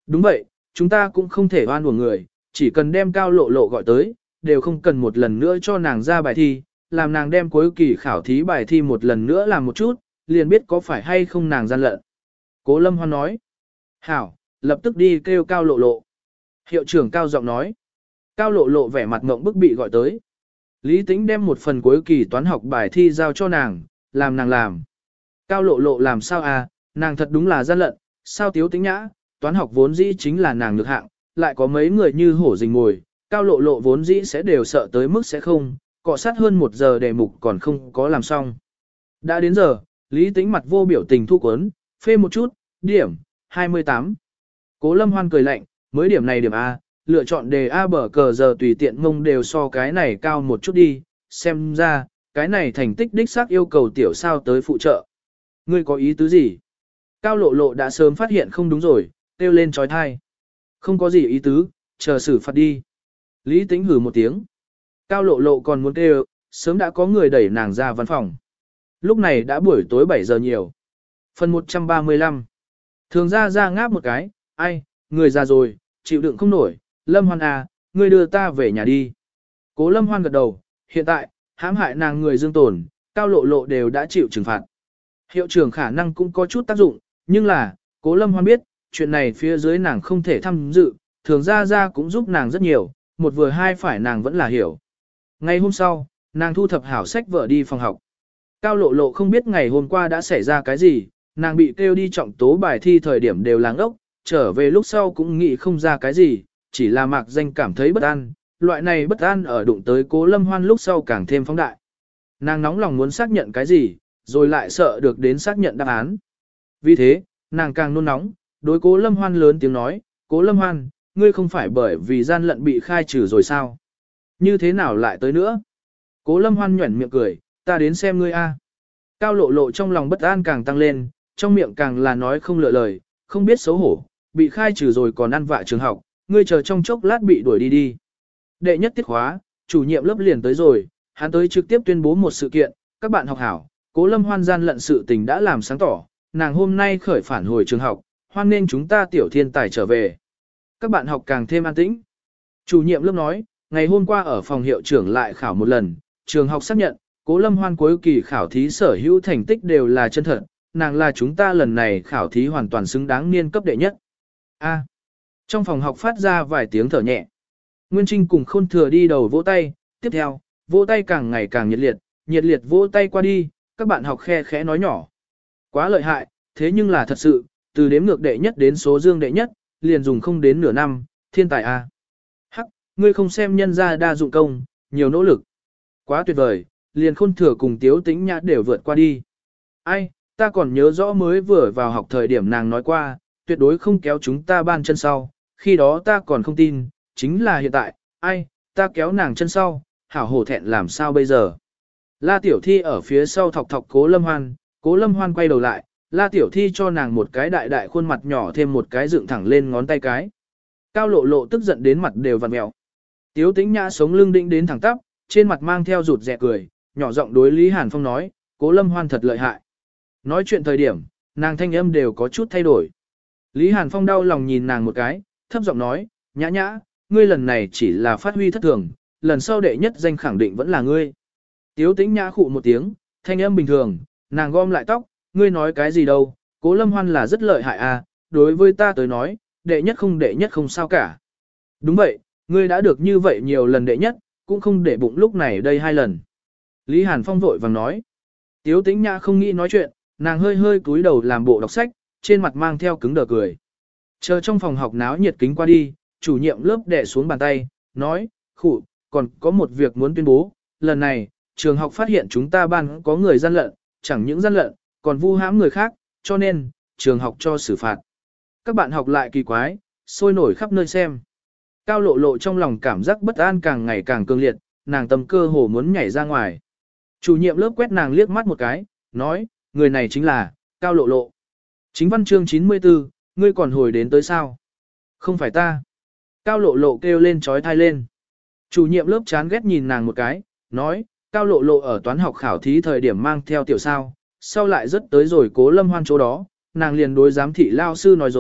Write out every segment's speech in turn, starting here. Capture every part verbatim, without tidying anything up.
Đúng vậy, chúng ta cũng không thể oan uổng người, chỉ cần đem Cao Lộ Lộ gọi tới, đều không cần một lần nữa cho nàng ra bài thi, làm nàng đem cuối kỳ khảo thí bài thi một lần nữa làm một chút, liền biết có phải hay không nàng gian lận. Cố Lâm Hoan nói. Hảo, lập tức đi kêu Cao Lộ Lộ. Hiệu trưởng Cao giọng nói. Cao Lộ Lộ vẻ mặt ngộng bức bị gọi tới. Lý Tĩnh đem một phần cuối kỳ toán học bài thi giao cho nàng, làm nàng làm. Cao Lộ Lộ làm sao à, nàng thật đúng là gian lận, sao Tiếu Tĩnh nhã, toán học vốn dĩ chính là nàng lực hạng, lại có mấy người như hổ rình mồi, Cao Lộ Lộ vốn dĩ sẽ đều sợ tới mức sẽ không, cọ sát hơn một giờ đề mục còn không có làm xong. Đã đến giờ, Lý Tĩnh mặt vô biểu tình thu cuốn, phê một chút, điểm, hai mươi tám. Cố Lâm Hoan cười lạnh, mới điểm này điểm A, lựa chọn đề A bở cờ giờ tùy tiện mông đều so cái này cao một chút đi, xem ra, cái này thành tích đích xác yêu cầu tiểu sao tới phụ trợ. Ngươi có ý tứ gì? Cao Lộ Lộ đã sớm phát hiện không đúng rồi, kêu lên trói thai. Không có gì ý tứ, chờ xử phạt đi. Lý Tĩnh hử một tiếng. Cao Lộ Lộ còn muốn kêu, sớm đã có người đẩy nàng ra văn phòng. Lúc này đã buổi tối bảy giờ nhiều. Phần một trăm ba mươi lăm. Thường ra ra ngáp một cái, ai, người già rồi, chịu đựng không nổi, Lâm Hoan à, ngươi đưa ta về nhà đi. Cố Lâm Hoan gật đầu, hiện tại, hãm hại nàng người dương tồn, Cao Lộ Lộ đều đã chịu trừng phạt. Hiệu trưởng khả năng cũng có chút tác dụng, nhưng là, Cố Lâm Hoan biết, chuyện này phía dưới nàng không thể tham dự, thường ra ra cũng giúp nàng rất nhiều, một vừa hai phải nàng vẫn là hiểu. Ngày hôm sau, nàng thu thập hảo sách vở đi phòng học. Cao Lộ Lộ không biết ngày hôm qua đã xảy ra cái gì, nàng bị kêu đi trọng tố bài thi thời điểm đều làng ốc, trở về lúc sau cũng nghĩ không ra cái gì, chỉ là mạc danh cảm thấy bất an, loại này bất an ở đụng tới Cố Lâm Hoan lúc sau càng thêm phóng đại. Nàng nóng lòng muốn xác nhận cái gì, rồi lại sợ được đến xác nhận đáp án. Vì thế, nàng càng nôn nóng, đối Cố Lâm Hoan lớn tiếng nói, Cố Lâm Hoan, ngươi không phải bởi vì gian lận bị khai trừ rồi sao? Như thế nào lại tới nữa? Cố Lâm Hoan nhuẩn miệng cười, ta đến xem ngươi a. Cao Lộ Lộ trong lòng bất an càng tăng lên, trong miệng càng là nói không lựa lời, không biết xấu hổ, bị khai trừ rồi còn ăn vạ trường học, ngươi chờ trong chốc lát bị đuổi đi đi. Đệ nhất tiết khóa, chủ nhiệm lớp liền tới rồi, hắn tới trực tiếp tuyên bố một sự kiện, các bạn học hảo, Cố Lâm Hoan gian lận sự tình đã làm sáng tỏ, nàng hôm nay khởi phản hồi trường học, hoan nên chúng ta tiểu thiên tài trở về. Các bạn học càng thêm an tĩnh. Chủ nhiệm lớp nói, ngày hôm qua ở phòng hiệu trưởng lại khảo một lần, trường học xác nhận, Cố Lâm Hoan cuối kỳ khảo thí sở hữu thành tích đều là chân thật, nàng là chúng ta lần này khảo thí hoàn toàn xứng đáng niên cấp đệ nhất. A. Trong phòng học phát ra vài tiếng thở nhẹ. Nguyên Trinh cùng Khôn Thừa đi đầu vỗ tay, tiếp theo, vỗ tay càng ngày càng nhiệt liệt, nhiệt liệt vỗ tay qua đi, các bạn học khe khẽ nói nhỏ. Quá lợi hại, thế nhưng là thật sự, từ đếm ngược đệ nhất đến số dương đệ nhất, liền dùng không đến nửa năm, thiên tài a. Hắc, ngươi không xem nhân gia đa dụng công, nhiều nỗ lực. Quá tuyệt vời, liền Khôn Thừa cùng Tiếu Tĩnh Nhã đều vượt qua đi. Ai, ta còn nhớ rõ mới vừa vào học thời điểm nàng nói qua, tuyệt đối không kéo chúng ta ban chân sau, khi đó ta còn không tin, chính là hiện tại, ai, ta kéo nàng chân sau, hảo hổ thẹn làm sao bây giờ. La Tiểu Thi ở phía sau thọc thọc Cố Lâm Hoan, Cố Lâm Hoan quay đầu lại, La Tiểu Thi cho nàng một cái đại đại khuôn mặt nhỏ thêm một cái dựng thẳng lên ngón tay cái. Cao Lộ Lộ tức giận đến mặt đều vặn mèo. Tiếu Tĩnh Nhã sống lưng định đến thẳng tắp, trên mặt mang theo rụt rè cười, nhỏ giọng đối Lý Hàn Phong nói, Cố Lâm Hoan thật lợi hại. Nói chuyện thời điểm, nàng thanh âm đều có chút thay đổi. Lý Hàn Phong đau lòng nhìn nàng một cái, thấp giọng nói, Nhã Nhã, ngươi lần này chỉ là phát huy thất thường, lần sau đệ nhất danh khẳng định vẫn là ngươi. Tiếu Tĩnh Nhã khụ một tiếng, thanh âm bình thường, nàng gom lại tóc, ngươi nói cái gì đâu, Cố Lâm Hoan là rất lợi hại à, đối với ta tới nói, đệ nhất không đệ nhất không sao cả. Đúng vậy, ngươi đã được như vậy nhiều lần đệ nhất, cũng không để bụng lúc này đây hai lần. Lý Hàn Phong vội vàng nói. Tiếu Tĩnh Nhã không nghĩ nói chuyện, nàng hơi hơi cúi đầu làm bộ đọc sách, trên mặt mang theo cứng đờ cười. Chờ trong phòng học náo nhiệt kính qua đi, chủ nhiệm lớp đè xuống bàn tay, nói, khụ, còn có một việc muốn tuyên bố, lần này, trường học phát hiện chúng ta ban có người gian lận, chẳng những gian lận, còn vu hãm người khác, cho nên, trường học cho xử phạt. Các bạn học lại kỳ quái, sôi nổi khắp nơi xem. Cao Lộ Lộ trong lòng cảm giác bất an càng ngày càng cương liệt, nàng tâm cơ hồ muốn nhảy ra ngoài. Chủ nhiệm lớp quét nàng liếc mắt một cái, nói, người này chính là, Cao Lộ Lộ. Chính văn chương chín mươi tư, ngươi còn hồi đến tới sao? Không phải ta. Cao Lộ Lộ kêu lên trói thai lên. Chủ nhiệm lớp chán ghét nhìn nàng một cái, nói, Cao Lộ Lộ ở toán học khảo thí thời điểm mang theo tiểu sao, sau lại rất tới rồi Cố Lâm Hoan chỗ đó, nàng liền đối giám thị lao sư nói dối,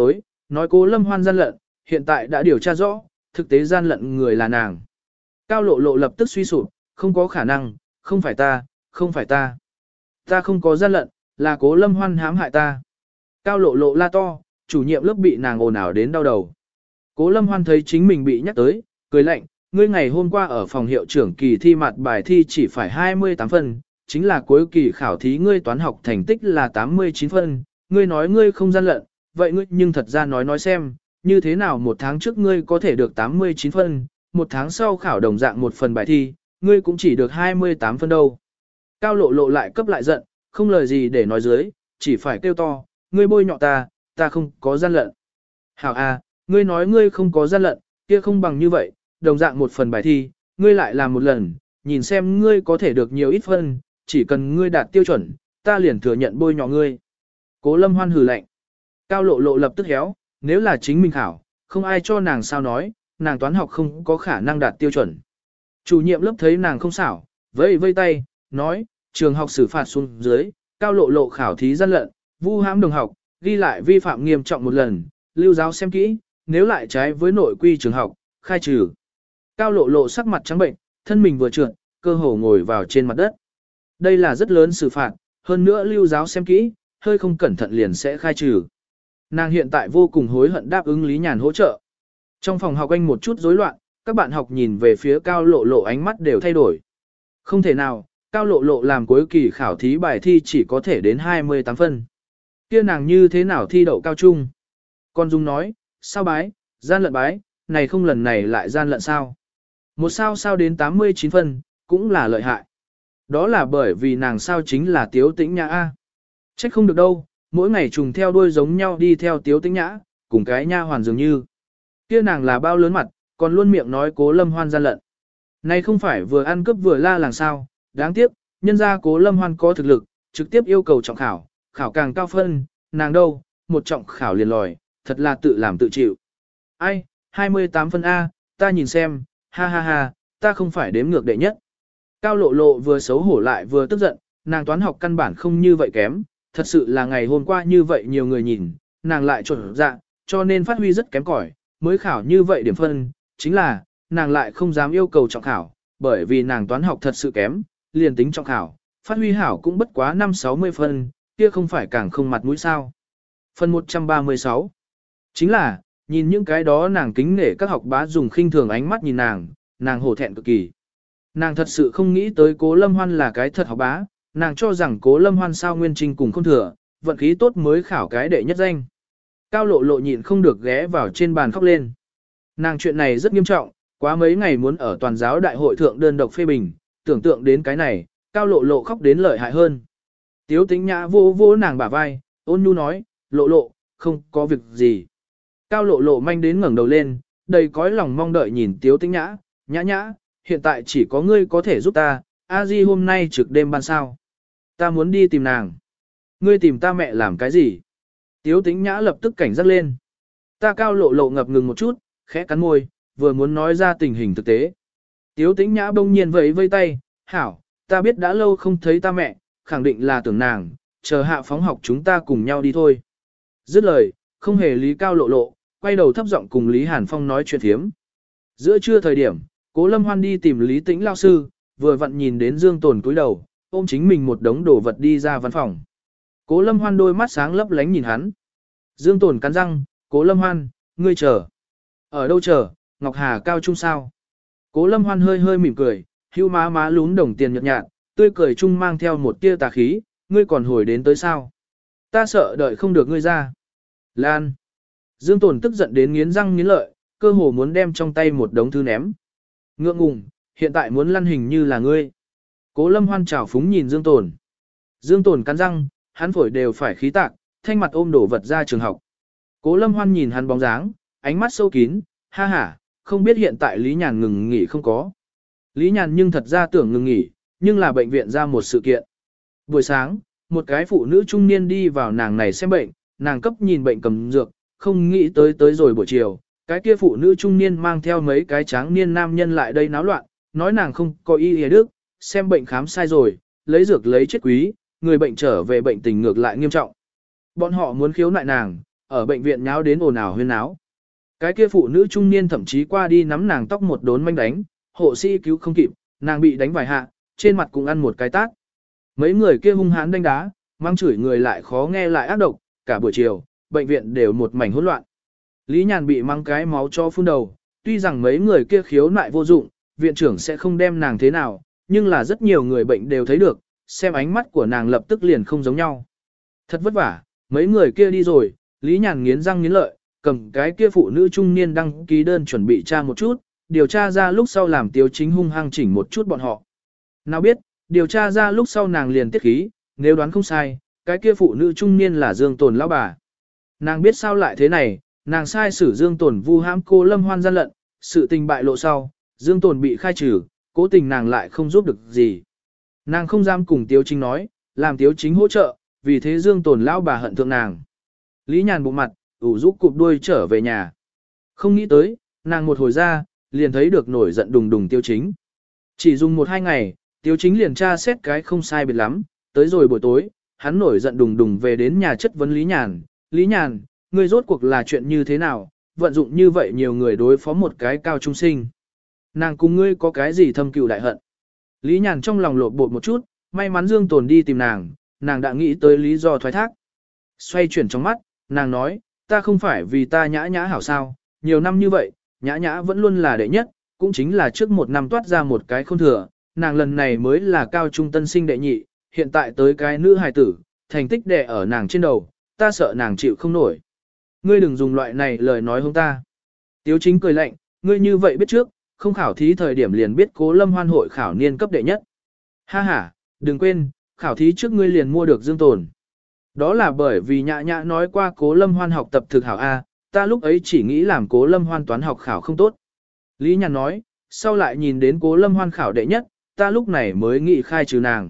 nói Cố Lâm Hoan gian lận, hiện tại đã điều tra rõ, thực tế gian lận người là nàng. Cao Lộ Lộ lập tức suy sụp, không có khả năng, không phải ta, không phải ta. Ta không có gian lận, là Cố Lâm Hoan hãm hại ta. Cao Lộ Lộ la to, chủ nhiệm lớp bị nàng ồn ào đến đau đầu. Cố Lâm Hoan thấy chính mình bị nhắc tới, cười lạnh, ngươi ngày hôm qua ở phòng hiệu trưởng kỳ thi mặt bài thi chỉ phải hai mươi tám phân, chính là cuối kỳ khảo thí ngươi toán học thành tích là tám mươi chín phân, ngươi nói ngươi không gian lận, vậy ngươi nhưng thật ra nói nói xem, như thế nào một tháng trước ngươi có thể được tám mươi chín phân, một tháng sau khảo đồng dạng một phần bài thi, ngươi cũng chỉ được hai mươi tám phân đâu. Cao Lộ Lộ lại cấp lại giận, không lời gì để nói dưới, chỉ phải kêu to, ngươi bôi nhọ ta, ta không có gian lận. Hảo à, ngươi nói ngươi không có gian lận, kia không bằng như vậy, đồng dạng một phần bài thi, ngươi lại làm một lần, nhìn xem ngươi có thể được nhiều ít phân, chỉ cần ngươi đạt tiêu chuẩn, ta liền thừa nhận bôi nhọ ngươi. Cố Lâm Hoan hừ lạnh. Cao Lộ Lộ lập tức héo, nếu là chính mình khảo, không ai cho nàng sao nói, nàng toán học không có khả năng đạt tiêu chuẩn. Chủ nhiệm lớp thấy nàng không xảo, vẫy vây tay, nói, trường học xử phạt xuống dưới, Cao Lộ Lộ khảo thí gian lận, vu hãm đồng học, ghi lại vi phạm nghiêm trọng một lần, lưu giáo xem kỹ, nếu lại trái với nội quy trường học, khai trừ. Cao Lộ Lộ sắc mặt trắng bệnh, thân mình vừa trượt, cơ hồ ngồi vào trên mặt đất. Đây là rất lớn xử phạt, hơn nữa lưu giáo xem kỹ, hơi không cẩn thận liền sẽ khai trừ. Nàng hiện tại vô cùng hối hận đáp ứng Lý Nhàn hỗ trợ. Trong phòng học anh một chút rối loạn, các bạn học nhìn về phía Cao Lộ Lộ ánh mắt đều thay đổi. Không thể nào, Cao Lộ Lộ làm cuối kỳ khảo thí bài thi chỉ có thể đến hai mươi tám phân. Kia nàng như thế nào thi đậu cao trung? Con Dung nói, sao bái, gian lận bái, này không lần này lại gian lận sao? Một sao sao đến tám mươi chín phân, cũng là lợi hại. Đó là bởi vì nàng sao chính là Tiếu Tĩnh Nhã A. Trách không được đâu, mỗi ngày trùng theo đuôi giống nhau đi theo Tiếu Tĩnh Nhã, cùng cái nha hoàn dường như. Kia nàng là bao lớn mặt, còn luôn miệng nói Cố Lâm Hoan gian lận. Này không phải vừa ăn cướp vừa la làng sao, đáng tiếc, nhân ra Cố Lâm Hoan có thực lực, trực tiếp yêu cầu trọng khảo, khảo càng cao phân, nàng đâu, một trọng khảo liền lòi, thật là tự làm tự chịu. Ai, hai mươi tám phân A, ta nhìn xem, ha ha ha, ta không phải đếm ngược đệ nhất. Cao Lộ Lộ vừa xấu hổ lại vừa tức giận, nàng toán học căn bản không như vậy kém, thật sự là ngày hôm qua như vậy nhiều người nhìn, nàng lại chuẩn dạ, cho nên phát huy rất kém cỏi, mới khảo như vậy điểm phân, chính là, nàng lại không dám yêu cầu trọng khảo, bởi vì nàng toán học thật sự kém, liền tính trọng khảo, phát huy hảo cũng bất quá năm sáu mươi phân, kia không phải càng không mặt mũi sao. Phần một trăm ba mươi sáu chính là, nhìn những cái đó nàng kính nể các học bá dùng khinh thường ánh mắt nhìn nàng, nàng hổ thẹn cực kỳ. Nàng thật sự không nghĩ tới Cố Lâm Hoan là cái thật học bá, nàng cho rằng Cố Lâm Hoan sao nguyên trình cùng không thừa, vận khí tốt mới khảo cái đệ nhất danh. Cao Lộ Lộ nhịn không được ghé vào trên bàn khóc lên. Nàng chuyện này rất nghiêm trọng, quá mấy ngày muốn ở toàn giáo đại hội thượng đơn độc phê bình, tưởng tượng đến cái này, Cao Lộ Lộ khóc đến lợi hại hơn. Tiếu Tĩnh Nhã vô vô nàng bả vai, ôn nhu nói, Lộ Lộ, không có việc gì. Cao Lộ Lộ manh đến ngẩng đầu lên, đầy cõi lòng mong đợi nhìn Tiếu Tĩnh Nhã, Nhã Nhã, hiện tại chỉ có ngươi có thể giúp ta, A Di hôm nay trực đêm ban sao. Ta muốn đi tìm nàng. Ngươi tìm ta mẹ làm cái gì? Tiếu Tĩnh Nhã lập tức cảnh giác lên. Ta Cao Lộ Lộ ngập ngừng một chút, khẽ cắn môi, vừa muốn nói ra tình hình thực tế. Tiếu Tĩnh Nhã bỗng nhiên vẫy vây tay, hảo, ta biết đã lâu không thấy ta mẹ, khẳng định là tưởng nàng, chờ hạ phóng học chúng ta cùng nhau đi thôi. Dứt lời, không hề lý Cao Lộ Lộ, quay đầu thấp giọng cùng Lý Hàn Phong nói chuyện thiếm. Giữa trưa thời điểm, Cố Lâm Hoan đi tìm Lý Tĩnh lao sư, vừa vặn nhìn đến Dương Tồn cúi đầu, ôm chính mình một đống đồ vật đi ra văn phòng. Cố Lâm Hoan đôi mắt sáng lấp lánh nhìn hắn. Dương Tồn cắn răng, Cố Lâm Hoan, ngươi chờ. Ở đâu chờ, Ngọc Hà cao trung sao? Cố Lâm Hoan hơi hơi mỉm cười, hưu má má lún đồng tiền nhợt nhạt, tươi cười chung mang theo một tia tà khí, ngươi còn hồi đến tới sao? Ta sợ đợi không được ngươi ra. Lan. Dương Tồn tức giận đến nghiến răng nghiến lợi, cơ hồ muốn đem trong tay một đống thư ném. Ngượng ngùng, hiện tại muốn lăn hình như là ngươi. Cố Lâm Hoan trào phúng nhìn Dương Tồn. Dương Tồn cắn răng, hắn phổi đều phải khí tạc, thanh mặt ôm đổ vật ra trường học. Cố Lâm Hoan nhìn hắn bóng dáng, ánh mắt sâu kín, ha ha, không biết hiện tại Lý Nhàn ngừng nghỉ không có. Lý Nhàn nhưng thật ra tưởng ngừng nghỉ, nhưng là bệnh viện ra một sự kiện. Buổi sáng, một cái phụ nữ trung niên đi vào nàng này xem bệnh, nàng cấp nhìn bệnh cầm dược, không nghĩ tới tới rồi buổi chiều, cái kia phụ nữ trung niên mang theo mấy cái tráng niên nam nhân lại đây náo loạn, nói nàng không có y y đức, xem bệnh khám sai rồi, lấy dược lấy chết quý, người bệnh trở về bệnh tình ngược lại nghiêm trọng. Bọn họ muốn khiếu nại nàng, ở bệnh viện nháo đến ồn ào huyên náo. Cái kia phụ nữ trung niên thậm chí qua đi nắm nàng tóc một đốn manh đánh, hộ sĩ cứu không kịp, nàng bị đánh vài hạ, trên mặt cũng ăn một cái tát. Mấy người kia hung hãn đánh đá, mang chửi người lại khó nghe lại ác độc, cả buổi chiều, bệnh viện đều một mảnh hỗn loạn. Lý Nhàn bị mang cái máu cho phun đầu, tuy rằng mấy người kia khiếu nại vô dụng, viện trưởng sẽ không đem nàng thế nào, nhưng là rất nhiều người bệnh đều thấy được, xem ánh mắt của nàng lập tức liền không giống nhau. Thật vất vả, mấy người kia đi rồi, Lý Nhàn nghiến răng nghiến lợi, cầm cái kia phụ nữ trung niên đăng ký đơn chuẩn bị tra một chút, điều tra ra lúc sau làm Tiếu Chính hung hăng chỉnh một chút bọn họ. Nào biết, điều tra ra lúc sau nàng liền tiết khí, nếu đoán không sai, cái kia phụ nữ trung niên là Dương Tồn lão bà. Nàng biết sao lại thế này, nàng sai xử Dương Tồn vu hãm cô Lâm Hoan gian lận, sự tình bại lộ sau, Dương Tồn bị khai trừ, cố tình nàng lại không giúp được gì. Nàng không dám cùng Tiếu Chính nói, làm Tiếu Chính hỗ trợ, vì thế Dương Tồn lão bà hận thượng nàng. Lý Nhàn bụng mặt, ủ rũ cụp đuôi trở về nhà. Không nghĩ tới, nàng một hồi ra, liền thấy được nổi giận đùng đùng Tiếu Chính. Chỉ dùng một hai ngày, Tiếu Chính liền tra xét cái không sai biệt lắm, tới rồi buổi tối, hắn nổi giận đùng đùng về đến nhà chất vấn Lý Nhàn. Lý Nhàn, ngươi rốt cuộc là chuyện như thế nào, vận dụng như vậy nhiều người đối phó một cái cao trung sinh. Nàng cùng ngươi có cái gì thâm cừu đại hận. Lý Nhàn trong lòng lột bột một chút, may mắn Dương Tồn đi tìm nàng, nàng đã nghĩ tới lý do thoái thác. Xoay chuyển trong mắt, nàng nói, ta không phải vì ta nhã nhã hảo sao, nhiều năm như vậy, nhã nhã vẫn luôn là đệ nhất, cũng chính là trước một năm toát ra một cái không thừa, nàng lần này mới là cao trung tân sinh đệ nhị, hiện tại tới cái nữ hài tử, thành tích đè ở nàng trên đầu, ta sợ nàng chịu không nổi. Ngươi đừng dùng loại này lời nói hông ta. Tiếu Chính cười lạnh, ngươi như vậy biết trước, không khảo thí thời điểm liền biết Cố Lâm Hoan hội khảo niên cấp đệ nhất. Ha ha, đừng quên, khảo thí trước ngươi liền mua được Dương Tồn. Đó là bởi vì nhã nhã nói qua Cố Lâm Hoan học tập thực hảo A, ta lúc ấy chỉ nghĩ làm Cố Lâm Hoan toán học khảo không tốt. Lý Nhàn nói, sau lại nhìn đến Cố Lâm Hoan khảo đệ nhất, ta lúc này mới nghĩ khai trừ nàng.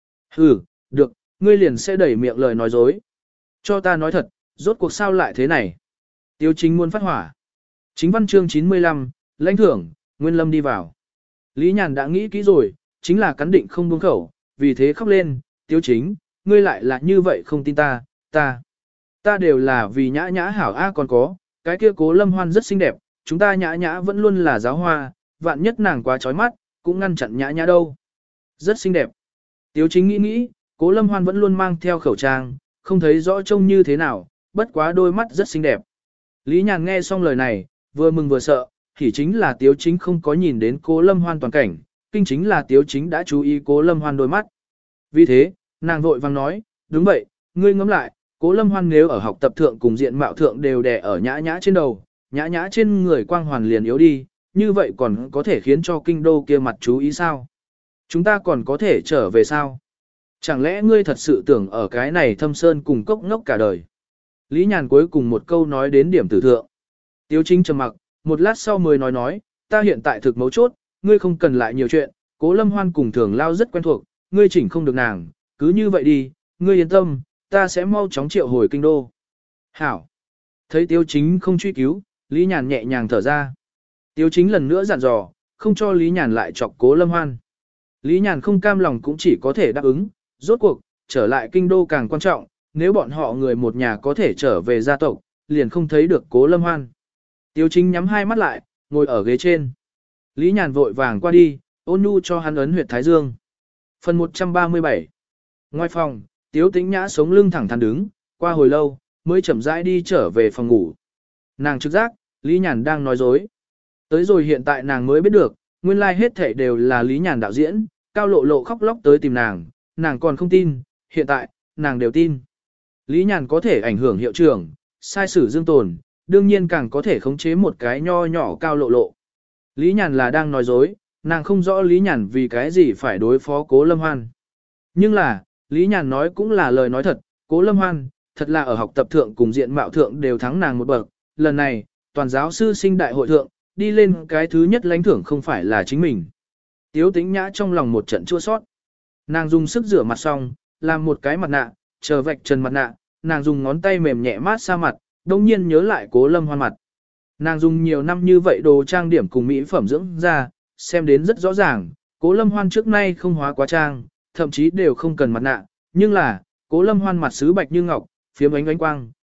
Ừ, được, ngươi liền sẽ đẩy miệng lời nói dối. Cho ta nói thật, rốt cuộc sao lại thế này? Tiếu Chính muốn phát hỏa. Chính văn chương chín mươi lăm, lãnh thưởng, Nguyên Lâm đi vào. Lý Nhàn đã nghĩ kỹ rồi, chính là cắn định không buông khẩu, vì thế khóc lên, Tiếu Chính, ngươi lại là như vậy không tin ta, ta. Ta đều là vì nhã nhã hảo A còn có, cái kia Cố Lâm Hoan rất xinh đẹp, chúng ta nhã nhã vẫn luôn là giáo hoa, vạn nhất nàng quá trói mắt, cũng ngăn chặn nhã nhã đâu. Rất xinh đẹp. Tiếu Chính nghĩ nghĩ, Cố Lâm Hoan vẫn luôn mang theo khẩu trang, không thấy rõ trông như thế nào, bất quá đôi mắt rất xinh đẹp. Lý Nhàn nghe xong lời này, vừa mừng vừa sợ, thì chính là Tiếu Chính không có nhìn đến Cố Lâm Hoan toàn cảnh, kinh chính là Tiếu Chính đã chú ý Cố Lâm Hoan đôi mắt. Vì thế, nàng vội vàng nói, đúng vậy, ngươi ngẫm lại, Cố Lâm Hoan nếu ở học tập thượng cùng diện mạo thượng đều đè ở nhã nhã trên đầu, nhã nhã trên người quang hoàn liền yếu đi, như vậy còn có thể khiến cho kinh đô kia mặt chú ý sao? Chúng ta còn có thể trở về sao? Chẳng lẽ ngươi thật sự tưởng ở cái này thâm sơn cùng cốc ngốc cả đời? Lý Nhàn cuối cùng một câu nói đến điểm tử thượng. Tiếu Chính trầm mặc, một lát sau mới nói nói, ta hiện tại thực mấu chốt, ngươi không cần lại nhiều chuyện, Cố Lâm Hoan cùng Thường Lao rất quen thuộc, ngươi chỉnh không được nàng, cứ như vậy đi, ngươi yên tâm, ta sẽ mau chóng triệu hồi kinh đô. Hảo. Thấy Tiếu Chính không truy cứu, Lý Nhàn nhẹ nhàng thở ra. Tiếu Chính lần nữa dặn dò, không cho Lý Nhàn lại chọc Cố Lâm Hoan. Lý Nhàn không cam lòng cũng chỉ có thể đáp ứng, rốt cuộc, trở lại kinh đô càng quan trọng, nếu bọn họ người một nhà có thể trở về gia tộc, liền không thấy được Cố Lâm Hoan. Tiếu Chính nhắm hai mắt lại, ngồi ở ghế trên. Lý Nhàn vội vàng qua đi, ôn nhu cho hắn ấn huyệt thái dương. Phần một trăm ba mươi bảy. Ngoài phòng, Tiếu Tĩnh Nhã sống lưng thẳng thắn đứng, qua hồi lâu, mới chậm rãi đi trở về phòng ngủ. Nàng trực giác, Lý Nhàn đang nói dối. Tới rồi hiện tại nàng mới biết được, nguyên lai like hết thảy đều là Lý Nhàn đạo diễn, Cao Lộ Lộ khóc lóc tới tìm nàng, nàng còn không tin, hiện tại, nàng đều tin. Lý Nhàn có thể ảnh hưởng hiệu trưởng, sai sử Dương Tồn, đương nhiên càng có thể khống chế một cái nho nhỏ Cao Lộ Lộ. Lý Nhàn là đang nói dối, nàng không rõ Lý Nhàn vì cái gì phải đối phó Cố Lâm Hoan. Nhưng là, Lý Nhàn nói cũng là lời nói thật, Cố Lâm Hoan, thật là ở học tập thượng cùng diện mạo thượng đều thắng nàng một bậc. Lần này, toàn giáo sư sinh đại hội thượng, đi lên cái thứ nhất lãnh thưởng không phải là chính mình. Tiếu Tĩnh Nhã trong lòng một trận chua sót. Nàng dùng sức rửa mặt xong, làm một cái mặt nạ, chờ vạch trần mặt nạ, nàng dùng ngón tay mềm nhẹ mát xa mặt, đồng nhiên nhớ lại Cố Lâm Hoan mặt. Nàng dùng nhiều năm như vậy đồ trang điểm cùng mỹ phẩm dưỡng da, xem đến rất rõ ràng, Cố Lâm Hoan trước nay không hóa quá trang, thậm chí đều không cần mặt nạ, nhưng là, Cố Lâm Hoan mặt sứ bạch như ngọc, phiếm ánh ánh quang,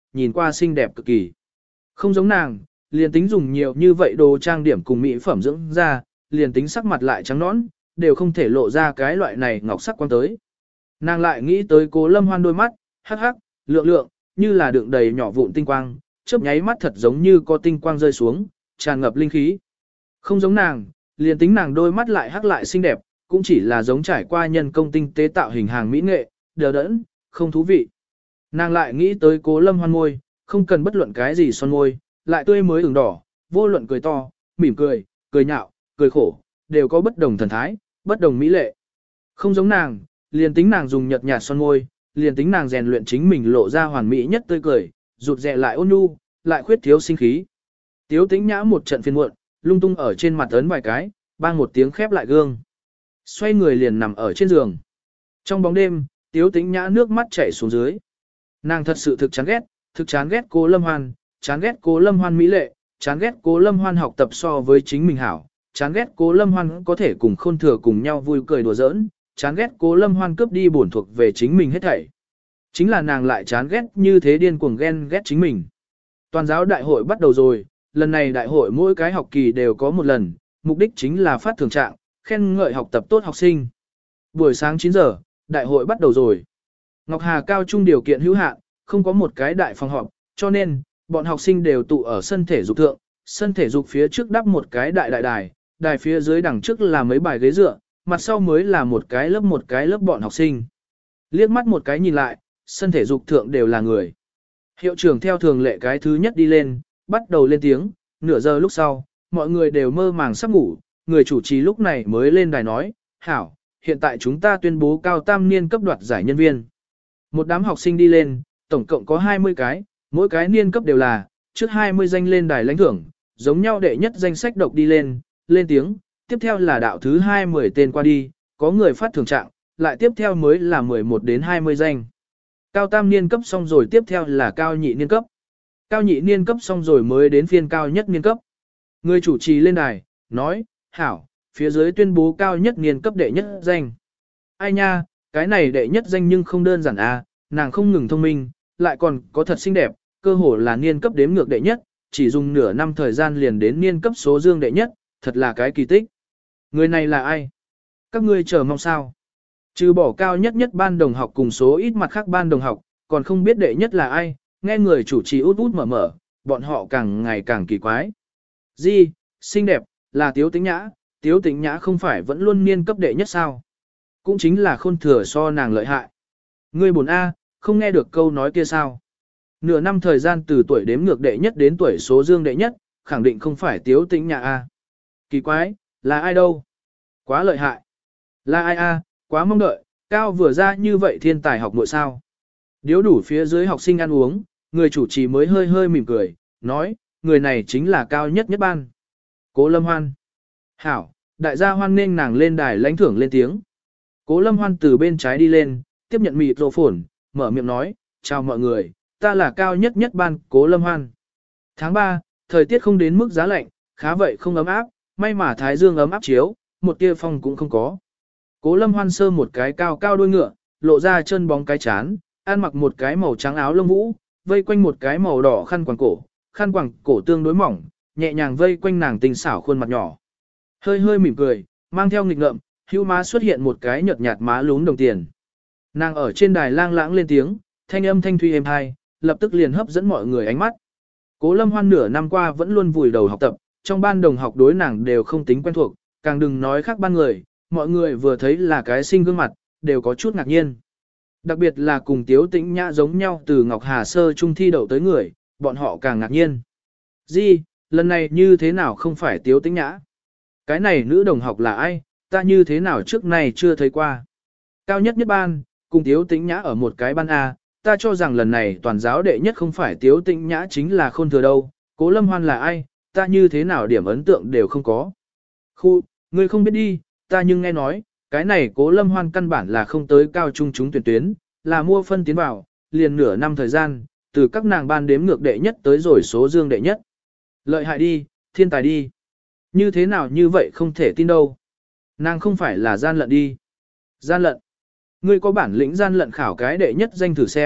nhìn qua xinh đẹp cực kỳ. Không giống nàng, liền tính dùng nhiều như vậy đồ trang điểm cùng mỹ phẩm dưỡng da, liền tính sắc mặt lại trắng nõn, đều không thể lộ ra cái loại này ngọc sắc quang tới. Nàng lại nghĩ tới Cố Lâm Hoan đôi mắt, hắc hắc, lượng lượng, như là đựng đầy nhỏ vụn tinh quang, chớp nháy mắt thật giống như có tinh quang rơi xuống, tràn ngập linh khí. Không giống nàng, liền tính nàng đôi mắt lại hắc lại xinh đẹp, cũng chỉ là giống trải qua nhân công tinh tế tạo hình hàng mỹ nghệ, đờ đẫn, không thú vị. Nàng lại nghĩ tới Cố Lâm Hoan môi, không cần bất luận cái gì son môi, lại tươi mới ửng đỏ, vô luận cười to, mỉm cười, cười nhạo, cười khổ, đều có bất đồng thần thái, bất đồng mỹ lệ. Không giống nàng, liền tính nàng dùng nhợt nhạt son môi, liền tính nàng rèn luyện chính mình lộ ra hoàn mỹ nhất tươi cười, rụt rè lại ôn nhu, lại khuyết thiếu sinh khí. Tiếu Tĩnh Nhã một trận phiền muộn, lung tung ở trên mặt ấn vài cái, bang một tiếng khép lại gương. Xoay người liền nằm ở trên giường. Trong bóng đêm, Tiếu Tĩnh Nhã nước mắt chảy xuống dưới. Nàng thật sự thực chán ghét, thực chán ghét Cố Lâm Hoan, chán ghét Cố Lâm Hoan mỹ lệ, chán ghét Cố Lâm Hoan học tập so với chính mình hảo, chán ghét Cố Lâm Hoan có thể cùng Khôn Thừa cùng nhau vui cười đùa giỡn, chán ghét Cố Lâm Hoan cướp đi bổn thuộc về chính mình hết thảy. Chính là nàng lại chán ghét như thế điên cuồng ghen ghét chính mình. Toàn giáo đại hội bắt đầu rồi, lần này đại hội mỗi cái học kỳ đều có một lần, mục đích chính là phát thưởng trạng, khen ngợi học tập tốt học sinh. Buổi sáng chín giờ, đại hội bắt đầu rồi. Ngọc Hà cao trung điều kiện hữu hạn, không có một cái đại phòng họp, cho nên, bọn học sinh đều tụ ở sân thể dục thượng, sân thể dục phía trước đắp một cái đại đại đài, đài phía dưới đằng trước là mấy bài ghế dựa, mặt sau mới là một cái lớp một cái lớp bọn học sinh. Liếc mắt một cái nhìn lại, sân thể dục thượng đều là người. Hiệu trưởng theo thường lệ cái thứ nhất đi lên, bắt đầu lên tiếng, nửa giờ lúc sau, mọi người đều mơ màng sắp ngủ, người chủ trì lúc này mới lên đài nói, hảo, hiện tại chúng ta tuyên bố cao tam niên cấp đoạt giải nhân viên. Một đám học sinh đi lên, tổng cộng có hai mươi cái, mỗi cái niên cấp đều là, trước hai mươi danh lên đài lãnh thưởng, giống nhau đệ nhất danh sách độc đi lên, lên tiếng, tiếp theo là đạo thứ hai mươi tên qua đi, có người phát thưởng trạng, lại tiếp theo mới là mười một đến hai mươi danh. Cao tam niên cấp xong rồi tiếp theo là cao nhị niên cấp. Cao nhị niên cấp xong rồi mới đến phiên cao nhất niên cấp. Người chủ trì lên đài, nói, hảo, phía dưới tuyên bố cao nhất niên cấp đệ nhất danh. Ai nha, cái này đệ nhất danh nhưng không đơn giản à, nàng không ngừng thông minh, lại còn có thật xinh đẹp, cơ hồ là niên cấp đếm ngược đệ nhất, chỉ dùng nửa năm thời gian liền đến niên cấp số dương đệ nhất, thật là cái kỳ tích. Người này là ai? Các ngươi chờ mong sao? Trừ bỏ cao nhất nhất ban đồng học cùng số ít mặt khác ban đồng học, còn không biết đệ nhất là ai, nghe người chủ trì út út mở mở, bọn họ càng ngày càng kỳ quái. Di, xinh đẹp, là Tiếu Tĩnh Nhã, Tiếu Tĩnh Nhã không phải vẫn luôn niên cấp đệ nhất sao? Cũng chính là Khôn Thừa so nàng lợi hại. Ngươi buồn A, không nghe được câu nói kia sao? Nửa năm thời gian từ tuổi đếm ngược đệ nhất đến tuổi số dương đệ nhất, khẳng định không phải Tiếu Tĩnh Nhã A. Kỳ quái, là ai đâu? Quá lợi hại. Là ai A, quá mong đợi, cao vừa ra như vậy thiên tài học nội sao? Điếu đủ phía dưới học sinh ăn uống, người chủ trì mới hơi hơi mỉm cười, nói, người này chính là cao nhất nhất ban. Cố Lâm Hoan. Hảo, đại gia hoan nghênh nàng lên đài lãnh thưởng lên tiếng. Cố Lâm Hoan từ bên trái đi lên, tiếp nhận microphone, mở miệng nói, chào mọi người, ta là cao nhất nhất ban Cố Lâm Hoan. Tháng ba, thời tiết không đến mức giá lạnh, khá vậy không ấm áp, may mà thái dương ấm áp chiếu, một tia phong cũng không có. Cố Lâm Hoan sơ một cái cao cao đuôi ngựa, lộ ra chân bóng cái chán, ăn mặc một cái màu trắng áo lông vũ, vây quanh một cái màu đỏ khăn quàng cổ, khăn quàng cổ tương đối mỏng, nhẹ nhàng vây quanh nàng tinh xảo khuôn mặt nhỏ. Hơi hơi mỉm cười, mang theo nghịch ngợm, hữu má xuất hiện một cái nhợt nhạt má lún đồng tiền. Nàng ở trên đài lang lãng lên tiếng, thanh âm thanh thuy êm hai, lập tức liền hấp dẫn mọi người ánh mắt. Cố Lâm Hoan nửa năm qua vẫn luôn vùi đầu học tập, trong ban đồng học đối nàng đều không tính quen thuộc, càng đừng nói khác ban người, mọi người vừa thấy là cái sinh gương mặt, đều có chút ngạc nhiên. Đặc biệt là cùng Tiếu Tĩnh Nhã giống nhau từ Ngọc Hà sơ trung thi đậu tới người, bọn họ càng ngạc nhiên. Di, lần này như thế nào không phải Tiếu Tĩnh Nhã? Cái này nữ đồng học là ai, ta như thế nào trước này chưa thấy qua? Cao nhất nhất ban, cùng Tiếu Tĩnh Nhã ở một cái ban A, ta cho rằng lần này toàn giáo đệ nhất không phải Tiếu Tĩnh Nhã chính là Khôn Thừa đâu, Cố Lâm Hoan là ai, ta như thế nào điểm ấn tượng đều không có. Khu, ngươi không biết đi, ta nhưng nghe nói, cái này Cố Lâm Hoan căn bản là không tới cao trung chúng tuyển tuyến, là mua phân tiến vào, liền nửa năm thời gian, từ các nàng ban đếm ngược đệ nhất tới rồi số dương đệ nhất. Lợi hại đi, thiên tài đi. Như thế nào như vậy không thể tin đâu. Nàng không phải là gian lận đi. Gian lận. Ngươi có bản lĩnh gian lận khảo cái đệ nhất danh thử xem,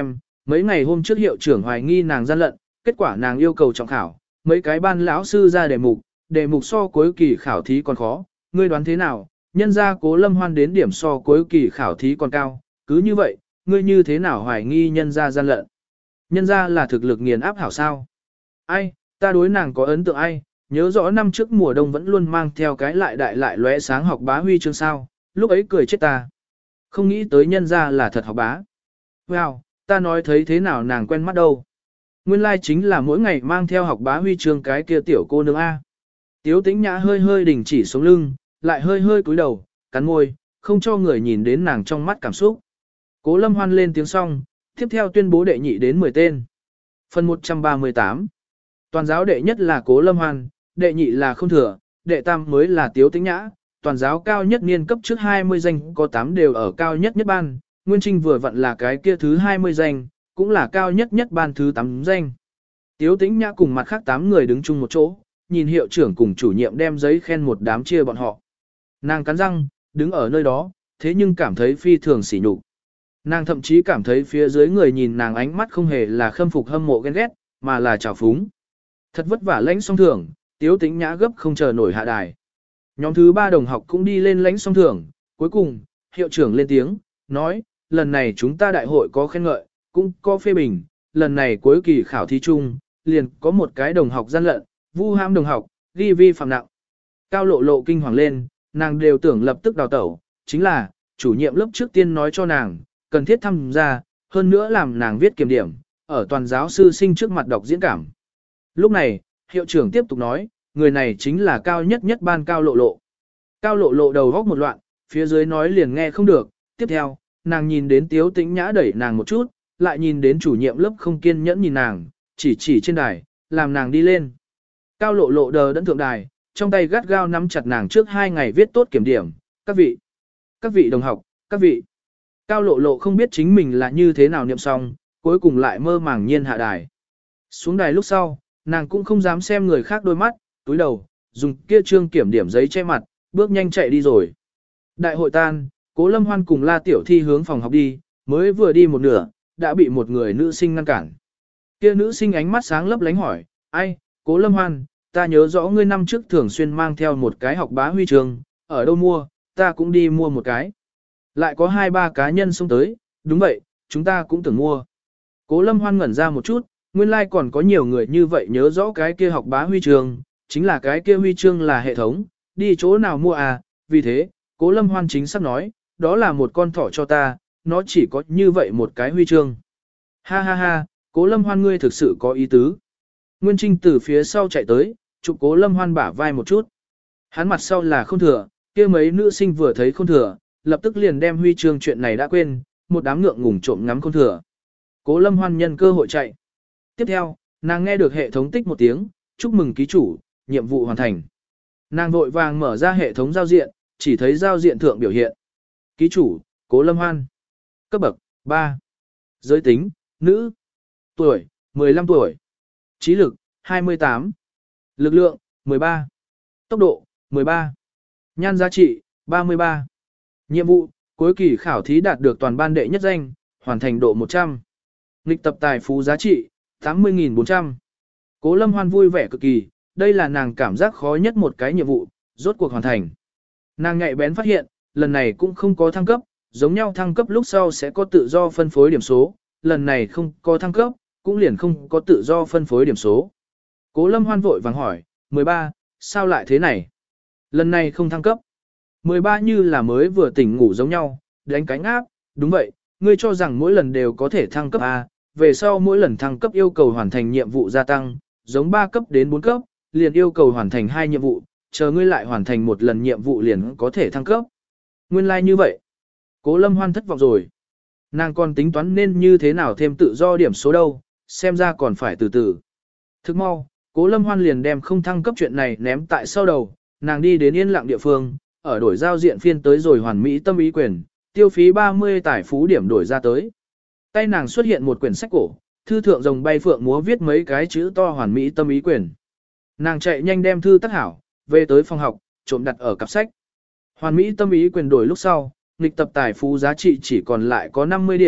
mấy ngày hôm trước hiệu trưởng hoài nghi nàng gian lận, kết quả nàng yêu cầu trọng khảo, mấy cái ban lão sư ra đề mục, đề mục so cuối kỳ khảo thí còn khó, ngươi đoán thế nào, nhân ra Cố Lâm Hoan đến điểm so cuối kỳ khảo thí còn cao, cứ như vậy, ngươi như thế nào hoài nghi nhân ra gian lận. Nhân ra là thực lực nghiền áp hảo sao. Ai, ta đối nàng có ấn tượng ai, nhớ rõ năm trước mùa đông vẫn luôn mang theo cái lại đại lại lóe sáng học bá huy chương sao, lúc ấy cười chết ta. Không nghĩ tới nhân ra là thật học bá. Wow, ta nói thấy thế nào nàng quen mắt đâu. Nguyên lai like chính là mỗi ngày mang theo học bá huy chương cái kia tiểu cô nương A. Tiếu Tĩnh Nhã hơi hơi đình chỉ sống lưng, lại hơi hơi cúi đầu, cắn môi, không cho người nhìn đến nàng trong mắt cảm xúc. Cố Lâm Hoan lên tiếng xong, tiếp theo tuyên bố đệ nhị đến mười tên. Phần một trăm ba mươi tám. Toàn giáo đệ nhất là Cố Lâm Hoan, đệ nhị là Không Thừa, đệ tam mới là Tiếu Tĩnh Nhã. Toàn giáo cao nhất niên cấp trước hai mươi danh có tám đều ở cao nhất nhất ban, Nguyên Trinh vừa vặn là cái kia thứ hai mươi danh, cũng là cao nhất nhất ban thứ tám danh. Tiếu Tĩnh Nhã cùng mặt khác tám người đứng chung một chỗ, nhìn hiệu trưởng cùng chủ nhiệm đem giấy khen một đám chia bọn họ. Nàng cắn răng, đứng ở nơi đó, thế nhưng cảm thấy phi thường sỉ nhục. Nàng thậm chí cảm thấy phía dưới người nhìn nàng ánh mắt không hề là khâm phục hâm mộ ghen ghét, mà là trào phúng. Thật vất vả lãnh xong thưởng, Tiếu Tĩnh Nhã gấp không chờ nổi hạ đài. Nhóm thứ ba đồng học cũng đi lên lãnh xong thưởng, cuối cùng, hiệu trưởng lên tiếng, nói, lần này chúng ta đại hội có khen ngợi, cũng có phê bình, lần này cuối kỳ khảo thí chung, liền có một cái đồng học gian lận, vu hãm đồng học, ghi vi phạm nặng. Cao Lộ Lộ kinh hoàng lên, nàng đều tưởng lập tức đào tẩu, chính là, chủ nhiệm lớp trước tiên nói cho nàng, cần thiết tham gia, hơn nữa làm nàng viết kiểm điểm, ở toàn giáo sư sinh trước mặt đọc diễn cảm. Lúc này, hiệu trưởng tiếp tục nói, người này chính là cao nhất nhất ban Cao Lộ Lộ. Cao Lộ Lộ đầu góc một loạn, phía dưới nói liền nghe không được, tiếp theo, nàng nhìn đến Tiếu Tĩnh Nhã đẩy nàng một chút, lại nhìn đến chủ nhiệm lớp không kiên nhẫn nhìn nàng, chỉ chỉ trên đài, làm nàng đi lên. Cao Lộ Lộ đờ đẫn thượng đài, trong tay gắt gao nắm chặt nàng trước hai ngày viết tốt kiểm điểm, các vị, các vị đồng học, các vị. Cao Lộ Lộ không biết chính mình là như thế nào niệm xong, cuối cùng lại mơ màng nhiên hạ đài. Xuống đài lúc sau, nàng cũng không dám xem người khác đôi mắt, túi đầu, dùng kia trương kiểm điểm giấy che mặt, bước nhanh chạy đi rồi. Đại hội tan, Cố Lâm Hoan cùng La Tiểu Thi hướng phòng học đi, mới vừa đi một nửa, đã bị một người nữ sinh ngăn cản. Kia nữ sinh ánh mắt sáng lấp lánh hỏi, ai, Cố Lâm Hoan, ta nhớ rõ ngươi năm trước thường xuyên mang theo một cái học bá huy chương, ở đâu mua, ta cũng đi mua một cái. Lại có hai ba cá nhân xông tới, đúng vậy, chúng ta cũng tưởng mua. Cố Lâm Hoan ngẩn ra một chút, nguyên lai like còn có nhiều người như vậy nhớ rõ cái kia học bá huy chương, chính là cái kia huy chương là hệ thống, đi chỗ nào mua à, vì thế, Cố Lâm Hoan chính xác nói, đó là một con thỏ cho ta, nó chỉ có như vậy một cái huy chương. Ha ha ha, Cố Lâm Hoan ngươi thực sự có ý tứ. Nguyên Trinh từ phía sau chạy tới, chụp Cố Lâm Hoan bả vai một chút. Hắn mặt sau là Không Thừa, kia mấy nữ sinh vừa thấy Không Thừa, lập tức liền đem huy chương chuyện này đã quên, một đám ngượng ngùng trộm ngắm Không Thừa. Cố Lâm Hoan nhân cơ hội chạy. Tiếp theo, nàng nghe được hệ thống tích một tiếng, chúc mừng ký chủ, nhiệm vụ hoàn thành. Nàng vội vàng mở ra hệ thống giao diện, chỉ thấy giao diện thượng biểu hiện. Ký chủ, Cố Lâm Hoan. Cấp bậc, ba. Giới tính, nữ. Tuổi, mười lăm tuổi. Trí lực, hai mươi tám. Lực lượng, mười ba. Tốc độ, mười ba. Nhan giá trị, ba mươi ba. Nhiệm vụ, cuối kỳ khảo thí đạt được toàn ban đệ nhất danh, hoàn thành độ một trăm. Nghịch tập tài phú giá trị, tám mươi nghìn bốn trăm. Cố Lâm Hoan vui vẻ cực kỳ, đây là nàng cảm giác khó nhất một cái nhiệm vụ, rốt cuộc hoàn thành. Nàng nhạy bén phát hiện, lần này cũng không có thăng cấp, giống nhau thăng cấp lúc sau sẽ có tự do phân phối điểm số, lần này không có thăng cấp, cũng liền không có tự do phân phối điểm số. Cố Lâm Hoan vội vàng hỏi, mười ba, sao lại thế này? Lần này không thăng cấp. mười ba như là mới vừa tỉnh ngủ giống nhau, đánh cánh áp, đúng vậy, ngươi cho rằng mỗi lần đều có thể thăng cấp A, về sau mỗi lần thăng cấp yêu cầu hoàn thành nhiệm vụ gia tăng, giống ba cấp đến bốn cấp, liền yêu cầu hoàn thành hai nhiệm vụ, chờ ngươi lại hoàn thành một lần nhiệm vụ liền có thể thăng cấp. Nguyên lai like như vậy. Cố Lâm Hoan thất vọng rồi. Nàng còn tính toán nên như thế nào thêm tự do điểm số đâu, xem ra còn phải từ từ. Thức mau, Cố Lâm Hoan liền đem không thăng cấp chuyện này ném tại sau đầu, nàng đi đến yên lặng địa phương, ở đổi giao diện phiên tới rồi hoàn mỹ tâm ý quyền, tiêu phí ba mươi tài phú điểm đổi ra tới. Tay nàng xuất hiện một quyển sách cổ, thư thượng rồng bay phượng múa viết mấy cái chữ to hoàn mỹ tâm ý quyền. Nàng chạy nhanh đem thư tắt hảo, về tới phòng học, trộm đặt ở cặp sách. Hoàn mỹ tâm ý quyền đổi lúc sau, nghịch tập tài phú giá trị chỉ còn lại có năm mươi điểm,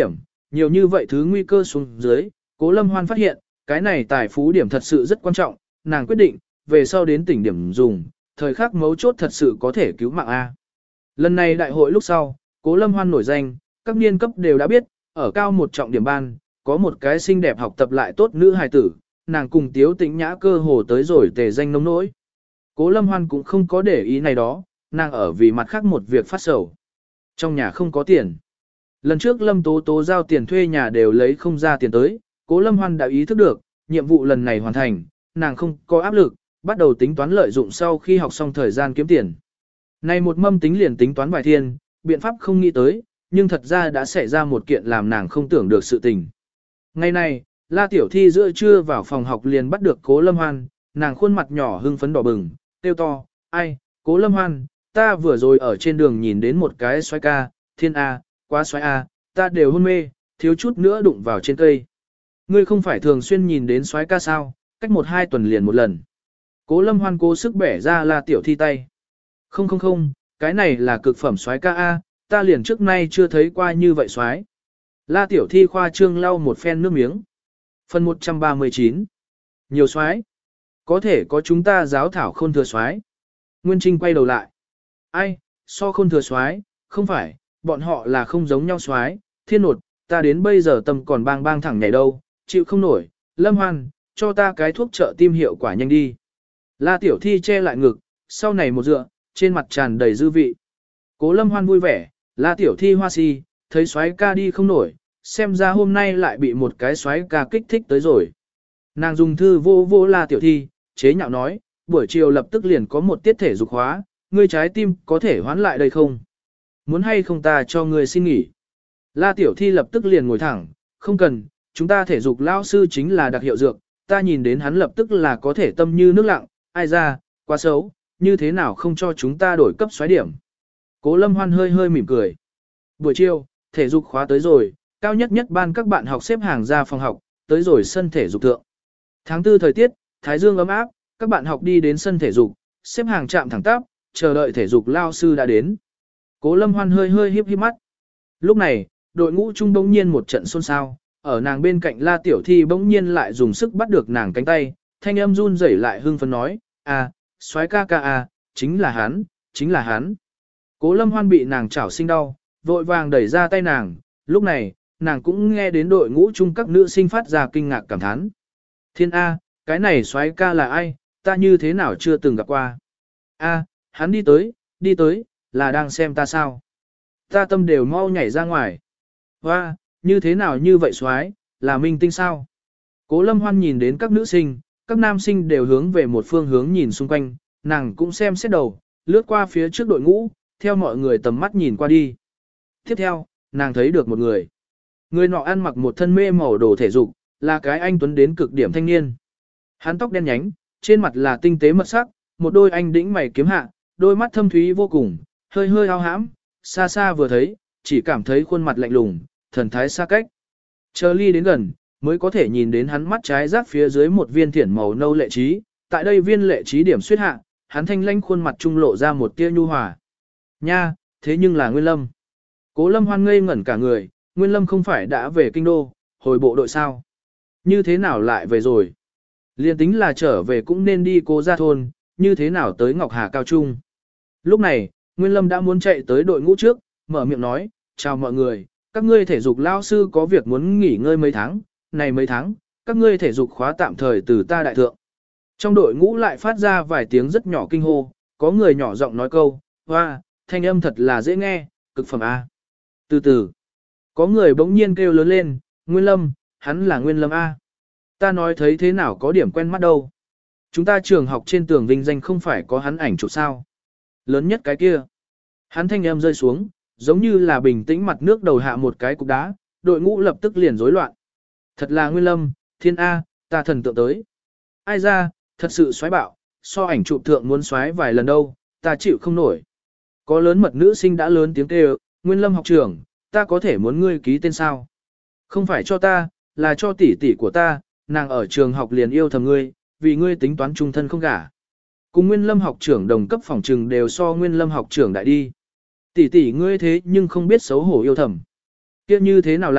nhiều như vậy thứ nguy cơ xuống dưới, Cố Lâm Hoan phát hiện, cái này tài phú điểm thật sự rất quan trọng, nàng quyết định, về sau đến tỉnh điểm dùng, thời khắc mấu chốt thật sự có thể cứu mạng A. Lần này đại hội lúc sau, Cố Lâm Hoan nổi danh, các niên cấp đều đã biết, ở cao một trọng điểm ban, có một cái xinh đẹp học tập lại tốt nữ hài tử, nàng cùng Tiếu Tĩnh Nhã cơ hồ tới rồi tề danh nông nỗi. Cố Lâm Hoan cũng không có để ý này đó, nàng ở vì mặt khác một việc phát sầu. Trong nhà không có tiền. Lần trước Lâm Tố Tố giao tiền thuê nhà đều lấy không ra tiền tới, Cố Lâm Hoan đã ý thức được, nhiệm vụ lần này hoàn thành, nàng không có áp lực, bắt đầu tính toán lợi dụng sau khi học xong thời gian kiếm tiền. Này một mâm tính liền tính toán vài thiên, biện pháp không nghĩ tới, nhưng thật ra đã xảy ra một kiện làm nàng không tưởng được sự tình. Ngày này, La Tiểu Thi giữa trưa vào phòng học liền bắt được Cố Lâm Hoan, nàng khuôn mặt nhỏ hưng phấn đỏ bừng, kêu to, ai, Cố Lâm Hoan, ta vừa rồi ở trên đường nhìn đến một cái xoái ca, thiên A, quá xoái A, ta đều hôn mê, thiếu chút nữa đụng vào trên cây. Ngươi không phải thường xuyên nhìn đến xoái ca sao, cách một hai tuần liền một lần. Cố Lâm Hoan cố sức bẻ ra La Tiểu Thi tay. Không không không, cái này là cực phẩm xoái ca A, ta liền trước nay chưa thấy qua như vậy xoái. La Tiểu Thi khoa trương lau một phen nước miếng. Phần một trăm ba mươi chín. Nhiều xoái. Có thể có chúng ta giáo thảo khôn thừa xoái. Nguyên Trinh quay đầu lại. Ai, so khôn thừa xoái, không phải, bọn họ là không giống nhau xoái, thiên nột, ta đến bây giờ tâm còn bang bang thẳng nhảy đâu, chịu không nổi, Lâm Hoan, cho ta cái thuốc trợ tim hiệu quả nhanh đi. La Tiểu Thi che lại ngực, sau này một dựa, trên mặt tràn đầy dư vị. Cố Lâm Hoan vui vẻ, La Tiểu Thi hoa si, thấy xoái ca đi không nổi, xem ra hôm nay lại bị một cái xoái ca kích thích tới rồi. Nàng dùng thư vô vô La Tiểu Thi, chế nhạo nói, buổi chiều lập tức liền có một tiết thể dục hóa, ngươi trái tim có thể hoán lại đây không? Muốn hay không ta cho ngươi xin nghỉ? La Tiểu Thi lập tức liền ngồi thẳng, không cần, chúng ta thể dục lao sư chính là đặc hiệu dược, ta nhìn đến hắn lập tức là có thể tâm như nước lặng, ai ra, quá xấu, như thế nào không cho chúng ta đổi cấp xoáy điểm. Cố Lâm Hoan hơi hơi mỉm cười. Buổi chiều, thể dục khóa tới rồi, cao nhất nhất ban các bạn học xếp hàng ra phòng học, tới rồi sân thể dục thượng. Tháng tư thời tiết, thái dương ấm áp, các bạn học đi đến sân thể dục, xếp hàng chạm thẳng tắp, chờ đợi thể dục lao sư đã đến. Cố Lâm Hoan hơi hơi híp híp mắt. Lúc này, đội ngũ trung bỗng nhiên một trận xôn xao, ở nàng bên cạnh La Tiểu Thi bỗng nhiên lại dùng sức bắt được nàng cánh tay, thanh âm run rẩy lại hưng phấn nói, à, soái ca ca à, chính là hắn, chính là hắn. Cố Lâm Hoan bị nàng chảo sinh đau, vội vàng đẩy ra tay nàng, lúc này, nàng cũng nghe đến đội ngũ chung các nữ sinh phát ra kinh ngạc cảm thán. Thiên A, cái này soái ca là ai, ta như thế nào chưa từng gặp qua. A, hắn đi tới, đi tới, là đang xem ta sao. Ta tâm đều mau nhảy ra ngoài. Hoa, như thế nào như vậy soái, là minh tinh sao? Cố Lâm Hoan nhìn đến các nữ sinh, các nam sinh đều hướng về một phương hướng nhìn xung quanh, nàng cũng xem xét đầu, lướt qua phía trước đội ngũ, theo mọi người tầm mắt nhìn qua đi. Tiếp theo, nàng thấy được một người. Người nọ ăn mặc một thân mê màu đồ thể dục, là cái anh tuấn đến cực điểm thanh niên. Hắn tóc đen nhánh, trên mặt là tinh tế mật sắc, một đôi anh đĩnh mày kiếm hạ, đôi mắt thâm thúy vô cùng, hơi hơi ao hãm, xa xa vừa thấy, chỉ cảm thấy khuôn mặt lạnh lùng, thần thái xa cách. Chờ ly đến gần, mới có thể nhìn đến hắn mắt trái rác phía dưới một viên thiển màu nâu lệ trí, tại đây viên lệ trí điểm suyết hạ, hắn thanh lãnh khuôn mặt trung lộ ra một tia nhu hòa. Nha, thế nhưng là Nguyên Lâm. Cố Lâm Hoan ngây ngẩn cả người, Nguyên Lâm không phải đã về kinh đô, hồi bộ đội sao? Như thế nào lại về rồi? Liên tính là trở về cũng nên đi Cố gia thôn, như thế nào tới Ngọc Hà Cao Trung? Lúc này, Nguyên Lâm đã muốn chạy tới đội ngũ trước, mở miệng nói, chào mọi người, các ngươi thể dục lao sư có việc muốn nghỉ ngơi mấy tháng, này mấy tháng, các ngươi thể dục khóa tạm thời từ ta đại thượng. Trong đội ngũ lại phát ra vài tiếng rất nhỏ kinh hô, có người nhỏ giọng nói câu, hoa, thanh âm thật là dễ nghe, cực phẩm A. Từ từ, có người bỗng nhiên kêu lớn lên, Nguyên Lâm, hắn là Nguyên Lâm A. Ta nói thấy thế nào có điểm quen mắt đâu. Chúng ta trường học trên tường vinh danh không phải có hắn ảnh chụp sao. Lớn nhất cái kia. Hắn thanh âm rơi xuống, giống như là bình tĩnh mặt nước đầu hạ một cái cục đá, đội ngũ lập tức liền rối loạn. Thật là Nguyên Lâm, thiên A, ta thần tượng tới. Ai ra, thật sự xoáy bạo, so ảnh chụp thượng muốn xoáy vài lần đâu, ta chịu không nổi. Có lớn mật nữ sinh đã lớn tiếng kêu, Nguyên Lâm học trưởng, ta có thể muốn ngươi ký tên sao? Không phải cho ta, là cho tỷ tỷ của ta, nàng ở trường học liền yêu thầm ngươi, vì ngươi tính toán trung thân không gả. Cùng Nguyên Lâm học trưởng đồng cấp phòng trừng đều so Nguyên Lâm học trưởng đại đi. Tỷ tỷ ngươi thế nhưng không biết xấu hổ yêu thầm. Kia như thế nào lạc,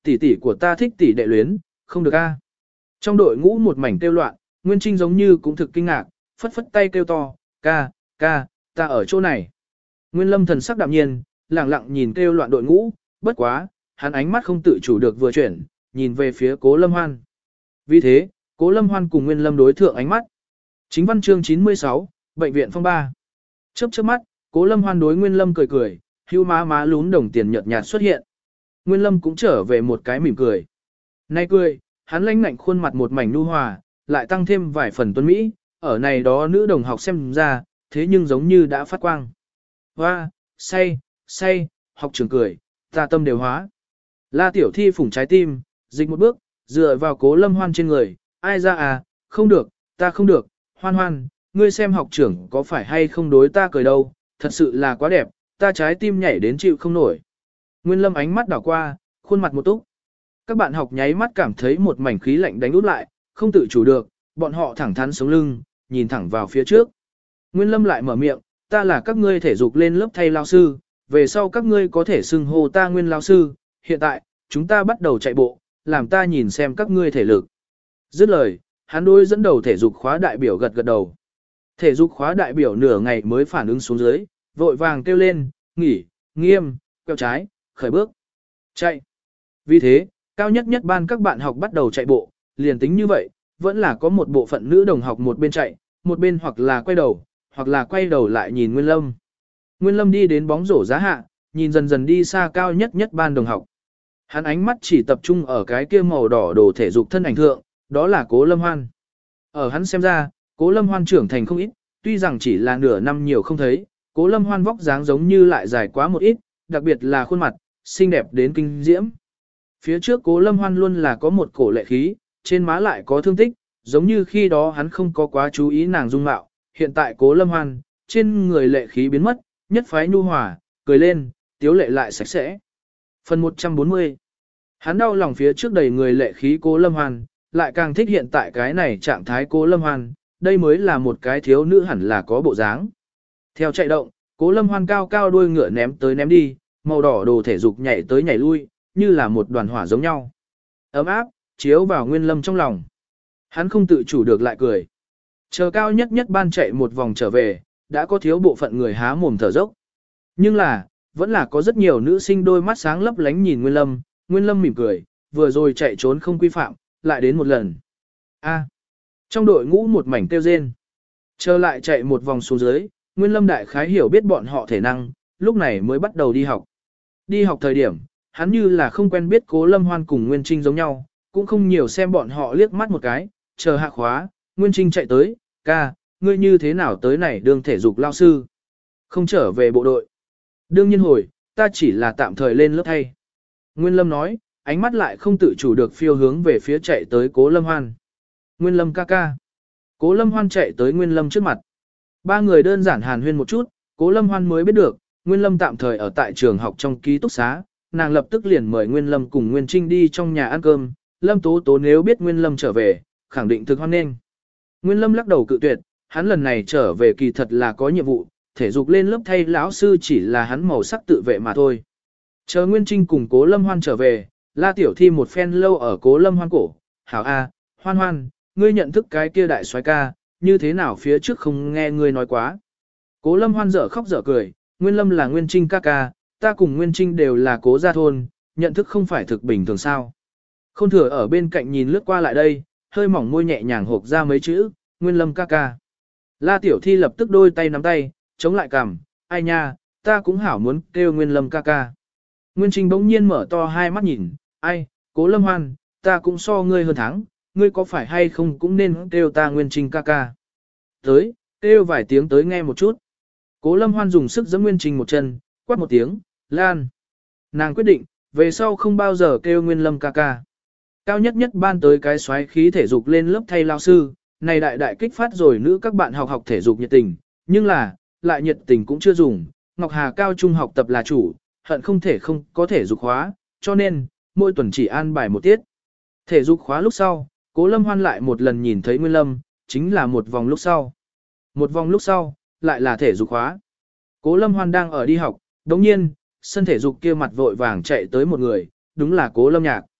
tỷ tỷ của ta thích tỷ đệ luyến, không được a. Trong đội ngũ một mảnh kêu loạn, Nguyên Trinh giống như cũng thực kinh ngạc, phất phất tay kêu to, ca, ca, ta ở chỗ này. Nguyên Lâm thần sắc đạm nhiên, lặng lặng nhìn kêu loạn đội ngũ, bất quá, hắn ánh mắt không tự chủ được vừa chuyển, nhìn về phía Cố Lâm Hoan. Vì thế, Cố Lâm Hoan cùng Nguyên Lâm đối thượng ánh mắt. Chính văn chương chín mươi sáu, bệnh viện phong ba. Chớp chớp mắt, Cố Lâm Hoan đối Nguyên Lâm cười cười, hưu má má lún đồng tiền nhợt nhạt xuất hiện. Nguyên Lâm cũng trở về một cái mỉm cười. Nay cười, hắn lãnh ngạnh khuôn mặt một mảnh nhu hòa, lại tăng thêm vài phần tuấn mỹ, ở này đó nữ đồng học xem ra, thế nhưng giống như đã phát quang. Hoa, say, say, học trường cười, ta tâm đều hóa. La Tiểu Thi phủng trái tim, dịch một bước, dựa vào Cố Lâm Hoan trên người, ai ra à, không được, ta không được, Hoan Hoan, ngươi xem học trưởng có phải hay không đối ta cười đâu, thật sự là quá đẹp, ta trái tim nhảy đến chịu không nổi. Nguyên Lâm ánh mắt đảo qua, khuôn mặt một túc. Các bạn học nháy mắt cảm thấy một mảnh khí lạnh đánh út lại, không tự chủ được, bọn họ thẳng thắn sống lưng, nhìn thẳng vào phía trước. Nguyên Lâm lại mở miệng, ta là các ngươi thể dục lên lớp thay lao sư, về sau các ngươi có thể xưng hô ta Nguyên lao sư, hiện tại, chúng ta bắt đầu chạy bộ, làm ta nhìn xem các ngươi thể lực. Dứt lời, hắn đối dẫn đầu thể dục khóa đại biểu gật gật đầu. Thể dục khóa đại biểu nửa ngày mới phản ứng xuống dưới, vội vàng kêu lên, nghỉ, nghiêm, queo trái, khởi bước, chạy. Vì thế, cao nhất nhất ban các bạn học bắt đầu chạy bộ, liền tính như vậy, vẫn là có một bộ phận nữ đồng học một bên chạy, một bên hoặc là quay đầu, hoặc là quay đầu lại nhìn Nguyên Lâm. Nguyên Lâm đi đến bóng rổ giá hạ, nhìn dần dần đi xa cao nhất nhất ban đồng học. Hắn ánh mắt chỉ tập trung ở cái kia màu đỏ đồ thể dục thân ảnh thượng, đó là Cố Lâm Hoan. Ở hắn xem ra, Cố Lâm Hoan trưởng thành không ít, tuy rằng chỉ là nửa năm nhiều không thấy, Cố Lâm Hoan vóc dáng giống như lại dài quá một ít, đặc biệt là khuôn mặt, xinh đẹp đến kinh diễm. Phía trước Cố Lâm Hoan luôn là có một cổ lệ khí, trên má lại có thương tích, giống như khi đó hắn không có quá chú ý nàng dung mạo, hiện tại Cố Lâm Hoan, trên người lệ khí biến mất, nhất phái nhu hòa, cười lên, tiếu lệ lại sạch sẽ. Phần một trăm bốn mươi. Hắn đau lòng phía trước đầy người lệ khí Cố Lâm Hoan, lại càng thích hiện tại cái này trạng thái Cố Lâm Hoan, đây mới là một cái thiếu nữ hẳn là có bộ dáng. Theo chạy động, Cố Lâm Hoan cao cao đuôi ngựa ném tới ném đi, màu đỏ đồ thể dục nhảy tới nhảy lui, như là một đoàn hỏa giống nhau. Ấm áp, chiếu vào Nguyên Lâm trong lòng. Hắn không tự chủ được lại cười. Chờ cao nhất nhất ban chạy một vòng trở về, đã có thiếu bộ phận người há mồm thở dốc. Nhưng là, vẫn là có rất nhiều nữ sinh đôi mắt sáng lấp lánh nhìn Nguyên Lâm, Nguyên Lâm mỉm cười, vừa rồi chạy trốn không quy phạm, lại đến một lần. A. Trong đội ngũ một mảnh kêu rên. Chờ lại chạy một vòng xuống dưới, Nguyên Lâm đại khái hiểu biết bọn họ thể năng, lúc này mới bắt đầu đi học. Đi học thời điểm, hắn như là không quen biết Cố Lâm Hoan cùng Nguyên Trinh giống nhau, cũng không nhiều xem bọn họ liếc mắt một cái, chờ hạ khóa, Nguyên Trinh chạy tới, ca, ngươi như thế nào tới này đương thể dục lao sư? Không trở về bộ đội. Đương nhiên hồi, ta chỉ là tạm thời lên lớp thay. Nguyên Lâm nói, ánh mắt lại không tự chủ được phiêu hướng về phía chạy tới Cố Lâm Hoan. Nguyên Lâm ca ca. Cố Lâm Hoan chạy tới Nguyên Lâm trước mặt. Ba người đơn giản hàn huyên một chút, Cố Lâm Hoan mới biết được, Nguyên Lâm tạm thời ở tại trường học trong ký túc xá, nàng lập tức liền mời Nguyên Lâm cùng Nguyên Trinh đi trong nhà ăn cơm, Lâm Tố Tố nếu biết Nguyên Lâm trở về, khẳng định thực hoan nghênh. Nguyên Lâm lắc đầu cự tuyệt, hắn lần này trở về kỳ thật là có nhiệm vụ, thể dục lên lớp thay lão sư chỉ là hắn màu sắc tự vệ mà thôi. Chờ Nguyên Trinh cùng Cố Lâm Hoan trở về, La Tiểu Thi một phen lâu ở Cố Lâm Hoan cổ, hảo a, Hoan Hoan, ngươi nhận thức cái kia đại soái ca, như thế nào phía trước không nghe ngươi nói quá. Cố Lâm Hoan dở khóc dở cười, Nguyên Lâm là Nguyên Trinh ca ca, ta cùng Nguyên Trinh đều là Cố gia thôn, nhận thức không phải thực bình thường sao. Không thừa ở bên cạnh nhìn lướt qua lại đây, hơi mỏng môi nhẹ nhàng hộp ra mấy chữ, Nguyên Lâm ca ca. La Tiểu Thi lập tức đôi tay nắm tay, chống lại cằm, ai nha, ta cũng hảo muốn kêu Nguyên Lâm ca ca. Nguyên Trinh bỗng nhiên mở to hai mắt nhìn, ai, Cố Lâm Hoan, ta cũng so ngươi hơn thắng, ngươi có phải hay không cũng nên kêu ta Nguyên Trinh ca ca. Tới, kêu vài tiếng tới nghe một chút. Cố Lâm Hoan dùng sức giẫm Nguyên Trinh một chân, quát một tiếng, Lan. Nàng quyết định, về sau không bao giờ kêu Nguyên Lâm ca ca. Cao nhất nhất ban tới cái xoáy khí thể dục lên lớp thay lao sư, này đại đại kích phát rồi nữ các bạn học học thể dục nhiệt tình, nhưng là, lại nhiệt tình cũng chưa dùng, Ngọc Hà cao trung học tập là chủ, hận không thể không có thể dục khóa, cho nên, mỗi tuần chỉ an bài một tiết. Thể dục khóa lúc sau, Cố Lâm Hoan lại một lần nhìn thấy Nguyên Lâm, chính là một vòng lúc sau. Một vòng lúc sau, lại là thể dục khóa. Cố Lâm Hoan đang ở đi học, đồng nhiên, sân thể dục kia mặt vội vàng chạy tới một người, đúng là Cố Lâm Nhạc.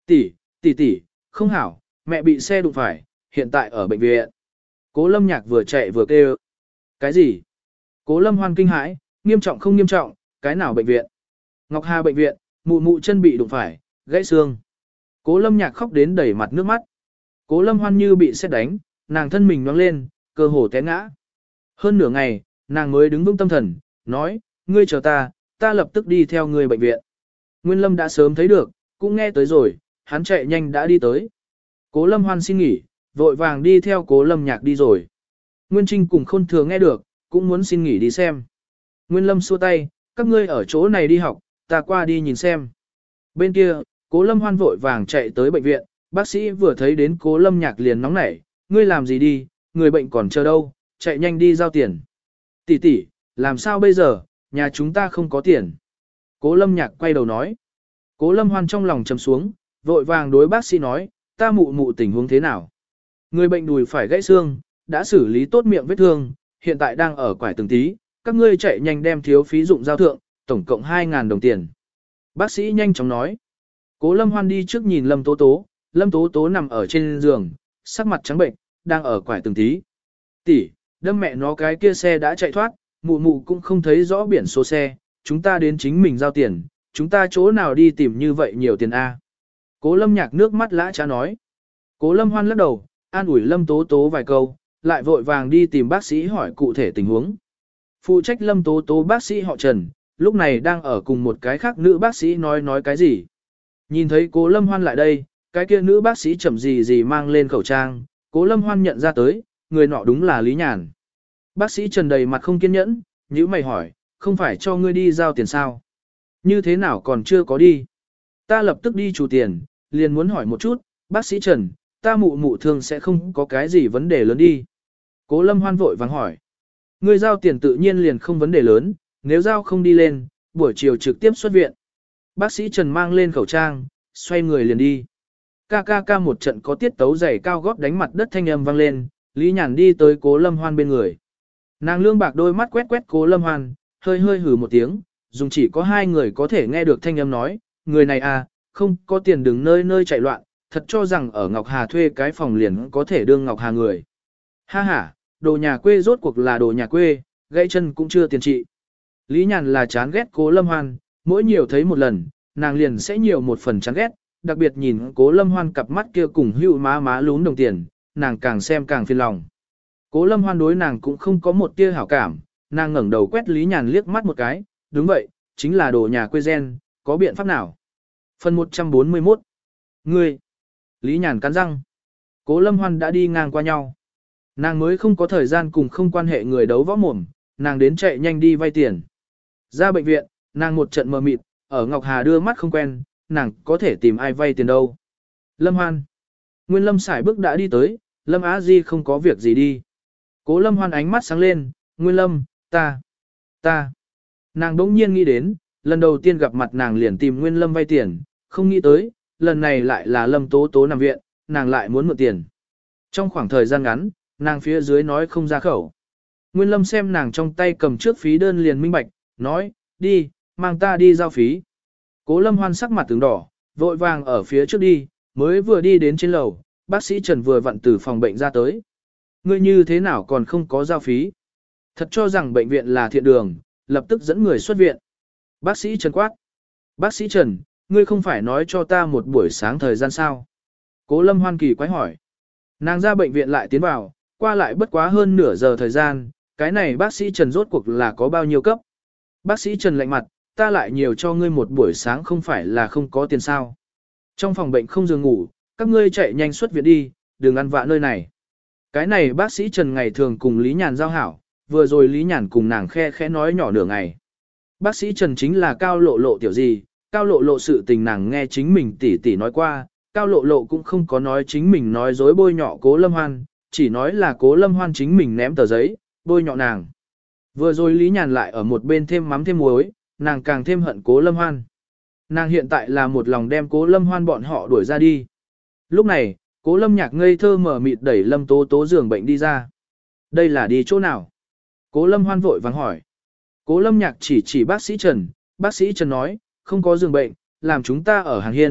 Tỷ, tỷ tỷ, không hảo, mẹ bị xe đụng phải, hiện tại ở bệnh viện. Cố Lâm Nhạc vừa chạy vừa kêu. Cái gì? Cố Lâm Hoan kinh hãi, nghiêm trọng không nghiêm trọng, cái nào bệnh viện? Ngọc Hà bệnh viện, mụ mụ chân bị đụng phải, gãy xương. Cố Lâm Nhạc khóc đến đầy mặt nước mắt. Cố Lâm Hoan như bị sét đánh, nàng thân mình nhoáng lên, cơ hồ té ngã. Hơn nửa ngày, nàng mới đứng vững tâm thần, nói, ngươi chờ ta, ta lập tức đi theo ngươi bệnh viện. Nguyên Lâm đã sớm thấy được, cũng nghe tới rồi, hắn chạy nhanh đã đi tới. Cố Lâm Hoan xin nghỉ, vội vàng đi theo Cố Lâm Nhạc đi rồi. Nguyên Trinh cùng Khôn Thừa nghe được, cũng muốn xin nghỉ đi xem. Nguyên Lâm xua tay, các ngươi ở chỗ này đi học, ta qua đi nhìn xem. Bên kia, Cố Lâm Hoan vội vàng chạy tới bệnh viện, bác sĩ vừa thấy đến Cố Lâm Nhạc liền nóng nảy, ngươi làm gì đi, người bệnh còn chờ đâu, chạy nhanh đi giao tiền. Tỷ tỷ, làm sao bây giờ, nhà chúng ta không có tiền. Cố Lâm Nhạc quay đầu nói. Cố Lâm Hoan trong lòng trầm xuống, vội vàng đối bác sĩ nói, ta mụ mụ tình huống thế nào. Người bệnh đùi phải gãy xương, đã xử lý tốt miệng vết thương, hiện tại đang ở quải từng tí, các ngươi chạy nhanh đem thiếu phí dụng giao thượng, tổng cộng hai nghìn đồng tiền. Bác sĩ nhanh chóng nói. Cố Lâm Hoan đi trước nhìn Lâm Tố Tố, Lâm Tố Tố nằm ở trên giường, sắc mặt trắng bệnh, đang ở quải từng tí. Tỷ, đâm mẹ nó cái kia xe đã chạy thoát, mụ mụ cũng không thấy rõ biển số xe, chúng ta đến chính mình giao tiền, chúng ta chỗ nào đi tìm như vậy nhiều tiền A. Cố Lâm Nhạc nước mắt lã trá nói. Cố Lâm Hoan lắc đầu, an ủi Lâm Tố Tố vài câu, lại vội vàng đi tìm bác sĩ hỏi cụ thể tình huống. Phụ trách Lâm Tố Tố bác sĩ họ Trần, lúc này đang ở cùng một cái khác nữ bác sĩ nói nói cái gì. Nhìn thấy Cố Lâm Hoan lại đây, cái kia nữ bác sĩ chậm gì gì mang lên khẩu trang, Cố Lâm Hoan nhận ra tới, người nọ đúng là Lý Nhàn. Bác sĩ Trần đầy mặt không kiên nhẫn, nhíu mày hỏi, không phải cho ngươi đi giao tiền sao? Như thế nào còn chưa có đi? Ta lập tức đi chủ tiền, liền muốn hỏi một chút, bác sĩ Trần, ta mụ mụ thường sẽ không có cái gì vấn đề lớn đi. Cố Lâm Hoan vội vàng hỏi. Ngươi giao tiền tự nhiên liền không vấn đề lớn, nếu giao không đi lên, buổi chiều trực tiếp xuất viện. Bác sĩ Trần mang lên khẩu trang, xoay người liền đi. Ca ca ca một trận có tiết tấu giày cao gót đánh mặt đất thanh âm vang lên, Lý Nhàn đi tới Cố Lâm Hoan bên người. Nàng lương bạc đôi mắt quét quét Cố Lâm Hoan, hơi hơi hừ một tiếng, dùng chỉ có hai người có thể nghe được thanh âm nói, người này à, không có tiền đừng nơi nơi chạy loạn, thật cho rằng ở Ngọc Hà thuê cái phòng liền có thể đương Ngọc Hà người. Ha ha, đồ nhà quê rốt cuộc là đồ nhà quê, gãy chân cũng chưa tiền trị. Lý Nhàn là chán ghét Cố Lâm Hoan, mỗi nhiều thấy một lần, nàng liền sẽ nhiều một phần chán ghét, đặc biệt nhìn Cố Lâm Hoan cặp mắt kia cùng hữu má má lún đồng tiền, nàng càng xem càng phiền lòng. Cố Lâm Hoan đối nàng cũng không có một tia hảo cảm, nàng ngẩng đầu quét Lý Nhàn liếc mắt một cái, đúng vậy, chính là đồ nhà quê gen, có biện pháp nào? Phần một trăm bốn mươi mốt. Ngươi! Lý Nhàn cắn răng. Cố Lâm Hoan đã đi ngang qua nhau. Nàng mới không có thời gian cùng không quan hệ người đấu võ mồm, nàng đến chạy nhanh đi vay tiền. Ra bệnh viện, nàng một trận mờ mịt, ở Ngọc Hà đưa mắt không quen, nàng có thể tìm ai vay tiền đâu. Lâm Hoan. Nguyên Lâm xài bước đã đi tới, Lâm Á Di không có việc gì đi. Cố Lâm Hoan ánh mắt sáng lên, Nguyên Lâm, ta, ta. Nàng đỗng nhiên nghĩ đến, lần đầu tiên gặp mặt nàng liền tìm Nguyên Lâm vay tiền, không nghĩ tới, lần này lại là Lâm Tố Tố nằm viện, nàng lại muốn mượn tiền. Trong khoảng thời gian ngắn, nàng phía dưới nói không ra khẩu. Nguyên Lâm xem nàng trong tay cầm trước phí đơn liền minh bạch, nói, đi, mang ta đi giao phí. Cố Lâm Hoan sắc mặt tướng đỏ, vội vàng ở phía trước đi, mới vừa đi đến trên lầu, bác sĩ Trần vừa vặn từ phòng bệnh ra tới. Ngươi như thế nào còn không có giao phí? Thật cho rằng bệnh viện là thiện đường, lập tức dẫn người xuất viện. Bác sĩ Trần quát. Bác sĩ Trần, ngươi không phải nói cho ta một buổi sáng thời gian sao? Cố Lâm Hoan kỳ quái hỏi. Nàng ra bệnh viện lại tiến vào, qua lại bất quá hơn nửa giờ thời gian, cái này bác sĩ Trần rốt cuộc là có bao nhiêu cấp? Bác sĩ Trần lạnh mặt, ta lại nhiều cho ngươi một buổi sáng không phải là không có tiền sao. Trong phòng bệnh không giường ngủ, các ngươi chạy nhanh xuất viện đi, đừng ăn vạ nơi này. Cái này bác sĩ Trần ngày thường cùng Lý Nhàn giao hảo, vừa rồi Lý Nhàn cùng nàng khe khẽ nói nhỏ nửa ngày. Bác sĩ Trần chính là cao lộ lộ tiểu gì, cao lộ lộ sự tình nàng nghe chính mình tỉ tỉ nói qua, cao lộ lộ cũng không có nói chính mình nói dối bôi nhọ Cố Lâm Hoan, chỉ nói là Cố Lâm Hoan chính mình ném tờ giấy, bôi nhọ nàng. Vừa rồi Lý Nhàn lại ở một bên thêm mắm thêm muối, nàng càng thêm hận Cố Lâm Hoan. Nàng hiện tại là một lòng đem Cố Lâm Hoan bọn họ đuổi ra đi. Lúc này, Cố Lâm Nhạc ngây thơ mở mịt đẩy Lâm Tố Tố giường bệnh đi ra. Đây là đi chỗ nào? Cố Lâm Hoan vội vàng hỏi. Cố Lâm Nhạc chỉ chỉ bác sĩ Trần, bác sĩ Trần nói, không có giường bệnh, làm chúng ta ở hàng hiên,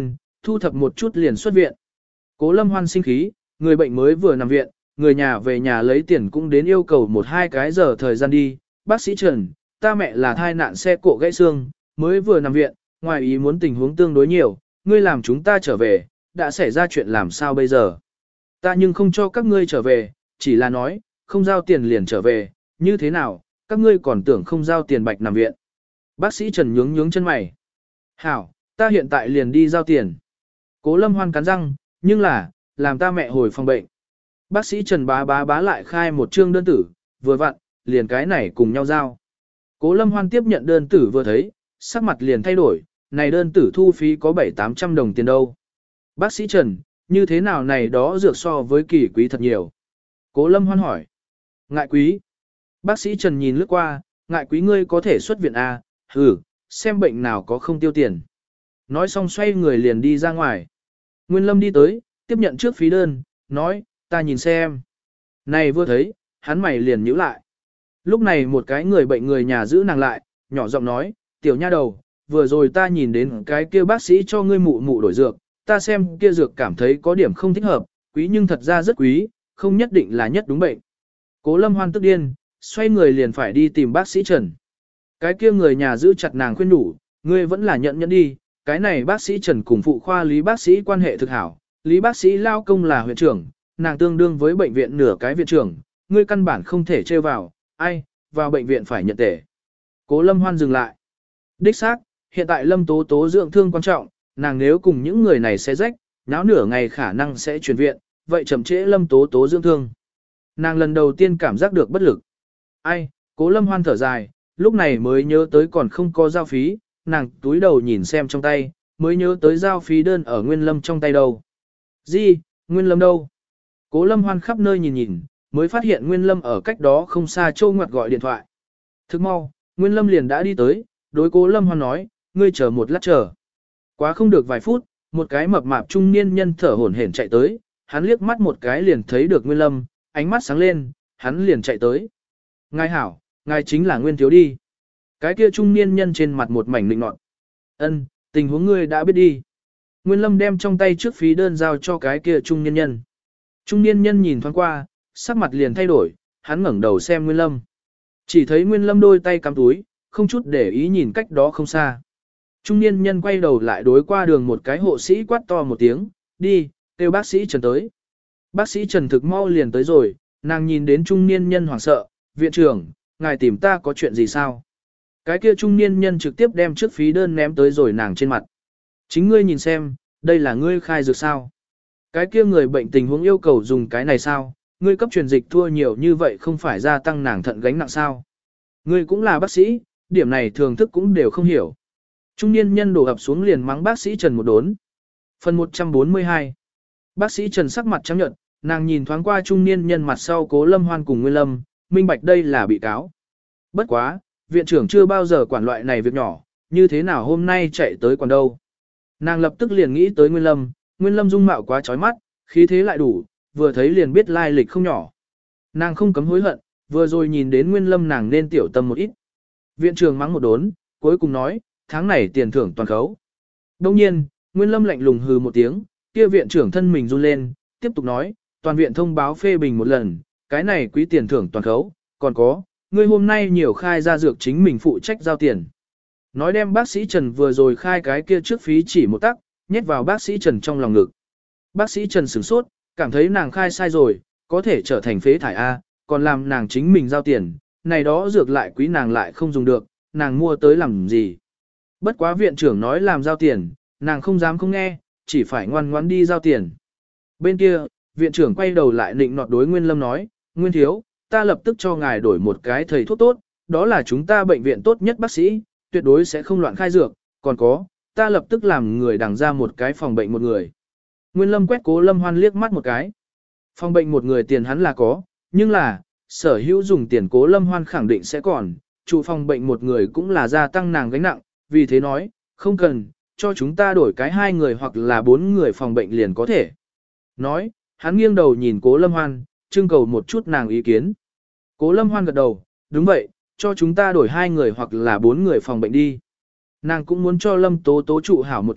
thu thập một chút liền xuất viện. Cố Lâm Hoan sinh khí, người bệnh mới vừa nằm viện, người nhà về nhà lấy tiền cũng đến yêu cầu một hai cái giờ thời gian đi. Bác sĩ Trần, ta mẹ là thai nạn xe cộ gãy xương, mới vừa nằm viện, ngoài ý muốn tình huống tương đối nhiều, ngươi làm chúng ta trở về, đã xảy ra chuyện làm sao bây giờ? Ta nhưng không cho các ngươi trở về, chỉ là nói, không giao tiền liền trở về, như thế nào, các ngươi còn tưởng không giao tiền bạch nằm viện. Bác sĩ Trần nhướng nhướng chân mày. Hảo, ta hiện tại liền đi giao tiền. Cố Lâm Hoan cắn răng, nhưng là, làm ta mẹ hồi phòng bệnh. Bác sĩ Trần bá bá bá lại khai một chương đơn tử, vừa vặn, liền cái này cùng nhau giao. Cố Lâm Hoan tiếp nhận đơn tử vừa thấy, sắc mặt liền thay đổi, này đơn tử thu phí có bảy tám trăm đồng tiền đâu. Bác sĩ Trần, như thế nào này đó dược so với kỳ quý thật nhiều. Cố Lâm Hoan hỏi. Ngại quý. Bác sĩ Trần nhìn lướt qua, ngại quý ngươi có thể xuất viện à, hừ, xem bệnh nào có không tiêu tiền. Nói xong xoay người liền đi ra ngoài. Nguyên Lâm đi tới, tiếp nhận trước phí đơn, nói, ta nhìn xem. Này vừa thấy, hắn mày liền nhíu lại. Lúc này một cái người bệnh người nhà giữ nàng lại, nhỏ giọng nói, tiểu nha đầu, vừa rồi ta nhìn đến cái kia bác sĩ cho ngươi mụ mụ đổi dược, ta xem kia dược cảm thấy có điểm không thích hợp, quý nhưng thật ra rất quý, không nhất định là nhất đúng bệnh. Cố Lâm Hoan tức điên, xoay người liền phải đi tìm bác sĩ Trần. Cái kia người nhà giữ chặt nàng khuyên nhủ, ngươi vẫn là nhận nhận đi, cái này bác sĩ Trần cùng phụ khoa Lý bác sĩ quan hệ thực hảo, Lý bác sĩ lao công là huyện trưởng, nàng tương đương với bệnh viện nửa cái viện trưởng, ngươi căn bản không thể trêu vào, ai, vào bệnh viện phải nhận tể. Cố Lâm Hoan dừng lại. Đích xác, hiện tại Lâm Tố Tố dưỡng thương quan trọng, nàng nếu cùng những người này sẽ rách, náo nửa ngày khả năng sẽ chuyển viện, vậy chậm trễ Lâm Tố Tố dưỡng thương. Nàng lần đầu tiên cảm giác được bất lực. Ai, Cố Lâm Hoan thở dài, lúc này mới nhớ tới còn không có giao phí, nàng túi đầu nhìn xem trong tay, mới nhớ tới giao phí đơn ở Nguyên Lâm trong tay đâu. Gì, Nguyên Lâm đâu? Cố Lâm Hoan khắp nơi nhìn nhìn, mới phát hiện Nguyên Lâm ở cách đó không xa Châu Ngoặt gọi điện thoại. Thức mau, Nguyên Lâm liền đã đi tới, đối Cố Lâm Hoan nói, ngươi chờ một lát chờ. Quá không được vài phút, một cái mập mạp trung niên nhân thở hổn hển chạy tới, hắn liếc mắt một cái liền thấy được Nguyên Lâm, ánh mắt sáng lên, hắn liền chạy tới. Ngài hảo, ngài chính là Nguyên thiếu đi. Cái kia trung niên nhân trên mặt một mảnh nịnh nọt. Ân, tình huống ngươi đã biết đi. Nguyên Lâm đem trong tay trước phí đơn giao cho cái kia trung niên nhân. Trung niên nhân nhìn thoáng qua, sắc mặt liền thay đổi, hắn ngẩng đầu xem Nguyên Lâm. Chỉ thấy Nguyên Lâm đôi tay cắm túi, không chút để ý nhìn cách đó không xa. Trung niên nhân quay đầu lại đối qua đường một cái hộ sĩ quát to một tiếng, đi, kêu bác sĩ Trần tới. Bác sĩ Trần thực mau liền tới rồi, nàng nhìn đến trung niên nhân hoảng sợ, viện trưởng, ngài tìm ta có chuyện gì sao? Cái kia trung niên nhân trực tiếp đem trước phí đơn ném tới rồi nàng trên mặt. Chính ngươi nhìn xem, đây là ngươi khai dược sao? Cái kia người bệnh tình huống yêu cầu dùng cái này sao? Ngươi cấp truyền dịch thua nhiều như vậy không phải gia tăng nàng thận gánh nặng sao? Ngươi cũng là bác sĩ, điểm này thường thức cũng đều không hiểu. Trung niên nhân đổ ập xuống liền mắng bác sĩ Trần một đốn. Phần một trăm bốn mươi hai. Bác sĩ Trần sắc mặt trắng nhợt, nàng nhìn thoáng qua trung niên nhân mặt sau Cố Lâm Hoan cùng Nguyên Lâm, minh bạch đây là bị cáo. Bất quá, viện trưởng chưa bao giờ quản loại này việc nhỏ, như thế nào hôm nay chạy tới còn đâu. Nàng lập tức liền nghĩ tới Nguyên Lâm, Nguyên Lâm dung mạo quá chói mắt, khí thế lại đủ, vừa thấy liền biết lai lịch không nhỏ. Nàng không cấm hối hận, vừa rồi nhìn đến Nguyên Lâm nàng nên tiểu tâm một ít. Viện trưởng mắng một đốn, cuối cùng nói, tháng này tiền thưởng toàn khấu. Đông nhiên, Nguyên Lâm lạnh lùng hừ một tiếng, kia viện trưởng thân mình run lên, tiếp tục nói, toàn viện thông báo phê bình một lần, cái này quý tiền thưởng toàn khấu, còn có, ngươi hôm nay nhiều khai ra dược chính mình phụ trách giao tiền. Nói đem bác sĩ Trần vừa rồi khai cái kia trước phí chỉ một tắc, nhét vào bác sĩ Trần trong lòng ngực. Bác sĩ Trần sửng sốt, cảm thấy nàng khai sai rồi, có thể trở thành phế thải A, còn làm nàng chính mình giao tiền, này đó dược lại quý nàng lại không dùng được, nàng mua tới làm gì. Bất quá viện trưởng nói làm giao tiền, nàng không dám không nghe, chỉ phải ngoan ngoãn đi giao tiền. Bên kia, viện trưởng quay đầu lại nịnh nọt đối Nguyên Lâm nói, Nguyên thiếu, ta lập tức cho ngài đổi một cái thầy thuốc tốt, đó là chúng ta bệnh viện tốt nhất bác sĩ, tuyệt đối sẽ không loạn khai dược, còn có, ta lập tức làm người đằng ra một cái phòng bệnh một người. Nguyên Lâm quét Cố Lâm Hoan liếc mắt một cái. Phòng bệnh một người tiền hắn là có, nhưng là, sở hữu dùng tiền Cố Lâm Hoan khẳng định sẽ còn, trụ phòng bệnh một người cũng là gia tăng nàng gánh nặng, vì thế nói, không cần, cho chúng ta đổi cái hai người hoặc là bốn người phòng bệnh liền có thể. Nói, hắn nghiêng đầu nhìn Cố Lâm Hoan, trưng cầu một chút nàng ý kiến. Cố Lâm Hoan gật đầu, đúng vậy, cho chúng ta đổi hai người hoặc là bốn người phòng bệnh đi. Nàng cũng muốn cho Lâm Tố Tố trụ hảo một chút,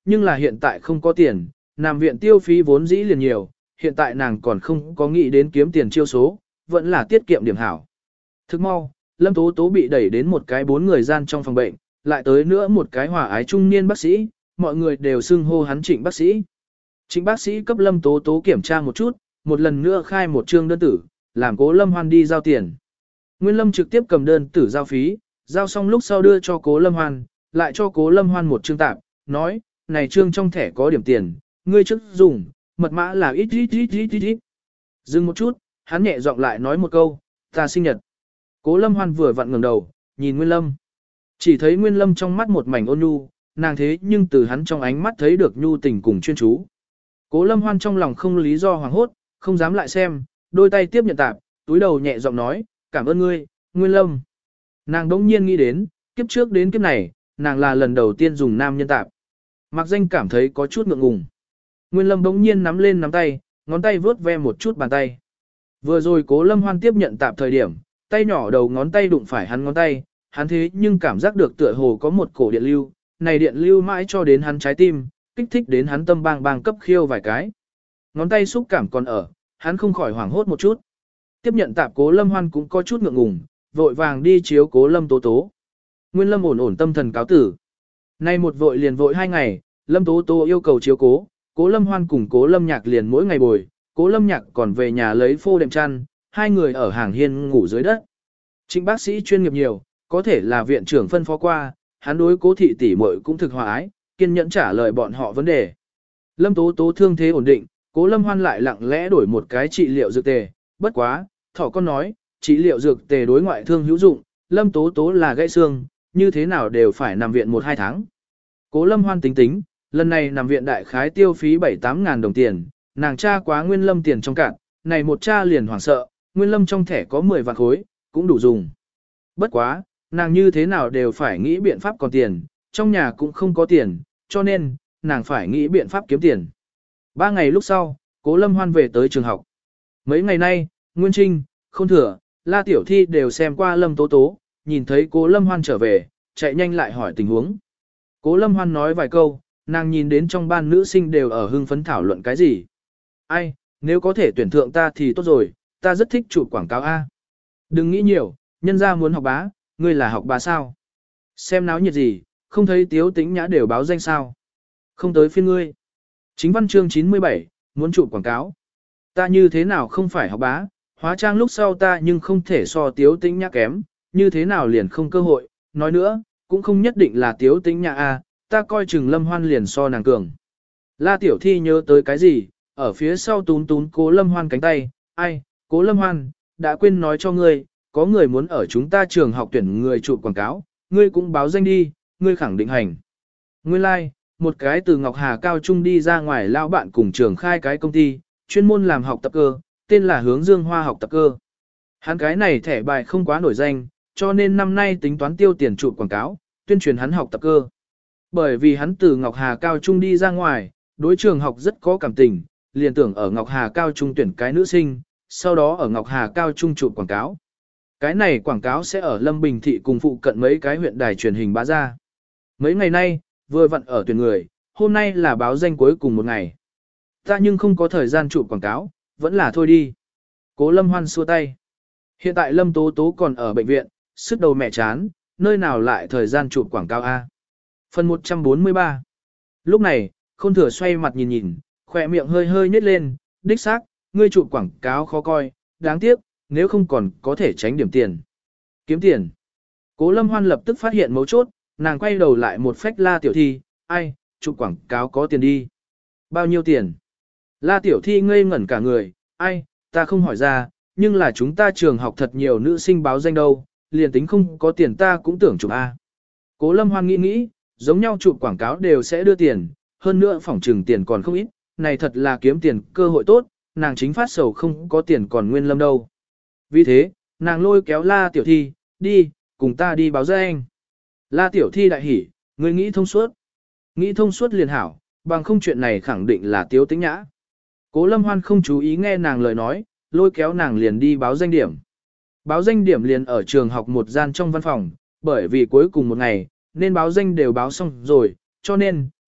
nhưng là hiện tại không có tiền, nằm viện tiêu phí vốn dĩ liền nhiều, hiện tại nàng còn không có nghĩ đến kiếm tiền chiêu số, vẫn là tiết kiệm điểm hảo. Thức mau, Lâm Tố Tố bị đẩy đến một cái bốn người gian trong phòng bệnh, lại tới nữa một cái hòa ái trung niên bác sĩ, mọi người đều xưng hô hắn Trịnh bác sĩ. Trịnh bác sĩ cấp Lâm Tố Tố kiểm tra một chút, một lần nữa khai một chương đơn tử, làm Cố Lâm Hoan đi giao tiền. Nguyên Lâm trực tiếp cầm đơn tử giao phí, giao xong lúc sau đưa cho Cố Lâm Hoan, lại cho Cố Lâm Hoan một chương tạp, nói, này chương trong thẻ có điểm tiền, ngươi trước dùng, mật mã là ít ít ít ít ít ít. Dừng một chút, hắn nhẹ giọng lại nói một câu, ta sinh nhật. Cố Lâm Hoan vừa vặn ngẩng đầu, nhìn Nguyên Lâm. Chỉ thấy Nguyên Lâm trong mắt một mảnh ôn nhu, nàng thế nhưng từ hắn trong ánh mắt thấy được nhu tình cùng chuyên chú. Cố Lâm Hoan trong lòng không lý do hoảng hốt, không dám lại xem, đôi tay tiếp nhận tạp, túi đầu nhẹ giọng nói, cảm ơn ngươi, Nguyên Lâm. Nàng đỗng nhiên nghĩ đến, kiếp trước đến kiếp này, nàng là lần đầu tiên dùng nam nhân tạp. Mạc Danh cảm thấy có chút ngượng ngùng. Nguyên Lâm đống nhiên nắm lên nắm tay, ngón tay vướt ve một chút bàn tay. Vừa rồi Cố Lâm Hoan tiếp nhận tạp thời điểm, tay nhỏ đầu ngón tay đụng phải hắn ngón tay, hắn thế nhưng cảm giác được tựa hồ có một cổ điện lưu, này điện lưu mãi cho đến hắn trái tim, kích thích đến hắn tâm bang bang cấp khiêu vài cái. Ngón tay xúc cảm còn ở, hắn không khỏi hoảng hốt một chút. Tiếp nhận tạp Cố Lâm Hoan cũng có chút ngượng ngùng, vội vàng đi chiếu Cố Lâm Tố Tố. Nguyên Lâm ổn ổn tâm thần cáo tử. Nay một vội liền vội hai ngày, Lâm Tố Tố yêu cầu chiếu cố, Cố Lâm Hoan cùng Cố Lâm Nhạc liền mỗi ngày bồi, Cố Lâm Nhạc còn về nhà lấy phô đệm chăn, hai người ở hàng hiên ngủ dưới đất. Trịnh bác sĩ chuyên nghiệp nhiều, có thể là viện trưởng phân phó qua, hắn đối Cố thị tỷ muội cũng thực hòa ái, kiên nhẫn trả lời bọn họ vấn đề. Lâm Tố Tố thương thế ổn định, Cố Lâm Hoan lại lặng lẽ đổi một cái trị liệu dược tề, bất quá, thỏ con nói, trị liệu dược tề đối ngoại thương hữu dụng, Lâm Tố Tố là gãy xương, như thế nào đều phải nằm viện một hai tháng. Cố Lâm Hoan tính tính, lần này nằm viện đại khái tiêu phí bảy tám ngàn đồng tiền, nàng tra quá Nguyên Lâm tiền trong cạn, này một tra liền hoảng sợ, Nguyên Lâm trong thẻ có mười vạn khối, cũng đủ dùng. Bất quá, nàng như thế nào đều phải nghĩ biện pháp còn tiền, trong nhà cũng không có tiền, cho nên, nàng phải nghĩ biện pháp kiếm tiền. Ba ngày lúc sau, Cố Lâm Hoan về tới trường học. Mấy ngày nay, Nguyên Trinh, Khôn Thừa, La Tiểu Thi đều xem qua Lâm Tố Tố, nhìn thấy Cố Lâm Hoan trở về, chạy nhanh lại hỏi tình huống. Cố Lâm Hoan nói vài câu, nàng nhìn đến trong ban nữ sinh đều ở hưng phấn thảo luận cái gì. Ai, nếu có thể tuyển thượng ta thì tốt rồi, ta rất thích chụp quảng cáo A. Đừng nghĩ nhiều, nhân ra muốn học bá, ngươi là học bá sao? Xem náo nhiệt gì, không thấy Tiếu Tĩnh Nhã đều báo danh sao? Không tới phiên ngươi. Chính văn chương chín mươi bảy, muốn chụp quảng cáo. Ta như thế nào không phải học bá, hóa trang lúc sau ta nhưng không thể so Tiếu Tĩnh Nhã kém, như thế nào liền không cơ hội, nói nữa, cũng không nhất định là Tiếu Tĩnh Nhã A, ta coi chừng Lâm Hoan liền so nàng cường. La Tiểu Thi nhớ tới cái gì, ở phía sau tún tún Cố Lâm Hoan cánh tay, ai, Cố Lâm Hoan, đã quên nói cho ngươi, có người muốn ở chúng ta trường học tuyển người chụp quảng cáo, ngươi cũng báo danh đi, ngươi khẳng định hành. Nguyên lai, like, một cái từ Ngọc Hà Cao Trung đi ra ngoài lao bạn cùng trường khai cái công ty, chuyên môn làm học tập cơ, tên là Hướng Dương Hoa học tập cơ. Hắn cái này thẻ bài không quá nổi danh, cho nên năm nay tính toán tiêu tiền chụp quảng cáo, tuyên truyền hắn học tập cơ. Bởi vì hắn từ Ngọc Hà Cao Trung đi ra ngoài, đối trường học rất có cảm tình, liền tưởng ở Ngọc Hà Cao Trung tuyển cái nữ sinh, sau đó ở Ngọc Hà Cao Trung chụp quảng cáo. Cái này quảng cáo sẽ ở Lâm Bình Thị cùng phụ cận mấy cái huyện đài truyền hình bá ra. Mấy ngày nay, vừa vặn ở tuyển người, hôm nay là báo danh cuối cùng một ngày. Ta nhưng không có thời gian chụp quảng cáo, vẫn là thôi đi. Cố Lâm Hoan xua tay. Hiện tại Lâm Tố Tố còn ở bệnh viện, sức đầu mẹ chán, nơi nào lại thời gian chụp quảng cáo A. Phần một trăm bốn mươi ba. Lúc này, Khôn Thừa xoay mặt nhìn nhìn, khỏe miệng hơi hơi nhếch lên, đích xác, ngươi chụp quảng cáo khó coi, đáng tiếc, nếu không còn có thể tránh điểm tiền. Kiếm tiền. Cố Lâm Hoan lập tức phát hiện mấu chốt, nàng quay đầu lại một phách La Tiểu Thi, ai, chụp quảng cáo có tiền đi. Bao nhiêu tiền? La Tiểu Thi ngây ngẩn cả người, ai, ta không hỏi ra, nhưng là chúng ta trường học thật nhiều nữ sinh báo danh đâu, liền tính không có tiền ta cũng tưởng chụp A. Cố Lâm Hoan nghĩ nghĩ, giống nhau chụp quảng cáo đều sẽ đưa tiền, hơn nữa phỏng trừng tiền còn không ít, này thật là kiếm tiền cơ hội tốt, nàng chính phát sầu không có tiền còn Nguyên Lâm đâu. Vì thế, nàng lôi kéo La Tiểu Thi, đi, cùng ta đi báo danh. La Tiểu Thi đại hỉ, ngươi nghĩ thông suốt. Nghĩ thông suốt liền hảo, bằng không chuyện này khẳng định là Tiếu Tĩnh Nhã. Cố Lâm Hoan không chú ý nghe nàng lời nói, lôi kéo nàng liền đi báo danh điểm. Báo danh điểm liền ở trường học một gian trong văn phòng, bởi vì cuối cùng một ngày, nên báo danh đều báo xong rồi, cho nên,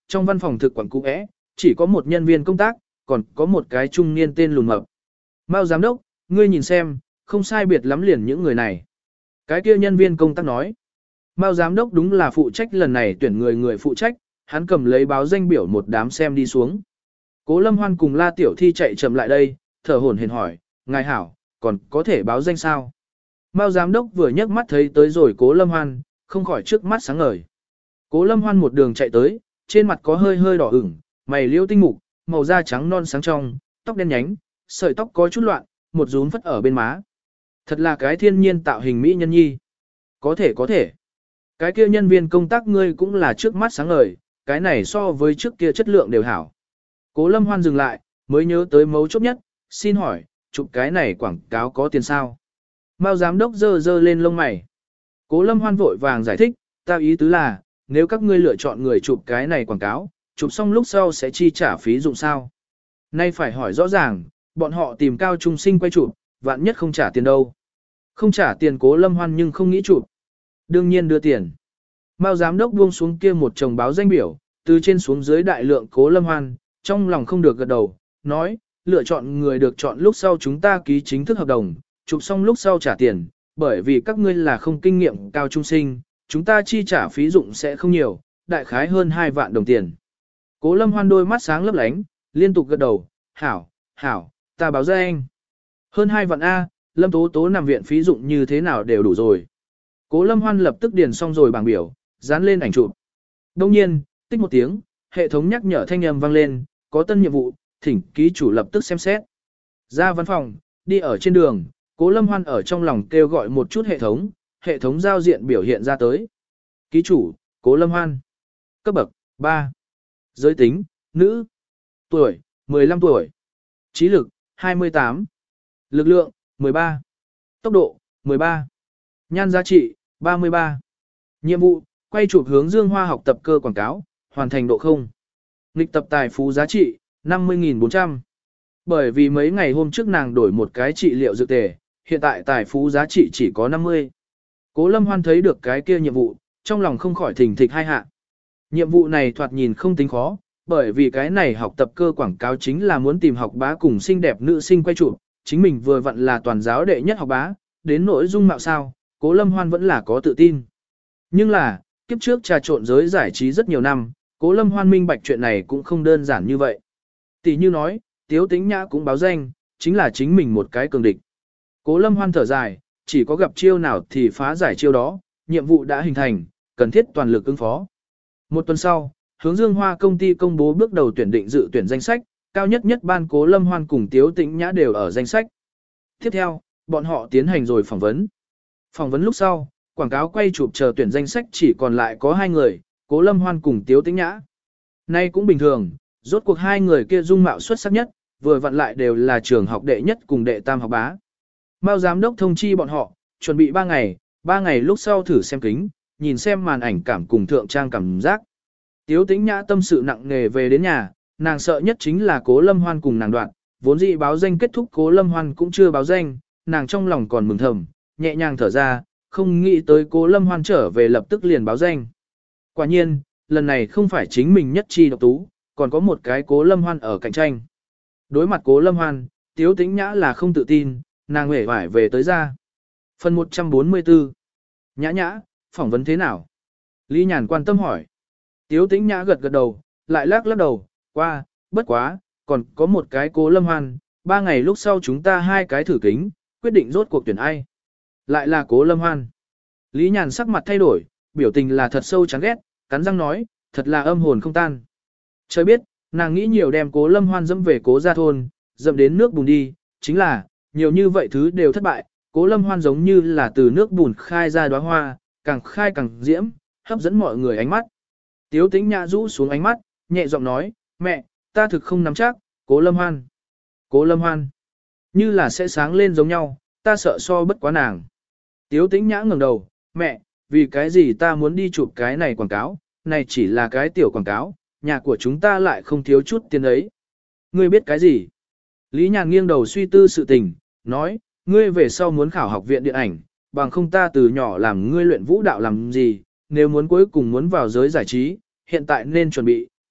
trong văn phòng thực quản cũ é, chỉ có một nhân viên công tác, còn có một cái trung niên tên lùn mập. Mao giám đốc, ngươi nhìn xem, không sai biệt lắm liền những người này. Cái kia nhân viên công tác nói. Mao giám đốc đúng là phụ trách lần này tuyển người người phụ trách, hắn cầm lấy báo danh biểu một đám xem đi xuống. Cố Lâm Hoan cùng La Tiểu Thi chạy chậm lại đây, thở hổn hển hỏi, ngài hảo, còn có thể báo danh sao? Mao giám đốc vừa nhấc mắt thấy tới rồi Cố Lâm Hoan, không khỏi trước mắt sáng ngời. Cố Lâm Hoan một đường chạy tới, trên mặt có hơi hơi đỏ ửng, mày liễu tinh mục, màu da trắng non sáng trong, tóc đen nhánh, sợi tóc có chút loạn, một rúm phất ở bên má. Thật là cái thiên nhiên tạo hình mỹ nhân nhi. Có thể có thể. Cái kia nhân viên công tác ngươi cũng là trước mắt sáng ngời, cái này so với trước kia chất lượng đều hảo. Cố Lâm Hoan dừng lại, mới nhớ tới mấu chốt nhất, xin hỏi, chụp cái này quảng cáo có tiền sao? Mao giám đốc dơ dơ lên lông mày. Cố Lâm Hoan vội vàng giải thích, ta ý tứ là, nếu các ngươi lựa chọn người chụp cái này quảng cáo, chụp xong lúc sau sẽ chi trả phí dụng sao? Nay phải hỏi rõ ràng, bọn họ tìm cao trung sinh quay chụp, vạn nhất không trả tiền đâu. Không trả tiền Cố Lâm Hoan nhưng không nghĩ chụp. Đương nhiên đưa tiền. Mao giám đốc buông xuống kia một chồng báo danh biểu, từ trên xuống dưới đại lượng Cố Lâm Hoan, trong lòng không được gật đầu, nói, lựa chọn người được chọn lúc sau chúng ta ký chính thức hợp đồng, chụp xong lúc sau trả tiền, bởi vì các ngươi là không kinh nghiệm cao trung sinh, chúng ta chi trả phí dụng sẽ không nhiều, đại khái hơn hai vạn đồng tiền. Cố Lâm Hoan đôi mắt sáng lấp lánh, liên tục gật đầu, hảo, hảo, ta báo danh. Hơn hai vạn A, Lâm Tố Tố nằm viện phí dụng như thế nào đều đủ rồi. Cố Lâm Hoan lập tức điền xong rồi bảng biểu, dán lên ảnh chụp. Đông nhiên, tích một tiếng, hệ thống nhắc nhở thanh âm vang lên, có tân nhiệm vụ, thỉnh ký chủ lập tức xem xét. Ra văn phòng, đi ở trên đường, Cố Lâm Hoan ở trong lòng kêu gọi một chút hệ thống, hệ thống giao diện biểu hiện ra tới. Ký chủ, Cố Lâm Hoan. Cấp bậc, ba. Giới tính, nữ. Tuổi, mười lăm tuổi. Trí lực, hai mươi tám. Lực lượng, mười ba. Tốc độ, mười ba. Nhan giá trị, ba mươi ba. Nhiệm vụ, quay chụp hướng Dương Hoa học tập cơ quảng cáo, hoàn thành độ không. Nghịch tập tài phú giá trị, năm mươi nghìn bốn trăm. Bởi vì mấy ngày hôm trước nàng đổi một cái trị liệu dược tề, hiện tại tài phú giá trị chỉ có năm mươi. Cố Lâm Hoan thấy được cái kia nhiệm vụ, trong lòng không khỏi thình thịch hai hạ. Nhiệm vụ này thoạt nhìn không tính khó, bởi vì cái này học tập cơ quảng cáo chính là muốn tìm học bá cùng xinh đẹp nữ sinh quay chụp, chính mình vừa vặn là toàn giáo đệ nhất học bá, đến nỗi dung mạo sao, Cố Lâm Hoan vẫn là có tự tin. Nhưng là, kiếp trước trà trộn giới giải trí rất nhiều năm, Cố Lâm Hoan minh bạch chuyện này cũng không đơn giản như vậy. Tỷ như nói, Tiếu Tĩnh Nhã cũng báo danh, chính là chính mình một cái cường địch. Cố Lâm Hoan thở dài, chỉ có gặp chiêu nào thì phá giải chiêu đó, nhiệm vụ đã hình thành, cần thiết toàn lực ứng phó. Một tuần sau, Hướng Dương Hoa công ty công bố bước đầu tuyển định dự tuyển danh sách, cao nhất nhất ban Cố Lâm Hoan cùng Tiếu Tĩnh Nhã đều ở danh sách. Tiếp theo, bọn họ tiến hành rồi phỏng vấn. Phỏng vấn lúc sau, quảng cáo quay chụp chờ tuyển danh sách chỉ còn lại có hai người, Cố Lâm Hoan cùng Tiếu Tĩnh Nhã. Nay cũng bình thường, rốt cuộc hai người kia dung mạo xuất sắc nhất, vừa vặn lại đều là trường học đệ nhất cùng đệ tam học bá. Mao giám đốc thông chi bọn họ, chuẩn bị ba ngày, ba ngày lúc sau thử xem kính, nhìn xem màn ảnh cảm cùng thượng trang cảm giác. Tiếu Tĩnh Nhã tâm sự nặng nề về đến nhà, nàng sợ nhất chính là Cố Lâm Hoan cùng nàng đoạn, vốn dĩ báo danh kết thúc Cố Lâm Hoan cũng chưa báo danh, nàng trong lòng còn mừng thầm, nhẹ nhàng thở ra, không nghĩ tới Cố Lâm Hoan trở về lập tức liền báo danh. Quả nhiên, lần này không phải chính mình nhất chi độc tú, còn có một cái Cố Lâm Hoan ở cạnh tranh. Đối mặt Cố Lâm Hoan, Tiếu Tĩnh Nhã là không tự tin, nàng hề vải về tới ra. Phần một trăm bốn mươi tư. Nhã Nhã, phỏng vấn thế nào? Lý Nhàn quan tâm hỏi. Tiếu Tĩnh Nhã gật gật đầu, lại lắc lắc đầu, qua, bất quá, còn có một cái Cố Lâm Hoan, ba ngày lúc sau chúng ta hai cái thử kính, quyết định rốt cuộc tuyển ai. Lại là Cố Lâm Hoan. Lý Nhàn sắc mặt thay đổi, biểu tình là thật sâu chán ghét, cắn răng nói, thật là âm hồn không tan. Trời biết, nàng nghĩ nhiều đem Cố Lâm Hoan dẫm về Cố gia thôn, dẫm đến nước bùn đi, chính là, nhiều như vậy thứ đều thất bại, Cố Lâm Hoan giống như là từ nước bùn khai ra đóa hoa, càng khai càng diễm, hấp dẫn mọi người ánh mắt. Tiếu Tĩnh Nhã rũ xuống ánh mắt, nhẹ giọng nói, mẹ, ta thực không nắm chắc, Cố Lâm Hoan. Cố Lâm Hoan. Như là sẽ sáng lên giống nhau, ta sợ so bất quá nàng. Tiếu Tĩnh Nhã ngẩng đầu, mẹ, vì cái gì ta muốn đi chụp cái này quảng cáo, này chỉ là cái tiểu quảng cáo, nhà của chúng ta lại không thiếu chút tiền ấy. Ngươi biết cái gì? Lý Nhàn nghiêng đầu suy tư sự tình, nói, ngươi về sau muốn khảo học viện điện ảnh, bằng không ta từ nhỏ làm ngươi luyện vũ đạo làm gì, nếu muốn cuối cùng muốn vào giới giải trí, hiện tại nên chuẩn bị,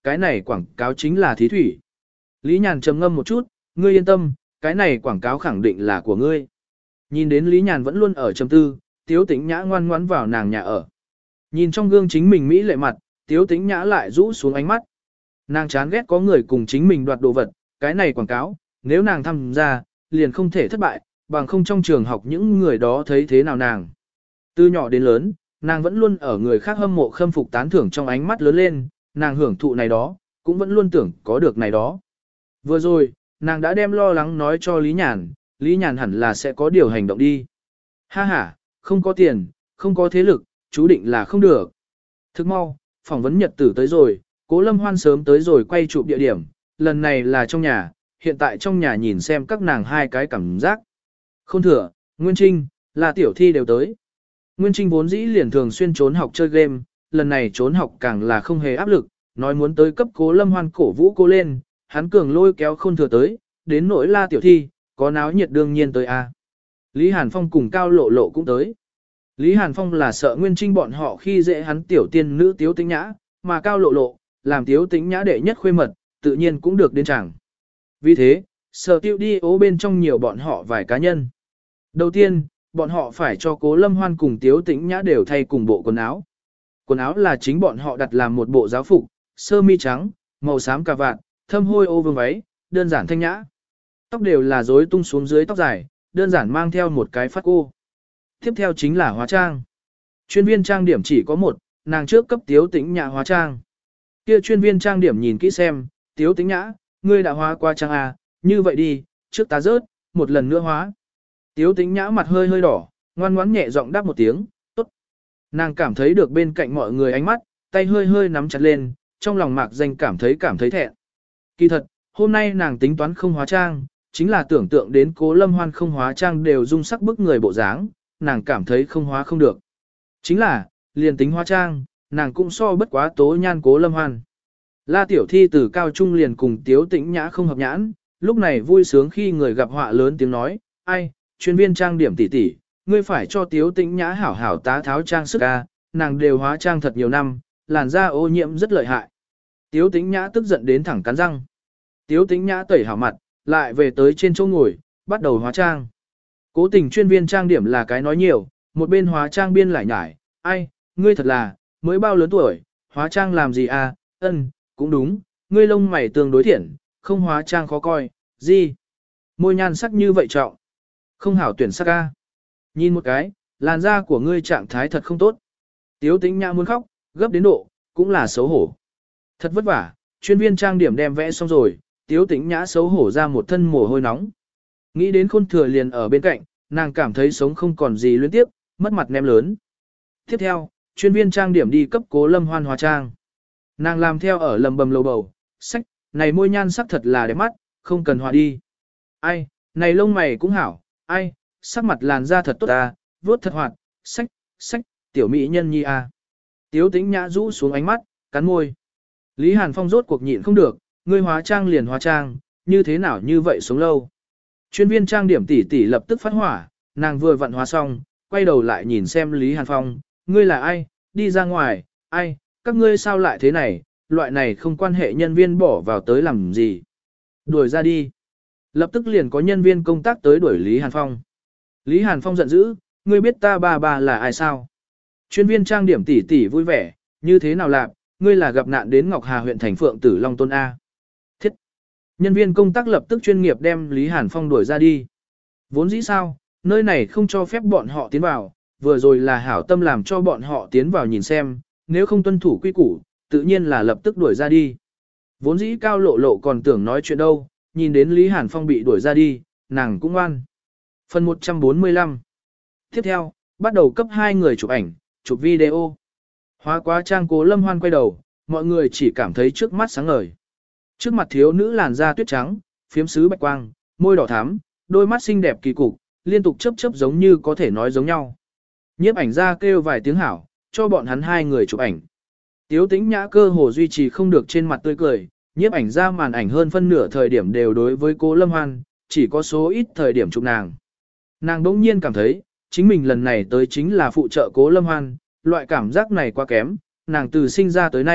cái này quảng cáo chính là thí thủy. Lý Nhàn trầm ngâm một chút, ngươi yên tâm, cái này quảng cáo khẳng định là của ngươi. Nhìn đến Lý Nhàn vẫn luôn ở trầm tư, Tiếu Tĩnh Nhã ngoan ngoãn vào nàng nhà ở. Nhìn trong gương chính mình mỹ lệ mặt, Tiếu Tĩnh Nhã lại rũ xuống ánh mắt. Nàng chán ghét có người cùng chính mình đoạt đồ vật, cái này quảng cáo, nếu nàng tham gia, liền không thể thất bại, bằng không trong trường học những người đó thấy thế nào nàng. Từ nhỏ đến lớn, nàng vẫn luôn ở người khác hâm mộ khâm phục tán thưởng trong ánh mắt lớn lên, nàng hưởng thụ này đó, cũng vẫn luôn tưởng có được này đó. Vừa rồi, nàng đã đem lo lắng nói cho Lý Nhàn, Lý Nhàn hẳn là sẽ có điều hành động đi. Ha ha, không có tiền, không có thế lực, chú định là không được. Thức mau, phỏng vấn nhật tử tới rồi, Cố Lâm Hoan sớm tới rồi quay chụp địa điểm, lần này là trong nhà, hiện tại trong nhà nhìn xem các nàng hai cái cảm giác. Khôn Thừa, Nguyên Trinh, là tiểu thi đều tới. Nguyên Trinh vốn dĩ liền thường xuyên trốn học chơi game, lần này trốn học càng là không hề áp lực, nói muốn tới cấp Cố Lâm Hoan cổ vũ cô lên, hắn cường lôi kéo Khôn Thừa tới, đến nỗi La tiểu thi, có náo nhiệt đương nhiên tới a. Lý Hàn Phong cùng Cao Lộ Lộ cũng tới. Lý Hàn Phong là sợ Nguyên Trinh bọn họ khi dễ hắn tiểu tiên nữ Tiếu Tĩnh Nhã, mà Cao Lộ Lộ, làm Tiếu Tĩnh Nhã đệ nhất khuê mật, tự nhiên cũng được đến chẳng. Vì thế, sở tiêu đi ố bên trong nhiều bọn họ vài cá nhân. Đầu tiên, bọn họ phải cho Cố Lâm Hoan cùng Tiếu Tĩnh Nhã đều thay cùng bộ quần áo. Quần áo là chính bọn họ đặt làm một bộ giáo phục, sơ mi trắng, màu xám cà vạt, thâm hôi ô vương váy, đơn giản thanh nhã. Tóc đều là rối tung xuống dưới tóc dài, đơn giản mang theo một cái phát cô. Tiếp theo chính là hóa trang. Chuyên viên trang điểm chỉ có một, nàng trước cấp Tiếu Tĩnh Nhã hóa trang. Kia chuyên viên trang điểm nhìn kỹ xem, Tiếu Tĩnh Nhã, ngươi đã hóa qua trang à, như vậy đi, trước ta rớt, một lần nữa hóa. Tiếu Tĩnh Nhã mặt hơi hơi đỏ, ngoan ngoãn nhẹ giọng đáp một tiếng, tốt. Nàng cảm thấy được bên cạnh mọi người ánh mắt, tay hơi hơi nắm chặt lên, trong lòng mạc danh cảm thấy cảm thấy thẹn. Kỳ thật, hôm nay nàng tính toán không hóa trang, chính là tưởng tượng đến Cố Lâm Hoan không hóa trang đều dung sắc bức người bộ dáng, nàng cảm thấy không hóa không được. Chính là, liền tính hóa trang, nàng cũng so bất quá tố nhan Cố Lâm Hoan. La tiểu thi từ cao trung liền cùng Tiếu Tĩnh Nhã không hợp nhãn, lúc này vui sướng khi người gặp họa lớn tiếng nói, ai, chuyên viên trang điểm tỷ tỷ, ngươi phải cho Tiếu Tĩnh Nhã hảo hảo tá tháo trang sức a, nàng đều hóa trang thật nhiều năm, làn da ô nhiễm rất lợi hại. Tiếu Tĩnh Nhã tức giận đến thẳng cắn răng. Tiếu Tĩnh Nhã tẩy hảo mặt, lại về tới trên chỗ ngồi, bắt đầu hóa trang. Cố tình chuyên viên trang điểm là cái nói nhiều, một bên hóa trang biên lại nhải, ai, ngươi thật là, mới bao lớn tuổi, hóa trang làm gì à, ân, cũng đúng, ngươi lông mày tương đối thiện, không hóa trang khó coi, gì? Môi nhan sắc như vậy trọng. Không hảo tuyển sắc a. Nhìn một cái, làn da của ngươi trạng thái thật không tốt. Tiếu Tĩnh Nhã muốn khóc, gấp đến độ, cũng là xấu hổ. Thật vất vả, chuyên viên trang điểm đem vẽ xong rồi, Tiếu Tĩnh Nhã xấu hổ ra một thân mồ hôi nóng. Nghĩ đến Khôn Thừa liền ở bên cạnh, nàng cảm thấy sống không còn gì luyến tiếp, mất mặt nem lớn. Tiếp theo, chuyên viên trang điểm đi cấp Cố Lâm Hoan hóa trang. Nàng làm theo ở lầm bầm lầu bầu, sách, này môi nhan sắc thật là đẹp mắt, không cần hóa đi. Ai, này lông mày cũng hảo, ai, sắc mặt làn da thật tốt à, vuốt thật hoạt, sách, sách, tiểu mỹ nhân nhi à. Tiếu Tĩnh Nhã rũ xuống ánh mắt, cắn môi. Lý Hàn Phong rốt cuộc nhịn không được, ngươi hóa trang liền hóa trang, như thế nào như vậy sống lâu. Chuyên viên trang điểm tỷ tỷ lập tức phát hỏa, nàng vừa vặn hóa xong, quay đầu lại nhìn xem Lý Hàn Phong, ngươi là ai, đi ra ngoài, ai, các ngươi sao lại thế này, loại này không quan hệ nhân viên bỏ vào tới làm gì. Đuổi ra đi. Lập tức liền có nhân viên công tác tới đuổi Lý Hàn Phong. Lý Hàn Phong giận dữ, ngươi biết ta bà bà là ai sao? Chuyên viên trang điểm tỷ tỷ vui vẻ, như thế nào làm, ngươi là gặp nạn đến Ngọc Hà huyện thành Phượng Tử Long Tôn A. Thiết. Nhân viên công tác lập tức chuyên nghiệp đem Lý Hàn Phong đuổi ra đi. Vốn dĩ sao, nơi này không cho phép bọn họ tiến vào, vừa rồi là hảo tâm làm cho bọn họ tiến vào nhìn xem, nếu không tuân thủ quy củ, tự nhiên là lập tức đuổi ra đi. Vốn dĩ Cao Lộ Lộ còn tưởng nói chuyện đâu, nhìn đến Lý Hàn Phong bị đuổi ra đi, nàng cũng ngoan. Phần một trăm bốn mươi lăm. Tiếp theo, bắt đầu cấp hai người chụp ảnh, chụp video. Hóa quá trang Cố Lâm Hoan quay đầu, mọi người chỉ cảm thấy trước mắt sáng ngời. Trước mặt thiếu nữ làn da tuyết trắng, phiếm sứ bạch quang, môi đỏ thắm, đôi mắt xinh đẹp kỳ cục, liên tục chớp chớp giống như có thể nói giống nhau. Nhiếp ảnh ra kêu vài tiếng hảo, cho bọn hắn hai người chụp ảnh. Tiếu Tĩnh Nhã cơ hồ duy trì không được trên mặt tươi cười, nhiếp ảnh ra màn ảnh hơn phân nửa thời điểm đều đối với Cố Lâm Hoan, chỉ có số ít thời điểm chụp nàng. Nàng đỗng nhiên cảm thấy, chính mình lần này tới chính là phụ trợ Cố Lâm Hoan, loại cảm giác này quá kém, nàng từ sinh ra tới nay,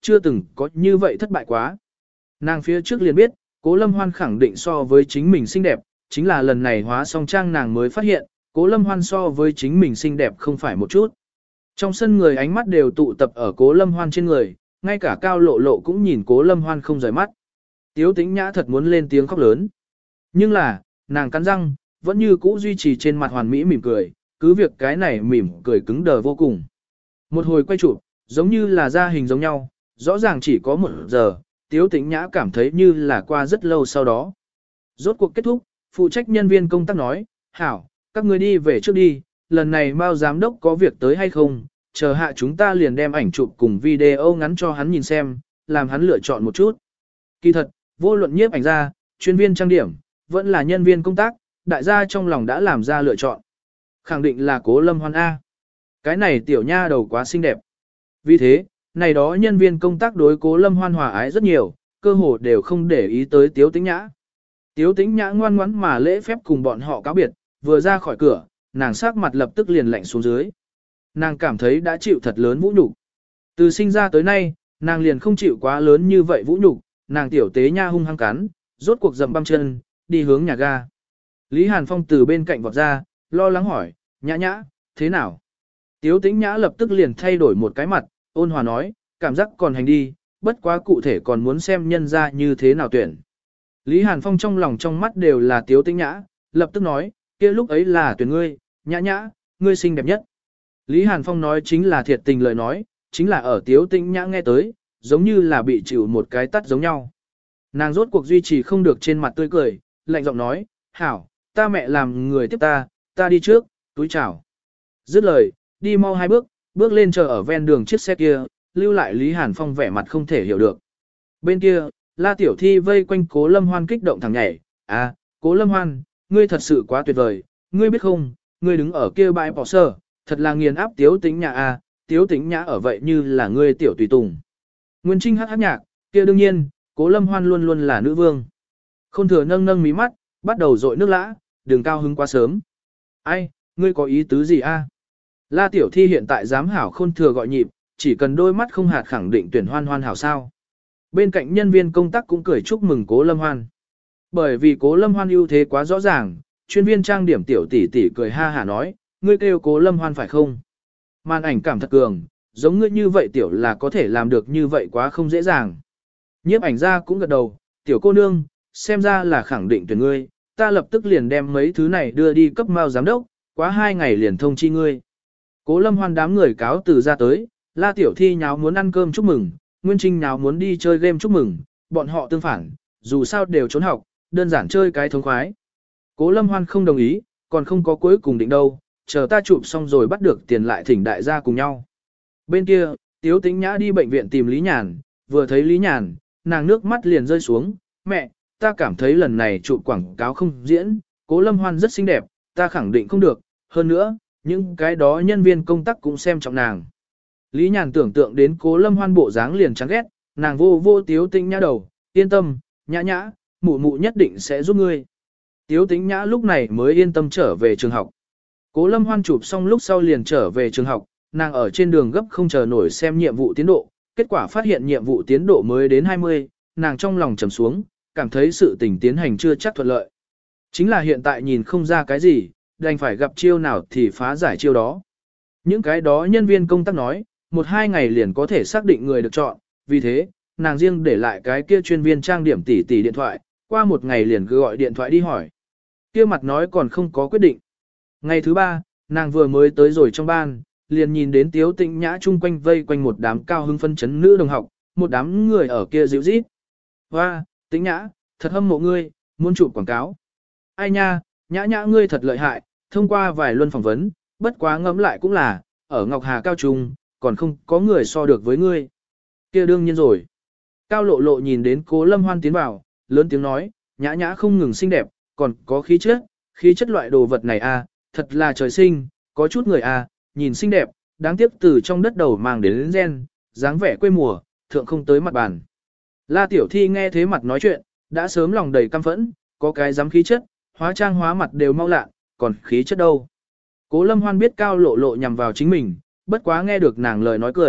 chưa từng có như vậy thất bại quá. Nàng phía trước liền biết, Cố Lâm Hoan khẳng định so với chính mình xinh đẹp, chính là lần này hóa song trang nàng mới phát hiện, Cố Lâm Hoan so với chính mình xinh đẹp không phải một chút. Trong sân người ánh mắt đều tụ tập ở Cố Lâm Hoan trên người, ngay cả Cao Lộ Lộ cũng nhìn Cố Lâm Hoan không rời mắt. Tiếu Tĩnh Nhã thật muốn lên tiếng khóc lớn. Nhưng là, nàng cắn răng, vẫn như cũ duy trì trên mặt hoàn mỹ mỉm cười, cứ việc cái này mỉm cười cứng đờ vô cùng. Một hồi quay chụp, giống như là ra hình giống nhau, rõ ràng chỉ có một giờ, Tiếu Tĩnh Nhã cảm thấy như là qua rất lâu sau đó. Rốt cuộc kết thúc, phụ trách nhân viên công tác nói, hảo, các người đi về trước đi, lần này Mao giám đốc có việc tới hay không, chờ hạ chúng ta liền đem ảnh chụp cùng video ngắn cho hắn nhìn xem, làm hắn lựa chọn một chút. Kỳ thật, vô luận nhiếp ảnh ra, chuyên viên trang điểm, vẫn là nhân viên công tác, đại gia trong lòng đã làm ra lựa chọn. Khẳng định là Cố Lâm Hoan A. Cái này tiểu nha đầu quá xinh đẹp. Vì thế, này đó nhân viên công tác đối Cố Lâm Hoan hòa ái rất nhiều, cơ hồ đều không để ý tới Tiếu Tĩnh Nhã. Tiếu Tĩnh Nhã ngoan ngoãn mà lễ phép cùng bọn họ cáo biệt, vừa ra khỏi cửa, nàng sắc mặt lập tức liền lạnh xuống dưới. Nàng cảm thấy đã chịu thật lớn vũ nhục. Từ sinh ra tới nay, nàng liền không chịu quá lớn như vậy vũ nhục, nàng tiểu tế nha hung hăng cắn, rốt cuộc dậm băm chân, đi hướng nhà ga. Lý Hàn Phong từ bên cạnh vọt ra, lo lắng hỏi, Nhã Nhã, thế nào? Tiếu Tĩnh Nhã lập tức liền thay đổi một cái mặt, ôn hòa nói, cảm giác còn hành đi, bất quá cụ thể còn muốn xem nhân ra như thế nào tuyển. Lý Hàn Phong trong lòng trong mắt đều là Tiếu Tĩnh Nhã, lập tức nói, kia lúc ấy là tuyển ngươi, Nhã Nhã, ngươi xinh đẹp nhất. Lý Hàn Phong nói chính là thiệt tình lời nói, chính là ở Tiếu Tĩnh Nhã nghe tới, giống như là bị chịu một cái tắt giống nhau. Nàng rốt cuộc duy trì không được trên mặt tươi cười, lạnh giọng nói, hảo, ta mẹ làm người tiếp ta, ta đi trước, túi chào. Dứt lời, đi mau hai bước, bước lên chờ ở ven đường chiếc xe kia, lưu lại Lý Hàn Phong vẻ mặt không thể hiểu được. Bên kia, La Tiểu Thi vây quanh Cố Lâm Hoan kích động thẳng nhảy, à, Cố Lâm Hoan, ngươi thật sự quá tuyệt vời, ngươi biết không, ngươi đứng ở kia bãi bỏ sơ, thật là nghiền áp Tiếu Tĩnh Nhã à, Tiếu Tĩnh Nhã ở vậy như là ngươi tiểu tùy tùng. Nguyên Trinh hát hát nhạc, kia đương nhiên, Cố Lâm Hoan luôn luôn là nữ vương. Khôn Thừa nâng nâng mí mắt, bắt đầu dội nước lã, đừng cao hứng quá sớm. Ai, ngươi có ý tứ gì a? La Tiểu Thi hiện tại dám hảo Khôn Thừa gọi nhịp, chỉ cần đôi mắt không hạt khẳng định tuyển Hoan Hoan hảo sao. Bên cạnh nhân viên công tác cũng cười chúc mừng Cố Lâm Hoan. Bởi vì Cố Lâm Hoan ưu thế quá rõ ràng, chuyên viên trang điểm tiểu tỷ tỷ cười ha hả nói, ngươi kêu Cố Lâm Hoan phải không? Màn ảnh cảm thật cường, giống ngươi như vậy tiểu là có thể làm được như vậy quá không dễ dàng. Nhiếp ảnh ra cũng gật đầu, tiểu cô nương, xem ra là khẳng định tuyển ngươi, ta lập tức liền đem mấy thứ này đưa đi cấp Mao giám đốc, quá hai ngày liền thông chi ngươi. Cố Lâm Hoan đám người cáo từ ra tới, La Tiểu Thi nháo muốn ăn cơm chúc mừng, Nguyên Trinh nháo muốn đi chơi game chúc mừng, bọn họ tương phản, dù sao đều trốn học, đơn giản chơi cái thống khoái. Cố Lâm Hoan không đồng ý, còn không có cuối cùng định đâu, chờ ta chụp xong rồi bắt được tiền lại thỉnh đại gia cùng nhau. Bên kia, Tiếu Tĩnh Nhã đi bệnh viện tìm Lý Nhàn, vừa thấy Lý Nhàn, nàng nước mắt liền rơi xuống, mẹ, ta cảm thấy lần này chụp quảng cáo không diễn, Cố Lâm Hoan rất xinh đẹp, ta khẳng định không được, hơn nữa, những cái đó nhân viên công tác cũng xem trọng nàng. Lý Nhàn tưởng tượng đến Cố Lâm Hoan bộ dáng liền chán ghét, nàng vô vô Tiếu Tĩnh Nhã đầu, yên tâm, Nhã Nhã, mụ mụ nhất định sẽ giúp ngươi. Tiếu Tĩnh Nhã lúc này mới yên tâm trở về trường học. Cố Lâm Hoan chụp xong lúc sau liền trở về trường học, nàng ở trên đường gấp không chờ nổi xem nhiệm vụ tiến độ, kết quả phát hiện nhiệm vụ tiến độ mới đến hai mươi, nàng trong lòng trầm xuống, cảm thấy sự tình tiến hành chưa chắc thuận lợi. Chính là hiện tại nhìn không ra cái gì, đành phải gặp chiêu nào thì phá giải chiêu đó. Những cái đó nhân viên công tác nói, một hai ngày liền có thể xác định người được chọn, vì thế, nàng riêng để lại cái kia chuyên viên trang điểm tỷ tỷ điện thoại, qua một ngày liền cứ gọi điện thoại đi hỏi. Kia mặt nói còn không có quyết định. Ngày thứ ba, nàng vừa mới tới rồi trong ban, liền nhìn đến Tiếu Tĩnh Nhã chung quanh vây quanh một đám cao hưng phân chấn nữ đồng học, một đám người ở kia dịu rít. Hoa, Tĩnh Nhã, thật hâm mộ ngươi, muốn chụp quảng cáo. Ai nha, Nhã Nhã ngươi thật lợi hại, thông qua vài luân phỏng vấn, bất quá ngẫm lại cũng là, ở Ngọc Hà Cao Trung, còn không có người so được với ngươi. Kia đương nhiên rồi. Cao Lộ Lộ nhìn đến Cố Lâm Hoan tiến vào, lớn tiếng nói, Nhã Nhã không ngừng xinh đẹp, còn có khí chất, khí chất loại đồ vật này à, thật là trời sinh, có chút người à, nhìn xinh đẹp, đáng tiếc từ trong đất đầu mang đến, đến gen, dáng vẻ quê mùa, thượng không tới mặt bàn. La Tiểu Thi nghe thế mặt nói chuyện, đã sớm lòng đầy căm phẫn, có cái dám khí chất, hóa trang hóa mặt đều mau lạ, còn khí chất đâu. Cố Lâm Hoan biết Cao Lộ Lộ nhằm vào chính mình, bất quá nghe được nàng lời nói cười,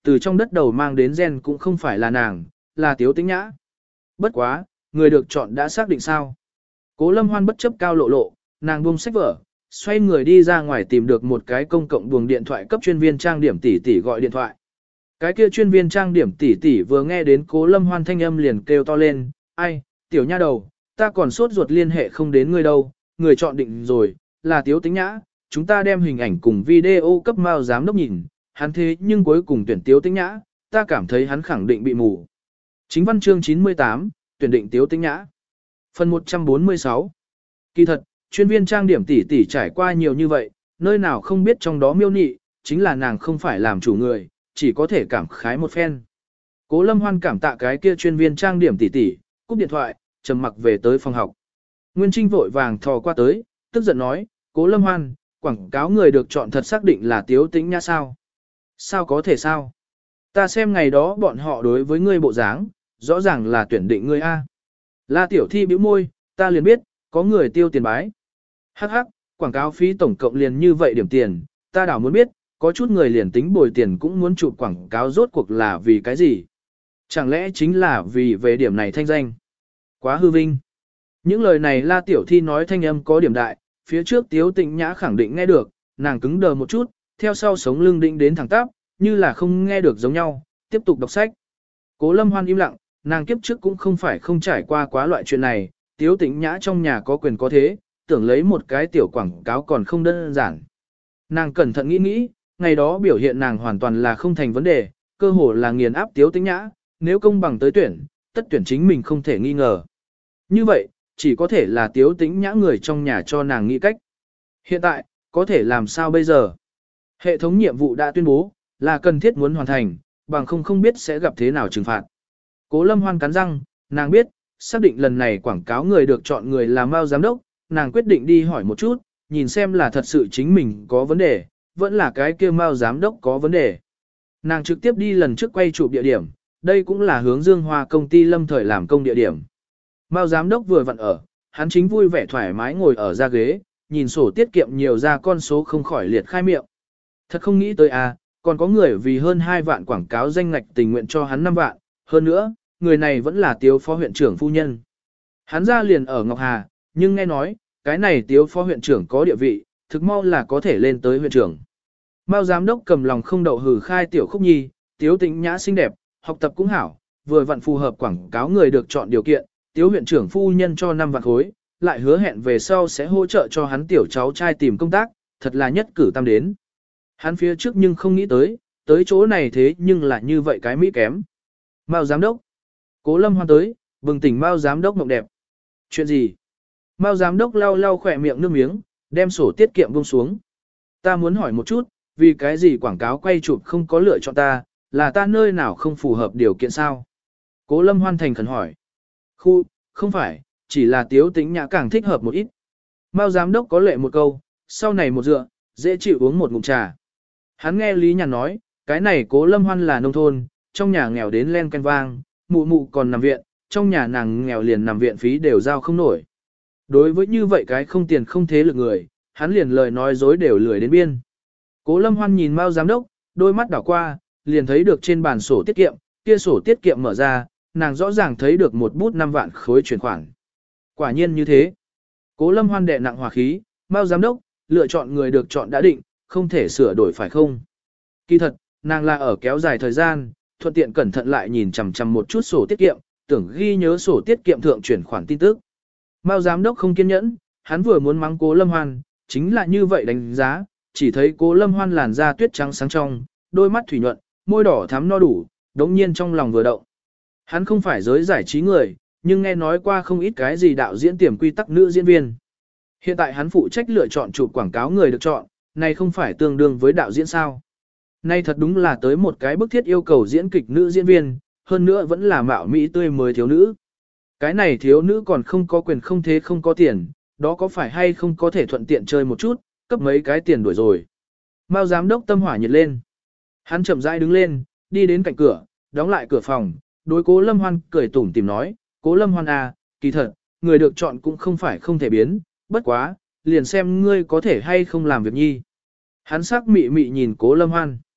từ trong đất đầu mang đến gen cũng không phải là nàng, là Tiếu Tĩnh Nhã. Bất quá, người được chọn đã xác định sao. Cố Lâm Hoan bất chấp cao lộ lộ, nàng buông sách vở, xoay người đi ra ngoài tìm được một cái công cộng buồng điện thoại cấp chuyên viên trang điểm tỷ tỷ gọi điện thoại. Cái kia chuyên viên trang điểm tỷ tỷ vừa nghe đến Cố Lâm Hoan thanh âm liền kêu to lên, ai, tiểu nha đầu, ta còn sốt ruột liên hệ không đến ngươi đâu, người chọn định rồi, là Tiếu Tĩnh Nhã, chúng ta đem hình ảnh cùng video cấp Mao giám đốc nhìn, hắn thế nhưng cuối cùng tuyển Tiếu Tĩnh Nhã, ta cảm thấy hắn khẳng định bị mù. Chính văn chương chín mươi tám, tuyển định Tiếu Tĩnh Nhã. Phần một trăm bốn mươi sáu. Kỳ thật, chuyên viên trang điểm tỷ tỷ trải qua nhiều như vậy, nơi nào không biết trong đó miêu nị, chính là nàng không phải làm chủ người, chỉ có thể cảm khái một phen. Cố Lâm Hoan cảm tạ cái kia chuyên viên trang điểm tỷ tỷ, cúp điện thoại, trầm mặc về tới phòng học. Nguyên Trinh vội vàng thò qua tới, tức giận nói, Cố Lâm Hoan, quảng cáo người được chọn thật xác định là Tiếu Tĩnh Nhã sao? Sao có thể sao? Ta xem ngày đó bọn họ đối với ngươi bộ dáng, rõ ràng là tuyển định ngươi A. La Tiểu Thi bĩu môi, ta liền biết, có người tiêu tiền bái. Hắc hắc, quảng cáo phí tổng cộng liền như vậy điểm tiền, ta đảo muốn biết, có chút người liền tính bồi tiền cũng muốn chụp quảng cáo rốt cuộc là vì cái gì? Chẳng lẽ chính là vì về điểm này thanh danh? Quá hư vinh. Những lời này La Tiểu Thi nói thanh âm có điểm đại, phía trước Tiếu Tĩnh Nhã khẳng định nghe được, nàng cứng đờ một chút, theo sau sống lưng định đến thẳng tắp, như là không nghe được giống nhau, tiếp tục đọc sách. Cố Lâm Hoan im lặng, nàng kiếp trước cũng không phải không trải qua quá loại chuyện này, Tiếu Tĩnh Nhã trong nhà có quyền có thế, tưởng lấy một cái tiểu quảng cáo còn không đơn giản. Nàng cẩn thận nghĩ nghĩ, ngày đó biểu hiện nàng hoàn toàn là không thành vấn đề, cơ hồ là nghiền áp Tiếu Tĩnh Nhã, nếu công bằng tới tuyển, tất tuyển chính mình không thể nghi ngờ. Như vậy, chỉ có thể là Tiếu Tĩnh Nhã người trong nhà cho nàng nghĩ cách. Hiện tại, có thể làm sao bây giờ? Hệ thống nhiệm vụ đã tuyên bố, là cần thiết muốn hoàn thành, bằng không không biết sẽ gặp thế nào trừng phạt. Cố Lâm Hoan cắn răng, nàng biết, xác định lần này quảng cáo người được chọn người là Mao giám đốc, nàng quyết định đi hỏi một chút, nhìn xem là thật sự chính mình có vấn đề, vẫn là cái kia Mao giám đốc có vấn đề. Nàng trực tiếp đi lần trước quay chụp địa điểm, đây cũng là hướng Dương Hoa công ty lâm thời làm công địa điểm. Mao giám đốc vừa vặn ở, hắn chính vui vẻ thoải mái ngồi ở ra ghế, nhìn sổ tiết kiệm nhiều ra con số không khỏi liệt khai miệng. Thật không nghĩ tới à, còn có người vì hơn hai vạn quảng cáo danh ngạch tình nguyện cho hắn năm vạn, hơn nữa, người này vẫn là Tiếu phó huyện trưởng phu nhân. Hắn ra liền ở Ngọc Hà, nhưng nghe nói, cái này Tiếu phó huyện trưởng có địa vị, thực mau là có thể lên tới huyện trưởng. Mao giám đốc cầm lòng không đậu hử khai Tiểu Khúc Nhi, Tiếu Tĩnh Nhã xinh đẹp, học tập cũng hảo, vừa vặn phù hợp quảng cáo người được chọn điều kiện, Tiếu huyện trưởng phu nhân cho năm vạn khối, lại hứa hẹn về sau sẽ hỗ trợ cho hắn tiểu cháu trai tìm công tác, thật là nhất cử tam đến. Hắn phía trước nhưng không nghĩ tới, tới chỗ này thế nhưng là như vậy cái mỹ kém. Mao giám đốc. Cố Lâm Hoan tới, bừng tỉnh Mao giám đốc mộng đẹp. Chuyện gì? Mao giám đốc lau lau khỏe miệng nước miếng, đem sổ tiết kiệm buông xuống. Ta muốn hỏi một chút, vì cái gì quảng cáo quay chụp không có lựa chọn ta, là ta nơi nào không phù hợp điều kiện sao? Cố Lâm Hoan thành khẩn hỏi. Khu, không phải, chỉ là Tiếu Tĩnh Nhã càng thích hợp một ít. Mao giám đốc có lệ một câu, sau này một dựa, dễ chịu uống một ngụm trà. Hắn nghe Lý Nhàn nói, cái này Cố Lâm Hoan là nông thôn, trong nhà nghèo đến len canh vang, mụ mụ còn nằm viện, trong nhà nàng nghèo liền nằm viện phí đều giao không nổi. Đối với như vậy cái không tiền không thế lực người, hắn liền lời nói dối đều lười đến biên. Cố Lâm Hoan nhìn Mao giám đốc, đôi mắt đảo qua, liền thấy được trên bàn sổ tiết kiệm, kia sổ tiết kiệm mở ra, nàng rõ ràng thấy được một bút năm vạn khối chuyển khoản. Quả nhiên như thế. Cố Lâm Hoan đệ nặng hòa khí, Mao giám đốc, lựa chọn người được chọn đã định, không thể sửa đổi phải không? Kỳ thật, nàng là ở kéo dài thời gian, thuận tiện cẩn thận lại nhìn chằm chằm một chút sổ tiết kiệm, tưởng ghi nhớ sổ tiết kiệm thượng chuyển khoản tin tức. Mao giám đốc không kiên nhẫn, hắn vừa muốn mắng Cố Lâm Hoan, chính là như vậy đánh giá, chỉ thấy Cố Lâm Hoan làn da tuyết trắng sáng trong, đôi mắt thủy nhuận, môi đỏ thắm no đủ, đống nhiên trong lòng vừa động. Hắn không phải giới giải trí người, nhưng nghe nói qua không ít cái gì đạo diễn tiềm quy tắc nữ diễn viên. Hiện tại hắn phụ trách lựa chọn chụp quảng cáo người được chọn, này không phải tương đương với đạo diễn sao. Nay thật đúng là tới một cái bức thiết yêu cầu diễn kịch nữ diễn viên, hơn nữa vẫn là mạo mỹ tươi mới thiếu nữ. Cái này thiếu nữ còn không có quyền không thế không có tiền, đó có phải hay không có thể thuận tiện chơi một chút, cấp mấy cái tiền đuổi rồi. Mao giám đốc tâm hỏa nhiệt lên. Hắn chậm rãi đứng lên, đi đến cạnh cửa, đóng lại cửa phòng, đối Cố Lâm Hoan cười tủm tỉm nói, Cố Lâm Hoan à, kỳ thật, người được chọn cũng không phải không thể biến, bất quá, liền xem ngươi có thể hay không làm việc nhi. Hắn sắc mị mị nhìn Cố Lâm Hoan.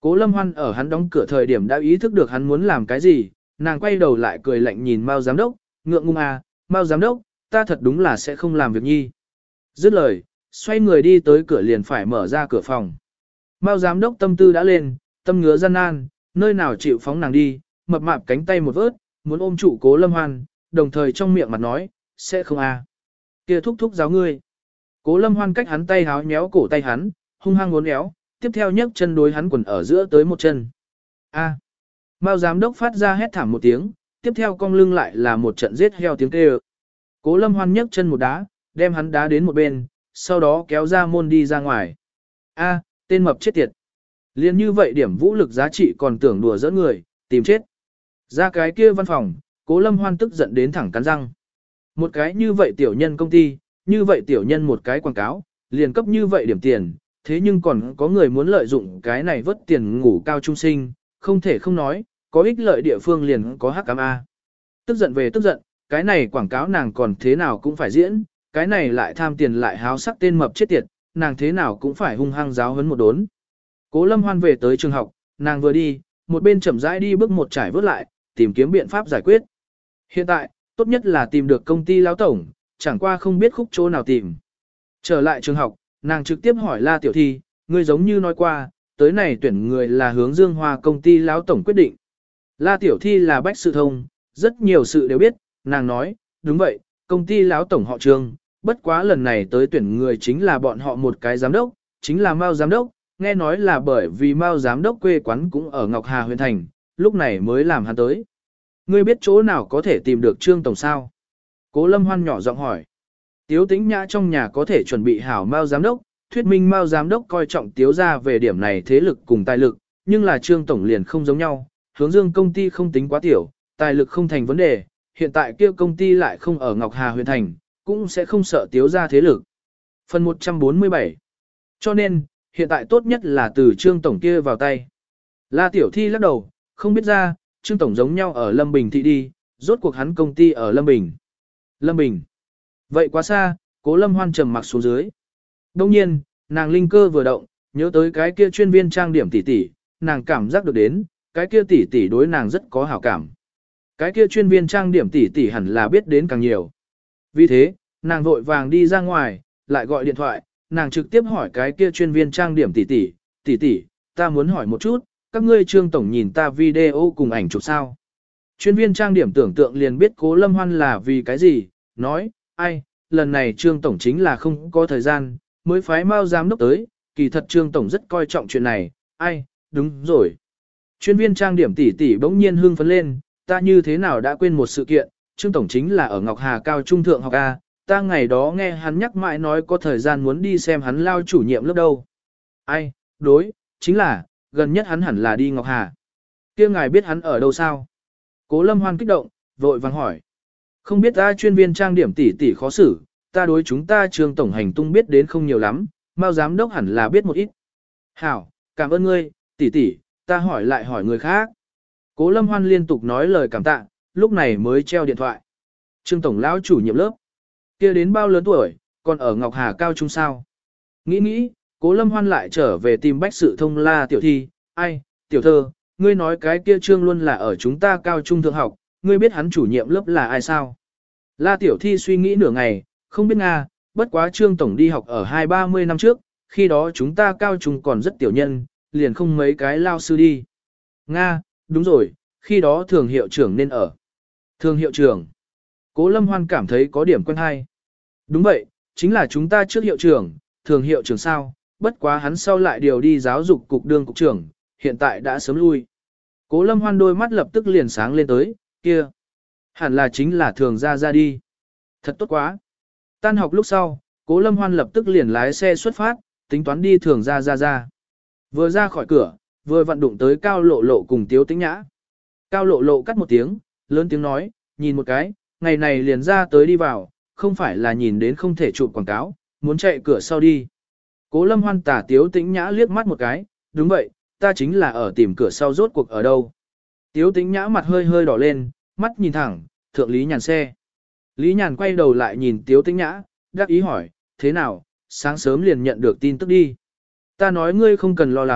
Cố Lâm Hoan ở hắn đóng cửa thời điểm đã ý thức được hắn muốn làm cái gì, nàng quay đầu lại cười lạnh nhìn Mao giám đốc, ngượng ngùng à, Mao giám đốc, ta thật đúng là sẽ không làm việc nhi. Dứt lời, xoay người đi tới cửa liền phải mở ra cửa phòng. Mao giám đốc tâm tư đã lên, tâm ngứa gian nan, nơi nào chịu phóng nàng đi, mập mạp cánh tay một vớt, muốn ôm trụ Cố Lâm Hoan, đồng thời trong miệng mặt nói, sẽ không à. Kia thúc thúc giáo ngươi. Cố Lâm Hoan cách hắn tay háo nhéo cổ tay hắn, hung hăng uốn éo, tiếp theo nhấc chân đối hắn quần ở giữa tới một chân. A. Mao giám đốc phát ra hét thảm một tiếng, tiếp theo cong lưng lại là một trận giết heo tiếng kêu. Cố Lâm Hoan nhấc chân một đá, đem hắn đá đến một bên, sau đó kéo ra môn đi ra ngoài. A, tên mập chết tiệt. Liên như vậy điểm vũ lực giá trị còn tưởng đùa giỡn người, tìm chết. Ra cái kia văn phòng, Cố Lâm Hoan tức giận đến thẳng cắn răng. Một cái như vậy tiểu nhân công ty, như vậy tiểu nhân một cái quảng cáo, liền cấp như vậy điểm tiền, thế nhưng còn có người muốn lợi dụng cái này vớt tiền ngủ cao trung sinh, không thể không nói, có ích lợi địa phương liền có hắc ám A. Tức giận về tức giận, cái này quảng cáo nàng còn thế nào cũng phải diễn, cái này lại tham tiền lại háo sắc tên mập chết tiệt, nàng thế nào cũng phải hung hăng giáo huấn một đốn. Cố Lâm Hoan về tới trường học, nàng vừa đi, một bên chậm rãi đi bước một trải vớt lại, tìm kiếm biện pháp giải quyết. Hiện tại, tốt nhất là tìm được công ty lão tổng, chẳng qua không biết khúc chỗ nào tìm. Trở lại trường học, nàng trực tiếp hỏi La Tiểu Thi, ngươi giống như nói qua, tới này tuyển người là hướng Dương Hoa công ty lão tổng quyết định. La Tiểu Thi là bách sự thông, rất nhiều sự đều biết, nàng nói, đúng vậy, công ty lão tổng họ Trương, bất quá lần này tới tuyển người chính là bọn họ một cái giám đốc, chính là Mao giám đốc, nghe nói là bởi vì Mao giám đốc quê quán cũng ở Ngọc Hà huyện thành, lúc này mới làm hắn tới. Ngươi biết chỗ nào có thể tìm được Trương tổng sao? Cố Lâm Hoan nhỏ giọng hỏi. Tiếu Tĩnh Nhã trong nhà có thể chuẩn bị hảo Mao giám đốc, thuyết minh Mao giám đốc coi trọng Tiếu gia về điểm này thế lực cùng tài lực, nhưng là Trương tổng liền không giống nhau, hướng Dương công ty không tính quá tiểu, tài lực không thành vấn đề, hiện tại kia công ty lại không ở Ngọc Hà huyện thành, cũng sẽ không sợ Tiếu gia thế lực. Phần một trăm bốn mươi bảy. Cho nên, hiện tại tốt nhất là từ Trương tổng kia vào tay. La Tiểu Thi lắc đầu, không biết ra, Trương tổng giống nhau ở Lâm Bình thị đi, rốt cuộc hắn công ty ở Lâm Bình. Lâm Bình. Vậy quá xa, Cố Lâm Hoan trầm mặc xuống dưới. Đông nhiên, nàng linh cơ vừa động, nhớ tới cái kia chuyên viên trang điểm tỷ tỷ, nàng cảm giác được đến, cái kia tỷ tỷ đối nàng rất có hảo cảm. Cái kia chuyên viên trang điểm tỷ tỷ hẳn là biết đến càng nhiều. Vì thế, nàng vội vàng đi ra ngoài, lại gọi điện thoại, nàng trực tiếp hỏi cái kia chuyên viên trang điểm tỷ tỷ, tỷ tỷ, ta muốn hỏi một chút, các ngươi Trương tổng nhìn ta video cùng ảnh chụp sao? Chuyên viên trang điểm tưởng tượng liền biết Cố Lâm Hoan là vì cái gì, nói, ai, lần này Trương tổng chính là không có thời gian, mới phái Mao giám đốc tới, kỳ thật Trương tổng rất coi trọng chuyện này, ai, đúng rồi. Chuyên viên trang điểm tỷ tỷ bỗng nhiên hưng phấn lên, ta như thế nào đã quên một sự kiện, Trương tổng chính là ở Ngọc Hà cao trung thượng học A, ta ngày đó nghe hắn nhắc mãi nói có thời gian muốn đi xem hắn lao chủ nhiệm lớp đâu. Ai, đối, chính là, gần nhất hắn hẳn là đi Ngọc Hà. Kia ngài biết hắn ở đâu sao? Cố Lâm Hoan kích động, vội vàng hỏi. Không biết ta chuyên viên trang điểm tỷ tỷ khó xử, ta đối chúng ta Trương tổng hành tung biết đến không nhiều lắm, Mao giám đốc hẳn là biết một ít. Hảo, cảm ơn ngươi, tỷ tỷ, ta hỏi lại hỏi người khác. Cố Lâm Hoan liên tục nói lời cảm tạ, lúc này mới treo điện thoại. Trương tổng lão chủ nhiệm lớp, kia đến bao lớn tuổi, còn ở Ngọc Hà cao trung sao? Nghĩ nghĩ, Cố Lâm Hoan lại trở về tìm bách sự thông La Tiểu Thi, ai, tiểu thơ, ngươi nói cái kia Trương luôn là ở chúng ta cao trung thượng học, ngươi biết hắn chủ nhiệm lớp là ai sao? La Tiểu Thi suy nghĩ nửa ngày, không biết Nga, bất quá Trương tổng đi học ở hai ba mươi năm trước, khi đó chúng ta cao trung còn rất tiểu nhân, liền không mấy cái lao sư đi. Nga, đúng rồi, khi đó thường hiệu trưởng nên ở. Thường hiệu trưởng. Cố Lâm Hoan cảm thấy có điểm quen hay. Đúng vậy, chính là chúng ta trước hiệu trưởng, thường hiệu trưởng sao, bất quá hắn sau lại điều đi giáo dục cục đương cục trưởng, hiện tại đã sớm lui. Cố Lâm Hoan đôi mắt lập tức liền sáng lên tới, kia. Hẳn là chính là thường ra ra đi. Thật tốt quá. Tan học lúc sau, Cố Lâm Hoan lập tức liền lái xe xuất phát, tính toán đi thường ra ra ra. Vừa ra khỏi cửa, vừa vận đụng tới Cao Lộ Lộ cùng Tiếu Tĩnh Nhã. Cao Lộ Lộ cắt một tiếng, lớn tiếng nói, nhìn một cái, ngày này liền ra tới đi vào, không phải là nhìn đến không thể chụp quảng cáo, muốn chạy cửa sau đi. Cố Lâm Hoan tả Tiếu Tĩnh Nhã liếc mắt một cái, đúng vậy, ta chính là ở tìm cửa sau rốt cuộc ở đâu. Tiếu Tĩnh Nhã mặt hơi hơi đỏ lên, mắt nhìn thẳng, thượng Lý Nhàn xe. Lý Nhàn quay đầu lại nhìn Tiếu Tĩnh Nhã, đắc ý hỏi, thế nào, sáng sớm liền nhận được tin tức đi. Ta nói ngươi không cần lo lắng,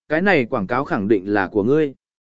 cái này quảng cáo khẳng định là của ngươi.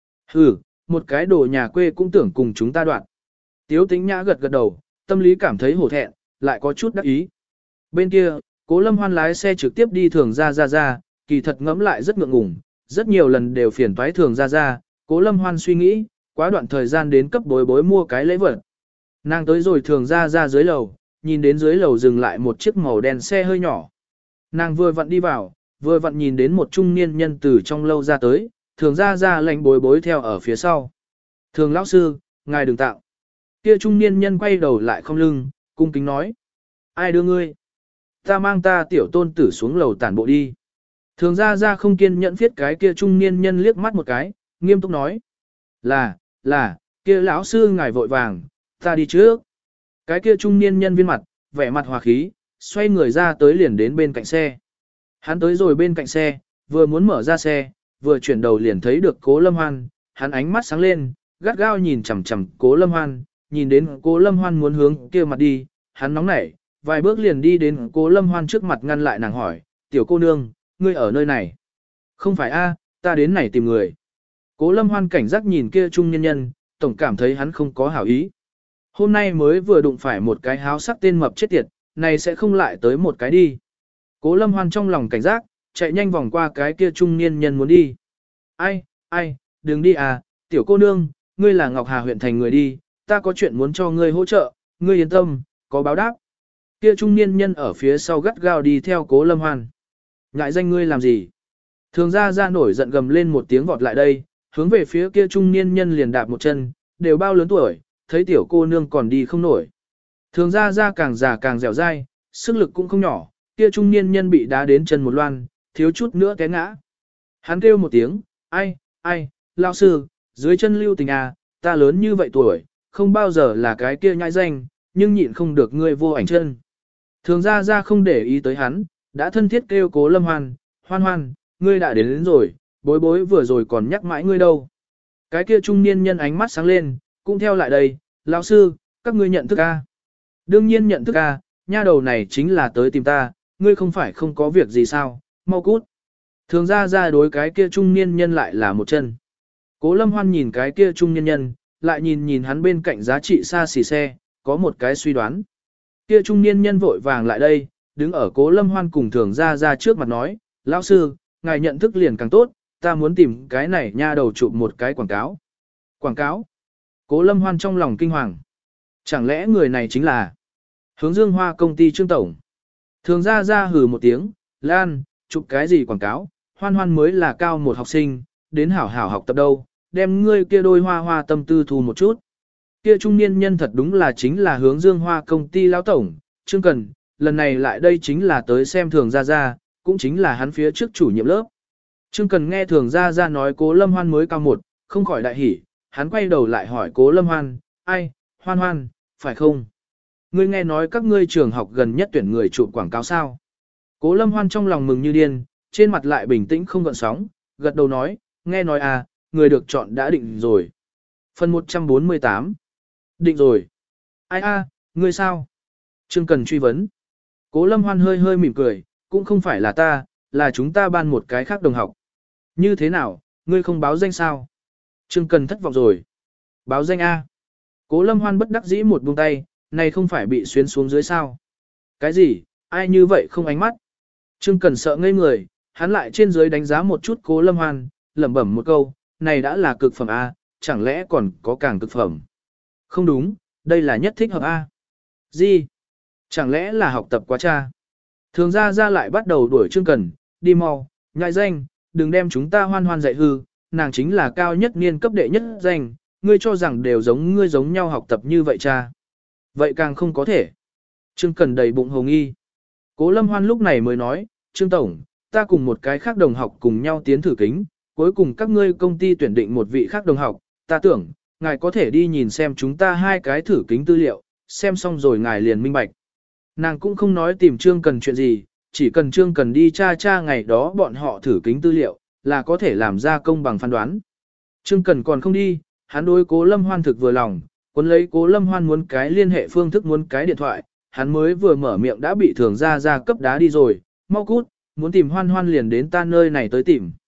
Ừ, một cái đồ nhà quê cũng tưởng cùng chúng ta đoạn. Tiếu Tĩnh Nhã gật gật đầu, tâm lý cảm thấy hổ thẹn, lại có chút đắc ý. Bên kia, Cố Lâm Hoan lái xe trực tiếp đi Thường Gia Gia ra, kỳ thật ngẫm lại rất ngượng ngùng, rất nhiều lần đều phiền toái Thường Gia ra, Cố Lâm Hoan suy nghĩ, quá đoạn thời gian đến cấp bối bối mua cái lễ vật. Nàng tới rồi Thường Gia ra dưới lầu, nhìn đến dưới lầu dừng lại một chiếc màu đen xe hơi nhỏ. Nàng vừa vặn đi vào, vừa vặn nhìn đến một trung niên nhân từ trong lâu ra tới, Thường Gia ra lệnh bối bối theo ở phía sau. Thường lão sư, ngài đừng tạo. Kia trung niên nhân quay đầu lại không lưng, cung kính nói. Ai đưa ngươi? Ta mang ta tiểu tôn tử xuống lầu tản bộ đi. Thường Gia ra không kiên nhẫn viết cái kia trung niên nhân liếc mắt một cái, nghiêm túc nói. Là, là, kia lão sư ngài vội vàng, ta đi trước. Cái kia trung niên nhân viên mặt, vẻ mặt hòa khí, xoay người ra tới liền đến bên cạnh xe. Hắn tới rồi bên cạnh xe, vừa muốn mở ra xe, vừa chuyển đầu liền thấy được Cố Lâm Hoan, hắn ánh mắt sáng lên, gắt gao nhìn chằm chằm Cố Lâm Hoan, nhìn đến Cố Lâm Hoan muốn hướng kia mặt đi, hắn nóng nảy, vài bước liền đi đến Cố Lâm Hoan trước mặt ngăn lại nàng hỏi, tiểu cô nương, ngươi ở nơi này. Không phải a, ta đến này tìm người. Cố Lâm Hoan cảnh giác nhìn kia trung nhân nhân, tổng cảm thấy hắn không có hảo ý. Hôm nay mới vừa đụng phải một cái háo sắc tên mập chết tiệt, này sẽ không lại tới một cái đi. Cố Lâm Hoan trong lòng cảnh giác, chạy nhanh vòng qua cái kia trung niên nhân muốn đi. Ai, ai, đừng đi à, tiểu cô nương, ngươi là Ngọc Hà huyện thành người đi, ta có chuyện muốn cho ngươi hỗ trợ, ngươi yên tâm, có báo đáp. Kia trung niên nhân ở phía sau gắt gao đi theo Cố Lâm Hoan. Ngại danh ngươi làm gì? Thường Gia ra nổi giận gầm lên một tiếng vọt lại đây, hướng về phía kia trung niên nhân liền đạp một chân, đều bao lớn tuổi, thấy tiểu cô nương còn đi không nổi. Thường Gia ra càng già càng dẻo dai, sức lực cũng không nhỏ, kia trung niên nhân bị đá đến chân một loan, thiếu chút nữa té ngã. Hắn kêu một tiếng, ai, ai, lão sư, dưới chân lưu tình à, ta lớn như vậy tuổi, không bao giờ là cái kia nhãi danh, nhưng nhịn không được ngươi vô ảnh chân. Thường Gia ra không để ý tới hắn, đã thân thiết kêu Cố Lâm Hoan, Hoan Hoan, ngươi đã đến, đến rồi, bối bối vừa rồi còn nhắc mãi ngươi đâu. Cái kia trung niên nhân ánh mắt sáng lên, cũng theo lại đây, lão sư, các ngươi nhận thức a? Đương nhiên nhận thức a, nha đầu này chính là tới tìm ta, ngươi không phải không có việc gì sao, mau cút. Thường Gia ra đối cái kia trung niên nhân lại là một chân. Cố Lâm Hoan nhìn cái kia trung niên nhân, lại nhìn nhìn hắn bên cạnh giá trị xa xỉ xe, có một cái suy đoán. Kia trung niên nhân vội vàng lại đây, đứng ở Cố Lâm Hoan cùng Thường Gia ra trước mặt nói, lão sư, ngài nhận thức liền càng tốt, ta muốn tìm cái này nha đầu chụp một cái quảng cáo. Quảng cáo? Cố Lâm Hoan trong lòng kinh hoàng. Chẳng lẽ người này chính là Hướng Dương Hoa công ty Trương Tổng? Thường Gia ra hừ một tiếng, Lan, chụp cái gì quảng cáo, Hoan Hoan mới là cao một học sinh, đến hảo hảo học tập đâu, đem ngươi kia đôi hoa hoa tâm tư thu một chút. Kia trung niên nhân thật đúng là chính là Hướng Dương Hoa công ty lão tổng, Trương Cần, lần này lại đây chính là tới xem Thường Gia Gia, cũng chính là hắn phía trước chủ nhiệm lớp. Trương Cần nghe Thường Gia Gia nói Cố Lâm Hoan mới cao một, không khỏi đại hỉ, hắn quay đầu lại hỏi Cố Lâm Hoan, ai, Hoan Hoan, phải không? Ngươi nghe nói các ngươi trường học gần nhất tuyển người chụp quảng cáo sao? Cố Lâm Hoan trong lòng mừng như điên, trên mặt lại bình tĩnh không gợn sóng, gật đầu nói, nghe nói à, người được chọn đã định rồi. Phần một trăm bốn mươi tám. Định rồi. Ai a, ngươi sao? Trương Cần truy vấn. Cố Lâm Hoan hơi hơi mỉm cười, cũng không phải là ta, là chúng ta ban một cái khác đồng học. Như thế nào, ngươi không báo danh sao? Trương Cần thất vọng rồi. Báo danh A. Cố Lâm Hoan bất đắc dĩ một buông tay, này không phải bị xuyến xuống dưới sao? Cái gì, ai như vậy không ánh mắt? Trương Cần sợ ngây người, hắn lại trên dưới đánh giá một chút Cố Lâm Hoan, lẩm bẩm một câu, này đã là cực phẩm A, chẳng lẽ còn có càng cực phẩm? Không đúng, đây là nhất thích hợp A. Gì? Chẳng lẽ là học tập quá cha? Thường Gia Gia lại bắt đầu đuổi Trương Cần, đi mau, nhại danh, đừng đem chúng ta Hoan Hoan dạy hư, nàng chính là cao nhất niên cấp đệ nhất danh, ngươi cho rằng đều giống ngươi giống nhau học tập như vậy cha. Vậy càng không có thể. Trương Cần đầy bụng hồ nghi. Cố Lâm Hoan lúc này mới nói, Trương Tổng, ta cùng một cái khác đồng học cùng nhau tiến thử kính, cuối cùng các ngươi công ty tuyển định một vị khác đồng học, ta tưởng, ngài có thể đi nhìn xem chúng ta hai cái thử kính tư liệu, xem xong rồi ngài liền minh bạch. Nàng cũng không nói tìm Trương Cần chuyện gì, chỉ cần Trương Cần đi tra tra ngày đó bọn họ thử kính tư liệu, là có thể làm ra công bằng phán đoán. Trương Cần còn không đi, hắn đối Cố Lâm Hoan thực vừa lòng, cuốn lấy Cố Lâm Hoan muốn cái liên hệ phương thức muốn cái điện thoại, hắn mới vừa mở miệng đã bị Thường Gia Gia cấp đá đi rồi, mau cút, muốn tìm Hoan Hoan liền đến ta nơi này tới tìm.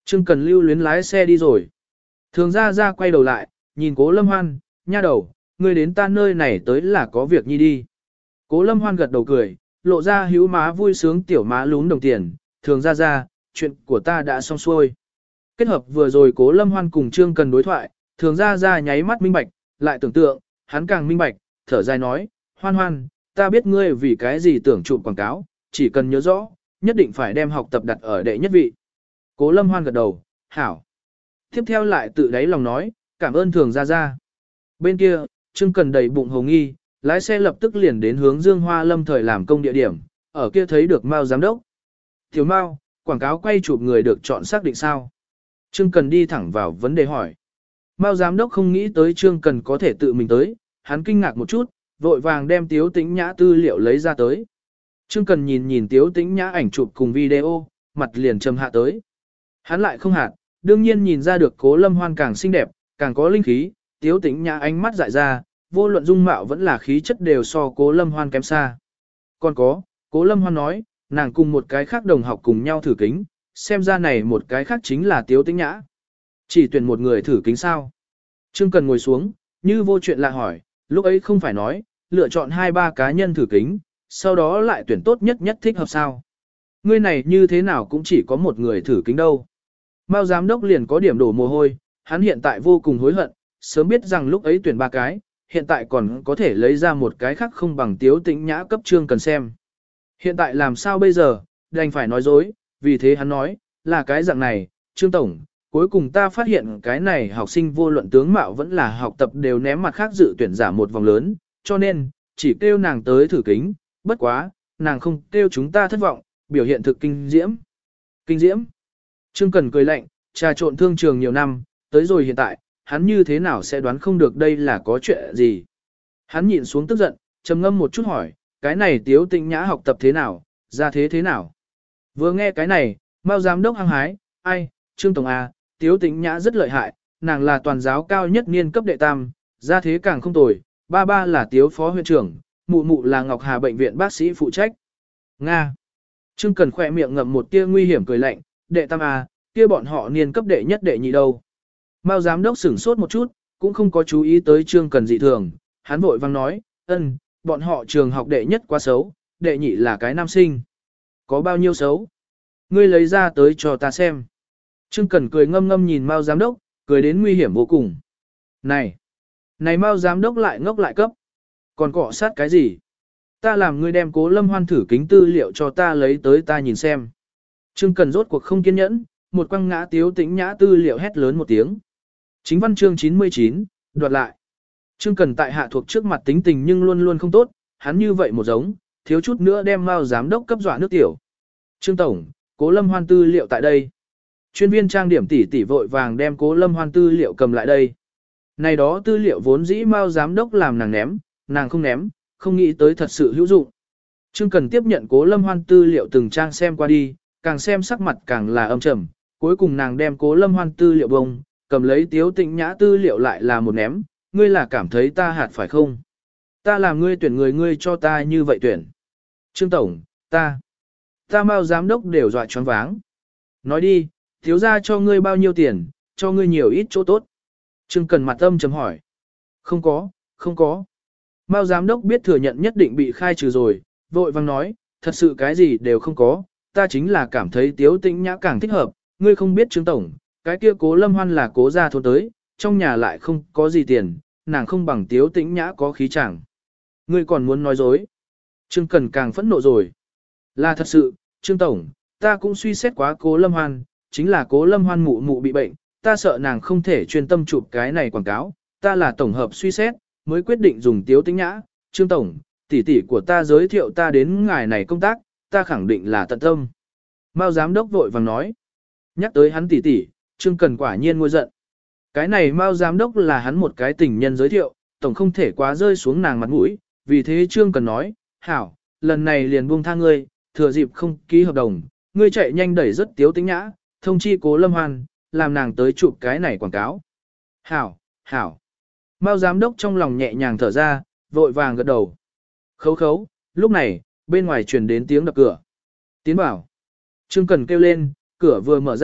Trương Cần lưu luyến lái xe đi rồi. Thường ra ra quay đầu lại, nhìn Cố Lâm Hoan, nha đầu, ngươi đến ta nơi này tới là có việc nhi đi. Cố Lâm Hoan gật đầu cười, lộ ra hữu má vui sướng tiểu má lún đồng tiền, thường ra ra, chuyện của ta đã xong xuôi. Kết hợp vừa rồi Cố Lâm Hoan cùng Trương Cần đối thoại, thường ra ra nháy mắt minh bạch, lại tưởng tượng, hắn càng minh bạch, thở dài nói, Hoan Hoan, ta biết ngươi vì cái gì tưởng chụp quảng cáo, chỉ cần nhớ rõ, nhất định phải đem học tập đặt ở đệ nhất vị. Cố Lâm Hoan gật đầu, hảo. Tiếp theo lại tự đáy lòng nói, cảm ơn thường ra ra. Bên kia, Trương Cần đầy bụng hồ nghi, lái xe lập tức liền đến hướng Dương Hoa Lâm thời làm công địa điểm, ở kia thấy được Mao giám đốc. Tiểu Mao, quảng cáo quay chụp người được chọn xác định sao? Trương Cần đi thẳng vào vấn đề hỏi. Mao giám đốc không nghĩ tới Trương Cần có thể tự mình tới, hắn kinh ngạc một chút, vội vàng đem Tiếu Tĩnh Nhã tư liệu lấy ra tới. Trương Cần nhìn nhìn Tiếu Tĩnh Nhã ảnh chụp cùng video, mặt liền trầm hạ tới. Hắn lại không hạt, đương nhiên nhìn ra được Cố Lâm Hoan càng xinh đẹp, càng có linh khí, Tiếu Tĩnh Nhã ánh mắt dại ra, vô luận dung mạo vẫn là khí chất đều so Cố Lâm Hoan kém xa. Còn có, Cố Lâm Hoan nói, nàng cùng một cái khác đồng học cùng nhau thử kính, xem ra này một cái khác chính là Tiếu Tĩnh Nhã. Chỉ tuyển một người thử kính sao? Trương Cần ngồi xuống, như vô chuyện lạ hỏi, lúc ấy không phải nói, lựa chọn hai ba cá nhân thử kính, sau đó lại tuyển tốt nhất nhất thích hợp sao? Ngươi này như thế nào cũng chỉ có một người thử kính đâu. Mao giám đốc liền có điểm đổ mồ hôi, hắn hiện tại vô cùng hối hận, sớm biết rằng lúc ấy tuyển ba cái, hiện tại còn có thể lấy ra một cái khác không bằng Tiếu Tĩnh Nhã cấp Trương Cần xem. Hiện tại làm sao bây giờ, đành phải nói dối, vì thế hắn nói, là cái dạng này, Trương Tổng, cuối cùng ta phát hiện cái này học sinh vô luận tướng mạo vẫn là học tập đều ném mặt khác dự tuyển giả một vòng lớn, cho nên, chỉ kêu nàng tới thử kính, bất quá, nàng không kêu chúng ta thất vọng, biểu hiện thực kinh diễm. Kinh diễm? Trương Cần cười lạnh, trà trộn thương trường nhiều năm, tới rồi hiện tại, hắn như thế nào sẽ đoán không được đây là có chuyện gì. Hắn nhịn xuống tức giận, trầm ngâm một chút hỏi, cái này Tiếu Tĩnh Nhã học tập thế nào, ra thế thế nào? Vừa nghe cái này, Mao giám đốc hăng hái, ai, Trương Tổng A, Tiếu Tĩnh Nhã rất lợi hại, nàng là toàn giáo cao nhất niên cấp đệ tam, ra thế càng không tồi, ba ba là Tiếu phó huyện trưởng, mụ mụ là Ngọc Hà bệnh viện bác sĩ phụ trách. Nga. Trương Cần khỏe miệng ngậm một tia nguy hiểm cười lạnh, đệ tam A, kia bọn họ niên cấp đệ nhất đệ nhị đâu. Mao giám đốc sửng sốt một chút, cũng không có chú ý tới Trương Cần dị thường, hắn vội vang nói, ân, bọn họ trường học đệ nhất quá xấu, đệ nhị là cái nam sinh. Có bao nhiêu xấu? Ngươi lấy ra tới cho ta xem. Trương Cần cười ngâm ngâm nhìn Mao giám đốc, cười đến nguy hiểm vô cùng. Này! Này Mao giám đốc lại ngốc lại cấp. Còn cọ sát cái gì? Ta làm ngươi đem Cố Lâm Hoan thử kính tư liệu cho ta lấy tới ta nhìn xem. Trương Cần rốt cuộc không kiên nhẫn, một quăng ngã Tiếu Tĩnh Nhã tư liệu hét lớn một tiếng. Chính văn chương chín mươi chín, đoạt lại. Trương Cần tại hạ thuộc trước mặt tính tình nhưng luôn luôn không tốt, hắn như vậy một giống, thiếu chút nữa đem Mao giám đốc cấp dọa nước tiểu. Trương Tổng, Cố Lâm Hoan tư liệu tại đây. Chuyên viên trang điểm tỷ tỷ vội vàng đem Cố Lâm Hoan tư liệu cầm lại đây. Này đó tư liệu vốn dĩ Mao giám đốc làm nàng ném, nàng không ném, không nghĩ tới thật sự hữu dụng. Trương Cần tiếp nhận Cố Lâm Hoan tư liệu từng trang xem qua đi, càng xem sắc mặt càng là âm trầm, cuối cùng nàng đem Cố Lâm Hoan tư liệu bông, cầm lấy Tiếu Tĩnh Nhã tư liệu lại là một ném, ngươi là cảm thấy ta hạt phải không? Ta làm ngươi tuyển người ngươi cho ta như vậy tuyển. Trương Tổng, ta, ta Mao giám đốc đều dọa choáng váng. Nói đi, thiếu ra cho ngươi bao nhiêu tiền, cho ngươi nhiều ít chỗ tốt. Trương Cần mặt âm chấm hỏi. Không có, không có. Mao giám đốc biết thừa nhận nhất định bị khai trừ rồi, vội vang nói, thật sự cái gì đều không có, ta chính là cảm thấy Tiếu Tĩnh Nhã càng thích hợp, ngươi không biết Trương Tổng, cái kia Cố Lâm Hoan là Cố gia thôn tới, trong nhà lại không có gì tiền, nàng không bằng Tiếu Tĩnh Nhã có khí chẳng. Ngươi còn muốn nói dối. Trương Cần càng phẫn nộ rồi. Là thật sự, Trương Tổng, ta cũng suy xét quá Cố Lâm Hoan, chính là Cố Lâm Hoan mụ mụ bị bệnh, ta sợ nàng không thể chuyên tâm chụp cái này quảng cáo, ta là tổng hợp suy xét, mới quyết định dùng Tiếu Tĩnh Nhã. Trương Tổng, tỷ tỷ của ta giới thiệu ta đến ngài này công tác, ta khẳng định là tận tâm. Mao giám đốc vội vàng nói. Nhắc tới hắn tỷ tỷ, Trương Cần quả nhiên ngôi giận. Cái này Mao giám đốc là hắn một cái tình nhân giới thiệu, tổng không thể quá rơi xuống nàng mặt mũi, vì thế Trương Cần nói, hảo, lần này liền buông tha ngươi, thừa dịp không ký hợp đồng, ngươi chạy nhanh đẩy rất Tiếu Tĩnh Nhã, thông chi Cố Lâm Hoan, làm nàng tới chụp cái này quảng cáo. Hảo, hảo. Mao giám đốc trong lòng nhẹ nhàng thở ra, vội vàng gật đầu. Khấu khấu, lúc này, bên ngoài truyền đến tiếng đập cửa. Tiến bảo. Trương Cần kêu lên, cửa vừa mở ra,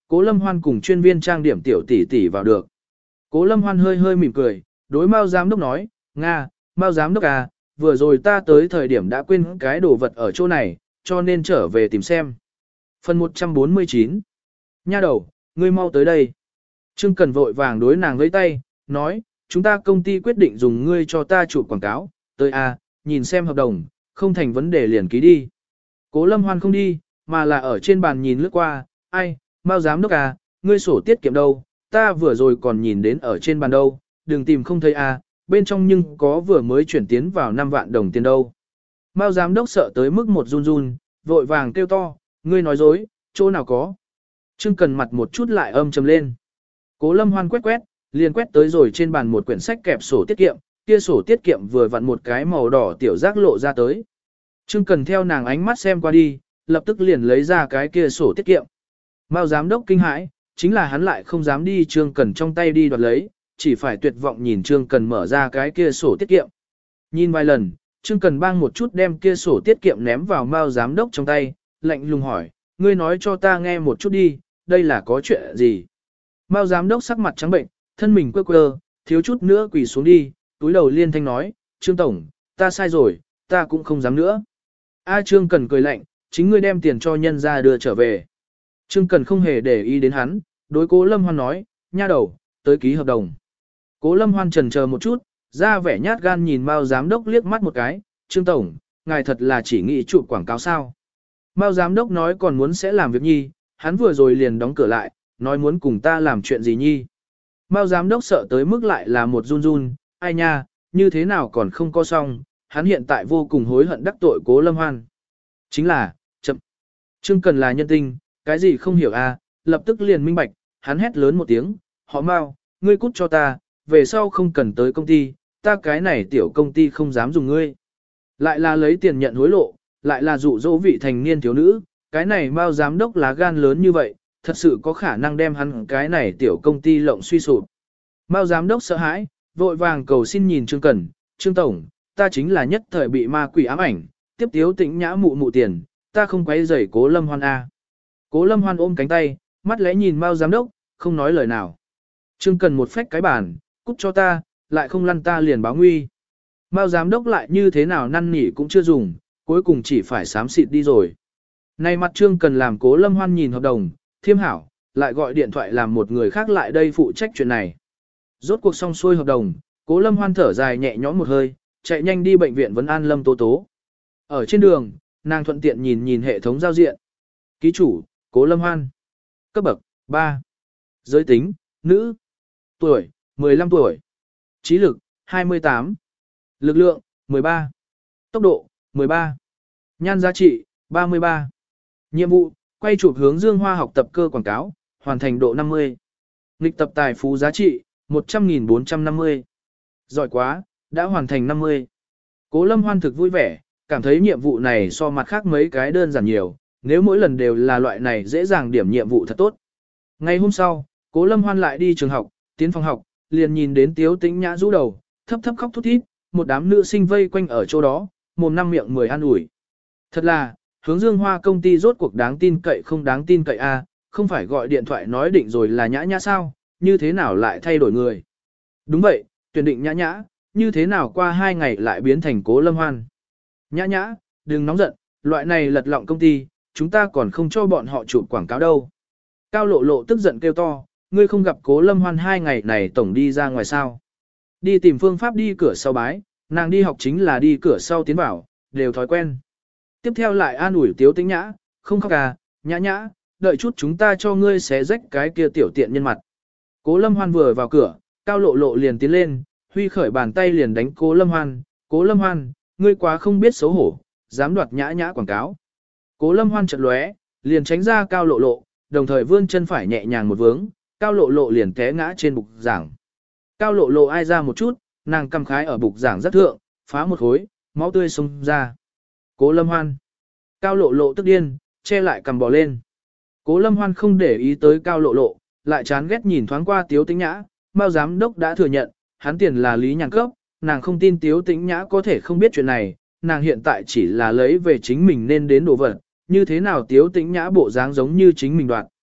Cố Lâm Hoan cùng chuyên viên trang điểm tiểu tỷ tỷ vào được. Cố Lâm Hoan hơi hơi mỉm cười, đối Mao giám đốc nói, Nga, Mao giám đốc à, vừa rồi ta tới thời điểm đã quên cái đồ vật ở chỗ này, cho nên trở về tìm xem. Phần một trăm bốn mươi chín. Nha đầu, ngươi mau tới đây. Trương Cần vội vàng đối nàng với tay, nói, chúng ta công ty quyết định dùng ngươi cho ta chụp quảng cáo, tới à, nhìn xem hợp đồng, không thành vấn đề liền ký đi. Cố Lâm Hoan không đi, mà là ở trên bàn nhìn lướt qua, ai, Mao giám đốc à, ngươi sổ tiết kiệm đâu, ta vừa rồi còn nhìn đến ở trên bàn đâu, đừng tìm không thấy à, bên trong nhưng có vừa mới chuyển tiến vào năm vạn đồng tiền đâu. Mao giám đốc sợ tới mức một run run, vội vàng kêu to, ngươi nói dối, chỗ nào có. Trương Cần mặt một chút lại âm trầm lên. Cố Lâm Hoan quét quét, liền quét tới rồi trên bàn một quyển sách kẹp sổ tiết kiệm, kia sổ tiết kiệm vừa vặn một cái màu đỏ tiểu giác lộ ra tới. Trương Cần theo nàng ánh mắt xem qua đi, lập tức liền lấy ra cái kia sổ tiết kiệm. Mao giám đốc kinh hãi, chính là hắn lại không dám đi Trương Cần trong tay đi đoạt lấy, chỉ phải tuyệt vọng nhìn Trương Cần mở ra cái kia sổ tiết kiệm. Nhìn vài lần, Trương Cần bang một chút đem kia sổ tiết kiệm ném vào Mao giám đốc trong tay, lạnh lùng hỏi, ngươi nói cho ta nghe một chút đi, đây là có chuyện gì? Mao giám đốc sắc mặt trắng bệnh, thân mình quơ quơ, thiếu chút nữa quỳ xuống đi, túi đầu liên thanh nói, Trương Tổng, ta sai rồi, ta cũng không dám nữa. A Trương Cần cười lạnh, chính ngươi đem tiền cho nhân ra đưa trở về. Trương Cần không hề để ý đến hắn, đối Cố Lâm Hoan nói, nha đầu, tới ký hợp đồng. Cố Lâm Hoan chần chờ một chút, ra vẻ nhát gan nhìn Mao giám đốc liếc mắt một cái, Trương Tổng, ngài thật là chỉ nghĩ chụp quảng cáo sao. Mao giám đốc nói còn muốn sẽ làm việc nhi, hắn vừa rồi liền đóng cửa lại, nói muốn cùng ta làm chuyện gì nhi. Mao giám đốc sợ tới mức lại là một run run, ai nha, như thế nào còn không có xong, hắn hiện tại vô cùng hối hận đắc tội Cố Lâm Hoan. Chính là, chậm. Trương Cần là nhân tinh, cái gì không hiểu à, lập tức liền minh bạch, hắn hét lớn một tiếng, họ Mao, ngươi cút cho ta, về sau không cần tới công ty, ta cái này tiểu công ty không dám dùng ngươi. Lại là lấy tiền nhận hối lộ, lại là dụ dỗ vị thành niên thiếu nữ, cái này Mao giám đốc lá gan lớn như vậy, thật sự có khả năng đem hắn cái này tiểu công ty lộng suy sụp. Mao giám đốc sợ hãi, vội vàng cầu xin nhìn Trương Cần, Trương Tổng, ta chính là nhất thời bị ma quỷ ám ảnh, tiếp tiếu tĩnh nhã mụ mụ tiền, ta không quấy rầy Cố Lâm Hoan A. Cố Lâm Hoan ôm cánh tay, mắt lẽ nhìn Mao giám đốc, không nói lời nào. Trương Cần một phách cái bàn, cút cho ta, lại không lăn ta liền báo nguy. Mao giám đốc lại như thế nào năn nỉ cũng chưa dùng, cuối cùng chỉ phải xám xịt đi rồi. Nay mặt Trương Cần làm Cố Lâm Hoan nhìn hợp đồng, thiêm hảo, lại gọi điện thoại làm một người khác lại đây phụ trách chuyện này. Rốt cuộc xong xuôi hợp đồng, Cố Lâm Hoan thở dài nhẹ nhõm một hơi, chạy nhanh đi bệnh viện vấn an Lâm Tố Tố. Ở trên đường, nàng thuận tiện nhìn nhìn hệ thống giao diện. Ký chủ, Cố Lâm Hoan. Cấp bậc, ba. Giới tính, nữ. Tuổi, mười lăm tuổi. Trí lực, hai mươi tám. Lực lượng, mười ba. Tốc độ, mười ba. Nhan giá trị, ba mươi ba. Nhiệm vụ, quay chụp hướng Dương Hoa học tập cơ quảng cáo, hoàn thành độ năm mươi. Nghịch tập tài phú giá trị, một trăm nghìn bốn trăm năm mươi. Giỏi quá, đã hoàn thành năm mươi. Cố Lâm Hoan thực vui vẻ, cảm thấy nhiệm vụ này so mặt khác mấy cái đơn giản nhiều, nếu mỗi lần đều là loại này dễ dàng điểm nhiệm vụ thật tốt. Ngày hôm sau, Cố Lâm Hoan lại đi trường học, tiến phòng học, liền nhìn đến Tiếu Tĩnh Nhã rũ đầu, thấp thấp khóc thút thít, một đám nữ sinh vây quanh ở chỗ đó, mồm năm miệng mười an ủi. Thật là, hướng Dương Hoa công ty rốt cuộc đáng tin cậy không đáng tin cậy a, không phải gọi điện thoại nói định rồi là Nhã Nhã sao, như thế nào lại thay đổi người. Đúng vậy, tuyển định Nhã Nhã, như thế nào qua hai ngày lại biến thành Cố Lâm Hoan. Nhã Nhã, đừng nóng giận, loại này lật lọng công ty, chúng ta còn không cho bọn họ chụp quảng cáo đâu. Cao Lộ Lộ tức giận kêu to, ngươi không gặp Cố Lâm Hoan hai ngày này tổng đi ra ngoài sao. Đi tìm phương pháp đi cửa sau bái, nàng đi học chính là đi cửa sau tiến vào, đều thói quen. Tiếp theo lại an ủi Tiếu Tĩnh Nhã, không khóc à, Nhã Nhã, đợi chút chúng ta cho ngươi xé rách cái kia tiểu tiện nhân mặt. Cố Lâm Hoan vừa vào cửa, Cao Lộ Lộ liền tiến lên, huy khởi bàn tay liền đánh Cố Lâm Hoan, Cố Lâm Hoan, ngươi quá không biết xấu hổ, dám đoạt Nhã Nhã quảng cáo. Cố Lâm Hoan chợt lóe, liền tránh ra Cao Lộ Lộ, đồng thời vươn chân phải nhẹ nhàng một vướng, Cao Lộ Lộ liền té ngã trên bục giảng. Cao Lộ Lộ ai ra một chút, nàng cầm khái ở bục giảng rất thượng, phá một khối, máu tươi xông ra. Cố Lâm Hoan. Cao Lộ Lộ tức điên, che lại cầm bò lên. Cố Lâm Hoan không để ý tới Cao Lộ Lộ, lại chán ghét nhìn thoáng qua Tiếu Tĩnh Nhã, Mao giám đốc đã thừa nhận, hắn tiền là Lý Nhàn cấp, nàng không tin Tiếu Tĩnh Nhã có thể không biết chuyện này, nàng hiện tại chỉ là lấy về chính mình nên đến đồ vật, như thế nào Tiếu Tĩnh Nhã bộ dáng giống như chính mình đoạt.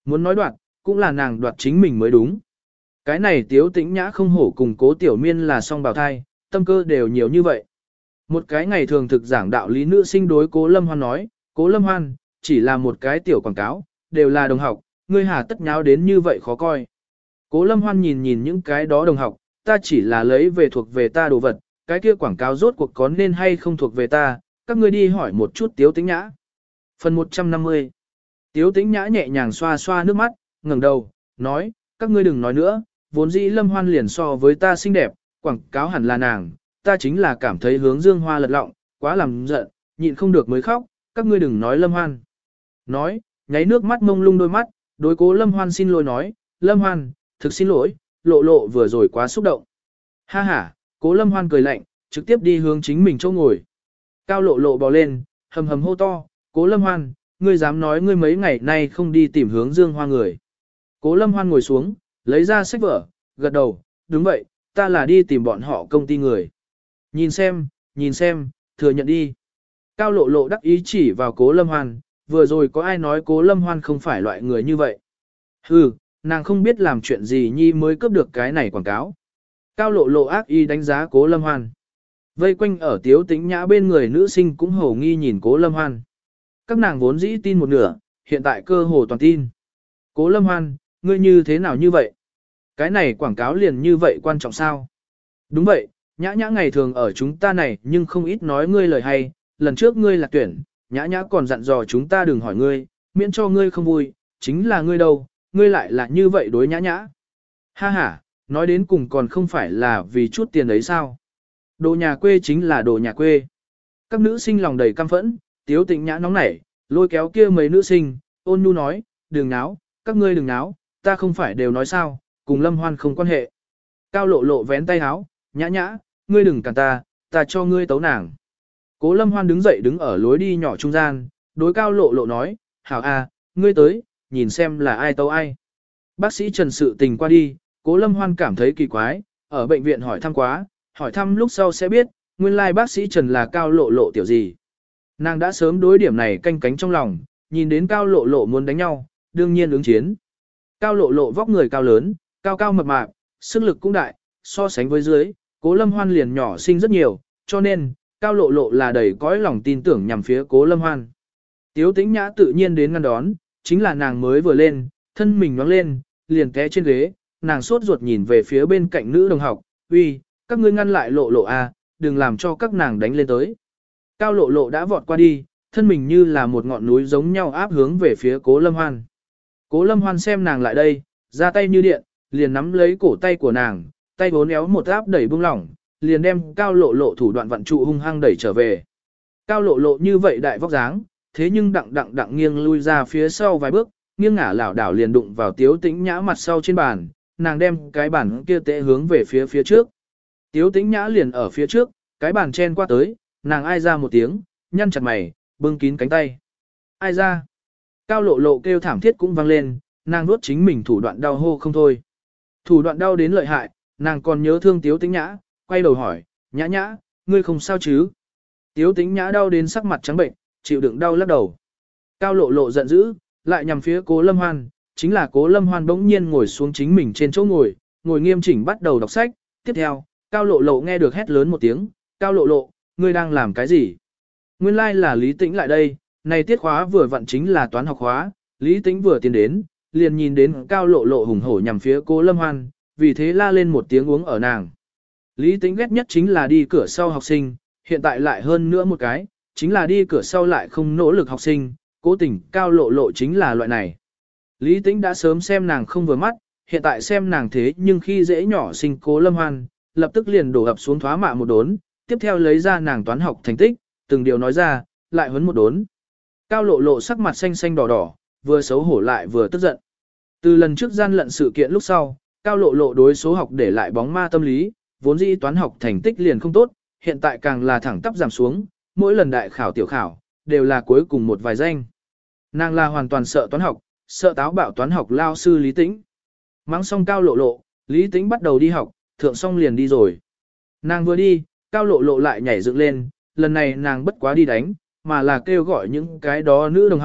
muốn nói đoạt, cũng là nàng đoạt chính mình mới đúng. Cái này Tiếu Tĩnh Nhã không hổ cùng Cố Tiểu Miên là song bào thai, tâm cơ đều nhiều như vậy. Một cái ngày thường thực giảng đạo lý nữ sinh đối Cố Lâm Hoan nói, Cố Lâm Hoan, chỉ là một cái tiểu quảng cáo, đều là đồng học, ngươi hà tất nháo đến như vậy khó coi. Cố Lâm Hoan nhìn nhìn những cái đó đồng học, ta chỉ là lấy về thuộc về ta đồ vật, cái kia quảng cáo rốt cuộc có nên hay không thuộc về ta, các ngươi đi hỏi một chút Tiếu Tĩnh Nhã. Phần một trăm năm mươi. Tiếu Tĩnh Nhã nhẹ nhàng xoa xoa nước mắt, ngẩng đầu, nói, các ngươi đừng nói nữa, vốn dĩ Lâm Hoan liền so với ta xinh đẹp, quảng cáo hẳn là nàng, ta chính là cảm thấy hướng dương hoa lật lọng, quá làm giận, nhịn không được mới khóc, các ngươi đừng nói Lâm Hoan. Nói, nháy nước mắt mông lung đôi mắt, đối Cố Lâm Hoan xin lỗi nói, Lâm Hoan, thực xin lỗi, lộ lộ vừa rồi quá xúc động. Ha ha, Cố Lâm Hoan cười lạnh, trực tiếp đi hướng chính mình chỗ ngồi. Cao lộ lộ bò lên, hầm hầm hô to, Cố Lâm Hoan, ngươi dám nói ngươi mấy ngày nay không đi tìm hướng dương hoa người. Cố Lâm Hoan ngồi xuống, lấy ra sách vở, gật đầu, đúng vậy, ta là đi tìm bọn họ công ty người. Nhìn xem, nhìn xem, thừa nhận đi. Cao lộ lộ đắc ý chỉ vào Cố Lâm Hoan, vừa rồi có ai nói Cố Lâm Hoan không phải loại người như vậy. Hừ, nàng không biết làm chuyện gì nhi mới cướp được cái này quảng cáo. Cao lộ lộ ác ý đánh giá Cố Lâm Hoan. Vây quanh ở Tiếu Tĩnh Nhã bên người nữ sinh cũng hổ nghi nhìn Cố Lâm Hoan. Các nàng vốn dĩ tin một nửa, hiện tại cơ hồ toàn tin. Cố Lâm Hoan, ngươi như thế nào như vậy? Cái này quảng cáo liền như vậy quan trọng sao? Đúng vậy, Nhã Nhã ngày thường ở chúng ta này nhưng không ít nói ngươi lời hay, lần trước ngươi là tuyển, Nhã Nhã còn dặn dò chúng ta đừng hỏi ngươi, miễn cho ngươi không vui, chính là ngươi đâu, ngươi lại là như vậy đối Nhã Nhã. Ha ha, nói đến cùng còn không phải là vì chút tiền ấy sao? Đồ nhà quê chính là đồ nhà quê. Các nữ sinh lòng đầy căm phẫn, Tiếu Tĩnh Nhã nóng nảy, lôi kéo kia mấy nữ sinh, ôn nhu nói, đừng náo, các ngươi đừng náo, ta không phải đều nói sao, cùng Lâm Hoan không quan hệ. Cao lộ lộ vén tay áo, Nhã Nhã, ngươi đừng cản ta, ta cho ngươi tấu nàng. Cố Lâm Hoan đứng dậy đứng ở lối đi nhỏ trung gian, đối Cao lộ lộ nói, hảo a, ngươi tới, nhìn xem là ai tấu ai. Bác sĩ Trần sự tình qua đi, Cố Lâm Hoan cảm thấy kỳ quái, ở bệnh viện hỏi thăm quá, hỏi thăm lúc sau sẽ biết, nguyên lai bác sĩ Trần là Cao lộ lộ tiểu gì. Nàng đã sớm đối điểm này canh cánh trong lòng, nhìn đến Cao lộ lộ muốn đánh nhau, đương nhiên ứng chiến. Cao lộ lộ vóc người cao lớn, cao cao mập mạp, sức lực cũng đại, so sánh với dưới, Cố Lâm Hoan liền nhỏ sinh rất nhiều, cho nên, Cao lộ lộ là đầy cõi lòng tin tưởng nhằm phía Cố Lâm Hoan. Tiếu Tĩnh Nhã tự nhiên đến ngăn đón, chính là nàng mới vừa lên, thân mình nhoáng lên, liền té trên ghế, nàng sốt ruột nhìn về phía bên cạnh nữ đồng học, uy, các ngươi ngăn lại lộ lộ a, đừng làm cho các nàng đánh lên tới. Cao lộ lộ đã vọt qua đi, thân mình như là một ngọn núi giống nhau áp hướng về phía Cố Lâm Hoan. Cố Lâm Hoan xem nàng lại đây, ra tay như điện, liền nắm lấy cổ tay của nàng, tay bốn éo một áp đẩy buông lỏng, liền đem Cao lộ lộ thủ đoạn vận trụ hung hăng đẩy trở về. Cao lộ lộ như vậy đại vóc dáng, thế nhưng đặng đặng đặng nghiêng lui ra phía sau vài bước, nghiêng ngả lảo đảo liền đụng vào Tiếu Tĩnh Nhã mặt sau trên bàn, nàng đem cái bàn kia tệ hướng về phía phía trước. Tiếu Tĩnh Nhã liền ở phía trước, cái bàn chen qua tới, nàng ai ra một tiếng, nhăn chặt mày, bưng kín cánh tay. Ai ra? Cao lộ lộ kêu thảm thiết cũng vang lên, nàng nuốt chính mình thủ đoạn đau hô không thôi. Thủ đoạn đau đến lợi hại, nàng còn nhớ thương Tiếu Tĩnh Nhã, quay đầu hỏi, Nhã Nhã, ngươi không sao chứ? Tiếu Tĩnh Nhã đau đến sắc mặt trắng bệnh, chịu đựng đau lắc đầu. Cao lộ lộ giận dữ, lại nhằm phía Cố Lâm Hoan, chính là Cố Lâm Hoan bỗng nhiên ngồi xuống chính mình trên chỗ ngồi, ngồi nghiêm chỉnh bắt đầu đọc sách. Tiếp theo, Cao lộ lộ nghe được hét lớn một tiếng, Cao lộ lộ, ngươi đang làm cái gì? Nguyên lai like là Lý Tĩnh lại đây, này tiết khóa vừa vặn chính là toán học khóa, Lý Tĩnh vừa tiến đến, liền nhìn đến Cao lộ lộ hùng hổ nhằm phía Cố Lâm Hoan, vì thế la lên một tiếng uống ở nàng. Lý Tĩnh ghét nhất chính là đi cửa sau học sinh, hiện tại lại hơn nữa một cái, chính là đi cửa sau lại không nỗ lực học sinh, cố tình Cao lộ lộ chính là loại này. Lý Tĩnh đã sớm xem nàng không vừa mắt, hiện tại xem nàng thế nhưng khi dễ nhỏ sinh Cố Lâm Hoan, lập tức liền đổ ập xuống thoá mạ một đốn, tiếp theo lấy ra nàng toán học thành tích, từng điều nói ra, lại huấn một đốn. Cao lộ lộ sắc mặt xanh xanh đỏ đỏ, vừa xấu hổ lại vừa tức giận. Từ lần trước gian lận sự kiện lúc sau, Cao lộ lộ đối số học để lại bóng ma tâm lý, vốn dĩ toán học thành tích liền không tốt, hiện tại càng là thẳng tắp giảm xuống, mỗi lần đại khảo tiểu khảo, đều là cuối cùng một vài danh. Nàng là hoàn toàn sợ toán học, sợ táo bạo toán học lao sư Lý Tĩnh. Mắng xong Cao lộ lộ, Lý Tĩnh bắt đầu đi học, thượng xong liền đi rồi. Nàng vừa đi, Cao lộ lộ lại nhảy dựng lên, lần này nàng bất quá đi đánh, mà là kêu gọi những cái đó nữ đồng học,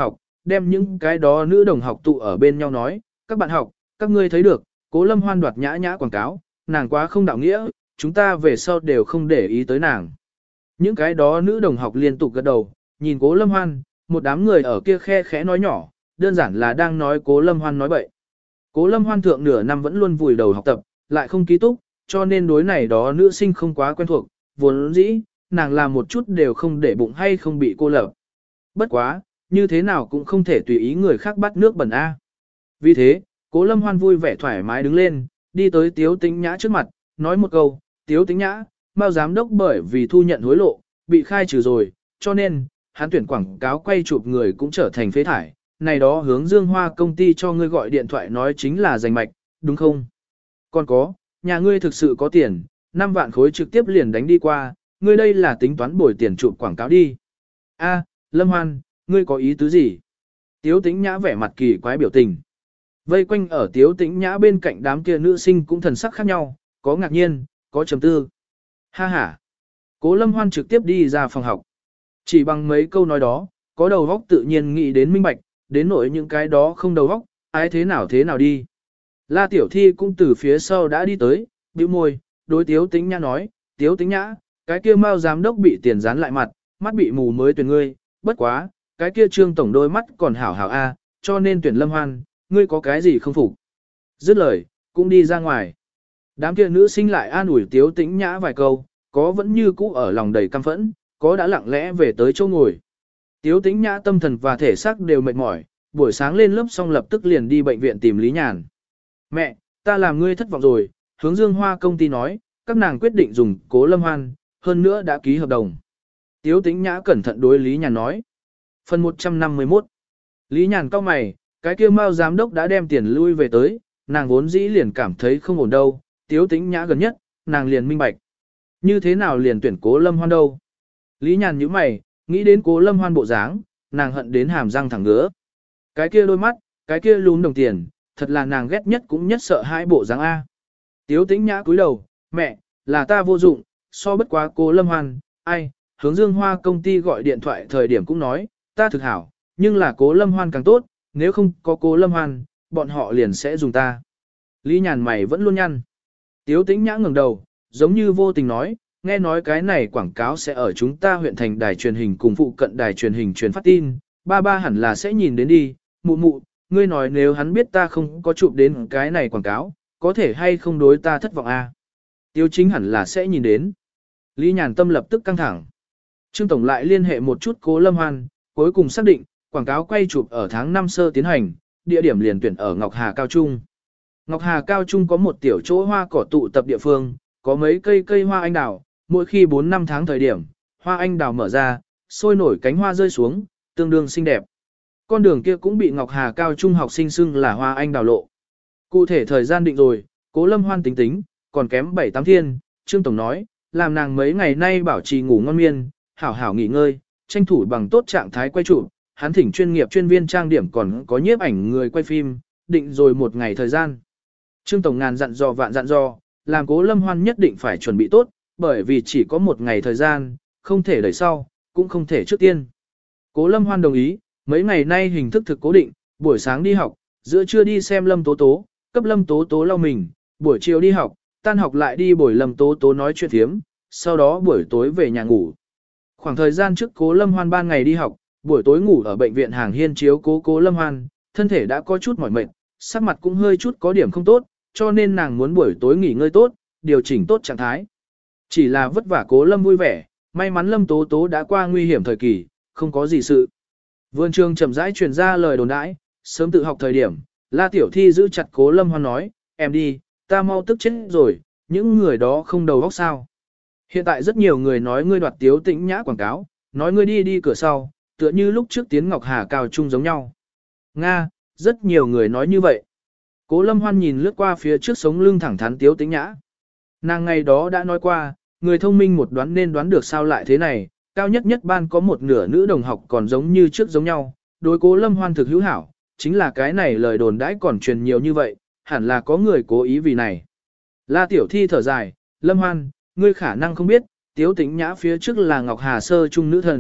đem những cái đó nữ đồng học tụ ở bên nhau nói, các bạn học, các ngươi thấy được, Cố Lâm Hoan đoạt nhã nhã quảng cáo, nàng quá không đạo nghĩa, chúng ta về sau đều không để ý tới nàng. Những cái đó nữ đồng học liên tục gật đầu, nhìn Cố Lâm Hoan, một đám người ở kia khe khẽ nói nhỏ, đơn giản là đang nói Cố Lâm Hoan nói bậy. Cố Lâm Hoan thượng nửa năm vẫn luôn vùi đầu học tập, lại không ký túc, cho nên đối này đó nữ sinh không quá quen thuộc, vốn dĩ, nàng làm một chút đều không để bụng hay không bị cô lập. Bất quá, như thế nào cũng không thể tùy ý người khác bắt nước bẩn A. Vì thế, Cố Lâm Hoan vui vẻ thoải mái đứng lên, đi tới Tiếu Tĩnh Nhã trước mặt, nói một câu, Tiếu Tĩnh Nhã, Mao giám đốc bởi vì thu nhận hối lộ, bị khai trừ rồi, cho nên, hắn tuyển quảng cáo quay chụp người cũng trở thành phế thải, này đó hướng Dương Hoa công ty cho ngươi gọi điện thoại nói chính là giành mạch, đúng không? Còn có, nhà ngươi thực sự có tiền, năm vạn khối trực tiếp liền đánh đi qua, ngươi đây là tính toán bồi tiền chụp quảng cáo đi. A, Lâm Hoan, ngươi có ý tứ gì? Tiếu Tĩnh Nhã vẻ mặt kỳ quái biểu tình. Vây quanh ở Tiếu Tĩnh Nhã bên cạnh đám kia nữ sinh cũng thần sắc khác nhau, có ngạc nhiên, có trầm tư. Ha ha. Cố Lâm Hoan trực tiếp đi ra phòng học. Chỉ bằng mấy câu nói đó, có đầu óc tự nhiên nghĩ đến minh bạch, đến nỗi những cái đó không đầu óc, ai thế nào thế nào đi. La Tiểu Thi cũng từ phía sau đã đi tới, bĩu môi, đối Tiếu Tĩnh Nhã nói, Tiếu Tĩnh Nhã, cái kia Mao giám đốc bị tiền dán lại mặt, mắt bị mù mới tuyển ngươi, bất quá, cái kia Trương tổng đôi mắt còn hảo hảo a, cho nên tuyển Lâm Hoan, ngươi có cái gì không phục. Dứt lời, cũng đi ra ngoài. Đám kia nữ sinh lại an ủi Tiếu Tĩnh Nhã vài câu, có vẫn như cũ ở lòng đầy căm phẫn, có đã lặng lẽ về tới chỗ ngồi. Tiếu Tĩnh Nhã tâm thần và thể xác đều mệt mỏi, buổi sáng lên lớp xong lập tức liền đi bệnh viện tìm Lý Nhàn. Mẹ, ta làm ngươi thất vọng rồi, hướng Dương Hoa công ty nói, các nàng quyết định dùng Cố Lâm Hoan, hơn nữa đã ký hợp đồng. Tiếu Tĩnh Nhã cẩn thận đối Lý Nhàn nói. Phần một trăm năm mươi mốt. Lý Nhàn cau mày, cái kia Mao giám đốc đã đem tiền lui về tới, nàng vốn dĩ liền cảm thấy không ổn đâu, Tiếu Tĩnh Nhã gần nhất, nàng liền minh bạch. Như thế nào liền tuyển Cố Lâm Hoan đâu? Lý Nhàn nhíu mày, nghĩ đến Cố Lâm Hoan bộ dáng, nàng hận đến hàm răng thẳng ngứa. Cái kia đôi mắt, cái kia lún đồng tiền, thật là nàng ghét nhất cũng nhất sợ hai bộ dáng A. Tiếu Tĩnh Nhã cúi đầu, mẹ, là ta vô dụng, so bất quá Cố Lâm Hoan, ai, hướng Dương Hoa công ty gọi điện thoại thời điểm cũng nói, ta thực hảo, nhưng là Cố Lâm Hoan càng tốt, nếu không có Cố Lâm Hoan, bọn họ liền sẽ dùng ta. Lý Nhàn mày vẫn luôn nhăn. Tiếu Tĩnh Nhã ngẩng đầu, giống như vô tình nói, nghe nói cái này quảng cáo sẽ ở chúng ta huyện thành đài truyền hình cùng phụ cận đài truyền hình truyền phát tin, ba ba hẳn là sẽ nhìn đến đi, mụ mụ, ngươi nói nếu hắn biết ta không có chụp đến cái này quảng cáo, có thể hay không đối ta thất vọng a? À? Tiêu chính hẳn là sẽ nhìn đến. Lý Nhàn tâm lập tức căng thẳng. Trương Tổng lại liên hệ một chút Cố Lâm Hoan, cuối cùng xác định, quảng cáo quay chụp ở tháng năm sơ tiến hành, địa điểm liền tuyển ở Ngọc Hà Cao Trung. Ngọc Hà Cao Trung có một tiểu chỗ hoa cỏ tụ tập địa phương, có mấy cây cây hoa anh đào, mỗi khi bốn năm tháng thời điểm, hoa anh đào mở ra, sôi nổi cánh hoa rơi xuống, tương đương xinh đẹp. Con đường kia cũng bị Ngọc Hà Cao Trung học sinh xưng là hoa anh đào lộ. Cụ thể thời gian định rồi, Cố Lâm Hoan tính tính, còn kém bảy tám thiên, Trương Tổng nói, làm nàng mấy ngày nay bảo trì ngủ ngon miên, hảo hảo nghỉ ngơi, tranh thủ bằng tốt trạng thái quay chụp, hắn thỉnh chuyên nghiệp chuyên viên trang điểm còn có nhiếp ảnh người quay phim, định rồi một ngày thời gian. Trương Tổng ngàn dặn dò vạn dặn dò, làm Cố Lâm Hoan nhất định phải chuẩn bị tốt, bởi vì chỉ có một ngày thời gian, không thể đẩy sau, cũng không thể trước tiên. Cố Lâm Hoan đồng ý, mấy ngày nay hình thức thực cố định, buổi sáng đi học, giữa trưa đi xem Lâm Tố Tố, cấp Lâm Tố Tố lau mình, buổi chiều đi học, tan học lại đi bồi Lâm Tố Tố nói chuyện thiếm, sau đó buổi tối về nhà ngủ. Khoảng thời gian trước Cố Lâm Hoan ban ngày đi học, buổi tối ngủ ở bệnh viện Hàng Hiên chiếu cố Cố Lâm Hoan, thân thể đã có chút mỏi mệt, sắc mặt cũng hơi chút có điểm không tốt, cho nên nàng muốn buổi tối nghỉ ngơi tốt, điều chỉnh tốt trạng thái. Chỉ là vất vả Cố Lâm vui vẻ, may mắn Lâm Tố Tố đã qua nguy hiểm thời kỳ, không có gì sự. Vườn trường chậm rãi truyền ra lời đồn đãi, sớm tự học thời điểm, La Tiểu Thi giữ chặt Cố Lâm Hoan nói, em đi, ta mau tức chết rồi, những người đó không đầu óc sao. Hiện tại rất nhiều người nói ngươi đoạt Tiếu Tĩnh Nhã quảng cáo, nói ngươi đi đi cửa sau, tựa như lúc trước tiến Ngọc Hà Cao Trung giống nhau. Nga, rất nhiều người nói như vậy. Cố Lâm Hoan nhìn lướt qua phía trước sống lưng thẳng thắn Tiếu Tĩnh Nhã. Nàng ngày đó đã nói qua, người thông minh một đoán nên đoán được sao lại thế này, cao nhất nhất ban có một nửa nữ đồng học còn giống như trước giống nhau, đối Cố Lâm Hoan thực hữu hảo, chính là cái này lời đồn đãi còn truyền nhiều như vậy, hẳn là có người cố ý vì này. La Tiểu Thi thở dài, Lâm Hoan, ngươi khả năng không biết, Tiếu Tĩnh Nhã phía trước là Ngọc Hà Sơ Trung nữ thần,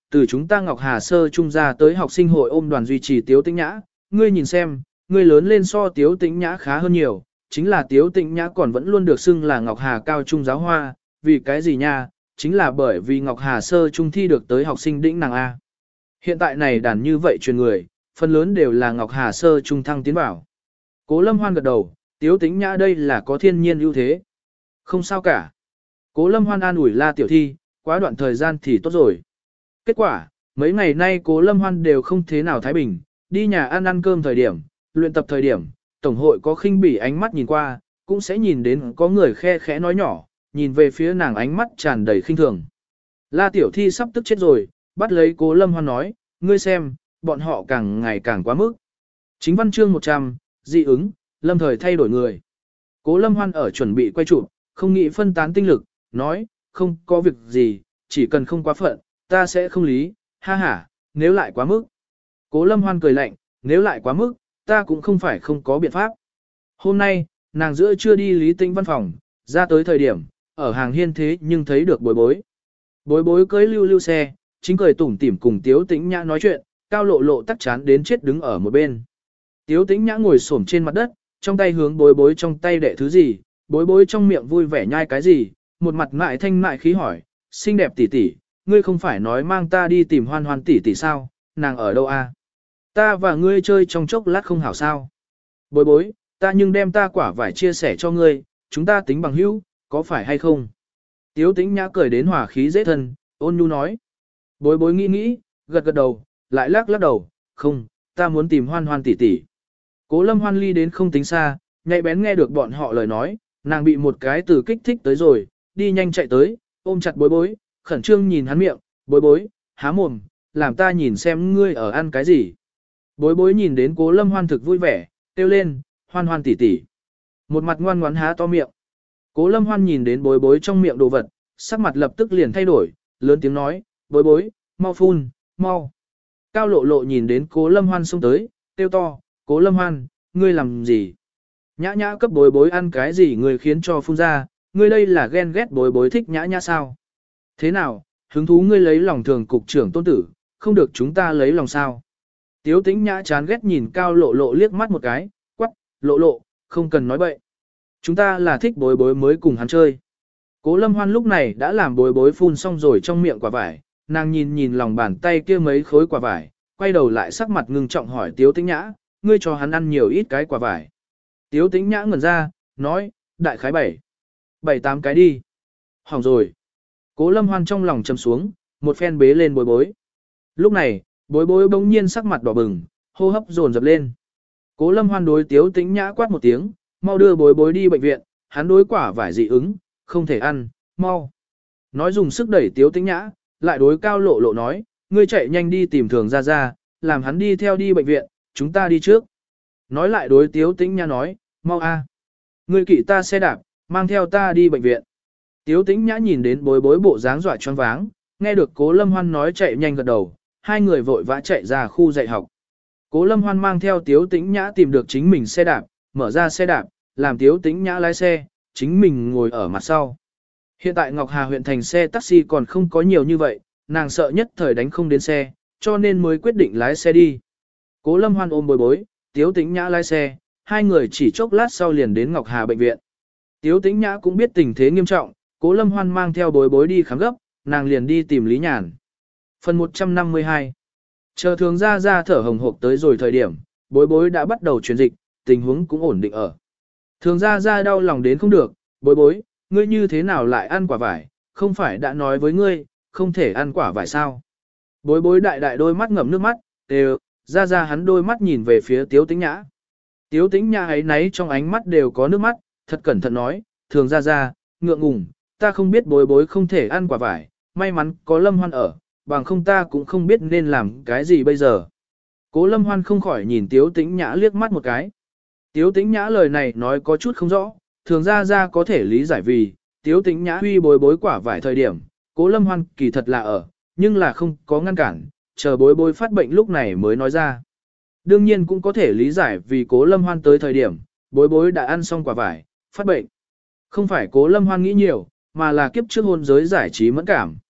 từ chúng ta Ngọc Hà Sơ Trung ra tới học sinh hội ôm đoàn duy trì Tiếu Tĩnh Nhã, ngươi nhìn xem, ngươi lớn lên so Tiếu Tĩnh Nhã khá hơn nhiều, chính là Tiếu Tĩnh Nhã còn vẫn luôn được xưng là Ngọc Hà Cao Trung giáo hoa, vì cái gì nha, chính là bởi vì Ngọc Hà Sơ Trung thi được tới học sinh đỉnh nàng A. Hiện tại này đàn như vậy truyền người, phần lớn đều là Ngọc Hà Sơ Trung thăng tiến bảo. Cố Lâm Hoan gật đầu, Tiếu Tĩnh Nhã đây là có thiên nhiên ưu thế. Không sao cả. Cố Lâm Hoan an ủi La Tiểu Thi, quá đoạn thời gian thì tốt rồi. Kết quả, mấy ngày nay Cố Lâm Hoan đều không thế nào thái bình, đi nhà ăn ăn cơm thời điểm, luyện tập thời điểm, tổng hội có khinh bỉ ánh mắt nhìn qua, cũng sẽ nhìn đến có người khe khẽ nói nhỏ, nhìn về phía nàng ánh mắt tràn đầy khinh thường. La Tiểu Thi sắp tức chết rồi, bắt lấy Cố Lâm Hoan nói, ngươi xem, bọn họ càng ngày càng quá mức. Chính văn chương một trăm, dị ứng, lâm thời thay đổi người. Cố Lâm Hoan ở chuẩn bị quay chụp, không nghĩ phân tán tinh lực, nói, không có việc gì, chỉ cần không quá phận, ta sẽ không lý, ha ha, nếu lại quá mức. Cố Lâm Hoan cười lạnh, nếu lại quá mức, ta cũng không phải không có biện pháp. Hôm nay, nàng giữa chưa đi Lý Tĩnh văn phòng, ra tới thời điểm, ở hàng hiên thế nhưng thấy được bối bối. Bối bối cưới lưu lưu xe, chính cười tủm tỉm cùng Tiếu Tĩnh Nhã nói chuyện, Cao Lộ Lộ tắc chán đến chết đứng ở một bên. Tiếu Tĩnh Nhã ngồi xổm trên mặt đất, trong tay hướng bối bối trong tay đệ thứ gì, bối bối trong miệng vui vẻ nhai cái gì, một mặt mại thanh mại khí hỏi, xinh đẹp tỷ tỷ, ngươi không phải nói mang ta đi tìm Hoan Hoan tỷ tỷ sao, nàng ở đâu a? Ta và ngươi chơi trong chốc lát không hảo sao? Bối bối, ta nhưng đem ta quả vải chia sẻ cho ngươi, chúng ta tính bằng hữu, có phải hay không? Tiếu Tĩnh Nhã cười đến hòa khí dễ thân, ôn nhu nói. Bối bối nghĩ nghĩ, gật gật đầu, lại lắc lắc đầu, không, ta muốn tìm Hoan Hoan tỷ tỷ. Cố Lâm Hoan ly đến không tính xa, nhạy bén nghe được bọn họ lời nói, nàng bị một cái từ kích thích tới rồi, đi nhanh chạy tới, ôm chặt bối bối, khẩn trương nhìn hắn miệng, bối bối, há mồm, làm ta nhìn xem ngươi ở ăn cái gì. Bối bối nhìn đến Cố Lâm Hoan thực vui vẻ, kêu lên, Hoan Hoan tỷ tỷ. Một mặt ngoan ngoãn há to miệng. Cố Lâm Hoan nhìn đến bối bối trong miệng đồ vật, sắc mặt lập tức liền thay đổi, lớn tiếng nói, bối bối, mau phun, mau. Cao Lộ Lộ nhìn đến Cố Lâm Hoan xông tới, kêu to, Cố Lâm Hoan, ngươi làm gì? Nhã nhã cấp bối bối ăn cái gì ngươi khiến cho phun ra, ngươi đây là ghen ghét bối bối thích nhã nhã sao? Thế nào, hứng thú ngươi lấy lòng thường cục trưởng tôn tử, không được chúng ta lấy lòng sao? Tiếu Tĩnh Nhã chán ghét nhìn Cao Lộ Lộ liếc mắt một cái, quắc, Lộ Lộ, không cần nói bậy. Chúng ta là thích bối bối mới cùng hắn chơi. Cố Lâm Hoan lúc này đã làm bối bối phun xong rồi trong miệng quả vải, nàng nhìn nhìn lòng bàn tay kia mấy khối quả vải, quay đầu lại sắc mặt ngưng trọng hỏi Tiếu Tĩnh Nhã, ngươi cho hắn ăn nhiều ít cái quả vải. Tiếu Tĩnh Nhã ngẩn ra, nói, đại khái bảy, bảy tám cái đi. Hỏng rồi. Cố Lâm Hoan trong lòng trầm xuống, một phen bế lên bối bối. Lúc này, bối bối bỗng nhiên sắc mặt đỏ bừng, hô hấp dồn dập lên. Cố Lâm Hoan đối Tiếu Tĩnh Nhã quát một tiếng, mau đưa bối bối đi bệnh viện, hắn đối quả vải dị ứng, không thể ăn, mau. Nói dùng sức đẩy Tiếu Tĩnh Nhã, lại đối Cao Lộ Lộ nói, ngươi chạy nhanh đi tìm Thường Gia Gia, làm hắn đi theo đi bệnh viện, chúng ta đi trước. Nói lại đối Tiếu Tĩnh Nhã nói, mau a, ngươi kỵ ta xe đạp, mang theo ta đi bệnh viện. Tiếu Tĩnh Nhã nhìn đến bối bối bộ dáng dọa choáng váng, nghe được Cố Lâm Hoan nói chạy nhanh gật đầu, hai người vội vã chạy ra khu dạy học. Cố Lâm Hoan mang theo Tiếu Tĩnh Nhã tìm được chính mình xe đạp, mở ra xe đạp, làm Tiếu Tĩnh Nhã lái xe, chính mình ngồi ở mặt sau. Hiện tại Ngọc Hà huyện thành xe taxi còn không có nhiều như vậy, nàng sợ nhất thời đánh không đến xe, cho nên mới quyết định lái xe đi. Cố Lâm Hoan ôm bối bối, Tiếu Tĩnh Nhã lái xe, hai người chỉ chốc lát sau liền đến Ngọc Hà bệnh viện. Tiếu Tĩnh Nhã cũng biết tình thế nghiêm trọng, Cố Lâm Hoan mang theo bối bối đi khám gấp, nàng liền đi tìm Lý Nhàn. Phần một trăm năm mươi hai. Chờ Thường Gia Gia thở hồng hộc tới rồi thời điểm, bối bối đã bắt đầu truyền dịch, tình huống cũng ổn định ở. Thường Gia Gia đau lòng đến không được, bối bối, ngươi như thế nào lại ăn quả vải, không phải đã nói với ngươi, không thể ăn quả vải sao. Bối bối đại đại đôi mắt ngậm nước mắt, đều, Gia Gia hắn đôi mắt nhìn về phía Tiếu Tĩnh Nhã. Tiếu Tĩnh Nhã ấy nấy trong ánh mắt đều có nước mắt, thật cẩn thận nói, Thường Gia Gia, ngượng ngùng, ta không biết bối bối không thể ăn quả vải, may mắn có Lâm Hoan ở, bằng không ta cũng không biết nên làm cái gì bây giờ. Cố Lâm Hoan không khỏi nhìn Tiếu Tĩnh Nhã liếc mắt một cái. Tiếu Tĩnh Nhã lời này nói có chút không rõ, Thường Gia Gia có thể lý giải vì, Tiếu Tĩnh Nhã huy bối bối quả vải thời điểm, Cố Lâm Hoan kỳ thật là ở, nhưng là không có ngăn cản, chờ bối bối phát bệnh lúc này mới nói ra. Đương nhiên cũng có thể lý giải vì Cố Lâm Hoan tới thời điểm, bối bối đã ăn xong quả vải, phát bệnh. Không phải Cố Lâm Hoan nghĩ nhiều, mà là kiếp trước hôn giới giải trí mẫn cảm.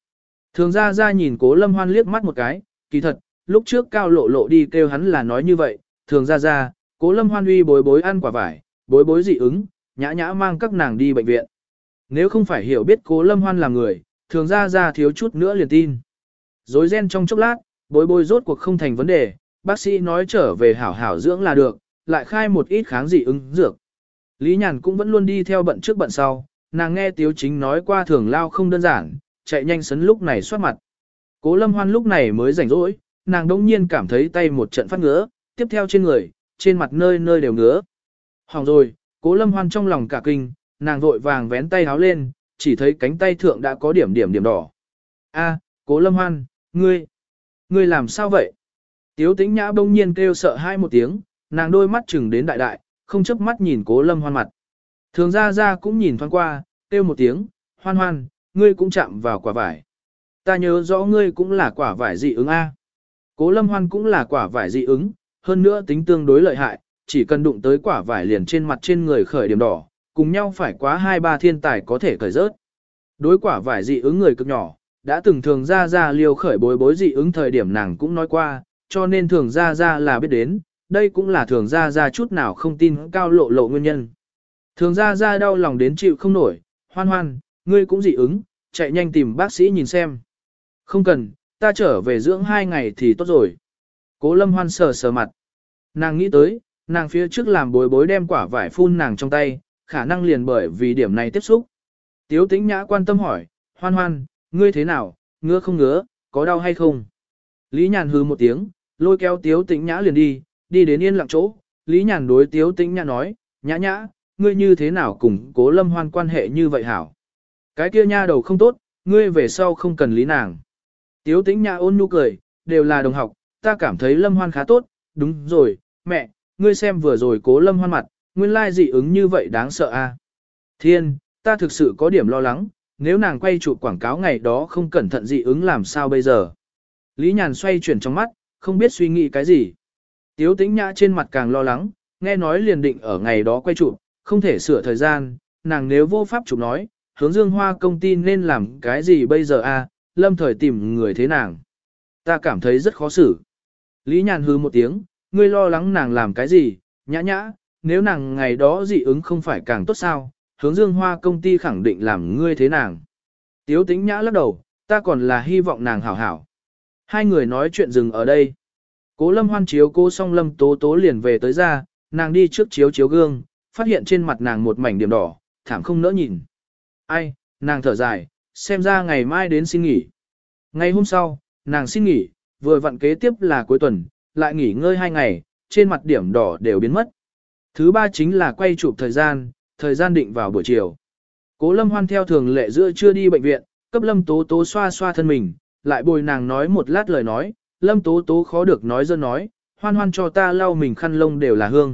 Thường ra ra nhìn cố lâm hoan liếc mắt một cái, kỳ thật, lúc trước cao lộ lộ đi kêu hắn là nói như vậy, thường ra ra, cố lâm hoan uy bối bối ăn quả vải, bối bối dị ứng, nhã nhã mang các nàng đi bệnh viện. Nếu không phải hiểu biết cố lâm hoan là người, thường ra ra thiếu chút nữa liền tin. Dối ren trong chốc lát, bối bối rốt cuộc không thành vấn đề, bác sĩ nói trở về hảo hảo dưỡng là được, lại khai một ít kháng dị ứng dược. Lý Nhàn cũng vẫn luôn đi theo bận trước bận sau, nàng nghe Tiếu Chính nói qua thường lao không đơn giản, chạy nhanh sấn lúc này soát mặt. Cố lâm hoan lúc này mới rảnh rỗi, nàng đông nhiên cảm thấy tay một trận phát ngứa, tiếp theo trên người, trên mặt nơi nơi đều ngứa. Hỏng rồi, cố lâm hoan trong lòng cả kinh, nàng vội vàng vén tay háo lên, chỉ thấy cánh tay thượng đã có điểm điểm điểm đỏ. A, cố lâm hoan, ngươi, ngươi làm sao vậy? Tiếu Tĩnh Nhã bỗng nhiên kêu sợ hai một tiếng, nàng đôi mắt chừng đến đại đại, không chớp mắt nhìn cố lâm hoan mặt. Thường ra ra cũng nhìn thoáng qua, kêu một tiếng, hoan hoan, ngươi cũng chạm vào quả vải. Ta nhớ rõ ngươi cũng là quả vải dị ứng A. Cố lâm hoan cũng là quả vải dị ứng, hơn nữa tính tương đối lợi hại, chỉ cần đụng tới quả vải liền trên mặt trên người khởi điểm đỏ, cùng nhau phải quá hai ba thiên tài có thể cởi rớt. Đối quả vải dị ứng người cực nhỏ, đã từng thường ra ra liều khởi bối bối dị ứng thời điểm nàng cũng nói qua, cho nên thường ra ra là biết đến, đây cũng là thường ra ra chút nào không tin cao lộ lộ nguyên nhân. Thường ra ra đau lòng đến chịu không nổi, hoan hoan, ngươi cũng dị ứng, chạy nhanh tìm bác sĩ nhìn xem. Không cần, ta trở về dưỡng hai ngày thì tốt rồi. Cố lâm hoan sờ sờ mặt. Nàng nghĩ tới, nàng phía trước làm bối bối đem quả vải phun nàng trong tay, khả năng liền bởi vì điểm này tiếp xúc. Tiếu Tĩnh Nhã quan tâm hỏi, hoan hoan, ngươi thế nào, ngứa không ngứa, có đau hay không? Lý Nhàn hừ một tiếng, lôi kéo Tiếu Tĩnh Nhã liền đi, đi đến yên lặng chỗ. Lý Nhàn đối Tiếu Tĩnh Nhã nói, nhã nhã, ngươi như thế nào cùng cố lâm hoan quan hệ như vậy hảo? Cái kia nha đầu không tốt, ngươi về sau không cần lý nàng. Tiếu Tĩnh Nhã ôn nhu cười, đều là đồng học, ta cảm thấy lâm hoan khá tốt, đúng rồi, mẹ, ngươi xem vừa rồi cố lâm hoan mặt, nguyên lai dị ứng như vậy đáng sợ a. Thiên, ta thực sự có điểm lo lắng, nếu nàng quay chụp quảng cáo ngày đó không cẩn thận dị ứng làm sao bây giờ. Lý Nhàn xoay chuyển trong mắt, không biết suy nghĩ cái gì. Tiếu Tĩnh Nhã trên mặt càng lo lắng, nghe nói liền định ở ngày đó quay chụp, không thể sửa thời gian, nàng nếu vô pháp chụp nói, hướng Dương Hoa công ty nên làm cái gì bây giờ a? Lâm thời tìm người thế nàng. Ta cảm thấy rất khó xử. Lý Nhàn hư một tiếng, ngươi lo lắng nàng làm cái gì, nhã nhã, nếu nàng ngày đó dị ứng không phải càng tốt sao, hướng Dương Hoa công ty khẳng định làm ngươi thế nàng. Tiếu Tĩnh Nhã lắc đầu, ta còn là hy vọng nàng hảo hảo. Hai người nói chuyện dừng ở đây. Cố lâm hoan chiếu cô xong lâm tố tố liền về tới ra, nàng đi trước chiếu chiếu gương, phát hiện trên mặt nàng một mảnh điểm đỏ, thảm không nỡ nhìn. Ai, nàng thở dài, xem ra ngày mai đến xin nghỉ. Ngày hôm sau, nàng xin nghỉ, vừa vặn kế tiếp là cuối tuần, lại nghỉ ngơi hai ngày, trên mặt điểm đỏ đều biến mất. Thứ ba chính là quay chụp thời gian, thời gian định vào buổi chiều. Cố lâm hoan theo thường lệ giữa trưa đi bệnh viện, cấp lâm tố tố xoa xoa thân mình, lại bồi nàng nói một lát lời nói, lâm tố tố khó được nói dân nói, hoan hoan cho ta lau mình khăn lông đều là hương.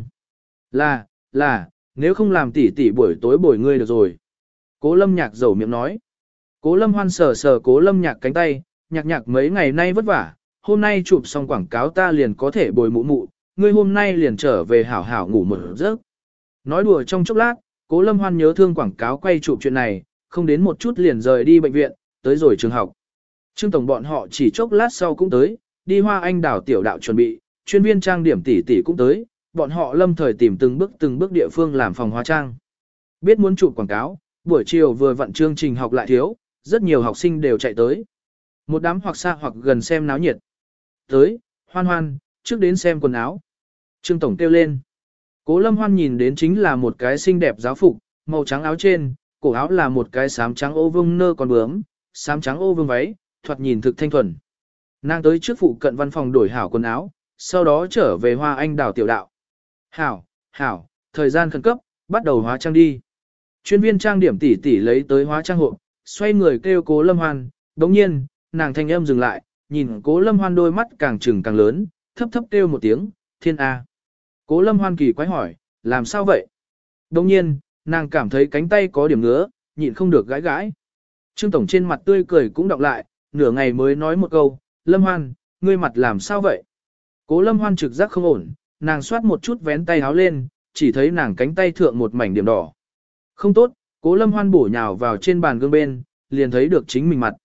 Là, là, nếu không làm tỉ tỉ buổi tối bồi ngươi được rồi. Cố lâm nhạc dầu miệng nói. Cố lâm hoan sờ sờ cố lâm nhạc cánh tay, nhạc nhạc mấy ngày nay vất vả, hôm nay chụp xong quảng cáo ta liền có thể bồi mụ mụ, ngươi hôm nay liền trở về hảo hảo ngủ một giấc. Nói đùa trong chốc lát, cố lâm hoan nhớ thương quảng cáo quay chụp chuyện này, không đến một chút liền rời đi bệnh viện, tới rồi trường học. Trương tổng bọn họ chỉ chốc lát sau cũng tới, đi Hoa Anh đảo tiểu đạo chuẩn bị, chuyên viên trang điểm tỷ tỷ cũng tới, bọn họ lâm thời tìm từng bước từng bước địa phương làm phòng hóa trang. Biết muốn chụp quảng cáo, buổi chiều vừa vặn chương trình học lại thiếu, rất nhiều học sinh đều chạy tới. Một đám hoặc xa hoặc gần xem náo nhiệt. Tới, hoan hoan, trước đến xem quần áo. Trương tổng kêu lên. Cố lâm hoan nhìn đến chính là một cái xinh đẹp giáo phục, màu trắng áo trên, cổ áo là một cái xám trắng ô vương nơ còn bướm, xám trắng ô vương váy, thoạt nhìn thực thanh thuần. Nàng tới trước phụ cận văn phòng đổi hảo quần áo, sau đó trở về Hoa Anh đảo tiểu đạo. Hảo, hảo, thời gian khẩn cấp, bắt đầu hóa trang đi. Chuyên viên trang điểm tỉ tỉ lấy tới hóa trang hộp, xoay người kêu cố lâm hoan, đồng nhiên, nàng thanh âm dừng lại, nhìn cố lâm hoan đôi mắt càng trừng càng lớn, thấp thấp kêu một tiếng, thiên A. Cố lâm hoan kỳ quái hỏi, làm sao vậy? Đồng nhiên, nàng cảm thấy cánh tay có điểm ngứa, nhịn không được gãi gãi. Trương tổng trên mặt tươi cười cũng đọc lại, nửa ngày mới nói một câu, lâm hoan, ngươi mặt làm sao vậy? Cố lâm hoan trực giác không ổn, nàng xoát một chút vén tay háo lên, chỉ thấy nàng cánh tay thượng một mảnh điểm đỏ. Không tốt, cố lâm hoan bổ nhào vào trên bàn gương bên, liền thấy được chính mình mặt.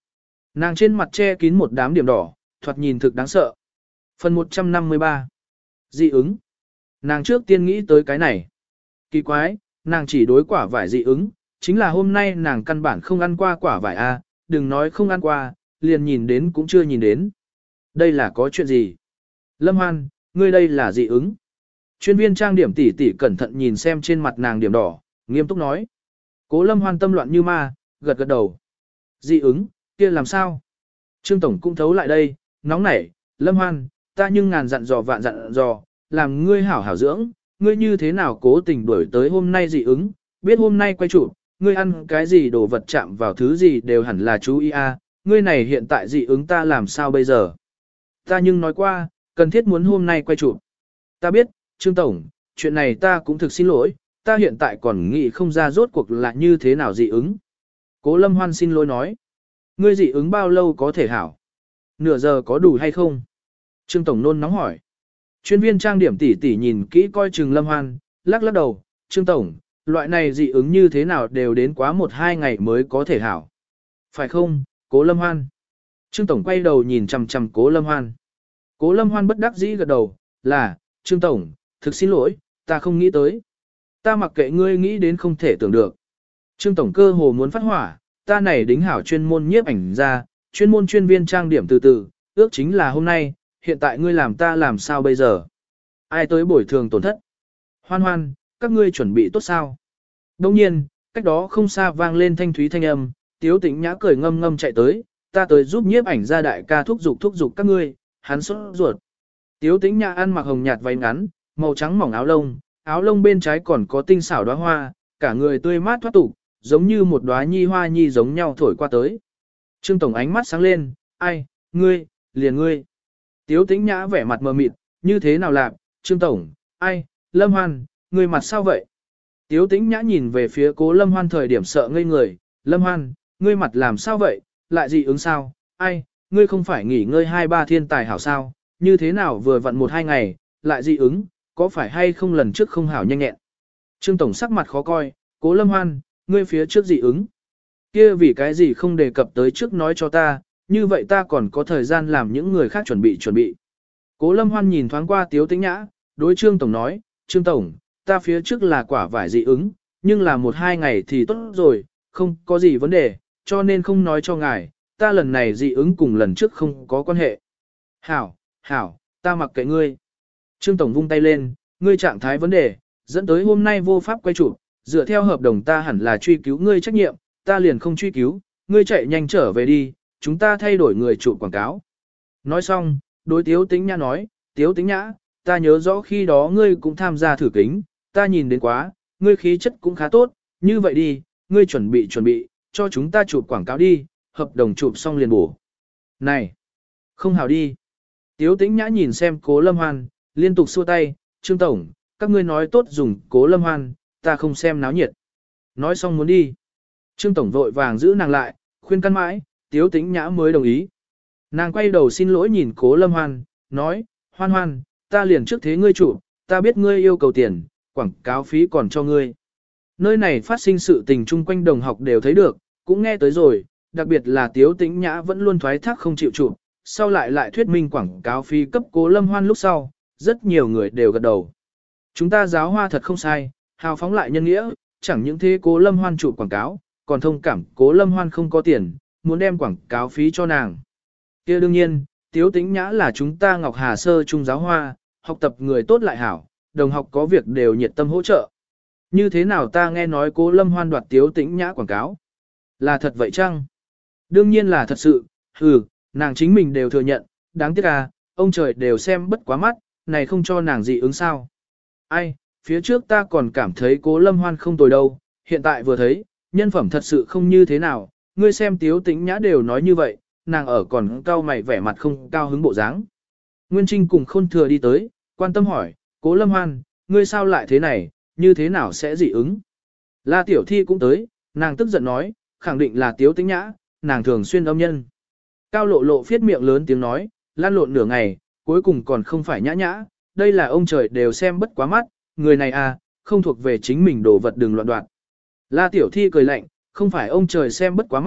Nàng trên mặt che kín một đám điểm đỏ, thoạt nhìn thực đáng sợ. Phần một trăm năm mươi ba. Dị ứng. Nàng trước tiên nghĩ tới cái này. Kỳ quái, nàng chỉ đối quả vải dị ứng, chính là hôm nay nàng căn bản không ăn qua quả vải a, đừng nói không ăn qua, liền nhìn đến cũng chưa nhìn đến. Đây là có chuyện gì? Lâm Hoan, ngươi đây là dị ứng. Chuyên viên trang điểm tỉ tỉ cẩn thận nhìn xem trên mặt nàng điểm đỏ, nghiêm túc nói. Cố Lâm Hoan tâm loạn như ma, gật gật đầu. Dị ứng, kia làm sao? Trương Tổng cũng thấu lại đây, nóng nảy, Lâm Hoan, ta nhưng ngàn dặn dò vạn dặn dò, làm ngươi hảo hảo dưỡng, ngươi như thế nào cố tình đuổi tới hôm nay dị ứng, biết hôm nay quay chụp, ngươi ăn cái gì đồ vật chạm vào thứ gì đều hẳn là chú ý a, ngươi này hiện tại dị ứng ta làm sao bây giờ? Ta nhưng nói qua, cần thiết muốn hôm nay quay chụp. Ta biết, Trương Tổng, chuyện này ta cũng thực xin lỗi, ta hiện tại còn nghĩ không ra rốt cuộc là như thế nào dị ứng. Cố Lâm Hoan xin lỗi nói. Ngươi dị ứng bao lâu có thể hảo? Nửa giờ có đủ hay không? Trương Tổng nôn nóng hỏi. Chuyên viên trang điểm tỉ tỉ nhìn kỹ coi chừng Lâm Hoan, lắc lắc đầu. Trương Tổng, loại này dị ứng như thế nào đều đến quá một hai ngày mới có thể hảo. Phải không, Cố Lâm Hoan? Trương Tổng quay đầu nhìn chằm chằm Cố Lâm Hoan. Cố Lâm Hoan bất đắc dĩ gật đầu, là, Trương Tổng, thực xin lỗi, ta không nghĩ tới. Ta mặc kệ ngươi nghĩ đến không thể tưởng được. Trương Tổng cơ hồ muốn phát hỏa, ta này đính hảo chuyên môn nhiếp ảnh ra, chuyên môn chuyên viên trang điểm từ từ, ước chính là hôm nay, hiện tại ngươi làm ta làm sao bây giờ? Ai tới bồi thường tổn thất? Hoan Hoan, các ngươi chuẩn bị tốt sao? Đồng nhiên, cách đó không xa vang lên thanh thúy thanh âm, Tiếu Tĩnh Nhã cười ngâm ngâm chạy tới, ta tới giúp nhiếp ảnh ra đại ca thúc giục thúc giục các ngươi, hắn sốt ruột. Tiếu Tĩnh Nhã ăn mặc hồng nhạt váy ngắn, màu trắng mỏng áo lông, áo lông bên trái còn có tinh xảo đóa hoa, cả người tươi mát thoát tục, giống như một đóa nhi hoa nhi giống nhau thổi qua tới. Trương Tổng ánh mắt sáng lên, ai, ngươi, liền ngươi. Tiếu Tĩnh Nhã vẻ mặt mờ mịt, như thế nào lạc, Trương Tổng, ai, Lâm Hoan, ngươi mặt sao vậy? Tiếu Tĩnh Nhã nhìn về phía Cố Lâm Hoan thời điểm sợ ngây người, Lâm Hoan, ngươi mặt làm sao vậy, lại dị ứng sao, ai, ngươi không phải nghỉ ngơi hai ba thiên tài hảo sao, như thế nào vừa vặn một hai ngày, lại dị ứng, có phải hay không lần trước không hảo nhanh nhẹn. Trương Tổng sắc mặt khó coi, Cố Lâm Hoan, ngươi phía trước dị ứng. Kia vì cái gì không đề cập tới trước nói cho ta, như vậy ta còn có thời gian làm những người khác chuẩn bị chuẩn bị. Cố Lâm Hoan nhìn thoáng qua Tiếu Tĩnh Nhã, đối Trương Tổng nói, Trương Tổng, ta phía trước là quả vải dị ứng, nhưng là một hai ngày thì tốt rồi, không có gì vấn đề, cho nên không nói cho ngài, ta lần này dị ứng cùng lần trước không có quan hệ. Hảo, hảo, ta mặc kệ ngươi. Trương Tổng vung tay lên, ngươi trạng thái vấn đề, dẫn tới hôm nay vô pháp quay chụp, dựa theo hợp đồng ta hẳn là truy cứu ngươi trách nhiệm, ta liền không truy cứu, ngươi chạy nhanh trở về đi, chúng ta thay đổi người chụp quảng cáo. Nói xong, đối Tiếu Tĩnh Nhã nói, Tiếu Tĩnh Nhã, ta nhớ rõ khi đó ngươi cũng tham gia thử kính, ta nhìn đến quá, ngươi khí chất cũng khá tốt, như vậy đi, ngươi chuẩn bị chuẩn bị, cho chúng ta chụp quảng cáo đi, hợp đồng chụp xong liền bổ. Này, không hảo đi. Tiếu Tĩnh Nhã nhìn xem Cố Lâm Hoan, liên tục xua tay, Trương Tổng, các ngươi nói tốt dùng Cố Lâm Hoan, ta không xem náo nhiệt. Nói xong muốn đi. Trương Tổng vội vàng giữ nàng lại, khuyên căn mãi, Tiếu Tĩnh Nhã mới đồng ý. Nàng quay đầu xin lỗi nhìn Cố Lâm Hoan, nói, Hoan Hoan, ta liền trước thế ngươi chủ, ta biết ngươi yêu cầu tiền, quảng cáo phí còn cho ngươi. Nơi này phát sinh sự tình chung quanh đồng học đều thấy được, cũng nghe tới rồi, đặc biệt là Tiếu Tĩnh Nhã vẫn luôn thoái thác không chịu chụp, sau lại lại thuyết minh quảng cáo phí cấp Cố Lâm Hoan lúc sau, rất nhiều người đều gật đầu. Chúng ta giáo hoa thật không sai, hào phóng lại nhân nghĩa, chẳng những thế Cố Lâm Hoan chụp quảng cáo, còn thông cảm Cố Lâm Hoan không có tiền, muốn đem quảng cáo phí cho nàng. Kia đương nhiên, Tiếu Tĩnh Nhã là chúng ta Ngọc Hà Sơ Trung giáo hoa, học tập người tốt lại hảo, đồng học có việc đều nhiệt tâm hỗ trợ. Như thế nào ta nghe nói Cố Lâm Hoan đoạt Tiếu Tĩnh Nhã quảng cáo? Là thật vậy chăng? Đương nhiên là thật sự, hừ, nàng chính mình đều thừa nhận, đáng tiếc à, ông trời đều xem bất quá mắt, này không cho nàng dị ứng sao. Ai, phía trước ta còn cảm thấy Cố Lâm Hoan không tồi đâu, hiện tại vừa thấy, nhân phẩm thật sự không như thế nào, ngươi xem Tiếu Tĩnh Nhã đều nói như vậy, nàng ở còn cao mày vẻ mặt không cao hứng bộ dáng. Nguyên Trinh cùng Khôn Thừa đi tới, quan tâm hỏi, Cố Lâm Hoan, ngươi sao lại thế này, như thế nào sẽ dị ứng? La Tiểu Thi cũng tới, nàng tức giận nói, khẳng định là Tiếu Tĩnh Nhã, nàng thường xuyên âm nhân. Cao Lộ Lộ phiết miệng lớn tiếng nói, lan lộn nửa ngày, cuối cùng còn không phải nhã nhã, đây là ông trời đều xem bất quá mắt, người này à, không thuộc về chính mình đồ vật đừng loạn đoạn. La Tiểu Thi cười lạnh, không phải ông trời xem bất quá mắt,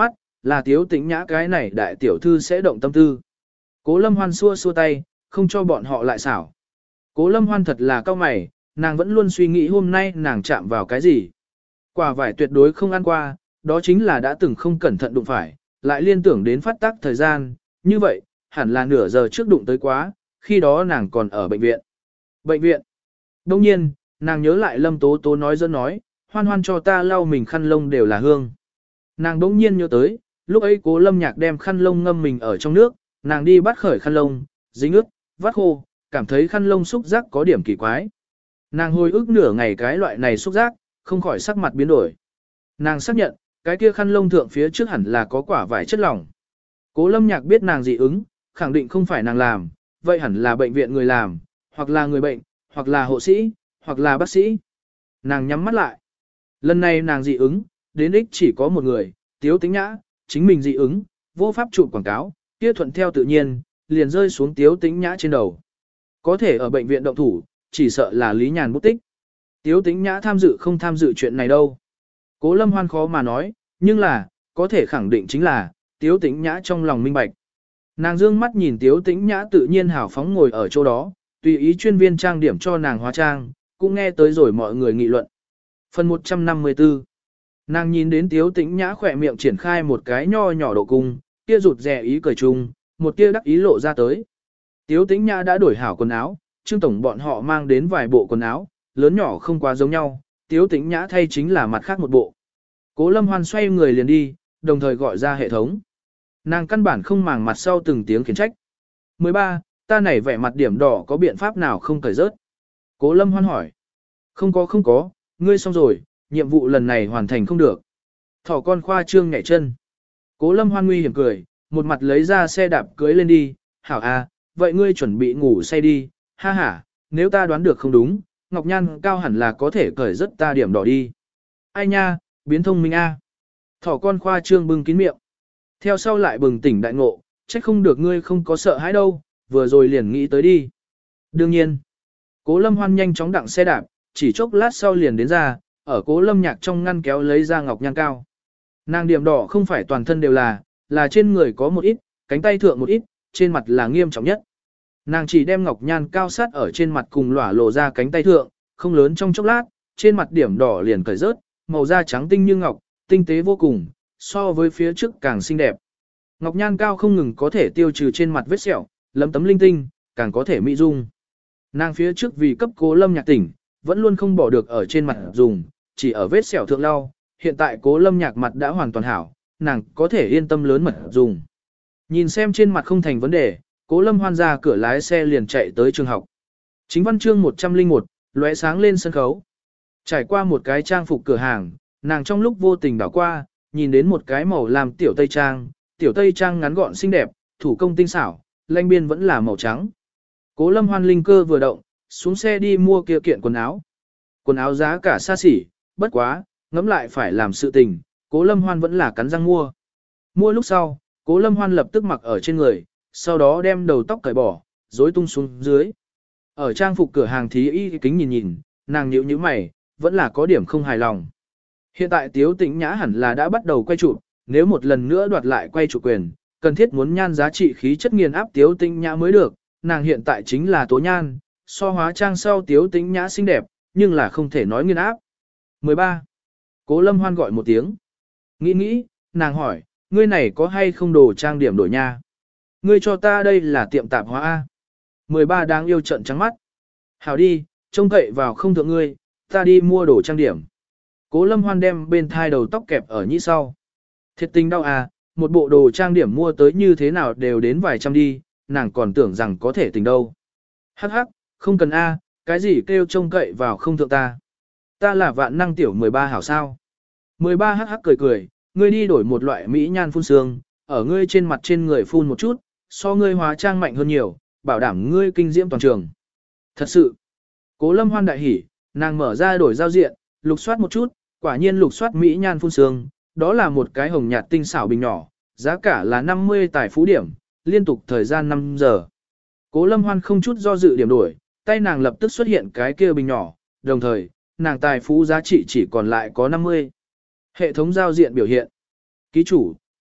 là Tiếu Tĩnh Nhã cái này đại tiểu thư sẽ động tâm tư. Cố Lâm Hoan xua xua tay, không cho bọn họ lại xảo. Cố Lâm Hoan thật là cao mày, nàng vẫn luôn suy nghĩ hôm nay nàng chạm vào cái gì. Quả vải tuyệt đối không ăn qua, đó chính là đã từng không cẩn thận đụng phải, lại liên tưởng đến phát tác thời gian, như vậy, hẳn là nửa giờ trước đụng tới quá, khi đó nàng còn ở bệnh viện. Bệnh viện. Đông nhiên, nàng nhớ lại Lâm Tố Tố nói dẫn nói, Hoan Hoan cho ta lau mình khăn lông đều là hương. Nàng đống nhiên nhớ tới, lúc ấy Cố Lâm Nhạc đem khăn lông ngâm mình ở trong nước, nàng đi bắt khởi khăn lông, dính ướt, vắt khô, cảm thấy khăn lông xúc giác có điểm kỳ quái. Nàng hồi ức nửa ngày cái loại này xúc giác, không khỏi sắc mặt biến đổi. Nàng xác nhận, cái kia khăn lông thượng phía trước hẳn là có quả vải chất lỏng. Cố Lâm Nhạc biết nàng dị ứng, khẳng định không phải nàng làm, vậy hẳn là bệnh viện người làm, hoặc là người bệnh, hoặc là hộ sĩ, hoặc là bác sĩ. Nàng nhắm mắt lại. Lần này nàng dị ứng, đến ích chỉ có một người, Tiếu Tĩnh Nhã, chính mình dị ứng, vô pháp chụp quảng cáo, kia thuận theo tự nhiên, liền rơi xuống Tiếu Tĩnh Nhã trên đầu. Có thể ở bệnh viện động thủ, chỉ sợ là Lý Nhàn bút tích. Tiếu Tĩnh Nhã tham dự không tham dự chuyện này đâu. Cố Lâm Hoan khó mà nói, nhưng là, có thể khẳng định chính là, Tiếu Tĩnh Nhã trong lòng minh bạch. Nàng dương mắt nhìn Tiếu Tĩnh Nhã tự nhiên hào phóng ngồi ở chỗ đó, tùy ý chuyên viên trang điểm cho nàng hóa trang, cũng nghe tới rồi mọi người nghị luận. Phần một trăm năm mươi tư. Nàng nhìn đến Tiếu Tĩnh Nhã khỏe miệng triển khai một cái nho nhỏ độ cung, kia rụt rè ý cười chung, một tia đắc ý lộ ra tới. Tiếu Tĩnh Nhã đã đổi hảo quần áo, Trương tổng bọn họ mang đến vài bộ quần áo, lớn nhỏ không quá giống nhau, Tiếu Tĩnh Nhã thay chính là mặt khác một bộ. Cố Lâm Hoan xoay người liền đi, đồng thời gọi ra hệ thống. Nàng căn bản không màng mặt sau từng tiếng khiển trách. mười ba, ta này vẻ mặt điểm đỏ có biện pháp nào không cởi rớt? Cố Lâm Hoan hỏi. Không có không có, ngươi xong rồi, nhiệm vụ lần này hoàn thành không được. Thỏ con khoa trương nhảy chân. Cố Lâm Hoan nguy hiểm cười, một mặt lấy ra xe đạp cưới lên đi. Hảo à, vậy ngươi chuẩn bị ngủ say đi, ha ha, nếu ta đoán được không đúng, Ngọc Nhan cao hẳn là có thể cởi rất ta điểm đỏ đi. Ai nha, biến thông minh a. Thỏ con khoa trương bưng kín miệng. Theo sau lại bừng tỉnh đại ngộ, trách không được ngươi không có sợ hãi đâu, vừa rồi liền nghĩ tới đi. Đương nhiên, Cố Lâm Hoan nhanh chóng đặng xe đạp, chỉ chốc lát sau liền đến ra, ở Cố Lâm Nhạc trong ngăn kéo lấy ra Ngọc Nhan cao. Nàng điểm đỏ không phải toàn thân đều là, là trên người có một ít, cánh tay thượng một ít, trên mặt là nghiêm trọng nhất. Nàng chỉ đem Ngọc Nhan cao sát ở trên mặt cùng lỏa lộ ra cánh tay thượng, không lớn trong chốc lát, trên mặt điểm đỏ liền cởi rớt, màu da trắng tinh như ngọc, tinh tế vô cùng, so với phía trước càng xinh đẹp. Ngọc Nhan cao không ngừng có thể tiêu trừ trên mặt vết sẹo, lấm tấm linh tinh, càng có thể mỹ dung. Nàng phía trước vì cấp Cố Lâm Nhạc tỉnh, vẫn luôn không bỏ được ở trên mặt dùng, chỉ ở vết sẹo thượng lau, hiện tại Cố Lâm Nhạc mặt đã hoàn toàn hảo, nàng có thể yên tâm lớn mật dùng. Nhìn xem trên mặt không thành vấn đề, Cố Lâm Hoan ra cửa lái xe liền chạy tới trường học. Chính văn chương một trăm lẻ một, lóe sáng lên sân khấu. Trải qua một cái trang phục cửa hàng, nàng trong lúc vô tình đảo qua, nhìn đến một cái màu làm tiểu tây trang, tiểu tây trang ngắn gọn xinh đẹp, thủ công tinh xảo, lanh biên vẫn là màu trắng. Cố Lâm Hoan linh cơ vừa động, xuống xe đi mua kia kiện quần áo. Quần áo giá cả xa xỉ, bất quá, ngẫm lại phải làm sự tình, Cố Lâm Hoan vẫn là cắn răng mua. Mua lúc sau, Cố Lâm Hoan lập tức mặc ở trên người, sau đó đem đầu tóc cởi bỏ, rối tung xuống dưới. Ở trang phục cửa hàng thí y kính nhìn nhìn, nàng nhíu nhíu mày, vẫn là có điểm không hài lòng. Hiện tại Tiếu Tĩnh Nhã hẳn là đã bắt đầu quay chụp, nếu một lần nữa đoạt lại quay chụp quyền, cần thiết muốn nhan giá trị khí chất nghiền áp Tiếu Tĩnh Nhã mới được, nàng hiện tại chính là tố nhan, so hóa trang sau Tiếu Tĩnh Nhã xinh đẹp, nhưng là không thể nói nghiền áp. mười ba. Cố Lâm Hoan gọi một tiếng. Nghĩ nghĩ, nàng hỏi, ngươi này có hay không đồ trang điểm đổi nha? Ngươi cho ta đây là tiệm tạp hóa A. mười ba đáng yêu trận trắng mắt. Hảo đi, trông cậy vào không thượng ngươi, ta đi mua đồ trang điểm. Cố Lâm Hoan đem bên thai đầu tóc kẹp ở nhĩ sau. Thiệt tình đau à, một bộ đồ trang điểm mua tới như thế nào đều đến vài trăm đi, nàng còn tưởng rằng có thể tình đâu. Hắc hắc, không cần A, cái gì kêu trông cậy vào không thượng ta. Ta là vạn năng tiểu mười ba hảo sao. mười ba hắc hắc cười cười, ngươi đi đổi một loại mỹ nhan phun sương, ở ngươi trên mặt trên người phun một chút, so ngươi hóa trang mạnh hơn nhiều, bảo đảm ngươi kinh diễm toàn trường. Thật sự, Cố Lâm Hoan đại hỉ, nàng mở ra đổi giao diện, lục soát một chút, quả nhiên lục soát mỹ nhan phun sương, đó là một cái hồng nhạt tinh xảo bình nhỏ, giá cả là năm mươi tài phú điểm, liên tục thời gian năm giờ. Cố Lâm Hoan không chút do dự điểm đổi, tay nàng lập tức xuất hiện cái kia bình nhỏ, đồng thời, nàng tài phú giá trị chỉ còn lại có năm mươi. Hệ thống giao diện biểu hiện. Ký chủ,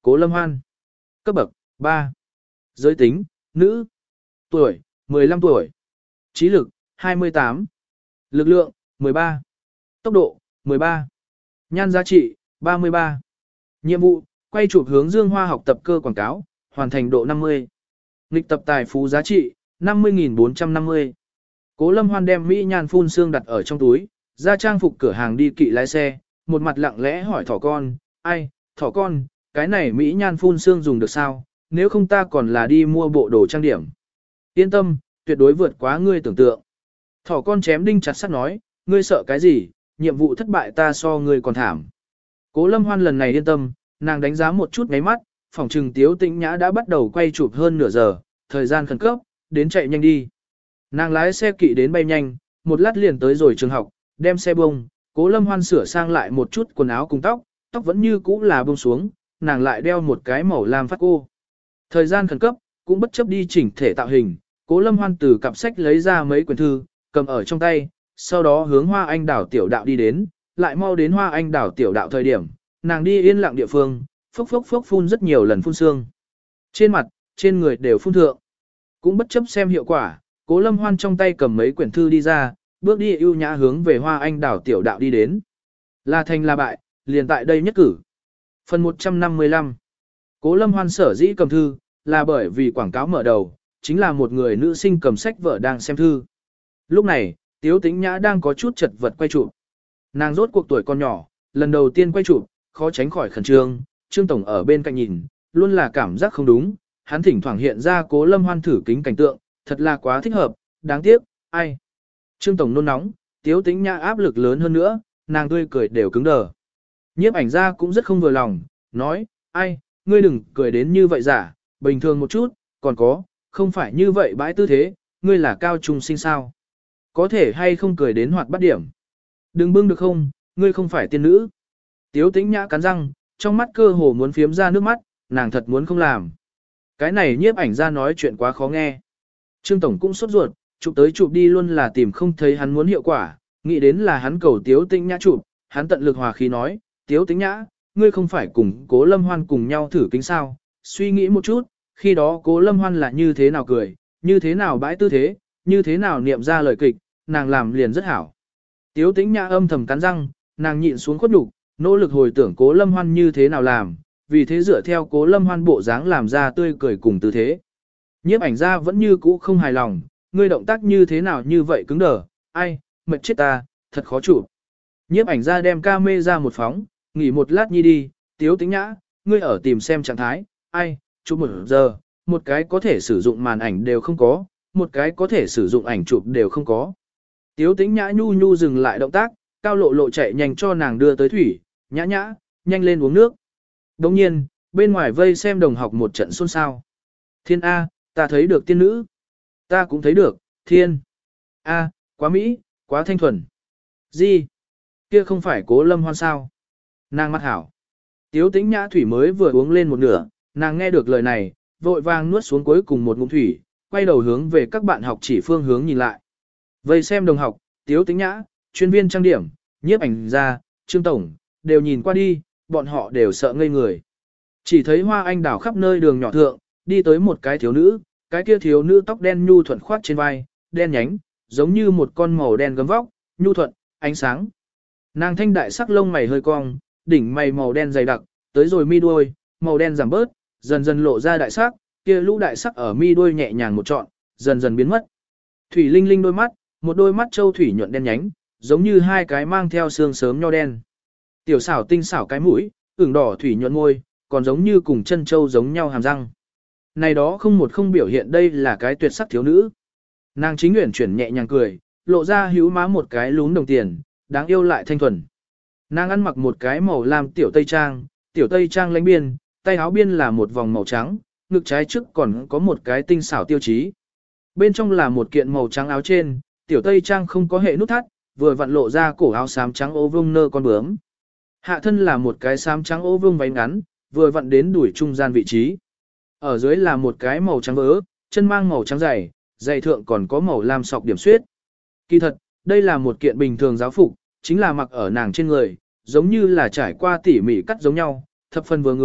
Cố Lâm Hoan. Cấp bậc, ba. Giới tính, nữ. Tuổi, mười lăm tuổi. Trí lực, hai mươi tám. Lực lượng, mười ba. Tốc độ, mười ba. Nhan giá trị, ba mươi ba. Nhiệm vụ, quay chụp hướng Dương Hoa học tập cơ quảng cáo, hoàn thành độ năm mươi. Nghịch tập tài phú giá trị, năm mươi nghìn bốn trăm năm mươi. Cố Lâm Hoan đem Mỹ Nhan phun xương đặt ở trong túi, ra trang phục cửa hàng đi kỵ lái xe, một mặt lặng lẽ hỏi thỏ con, ai, thỏ con, cái này Mỹ Nhan phun xương dùng được sao, nếu không ta còn là đi mua bộ đồ trang điểm. Yên tâm, tuyệt đối vượt quá ngươi tưởng tượng. Thỏ con chém đinh chặt sắt nói, ngươi sợ cái gì, nhiệm vụ thất bại ta so ngươi còn thảm. Cố Lâm Hoan lần này yên tâm, nàng đánh giá một chút ngáy mắt, phòng trừng Tiếu Tĩnh Nhã đã bắt đầu quay chụp hơn nửa giờ, thời gian khẩn cấp, đến chạy nhanh đi. Nàng lái xe kỵ đến bay nhanh, một lát liền tới rồi trường học, đem xe bông, Cố Lâm Hoan sửa sang lại một chút quần áo cùng tóc, tóc vẫn như cũ là bông xuống, nàng lại đeo một cái màu lam phát cô. Thời gian khẩn cấp, cũng bất chấp đi chỉnh thể tạo hình, Cố Lâm Hoan từ cặp sách lấy ra mấy quyển thư, cầm ở trong tay, sau đó hướng Hoa Anh đảo tiểu đạo đi đến, lại mau đến Hoa Anh đảo tiểu đạo thời điểm, nàng đi yên lặng địa phương, phốc phốc phốc phun rất nhiều lần phun sương. Trên mặt, trên người đều phun thượng. Cũng bất chấp xem hiệu quả, Cố Lâm Hoan trong tay cầm mấy quyển thư đi ra, bước đi ưu nhã hướng về Hoa Anh đảo tiểu đạo đi đến. Là thành là bại, liền tại đây nhất cử. Phần một trăm năm mươi lăm. Cố Lâm Hoan sở dĩ cầm thư, là bởi vì quảng cáo mở đầu, chính là một người nữ sinh cầm sách vở đang xem thư. Lúc này, Tiếu Tĩnh Nhã đang có chút chật vật quay chụp. Nàng rốt cuộc tuổi còn nhỏ, lần đầu tiên quay chụp, khó tránh khỏi khẩn trương, Trương Tổng ở bên cạnh nhìn, luôn là cảm giác không đúng, hắn thỉnh thoảng hiện ra Cố Lâm Hoan thử kính cảnh tượng, thật là quá thích hợp, đáng tiếc, ai. Trương Tổng nôn nóng, Tiếu Tĩnh Nhã áp lực lớn hơn nữa, nàng tươi cười đều cứng đờ. Nhiếp ảnh gia cũng rất không vừa lòng, nói, ai, ngươi đừng cười đến như vậy giả, bình thường một chút, còn có, không phải như vậy bãi tư thế, ngươi là cao trung sinh sao. Có thể hay không cười đến hoạt bắt điểm. Đừng bưng được không, ngươi không phải tiên nữ. Tiếu Tĩnh Nhã cắn răng, trong mắt cơ hồ muốn phiếm ra nước mắt, nàng thật muốn không làm. Cái này nhiếp ảnh gia nói chuyện quá khó nghe. Trương Tổng cũng sốt ruột, chụp tới chụp đi luôn là tìm không thấy hắn muốn hiệu quả, nghĩ đến là hắn cầu Tiếu Tĩnh Nhã chụp, hắn tận lực hòa khí nói, Tiếu Tĩnh Nhã, ngươi không phải cùng Cố Lâm Hoan cùng nhau thử kính sao, suy nghĩ một chút, khi đó Cố Lâm Hoan là như thế nào cười, như thế nào bãi tư thế, như thế nào niệm ra lời kịch, nàng làm liền rất hảo. Tiếu Tĩnh Nhã âm thầm cắn răng, nàng nhịn xuống khuất nhục, nỗ lực hồi tưởng Cố Lâm Hoan như thế nào làm, vì thế dựa theo Cố Lâm Hoan bộ dáng làm ra tươi cười cùng tư thế. Nhiếp ảnh gia vẫn như cũ không hài lòng, ngươi động tác như thế nào như vậy cứng đờ, ai, mệt chết ta, thật khó chụp. Nhiếp ảnh gia đem ca mê ra một phóng, nghỉ một lát nhi đi, Tiếu Tĩnh Nhã, ngươi ở tìm xem trạng thái, ai, chụp một giờ, một cái có thể sử dụng màn ảnh đều không có, một cái có thể sử dụng ảnh chụp đều không có. Tiếu Tĩnh Nhã nhu nhu dừng lại động tác, Cao Lộ Lộ chạy nhanh cho nàng đưa tới thủy, nhã nhã, nhanh lên uống nước. Đồng nhiên, bên ngoài vây xem đồng học một trận xôn xao. Thiên A, ta thấy được tiên nữ. Ta cũng thấy được, thiên. A, quá mỹ, quá thanh thuần. Gì? Kia không phải Cố Lâm Hoan sao? Nàng mắt hảo. Tiếu Tĩnh Nhã thủy mới vừa uống lên một nửa, nàng nghe được lời này, vội vàng nuốt xuống cuối cùng một ngụm thủy, quay đầu hướng về các bạn học chỉ phương hướng nhìn lại. Vây xem đồng học, Tiếu Tĩnh Nhã, chuyên viên trang điểm, nhiếp ảnh gia, Trương Tổng, đều nhìn qua đi, bọn họ đều sợ ngây người. Chỉ thấy hoa anh đào khắp nơi đường nhỏ thượng, đi tới một cái thiếu nữ, cái kia thiếu nữ tóc đen nhu thuận khoát trên vai, đen nhánh, giống như một con màu đen gấm vóc, nhu thuận, ánh sáng. Nàng thanh đại sắc lông mày hơi cong, đỉnh mày màu đen dày đặc, tới rồi mi đuôi, màu đen giảm bớt, dần dần lộ ra đại sắc, kia lũ đại sắc ở mi đuôi nhẹ nhàng một trọn, dần dần biến mất. Thủy linh linh đôi mắt, một đôi mắt châu thủy nhuận đen nhánh, giống như hai cái mang theo xương sớm nho đen. Tiểu xảo tinh xảo cái mũi, ửng đỏ thủy nhuận môi, còn giống như cùng chân châu giống nhau hàm răng. Này đó không một không biểu hiện đây là cái tuyệt sắc thiếu nữ. Nàng chính nguyện chuyển nhẹ nhàng cười, lộ ra hữu má một cái lún đồng tiền, đáng yêu lại thanh thuần. Nàng ăn mặc một cái màu lam tiểu tây trang, tiểu tây trang lánh biên, tay áo biên là một vòng màu trắng, ngực trái trước còn có một cái tinh xảo tiêu chí. Bên trong là một kiện màu trắng áo trên, tiểu tây trang không có hệ nút thắt, vừa vặn lộ ra cổ áo xám trắng ô vương nơ con bướm. Hạ thân là một cái xám trắng ô vương váy ngắn, vừa vặn đến đuổi trung gian vị trí. Ở dưới là một cái màu trắng vớ, chân mang màu trắng dày, dày thượng còn có màu lam sọc điểm xuyết. Kỳ thật, đây là một kiện bình thường giáo phục, chính là mặc ở nàng trên người, giống như là trải qua tỉ mỉ cắt giống nhau, thập phần vừa người,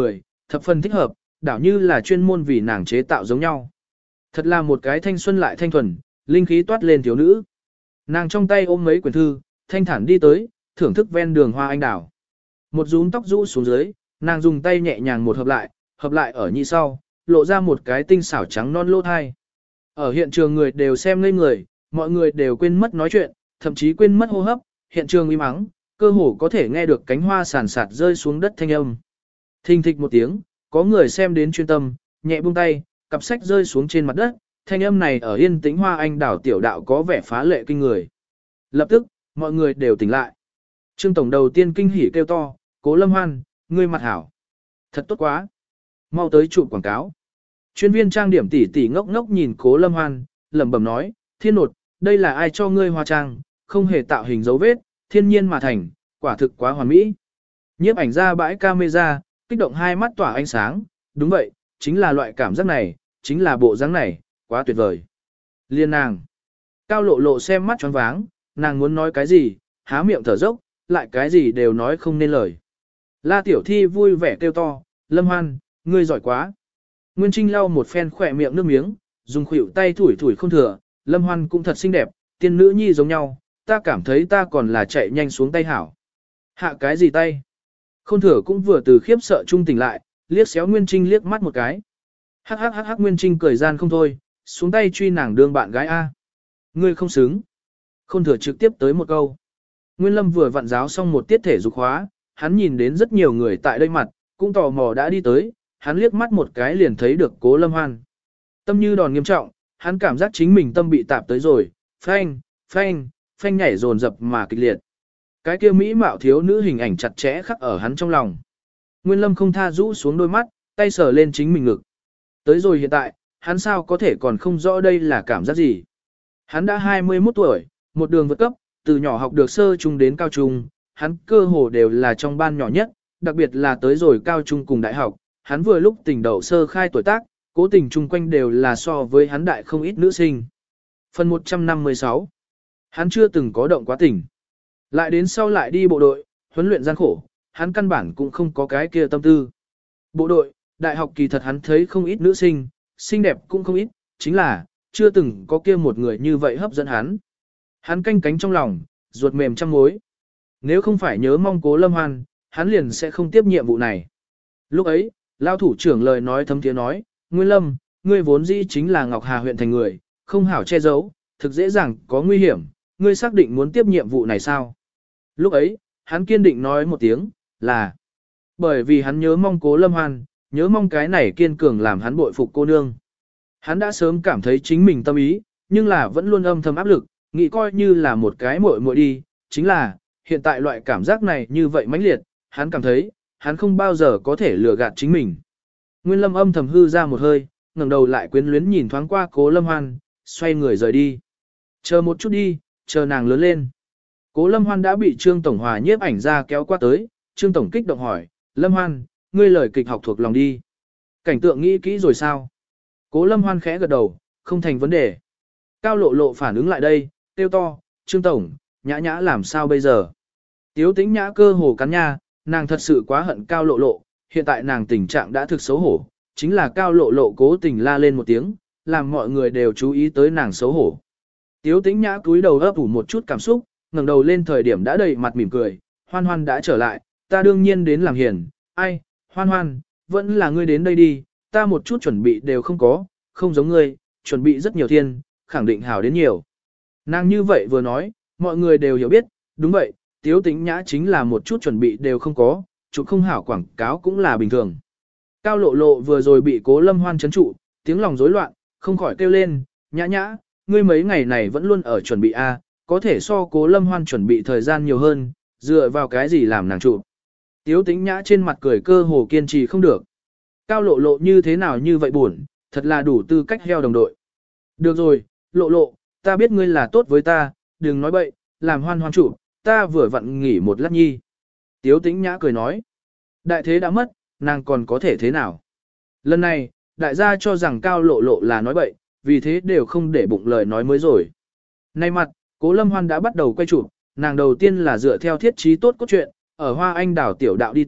thập phần thích hợp, đảo như là chuyên môn vì nàng chế tạo giống nhau. Thật là một cái thanh xuân lại thanh thuần, linh khí toát lên thiếu nữ. Nàng trong tay ôm mấy quyển thư, thanh thản đi tới, thưởng thức ven đường hoa anh đào. Một rúm tóc rũ xuống dưới, nàng dùng tay nhẹ nhàng một hợp lại, hợp lại ở nhị sau, lộ ra một cái tinh xảo trắng non lỗ thai. Ở hiện trường người đều xem ngây người, mọi người đều quên mất nói chuyện, thậm chí quên mất hô hấp, hiện trường im ắng, cơ hồ có thể nghe được cánh hoa sàn sạt rơi xuống đất thanh âm. Thình thịch một tiếng, có người xem đến chuyên tâm, nhẹ buông tay, cặp sách rơi xuống trên mặt đất, thanh âm này ở yên tĩnh hoa anh đảo tiểu đạo có vẻ phá lệ kinh người. Lập tức, mọi người đều tỉnh lại. Trương Tổng đầu tiên kinh hỉ kêu to, Cố Lâm Hoan, ngươi mặt hảo. Thật tốt quá. Mau tới chụp quảng cáo. Chuyên viên trang điểm tỉ tỉ ngốc ngốc nhìn Cố Lâm Hoan, lẩm bẩm nói, thiên nột, đây là ai cho ngươi hóa trang, không hề tạo hình dấu vết, thiên nhiên mà thành, quả thực quá hoàn mỹ. Nhiếp ảnh ra bãi camera, kích động hai mắt tỏa ánh sáng, đúng vậy, chính là loại cảm giác này, chính là bộ dáng này, quá tuyệt vời. Liên nàng. Cao lộ lộ xem mắt choáng váng, nàng muốn nói cái gì, há miệng thở dốc, lại cái gì đều nói không nên lời. La Tiểu Thi vui vẻ kêu to, Lâm Hoan, ngươi giỏi quá. Nguyên Trinh lau một phen khỏe miệng nước miếng, dùng khuỷu tay thủi thủi không thừa, Lâm Hoan cũng thật xinh đẹp, tiên nữ nhi giống nhau, ta cảm thấy ta còn là chạy nhanh xuống tay hảo. Hạ cái gì tay? Khôn thừa cũng vừa từ khiếp sợ trung tỉnh lại, liếc xéo Nguyên Trinh liếc mắt một cái. Hắc hắc hắc hắc Nguyên Trinh cười gian không thôi, xuống tay truy nàng đương bạn gái A. Ngươi không xứng. Khôn thừa trực tiếp tới một câu. Nguyên Lâm vừa vặn giáo xong một tiết thể dục khóa, hắn nhìn đến rất nhiều người tại đây mặt, cũng tò mò đã đi tới, hắn liếc mắt một cái liền thấy được Cố Lâm Hoan. Tâm như đòn nghiêm trọng, hắn cảm giác chính mình tâm bị tạp tới rồi, phanh, phanh, phanh nhảy dồn dập mà kịch liệt. Cái kia mỹ mạo thiếu nữ hình ảnh chặt chẽ khắc ở hắn trong lòng. Nguyên Lâm không tha rũ xuống đôi mắt, tay sờ lên chính mình ngực. Tới rồi hiện tại, hắn sao có thể còn không rõ đây là cảm giác gì. Hắn đã hai mươi mốt tuổi, một đường vượt cấp, từ nhỏ học được sơ trung đến cao trung, hắn cơ hồ đều là trong ban nhỏ nhất, đặc biệt là tới rồi cao trung cùng đại học, hắn vừa lúc tình đậu sơ khai tuổi tác, cố tình chung quanh đều là so với hắn đại không ít nữ sinh. Phần một trăm năm mươi sáu. Hắn chưa từng có động quá tình. Lại đến sau lại đi bộ đội, huấn luyện gian khổ, hắn căn bản cũng không có cái kia tâm tư. Bộ đội, đại học kỳ thật hắn thấy không ít nữ sinh, xinh đẹp cũng không ít, chính là, chưa từng có kia một người như vậy hấp dẫn hắn. Hắn canh cánh trong lòng, ruột mềm trăm mối. Nếu không phải nhớ mong Cố Lâm Hoan, hắn liền sẽ không tiếp nhiệm vụ này. Lúc ấy, lao thủ trưởng lời nói thấm tiếng nói, Nguyên Lâm, ngươi vốn dĩ chính là Ngọc Hà huyện thành người, không hảo che giấu, thực dễ dàng có nguy hiểm, ngươi xác định muốn tiếp nhiệm vụ này sao? Lúc ấy, hắn kiên định nói một tiếng, là bởi vì hắn nhớ mong Cố Lâm Hoan, nhớ mong cái này kiên cường làm hắn bội phục cô nương. Hắn đã sớm cảm thấy chính mình tâm ý, nhưng là vẫn luôn âm thầm áp lực, nghĩ coi như là một cái muội muội đi, chính là, hiện tại loại cảm giác này như vậy mãnh liệt, hắn cảm thấy, hắn không bao giờ có thể lừa gạt chính mình. Nguyên Lâm âm thầm hư ra một hơi, ngẩng đầu lại quyến luyến nhìn thoáng qua Cố Lâm Hoan, xoay người rời đi. Chờ một chút đi, chờ nàng lớn lên. Cố Lâm Hoan đã bị Trương Tổng Hòa nhiếp ảnh ra kéo qua tới, Trương Tổng kích động hỏi, Lâm Hoan, ngươi lời kịch học thuộc lòng đi. Cảnh tượng nghĩ kỹ rồi sao? Cố Lâm Hoan khẽ gật đầu, không thành vấn đề. Cao Lộ Lộ phản ứng lại đây, tiêu to, Trương Tổng, nhã nhã làm sao bây giờ? Tiếu Tĩnh Nhã cơ hồ cắn nha, nàng thật sự quá hận Cao Lộ Lộ, hiện tại nàng tình trạng đã thực xấu hổ, chính là Cao Lộ Lộ cố tình la lên một tiếng, làm mọi người đều chú ý tới nàng xấu hổ. Tiếu Tĩnh Nhã cúi đầu ấp ủ một chút cảm xúc, ngẩng đầu lên thời điểm đã đầy mặt mỉm cười, Hoan Hoan đã trở lại, ta đương nhiên đến làm hiền, ai, Hoan Hoan, vẫn là ngươi đến đây đi, ta một chút chuẩn bị đều không có, không giống ngươi, chuẩn bị rất nhiều thiên, khẳng định hảo đến nhiều. Nàng như vậy vừa nói, mọi người đều hiểu biết, đúng vậy, Tiếu Tĩnh Nhã chính là một chút chuẩn bị đều không có, chụp không hảo quảng cáo cũng là bình thường. Cao Lộ Lộ vừa rồi bị Cố Lâm Hoan chấn trụ, tiếng lòng rối loạn, không khỏi kêu lên, nhã nhã, ngươi mấy ngày này vẫn luôn ở chuẩn bị A, có thể so Cố Lâm Hoan chuẩn bị thời gian nhiều hơn, dựa vào cái gì làm nàng trụ. Tiếu Tĩnh Nhã trên mặt cười cơ hồ kiên trì không được. Cao Lộ Lộ như thế nào như vậy buồn, thật là đủ tư cách heo đồng đội. Được rồi, Lộ Lộ, ta biết ngươi là tốt với ta, đừng nói bậy, làm Hoan Hoan trụ, ta vừa vặn nghỉ một lát nhi. Tiếu Tĩnh Nhã cười nói, đại thế đã mất, nàng còn có thể thế nào? Lần này, đại gia cho rằng Cao Lộ Lộ là nói bậy, vì thế đều không để bụng lời nói mới rồi. Nay mặt, Cố Lâm Hoan đã bắt đầu quay chụp, nàng đầu tiên là dựa theo thiết trí tốt cốt truyện, ở Hoa Anh đảo tiểu đạo đi tới,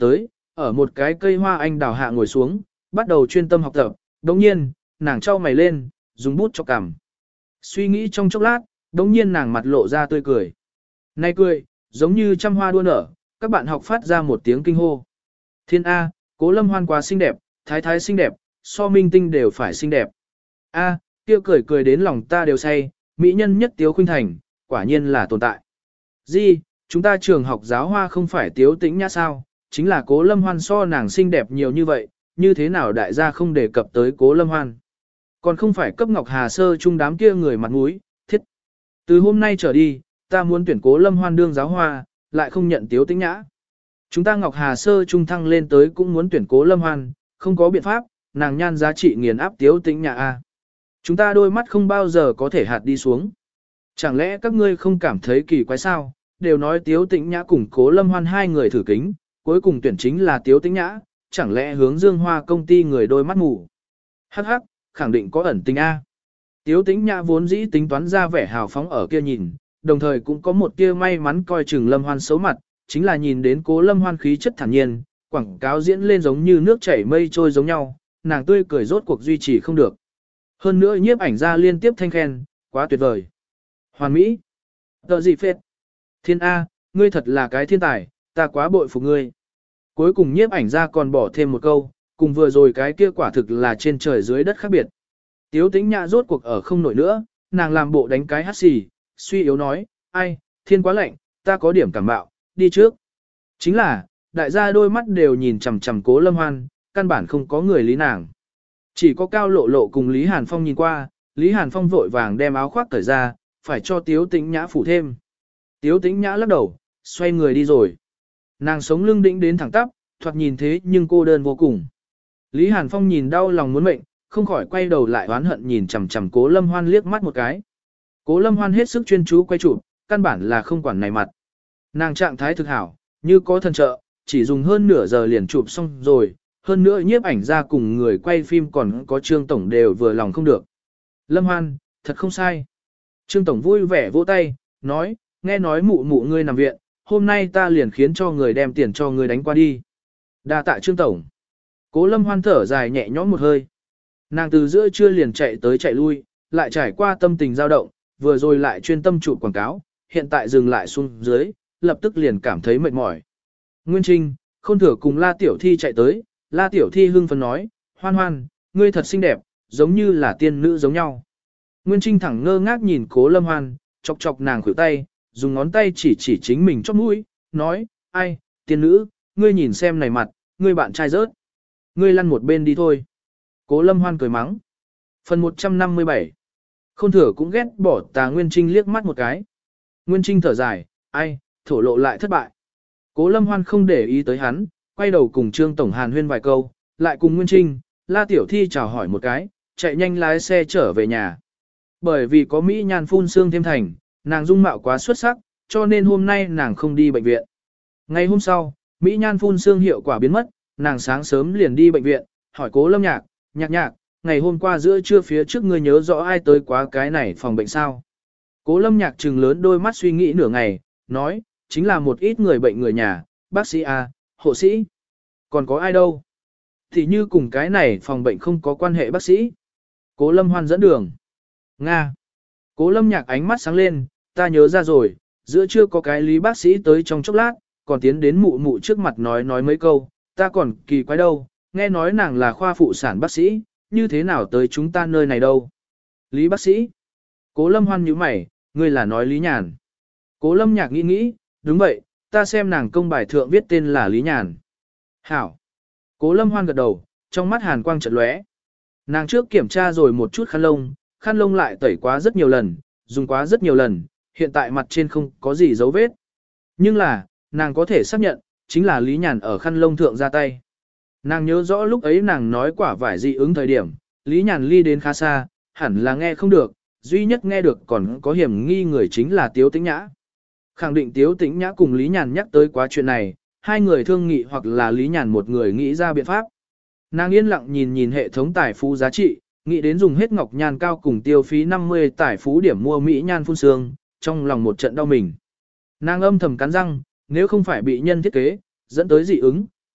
ở một cái cây hoa anh đào hạ ngồi xuống, bắt đầu chuyên tâm học tập. Đồng nhiên, nàng trao mày lên, dùng bút cho cằm. Suy nghĩ trong chốc lát, đồng nhiên nàng mặt lộ ra tươi cười. Nay cười, giống như trăm hoa đua nở, các bạn học phát ra một tiếng kinh hô. Thiên A, Cố Lâm Hoan quá xinh đẹp, thái thái xinh đẹp, so minh tinh đều phải xinh đẹp. A, kia cười cười đến lòng ta đều say, mỹ nhân nhất Tiếu Khuynh Thành, quả nhiên là tồn tại. Di, chúng ta trường học giáo hoa không phải Tiếu Tĩnh Nhã sao, chính là Cố Lâm Hoan so nàng xinh đẹp nhiều như vậy, như thế nào đại gia không đề cập tới Cố Lâm Hoan. Còn không phải cấp Ngọc Hà Sơ chung đám kia người mặt mũi, thiết. Từ hôm nay trở đi, ta muốn tuyển Cố Lâm Hoan đương giáo hoa, lại không nhận Tiếu Tĩnh Nhã. Chúng ta Ngọc Hà Sơ trung thăng lên tới cũng muốn tuyển Cố Lâm Hoan, không có biện pháp, nàng nhan giá trị nghiền áp Tiếu Tĩnh Nhã a. Chúng ta đôi mắt không bao giờ có thể hạt đi xuống. Chẳng lẽ các ngươi không cảm thấy kỳ quái sao, đều nói Tiếu Tĩnh Nhã cùng Cố Lâm Hoan hai người thử kính, cuối cùng tuyển chính là Tiếu Tĩnh Nhã, chẳng lẽ hướng Dương Hoa công ty người đôi mắt mù. Hắc hắc, khẳng định có ẩn tình A. Tiếu Tĩnh Nhã vốn dĩ tính toán ra vẻ hào phóng ở kia nhìn, đồng thời cũng có một tia may mắn coi chừng Lâm Hoan xấu mặt, chính là nhìn đến Cố Lâm Hoan khí chất thản nhiên, quảng cáo diễn lên giống như nước chảy mây trôi giống nhau, nàng tươi cười rốt cuộc duy trì không được. Hơn nữa nhiếp ảnh ra liên tiếp thanh khen, quá tuyệt vời. Hoàn Mỹ. Tờ gì phết. Thiên A, ngươi thật là cái thiên tài, ta quá bội phục ngươi. Cuối cùng nhiếp ảnh ra còn bỏ thêm một câu, cùng vừa rồi cái kia quả thực là trên trời dưới đất khác biệt. Tiếu Tĩnh Nhã rốt cuộc ở không nổi nữa, nàng làm bộ đánh cái hắt xì, suy yếu nói, ai, thiên quá lạnh, ta có điểm cảm bạo, đi trước. Chính là, đại gia đôi mắt đều nhìn chằm chằm Cố Lâm Hoan, căn bản không có người lý nàng. Chỉ có Cao Lộ Lộ cùng Lý Hàn Phong nhìn qua, Lý Hàn Phong vội vàng đem áo khoác cởi ra, phải cho Tiếu Tĩnh Nhã phủ thêm. Tiếu Tĩnh Nhã lắc đầu, xoay người đi rồi. Nàng sống lưng đĩnh đến thẳng tắp, thoạt nhìn thế nhưng cô đơn vô cùng. Lý Hàn Phong nhìn đau lòng muốn mệnh, không khỏi quay đầu lại oán hận nhìn chằm chằm Cố Lâm Hoan liếc mắt một cái. Cố Lâm Hoan hết sức chuyên chú quay chụp, căn bản là không quản này mặt. Nàng trạng thái thực hảo, như có thần trợ, chỉ dùng hơn nửa giờ liền chụp xong rồi, hơn nữa nhiếp ảnh ra cùng người quay phim còn có Trương Tổng đều vừa lòng không được. Lâm Hoan, thật không sai. Trương Tổng vui vẻ vỗ tay, nói, nghe nói mụ mụ ngươi nằm viện, hôm nay ta liền khiến cho người đem tiền cho ngươi đánh qua đi. Đa tạ Trương Tổng. Cố Lâm Hoan thở dài nhẹ nhõm một hơi. Nàng từ giữa trưa liền chạy tới chạy lui, lại trải qua tâm tình dao động, vừa rồi lại chuyên tâm chụp quảng cáo, hiện tại dừng lại xuống dưới, lập tức liền cảm thấy mệt mỏi. Nguyên Trinh, Khôn Thừa cùng La Tiểu Thi chạy tới, La Tiểu Thi hưng phấn nói, Hoan Hoan, ngươi thật xinh đẹp, giống như là tiên nữ giống nhau. Nguyên Trinh thẳng ngơ ngác nhìn Cố Lâm Hoan, chọc chọc nàng khuỷu tay, dùng ngón tay chỉ chỉ chính mình chóp mũi, nói, ai, tiên nữ, ngươi nhìn xem này mặt, ngươi bạn trai rớt. Ngươi lăn một bên đi thôi. Cố Lâm Hoan cười mắng. Phần một trăm năm mươi bảy. Khôn Thừa cũng ghét bỏ Tà Nguyên Trinh liếc mắt một cái. Nguyên Trinh thở dài, ai, thổ lộ lại thất bại. Cố Lâm Hoan không để ý tới hắn, quay đầu cùng Trương Tổng Hàn huyên vài câu, lại cùng Nguyên Trinh, La Tiểu Thi chào hỏi một cái, chạy nhanh lái xe trở về nhà. Bởi vì có Mỹ Nhan phun xương thêm thành, nàng dung mạo quá xuất sắc, cho nên hôm nay nàng không đi bệnh viện. Ngày hôm sau, Mỹ Nhan phun xương hiệu quả biến mất, nàng sáng sớm liền đi bệnh viện, hỏi Cố Lâm Nhạc, nhạc nhạc, ngày hôm qua giữa trưa phía trước ngươi nhớ rõ ai tới quá cái này phòng bệnh sao. Cố Lâm Nhạc trừng lớn đôi mắt suy nghĩ nửa ngày, nói, chính là một ít người bệnh người nhà, bác sĩ A, hộ sĩ. Còn có ai đâu? Thì như cùng cái này phòng bệnh không có quan hệ bác sĩ. Cố Lâm Hoan dẫn đường. Nga. Cố Lâm Nhạc ánh mắt sáng lên, ta nhớ ra rồi, giữa trưa có cái lý bác sĩ tới trong chốc lát, còn tiến đến mụ mụ trước mặt nói nói mấy câu, ta còn kỳ quái đâu, nghe nói nàng là khoa phụ sản bác sĩ, như thế nào tới chúng ta nơi này đâu. Lý bác sĩ. Cố Lâm Hoan nhíu mày, ngươi là nói Lý Nhàn. Cố Lâm Nhạc nghĩ nghĩ, đúng vậy, ta xem nàng công bài thượng viết tên là Lý Nhàn. Hảo. Cố Lâm Hoan gật đầu, trong mắt hàn quang chợt lóe. Nàng trước kiểm tra rồi một chút khăn lông, khăn lông lại tẩy quá rất nhiều lần, dùng quá rất nhiều lần, hiện tại mặt trên không có gì dấu vết. Nhưng là, nàng có thể xác nhận, chính là Lý Nhàn ở khăn lông thượng ra tay. Nàng nhớ rõ lúc ấy nàng nói quả vải dị ứng thời điểm, Lý Nhàn ly đến khá xa, hẳn là nghe không được, duy nhất nghe được còn có hiểm nghi người chính là Tiếu Tĩnh Nhã. Khẳng định Tiếu Tĩnh Nhã cùng Lý Nhàn nhắc tới quá chuyện này, hai người thương nghị hoặc là Lý Nhàn một người nghĩ ra biện pháp. Nàng yên lặng nhìn nhìn hệ thống tài phú giá trị, nghĩ đến dùng hết ngọc nhan cao cùng tiêu phí năm mươi tài phú điểm mua Mỹ nhan phun sương, trong lòng một trận đau mình. Nàng âm thầm cắn răng, nếu không phải bị nhân thiết kế, dẫn tới dị ứng,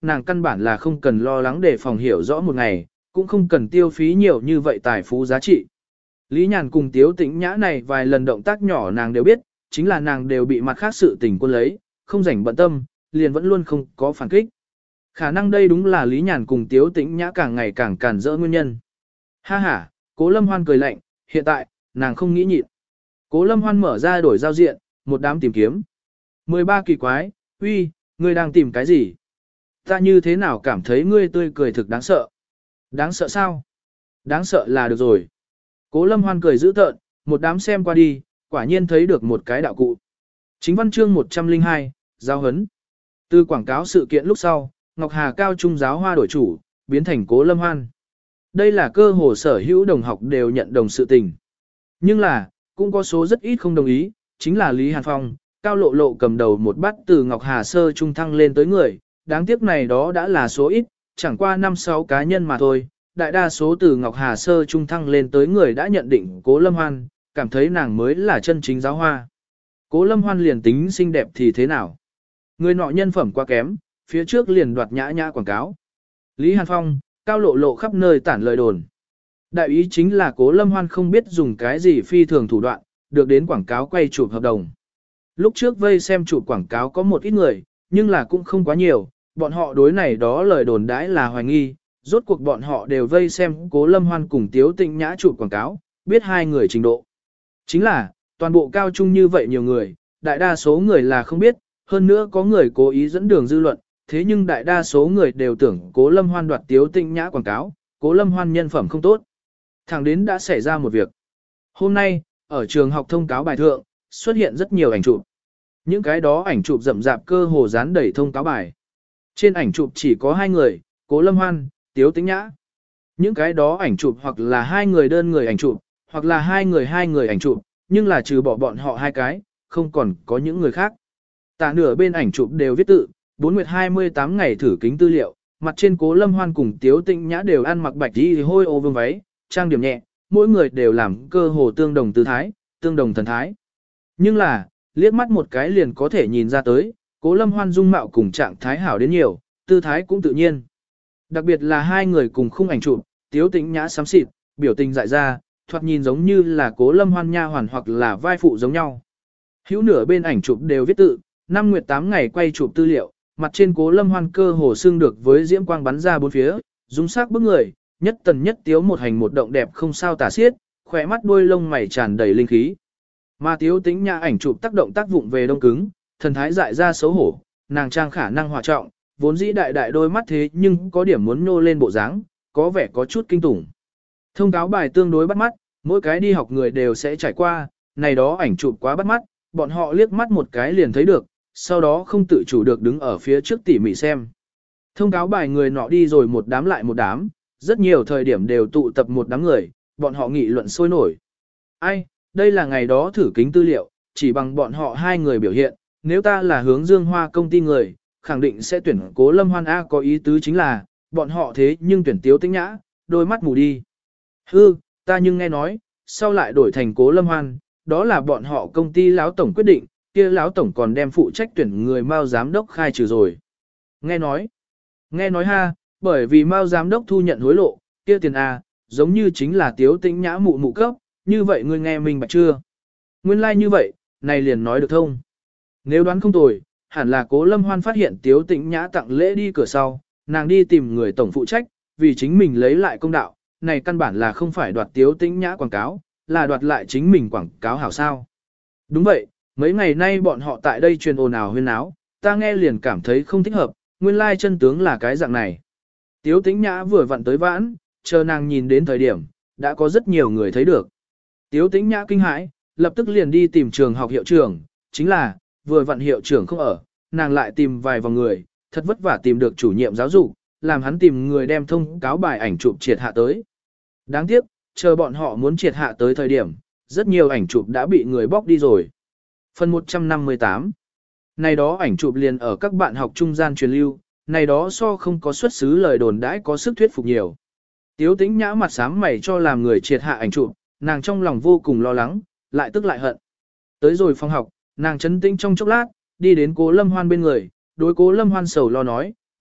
nàng căn bản là không cần lo lắng để phòng hiểu rõ một ngày, cũng không cần tiêu phí nhiều như vậy tài phú giá trị. Lý Nhàn cùng Tiếu Tĩnh Nhã này vài lần động tác nhỏ nàng đều biết, chính là nàng đều bị mặt khác sự tình quân lấy, không rảnh bận tâm, liền vẫn luôn không có phản kích. Khả năng đây đúng là Lý Nhàn cùng Tiếu Tĩnh Nhã càng ngày càng cản rỡ nguyên nhân. Ha ha, Cố Lâm Hoan cười lạnh, hiện tại, nàng không nghĩ nhịn. Cố Lâm Hoan mở ra đổi giao diện, một đám tìm kiếm. mười ba kỳ quái, uy, ngươi đang tìm cái gì? Ta như thế nào cảm thấy ngươi tươi cười thực đáng sợ? Đáng sợ sao? Đáng sợ là được rồi. Cố Lâm Hoan cười dữ tợn, một đám xem qua đi, quả nhiên thấy được một cái đạo cụ. Chính văn chương một trăm lẻ hai, giao hấn. Từ quảng cáo sự kiện lúc sau, Ngọc Hà Cao Trung giáo hoa đổi chủ, biến thành Cố Lâm Hoan. Đây là cơ hồ sở hữu đồng học đều nhận đồng sự tình. Nhưng là, cũng có số rất ít không đồng ý, chính là Lý Hàn Phong, Cao Lộ Lộ cầm đầu một bát từ Ngọc Hà Sơ Trung thăng lên tới người, đáng tiếc này đó đã là số ít, chẳng qua năm sáu cá nhân mà thôi. Đại đa số từ Ngọc Hà Sơ Trung thăng lên tới người đã nhận định Cố Lâm Hoan, cảm thấy nàng mới là chân chính giáo hoa. Cố Lâm Hoan liền tính xinh đẹp thì thế nào? Người nọ nhân phẩm quá kém, phía trước liền đoạt nhã nhã quảng cáo. Lý Hàn Phong, Cao Lộ Lộ khắp nơi tản lời đồn. Đại ý chính là Cố Lâm Hoan không biết dùng cái gì phi thường thủ đoạn, được đến quảng cáo quay chụp hợp đồng. Lúc trước vây xem chụp quảng cáo có một ít người, nhưng là cũng không quá nhiều, bọn họ đối này đó lời đồn đãi là hoài nghi, rốt cuộc bọn họ đều vây xem Cố Lâm Hoan cùng Tiếu Tĩnh Nhã chụp quảng cáo, biết hai người trình độ. Chính là, toàn bộ cao trung như vậy nhiều người, đại đa số người là không biết, hơn nữa có người cố ý dẫn đường dư luận, thế nhưng đại đa số người đều tưởng Cố Lâm Hoan đoạt Tiếu Tĩnh Nhã quảng cáo, Cố Lâm Hoan nhân phẩm không tốt. Thẳng đến đã xảy ra một việc. Hôm nay, ở trường học thông cáo bài thượng, xuất hiện rất nhiều ảnh chụp. Những cái đó ảnh chụp rậm rạp cơ hồ dán đầy thông cáo bài. Trên ảnh chụp chỉ có hai người, Cố Lâm Hoan, Tiếu Tĩnh Nhã. Những cái đó ảnh chụp hoặc là hai người đơn người ảnh chụp, hoặc là hai người hai người ảnh chụp, nhưng là trừ bỏ bọn họ hai cái, không còn có những người khác. Tạ nửa bên ảnh chụp đều viết tự, bốn nguyệt hai mươi tám ngày thử kính tư liệu, mặt trên Cố Lâm Hoan cùng Tiếu Tĩnh Nhã đều ăn mặc bạch y hôi ô vương váy, trang điểm nhẹ, mỗi người đều làm cơ hồ tương đồng tư thái, tương đồng thần thái. Nhưng là, liếc mắt một cái liền có thể nhìn ra tới, Cố Lâm Hoan dung mạo cùng trạng thái hảo đến nhiều, tư thái cũng tự nhiên. Đặc biệt là hai người cùng khung ảnh chụp, Tiếu Tĩnh Nhã xám xịt, biểu tình dại ra, thoạt nhìn giống như là Cố Lâm Hoan nha hoàn hoặc là vai phụ giống nhau. Hữu nửa bên ảnh chụp đều viết tự, năm nguyệt tám ngày quay chụp tư liệu, mặt trên Cố Lâm Hoan cơ hồ xương được với diễm quang bắn ra bốn phía, dung sắc bức người, nhất tần nhất tiếu một hành một động đẹp không sao tả xiết, khỏe mắt đuôi lông mày tràn đầy linh khí. Mà Tiếu Tĩnh Nhã ảnh chụp tác động tác vụng về đông cứng, thần thái dại ra xấu hổ, nàng trang khả năng hòa trọng, vốn dĩ đại đại đôi mắt thế nhưng có điểm muốn nhô lên bộ dáng, có vẻ có chút kinh tủng. Thông cáo bài tương đối bắt mắt, mỗi cái đi học người đều sẽ trải qua, này đó ảnh chụp quá bắt mắt, bọn họ liếc mắt một cái liền thấy được, sau đó không tự chủ được đứng ở phía trước tỉ mỉ xem. Thông cáo bài người nọ đi rồi một đám lại một đám, rất nhiều thời điểm đều tụ tập một đám người, bọn họ nghị luận sôi nổi. Ai, đây là ngày đó thử kính tư liệu, chỉ bằng bọn họ hai người biểu hiện, nếu ta là hướng Dương Hoa công ty người, khẳng định sẽ tuyển Cố Lâm Hoan. A có ý tứ chính là, bọn họ thế nhưng tuyển Tiếu Tĩnh Nhã, đôi mắt mù đi. Hư, ta nhưng nghe nói, sau lại đổi thành Cố Lâm Hoan, đó là bọn họ công ty lão tổng quyết định, kia lão tổng còn đem phụ trách tuyển người Mao giám đốc khai trừ rồi. Nghe nói, nghe nói ha, bởi vì Mao giám đốc thu nhận hối lộ, kia tiền A, giống như chính là Tiếu Tĩnh Nhã mụ mụ cấp, như vậy ngươi nghe mình bạch chưa? Nguyên lai like như vậy, này liền nói được thông. Nếu đoán không tồi, hẳn là Cố Lâm Hoan phát hiện Tiếu Tĩnh Nhã tặng lễ đi cửa sau, nàng đi tìm người tổng phụ trách, vì chính mình lấy lại công đạo, này căn bản là không phải đoạt Tiếu Tĩnh Nhã quảng cáo, là đoạt lại chính mình quảng cáo hảo sao. Đúng vậy, mấy ngày nay bọn họ tại đây truyền ồn ào huyên náo, ta nghe liền cảm thấy không thích hợp, nguyên lai chân tướng là cái dạng này. Tiếu Tĩnh Nhã vừa vặn tới vãn, chờ nàng nhìn đến thời điểm, đã có rất nhiều người thấy được. Tiếu Tĩnh Nhã kinh hãi, lập tức liền đi tìm trường học hiệu trưởng, chính là, vừa vặn hiệu trưởng không ở, nàng lại tìm vài vòng người, thật vất vả tìm được chủ nhiệm giáo dục, làm hắn tìm người đem thông cáo bài ảnh chụp triệt hạ tới. Đáng tiếc, chờ bọn họ muốn triệt hạ tới thời điểm, rất nhiều ảnh chụp đã bị người bóc đi rồi. Phần một trăm năm mươi tám. Này đó ảnh chụp liền ở các bạn học trung gian truyền lưu, này đó so không có xuất xứ lời đồn đãi có sức thuyết phục nhiều. Tiếu Tĩnh Nhã mặt xám mày cho làm người triệt hạ ảnh chụp, nàng trong lòng vô cùng lo lắng, lại tức lại hận. Tới rồi phòng học, nàng chấn tĩnh trong chốc lát, đi đến Cố Lâm Hoan bên người, đối Cố Lâm Hoan sầu lo nói,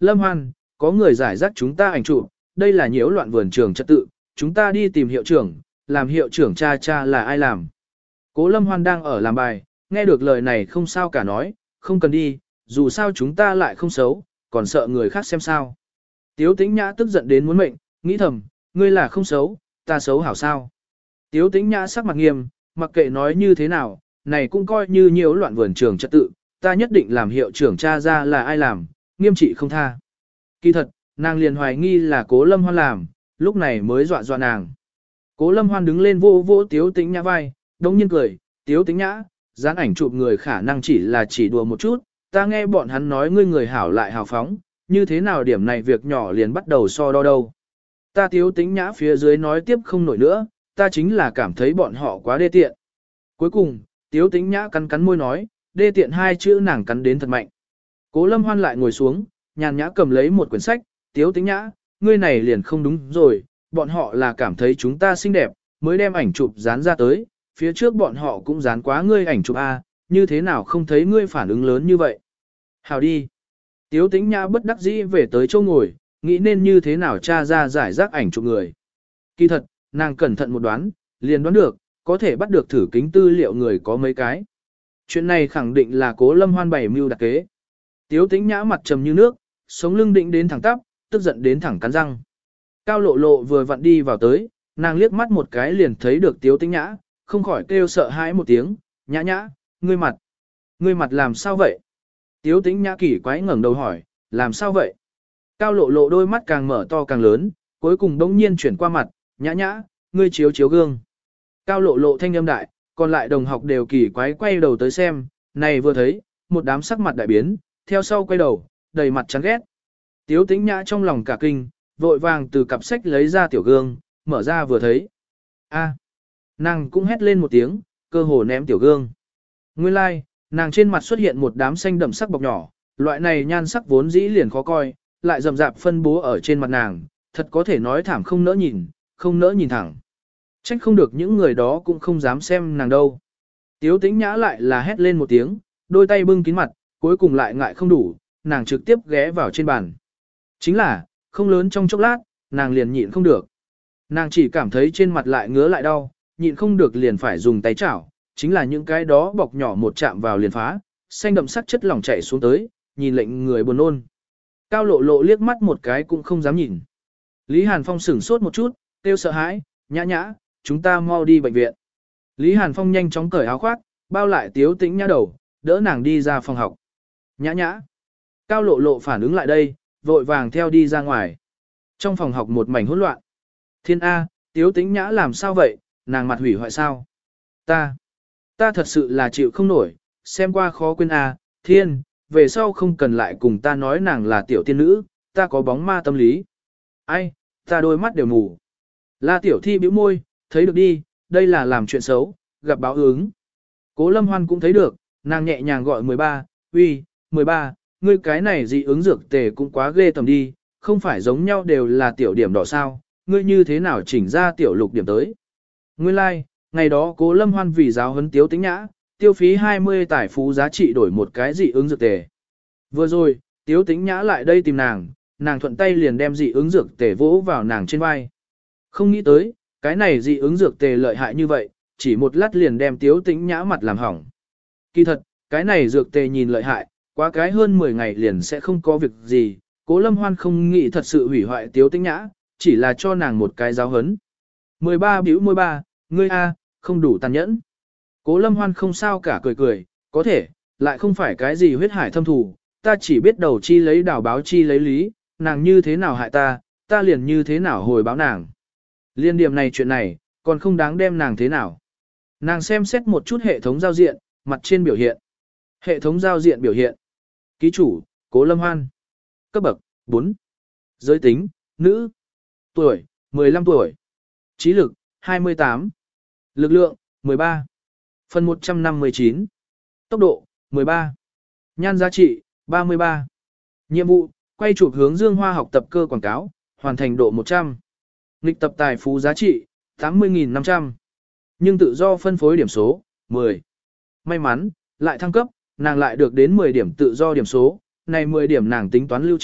Lâm Hoan, có người giải rác chúng ta ảnh chụp, đây là nhiễu loạn vườn trường trật tự, chúng ta đi tìm hiệu trưởng, làm hiệu trưởng cha cha là ai làm. Cố Lâm Hoan đang ở làm bài, nghe được lời này không sao cả nói, không cần đi, dù sao chúng ta lại không xấu, còn sợ người khác xem sao. Tiếu Tĩnh Nhã tức giận đến muốn mệnh, nghĩ thầm, ngươi là không xấu, ta xấu hảo sao. Tiếu Tĩnh Nhã sắc mặt nghiêm, mặc kệ nói như thế nào, này cũng coi như nhiễu loạn vườn trường trật tự, ta nhất định làm hiệu trưởng cha ra là ai làm, nghiêm trị không tha. Kỳ thật, nàng liền hoài nghi là Cố Lâm Hoan làm, lúc này mới dọa dọa nàng. Cố Lâm Hoan đứng lên vô vô Tiếu Tĩnh Nhã vai, đông nhiên cười, Tiếu Tĩnh Nhã, dán ảnh chụp người khả năng chỉ là chỉ đùa một chút, ta nghe bọn hắn nói ngươi người hảo lại hào phóng, như thế nào điểm này việc nhỏ liền bắt đầu so đo đâu. Ta Tiếu Tĩnh Nhã phía dưới nói tiếp không nổi nữa, ta chính là cảm thấy bọn họ quá đê tiện. Cuối cùng, Tiếu Tĩnh Nhã cắn cắn môi nói, đê tiện hai chữ nàng cắn đến thật mạnh. Cố Lâm Hoan lại ngồi xuống, nhàn nhã cầm lấy một quyển sách, Tiếu Tĩnh Nhã, ngươi này liền không đúng rồi, bọn họ là cảm thấy chúng ta xinh đẹp, mới đem ảnh chụp dán ra tới, phía trước bọn họ cũng dán quá ngươi ảnh chụp A, như thế nào không thấy ngươi phản ứng lớn như vậy. Hào đi. Tiếu Tĩnh Nhã bất đắc dĩ về tới chỗ ngồi, nghĩ nên như thế nào tra ra giải rác ảnh chụp người. Kỳ thật, nàng cẩn thận một đoán, liền đoán được, có thể bắt được thử kính tư liệu người có mấy cái. Chuyện này khẳng định là Cố Lâm Hoan bày mưu đặc kế. Tiếu Tĩnh Nhã mặt trầm như nước, sống lưng định đến thẳng tắp, tức giận đến thẳng cắn răng. Cao Lộ Lộ vừa vặn đi vào tới, nàng liếc mắt một cái liền thấy được Tiếu Tĩnh Nhã, không khỏi kêu sợ hãi một tiếng, Nhã Nhã, ngươi mặt, ngươi mặt làm sao vậy? Tiếu Tĩnh Nhã kỳ quái ngẩng đầu hỏi, làm sao vậy? Cao Lộ Lộ đôi mắt càng mở to càng lớn, cuối cùng đông nhiên chuyển qua mặt, Nhã Nhã, ngươi chiếu chiếu gương. Cao Lộ Lộ thanh âm đại, còn lại đồng học đều kỳ quái quay đầu tới xem, này vừa thấy, một đám sắc mặt đại biến, theo sau quay đầu, đầy mặt chán ghét. Tiếu Tĩnh Nhã trong lòng cả kinh, vội vàng từ cặp sách lấy ra tiểu gương, mở ra vừa thấy. A, nàng cũng hét lên một tiếng, cơ hồ ném tiểu gương. Nguyên lai, like, nàng trên mặt xuất hiện một đám xanh đậm sắc bọc nhỏ, loại này nhan sắc vốn dĩ liền khó coi, lại rậm rạp phân bố ở trên mặt nàng, thật có thể nói thảm không nỡ nhìn, không nỡ nhìn thẳng. Trách không được những người đó cũng không dám xem nàng đâu. Tiếu Tĩnh Nhã lại là hét lên một tiếng, đôi tay bưng kín mặt, cuối cùng lại ngại không đủ, nàng trực tiếp ghé vào trên bàn. Chính là, không lớn trong chốc lát, nàng liền nhịn không được. Nàng chỉ cảm thấy trên mặt lại ngứa lại đau, nhịn không được liền phải dùng tay chảo, chính là những cái đó bọc nhỏ một chạm vào liền phá, xanh đậm sắc chất lỏng chảy xuống tới, nhìn lệnh người buồn nôn. Cao Lộ Lộ liếc mắt một cái cũng không dám nhìn. Lý Hàn Phong sửng sốt một chút, kêu sợ hãi, Nhã Nhã, chúng ta mau đi bệnh viện. Lý Hàn Phong nhanh chóng cởi áo khoác, bao lại Tiếu Tĩnh Nhã đầu, đỡ nàng đi ra phòng học. Nhã Nhã. Cao Lộ Lộ phản ứng lại đây, vội vàng theo đi ra ngoài. Trong phòng học một mảnh hỗn loạn. Thiên A, Tiếu Tĩnh Nhã làm sao vậy, nàng mặt hủy hoại sao? Ta, ta thật sự là chịu không nổi, xem qua khó quên A, Thiên, về sau không cần lại cùng ta nói nàng là tiểu tiên nữ, ta có bóng ma tâm lý. Ai, ta đôi mắt đều mù. La Tiểu Thi bĩu môi, thấy được đi, đây là làm chuyện xấu, gặp báo ứng. Cố Lâm Hoan cũng thấy được, nàng nhẹ nhàng gọi mười ba, uy, mười ba, ngươi cái này dị ứng dược tề cũng quá ghê tầm đi, không phải giống nhau đều là tiểu điểm đỏ sao, ngươi như thế nào chỉnh ra tiểu lục điểm tới. Nguyên lai, like, ngày đó Cố Lâm Hoan vì giáo huấn Tiếu Tĩnh Nhã, tiêu phí hai mươi tài phú giá trị đổi một cái dị ứng dược tề. Vừa rồi, Tiếu Tĩnh Nhã lại đây tìm nàng, nàng thuận tay liền đem dị ứng dược tề vỗ vào nàng trên vai. Không nghĩ tới, cái này dị ứng dược tề lợi hại như vậy, chỉ một lát liền đem Tiếu Tĩnh Nhã mặt làm hỏng. Kỳ thật, cái này dược tề nhìn lợi hại, quá cái hơn mười ngày liền sẽ không có việc gì, Cố Lâm Hoan không nghĩ thật sự hủy hoại Tiếu Tĩnh Nhã, chỉ là cho nàng một cái giáo hấn. mười ba bĩu môi ba, ngươi a, không đủ tàn nhẫn. Cố Lâm Hoan không sao cả cười cười, có thể, lại không phải cái gì huyết hải thâm thù, ta chỉ biết đầu chi lấy đảo báo chi lấy lý, nàng như thế nào hại ta, ta liền như thế nào hồi báo nàng. Liên điểm này chuyện này, còn không đáng đem nàng thế nào. Nàng xem xét một chút hệ thống giao diện, mặt trên biểu hiện. Hệ thống giao diện biểu hiện. Ký chủ, Cố Lâm Hoan. Cấp bậc, bốn. Giới tính, nữ. Tuổi, mười lăm tuổi. Trí lực, hai mươi tám. Lực lượng, mười ba. Phần một trăm năm mươi chín. Tốc độ, mười ba. Nhan giá trị, ba mươi ba. Nhiệm vụ, quay chụp hướng Dương Hoa học tập cơ quảng cáo, hoàn thành độ một trăm. Nghịch tập tài phú giá trị, tám mươi nghìn năm trăm. Nhưng tự do phân phối điểm số, mười. May mắn, lại thăng cấp, nàng lại được đến mười điểm tự do điểm số, này mười điểm nàng tính toán lưu trữ,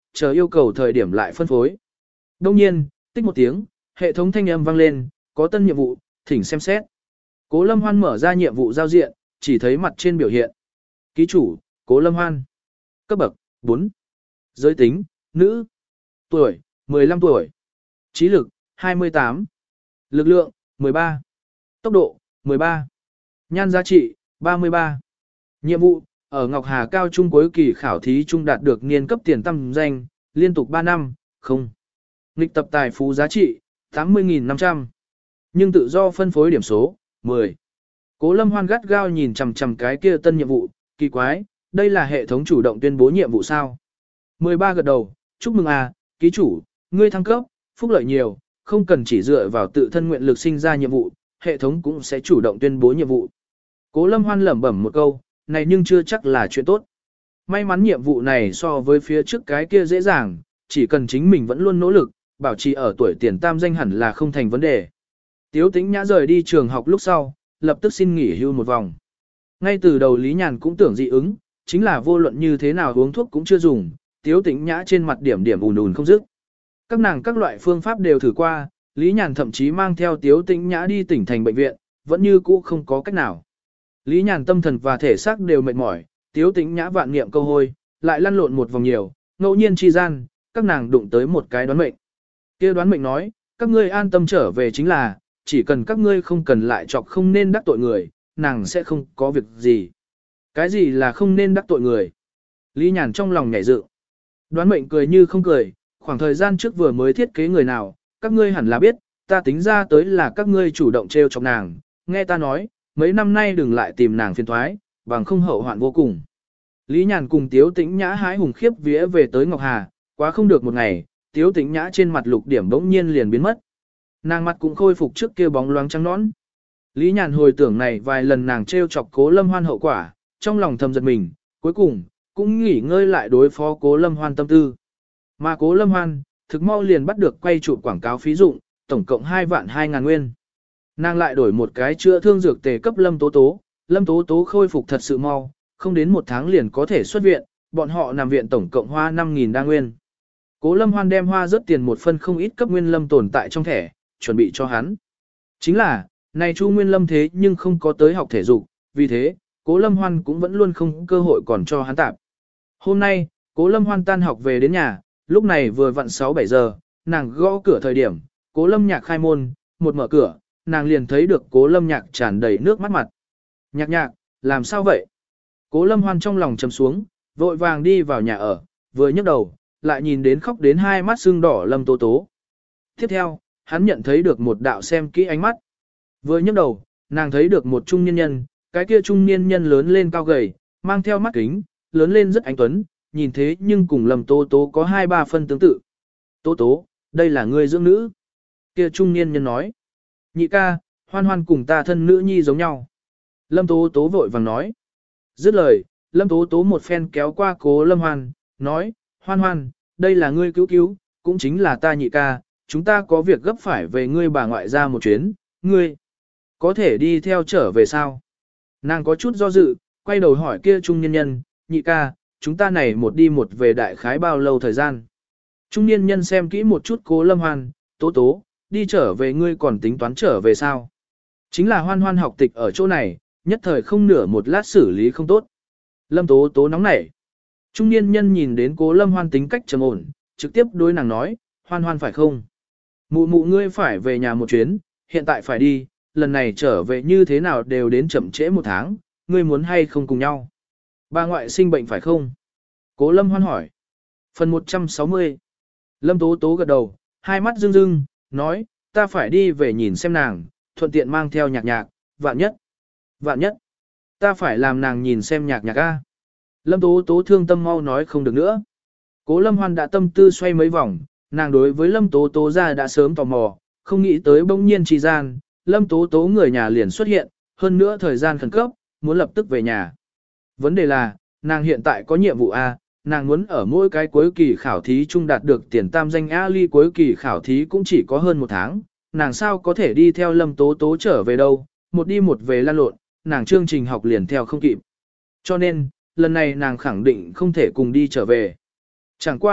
chờ yêu cầu thời điểm lại phân phối. Đông nhiên, tích một tiếng, hệ thống thanh âm vang lên, có tân nhiệm vụ, thỉnh xem xét. Cố Lâm Hoan mở ra nhiệm vụ giao diện, chỉ thấy mặt trên biểu hiện. Ký chủ, Cố Lâm Hoan. Cấp bậc, bốn. Giới tính, nữ. Tuổi, mười lăm tuổi. Trí lực, hai mươi tám. Lực lượng, mười ba. Tốc độ, mười ba. Nhan giá trị, ba mươi ba. Nhiệm vụ, ở Ngọc Hà Cao Trung cuối kỳ khảo thí trung đạt được niên cấp tiền tâm danh, liên tục ba năm, không. Nghịch tập tài phú giá trị, tám mươi nghìn năm trăm. Nhưng tự do phân phối điểm số, mười. Cố Lâm Hoan gắt gao nhìn chằm chằm cái kia tân nhiệm vụ, kỳ quái, đây là hệ thống chủ động tuyên bố nhiệm vụ sao? mười ba gật đầu, chúc mừng à, ký chủ, ngươi thăng cấp, phúc lợi nhiều, không cần chỉ dựa vào tự thân nguyện lực sinh ra nhiệm vụ, hệ thống cũng sẽ chủ động tuyên bố nhiệm vụ. Cố Lâm Hoan lẩm bẩm một câu, này nhưng chưa chắc là chuyện tốt. May mắn nhiệm vụ này so với phía trước cái kia dễ dàng, chỉ cần chính mình vẫn luôn nỗ lực, bảo trì ở tuổi tiền tam danh hẳn là không thành vấn đề. Tiếu Tĩnh Nhã rời đi trường học lúc sau, lập tức xin nghỉ hưu một vòng. Ngay từ đầu Lý Nhàn cũng tưởng dị ứng, chính là vô luận như thế nào uống thuốc cũng chưa dùng, Tiếu Tĩnh Nhã trên mặt điểm điểm ùn ùn không dứt. Các nàng các loại phương pháp đều thử qua, Lý Nhàn thậm chí mang theo Tiếu Tĩnh Nhã đi tỉnh thành bệnh viện, vẫn như cũ không có cách nào. Lý Nhàn tâm thần và thể xác đều mệt mỏi, Tiếu Tĩnh Nhã vạn niệm câu hôi, lại lăn lộn một vòng nhiều, ngẫu nhiên chi gian, các nàng đụng tới một cái đoán mệnh. Kia đoán mệnh nói, các ngươi an tâm trở về chính là, chỉ cần các ngươi không cần lại chọc không nên đắc tội người, nàng sẽ không có việc gì. Cái gì là không nên đắc tội người? Lý Nhàn trong lòng nhảy dựng. Đoán mệnh cười như không cười, khoảng thời gian trước vừa mới thiết kế người nào, các ngươi hẳn là biết, ta tính ra tới là các ngươi chủ động trêu chọc nàng, nghe ta nói, mấy năm nay đừng lại tìm nàng phiền thoái, bằng không hậu hoạn vô cùng. Lý Nhàn cùng Tiếu Tĩnh Nhã hái hùng khiếp vía về tới Ngọc Hà, quá không được một ngày, Tiếu Tĩnh Nhã trên mặt lục điểm bỗng nhiên liền biến mất. Nàng mặt cũng khôi phục trước kia bóng loáng trắng nõn. Lý Nhàn hồi tưởng này vài lần nàng trêu chọc Cố Lâm Hoan hậu quả, trong lòng thầm giật mình, cuối cùng cũng nghỉ ngơi lại đối phó Cố Lâm Hoan tâm tư. Mà Cố Lâm Hoan, thực mau liền bắt được quay chụp quảng cáo phí dụng, tổng cộng hai vạn hai ngàn nguyên. Nàng lại đổi một cái chữa thương dược tề cấp Lâm Tố Tố, Lâm Tố Tố khôi phục thật sự mau, không đến một tháng liền có thể xuất viện, bọn họ nằm viện tổng cộng hoa năm nghìn đa nguyên. Cố Lâm Hoan đem hoa rất tiền một phân không ít cấp Nguyên Lâm tồn tại trong thẻ, chuẩn bị cho hắn. Chính là, này Chu Nguyên Lâm thế nhưng không có tới học thể dục, vì thế, Cố Lâm Hoan cũng vẫn luôn không cơ hội còn cho hắn tạp. Hôm nay, Cố Lâm Hoan tan học về đến nhà, lúc này vừa vặn sáu bảy giờ, nàng gõ cửa thời điểm, Cố Lâm Nhạc khai môn, một mở cửa, nàng liền thấy được Cố Lâm Nhạc tràn đầy nước mắt mặt. Nhạc nhạc, làm sao vậy? Cố Lâm Hoan trong lòng trầm xuống, vội vàng đi vào nhà ở, vừa nhấc đầu, lại nhìn đến khóc đến hai mắt sưng đỏ Lâm Tố Tố. Tiếp theo, hắn nhận thấy được một đạo xem kỹ ánh mắt. Vừa nhấc đầu, nàng thấy được một trung niên nhân, cái kia trung niên nhân lớn lên cao gầy, mang theo mắt kính, lớn lên rất anh tuấn, nhìn thế nhưng cùng Lâm Tố Tố có hai ba phân tương tự. Tố Tố, đây là người dưỡng nữ. Kia trung niên nhân nói. Nhị ca, Hoan Hoan cùng ta thân nữ nhi giống nhau. Lâm Tố Tố vội vàng nói. Dứt lời, Lâm Tố Tố một phen kéo qua Cố Lâm Hoan, nói, Hoan Hoan, đây là ngươi cứu cứu, cũng chính là ta nhị ca, chúng ta có việc gấp phải về ngươi bà ngoại ra một chuyến, ngươi có thể đi theo trở về sao? Nàng có chút do dự, quay đầu hỏi kia trung niên nhân, nhị ca, chúng ta này một đi một về đại khái bao lâu thời gian? Trung niên nhân xem kỹ một chút Cố Lâm Hoan, Tố Tố, đi trở về ngươi còn tính toán trở về sao? Chính là Hoan Hoan học tịch ở chỗ này, nhất thời không nửa một lát xử lý không tốt. Lâm Tố Tố nóng nảy. Trung niên nhân nhìn đến Cố Lâm Hoan tính cách trầm ổn, trực tiếp đối nàng nói, Hoan Hoan phải không? Mụ mụ ngươi phải về nhà một chuyến, hiện tại phải đi, lần này trở về như thế nào đều đến chậm trễ một tháng, ngươi muốn hay không cùng nhau? Bà ngoại sinh bệnh phải không? Cố Lâm Hoan hỏi. Phần một trăm sáu mươi. Lâm Tố Tố gật đầu, hai mắt rưng rưng, nói, ta phải đi về nhìn xem nàng, thuận tiện mang theo nhạc nhạc, vạn nhất. Vạn nhất, ta phải làm nàng nhìn xem nhạc nhạc a. Lâm Tố Tố thương tâm mau nói không được nữa. Cố Lâm Hoan đã tâm tư xoay mấy vòng, nàng đối với Lâm Tố Tố ra đã sớm tò mò, không nghĩ tới bỗng nhiên trì gian, Lâm Tố Tố người nhà liền xuất hiện, hơn nữa thời gian khẩn cấp, muốn lập tức về nhà. Vấn đề là, nàng hiện tại có nhiệm vụ A, nàng muốn ở mỗi cái cuối kỳ khảo thí chung đạt được tiền tam danh A ly cuối kỳ khảo thí cũng chỉ có hơn một tháng, nàng sao có thể đi theo Lâm Tố Tố trở về đâu, một đi một về lan lộn, nàng chương trình học liền theo không kịp. Cho nên, lần này nàng khẳng định không thể cùng đi trở về. Chẳng qua,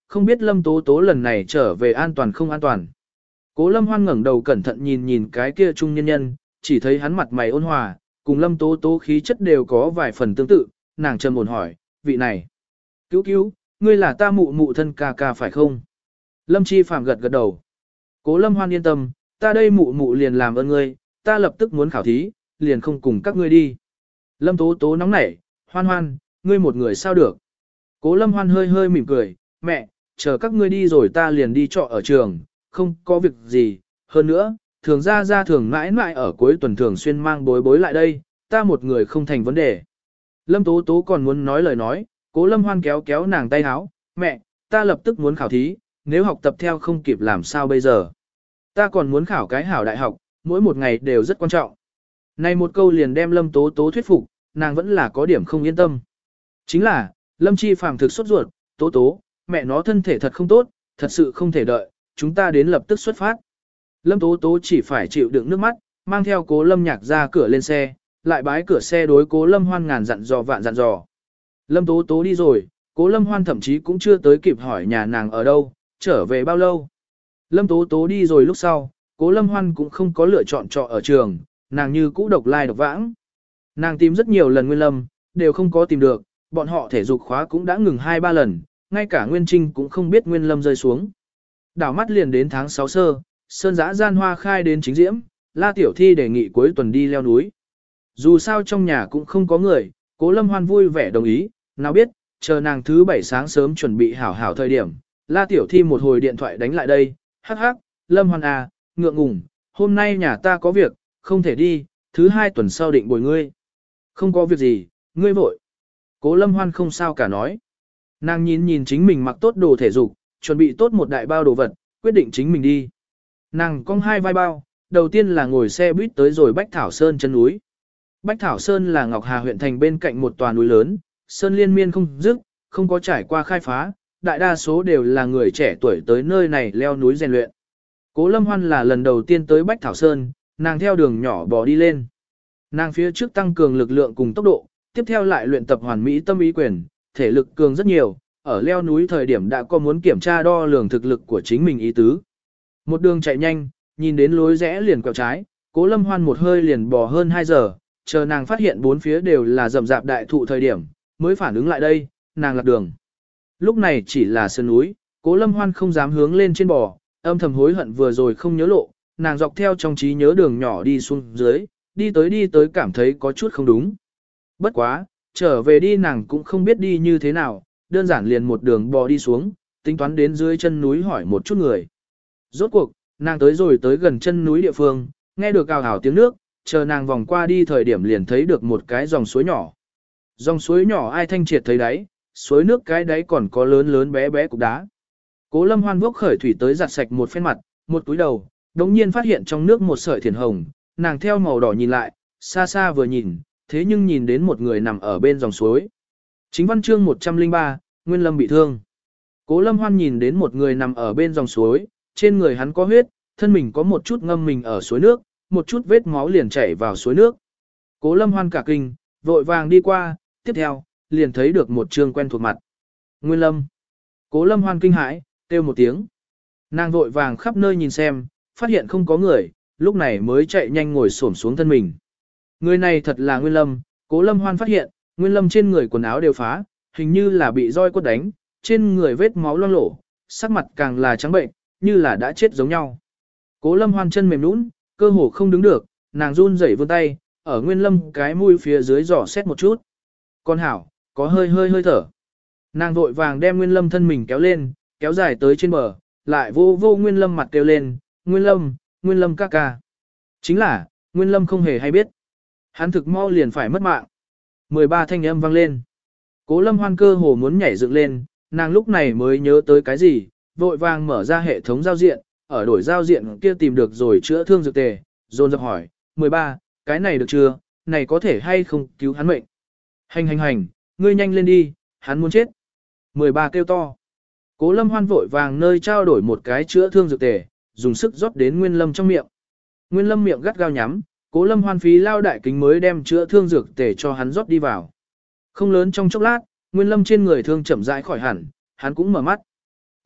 không biết Lâm Tố Tố lần này trở về an toàn không an toàn. Cố Lâm Hoan ngẩng đầu cẩn thận nhìn nhìn cái kia trung nhân nhân, chỉ thấy hắn mặt mày ôn hòa, cùng Lâm Tố Tố khí chất đều có vài phần tương tự, nàng trầm ổn hỏi, vị này. Cứu cứu, ngươi là ta mụ mụ thân ca ca phải không? Lâm Chi Phạm gật gật đầu. Cố Lâm Hoan yên tâm, ta đây mụ mụ liền làm ơn ngươi, ta lập tức muốn khảo thí, liền không cùng các ngươi đi. Lâm Tố Tố nóng nảy, Hoan Hoan, ngươi một người sao được? Cố Lâm Hoan hơi hơi mỉm cười, mẹ, chờ các ngươi đi rồi ta liền đi trọ ở trường, không có việc gì, hơn nữa, thường ra ra thường mãi mãi ở cuối tuần thường xuyên mang bối bối lại đây, ta một người không thành vấn đề. Lâm Tố Tố còn muốn nói lời nói, Cố Lâm Hoan kéo kéo nàng tay háo, mẹ, ta lập tức muốn khảo thí, nếu học tập theo không kịp làm sao bây giờ. Ta còn muốn khảo cái hảo đại học, mỗi một ngày đều rất quan trọng. Này một câu liền đem Lâm Tố Tố thuyết phục, nàng vẫn là có điểm không yên tâm. Chính là, Lâm Chi Phàm thực sốt ruột, Tố Tố, mẹ nó thân thể thật không tốt, thật sự không thể đợi, chúng ta đến lập tức xuất phát. Lâm Tố Tố chỉ phải chịu đựng nước mắt, mang theo Cố Lâm Nhạc ra cửa lên xe, lại bái cửa xe đối Cố Lâm Hoan ngàn dặn dò vạn dặn dò. Lâm Tố Tố đi rồi, Cố Lâm Hoan thậm chí cũng chưa tới kịp hỏi nhà nàng ở đâu, trở về bao lâu. Lâm Tố Tố đi rồi lúc sau, Cố Lâm Hoan cũng không có lựa chọn trọ ở trường, nàng như cũ độc lai độc vãng. Nàng tìm rất nhiều lần Nguyên Lâm, đều không có tìm được, bọn họ thể dục khóa cũng đã ngừng hai ba lần, ngay cả Nguyên Trinh cũng không biết Nguyên Lâm rơi xuống. Đảo mắt liền đến tháng sáu sơ, sơn dã gian hoa khai đến chính diễm, La Tiểu Thi đề nghị cuối tuần đi leo núi. Dù sao trong nhà cũng không có người, Cố Lâm Hoan vui vẻ đồng ý, nào biết, chờ nàng thứ bảy sáng sớm chuẩn bị hảo hảo thời điểm, La Tiểu Thi một hồi điện thoại đánh lại đây, hắc hắc, Lâm Hoan à, ngượng ngùng, hôm nay nhà ta có việc, không thể đi, thứ hai tuần sau định bồi ngươi. Không có việc gì, ngươi vội. Cố Lâm Hoan không sao cả nói. Nàng nhìn nhìn chính mình mặc tốt đồ thể dục, chuẩn bị tốt một đại bao đồ vật, quyết định chính mình đi. Nàng cong hai vai bao, đầu tiên là ngồi xe buýt tới rồi Bách Thảo Sơn chân núi. Bách Thảo Sơn là Ngọc Hà huyện thành bên cạnh một tòa núi lớn, sơn liên miên không dứt, không có trải qua khai phá, đại đa số đều là người trẻ tuổi tới nơi này leo núi rèn luyện. Cố Lâm Hoan là lần đầu tiên tới Bách Thảo Sơn, nàng theo đường nhỏ bò đi lên. Nàng phía trước tăng cường lực lượng cùng tốc độ, tiếp theo lại luyện tập hoàn mỹ tâm ý quyền, thể lực cường rất nhiều, ở leo núi thời điểm đã có muốn kiểm tra đo lường thực lực của chính mình ý tứ. Một đường chạy nhanh, nhìn đến lối rẽ liền quẹo trái, Cố Lâm Hoan một hơi liền bò hơn hai giờ, chờ nàng phát hiện bốn phía đều là rậm rạp đại thụ thời điểm, mới phản ứng lại đây, nàng lạc đường. Lúc này chỉ là sơn núi, Cố Lâm Hoan không dám hướng lên trên bò, âm thầm hối hận vừa rồi không nhớ lộ, nàng dọc theo trong trí nhớ đường nhỏ đi xuống dưới, đi tới đi tới cảm thấy có chút không đúng. Bất quá, trở về đi nàng cũng không biết đi như thế nào, đơn giản liền một đường bò đi xuống, tính toán đến dưới chân núi hỏi một chút người. Rốt cuộc, nàng tới rồi tới gần chân núi địa phương, nghe được ào ào tiếng nước, chờ nàng vòng qua đi thời điểm liền thấy được một cái dòng suối nhỏ. Dòng suối nhỏ ai thanh triệt thấy đáy, suối nước cái đáy còn có lớn lớn bé bé cục đá. Cố Lâm Hoan vốc khởi thủy tới giặt sạch một phen mặt, một túi đầu, đống nhiên phát hiện trong nước một sợi thiền hồng, nàng theo màu đỏ nhìn lại, xa xa vừa nhìn, thế nhưng nhìn đến một người nằm ở bên dòng suối. Chính văn chương một trăm lẻ ba, Nguyên Lâm bị thương. Cố Lâm Hoan nhìn đến một người nằm ở bên dòng suối, trên người hắn có huyết, thân mình có một chút ngâm mình ở suối nước, một chút vết máu liền chảy vào suối nước. Cố Lâm Hoan cả kinh, vội vàng đi qua, tiếp theo, liền thấy được một trương quen thuộc mặt. Nguyên Lâm. Cố Lâm Hoan kinh hãi, kêu một tiếng. Nàng vội vàng khắp nơi nhìn xem, phát hiện không có người, lúc này mới chạy nhanh ngồi xổm xuống thân mình. Người này thật là Nguyên Lâm, Cố Lâm Hoan phát hiện, Nguyên Lâm trên người quần áo đều phá, hình như là bị roi quất đánh, trên người vết máu loang lổ, sắc mặt càng là trắng bệnh, như là đã chết giống nhau. Cố Lâm Hoan chân mềm nhũn, cơ hồ không đứng được, nàng run rẩy vươn tay, ở Nguyên Lâm cái mũi phía dưới dò xét một chút. Con hảo, có hơi hơi hơi thở. Nàng vội vàng đem Nguyên Lâm thân mình kéo lên, kéo dài tới trên bờ, lại vô vô Nguyên Lâm mặt kêu lên, Nguyên Lâm, Nguyên Lâm ca ca. Chính là, Nguyên Lâm không hề hay biết. Hắn thực mau liền phải mất mạng. mười ba thanh âm vang lên. Cố Lâm Hoan cơ hồ muốn nhảy dựng lên, nàng lúc này mới nhớ tới cái gì, vội vàng mở ra hệ thống giao diện, ở đổi giao diện kia tìm được rồi chữa thương dược tề, dồn dập hỏi, mười ba, cái này được chưa, này có thể hay không cứu hắn mệnh. Hành hành hành, ngươi nhanh lên đi, hắn muốn chết. mười ba kêu to. Cố Lâm Hoan vội vàng nơi trao đổi một cái chữa thương dược tề, dùng sức rót đến Nguyên Lâm trong miệng. Nguyên Lâm miệng gắt gao nhắm, Cố Lâm Hoan phí lao đại kính mới đem chữa thương dược tề cho hắn rót đi vào. Không lớn trong chốc lát, Nguyên Lâm trên người thương chậm rãi khỏi hẳn, hắn cũng mở mắt.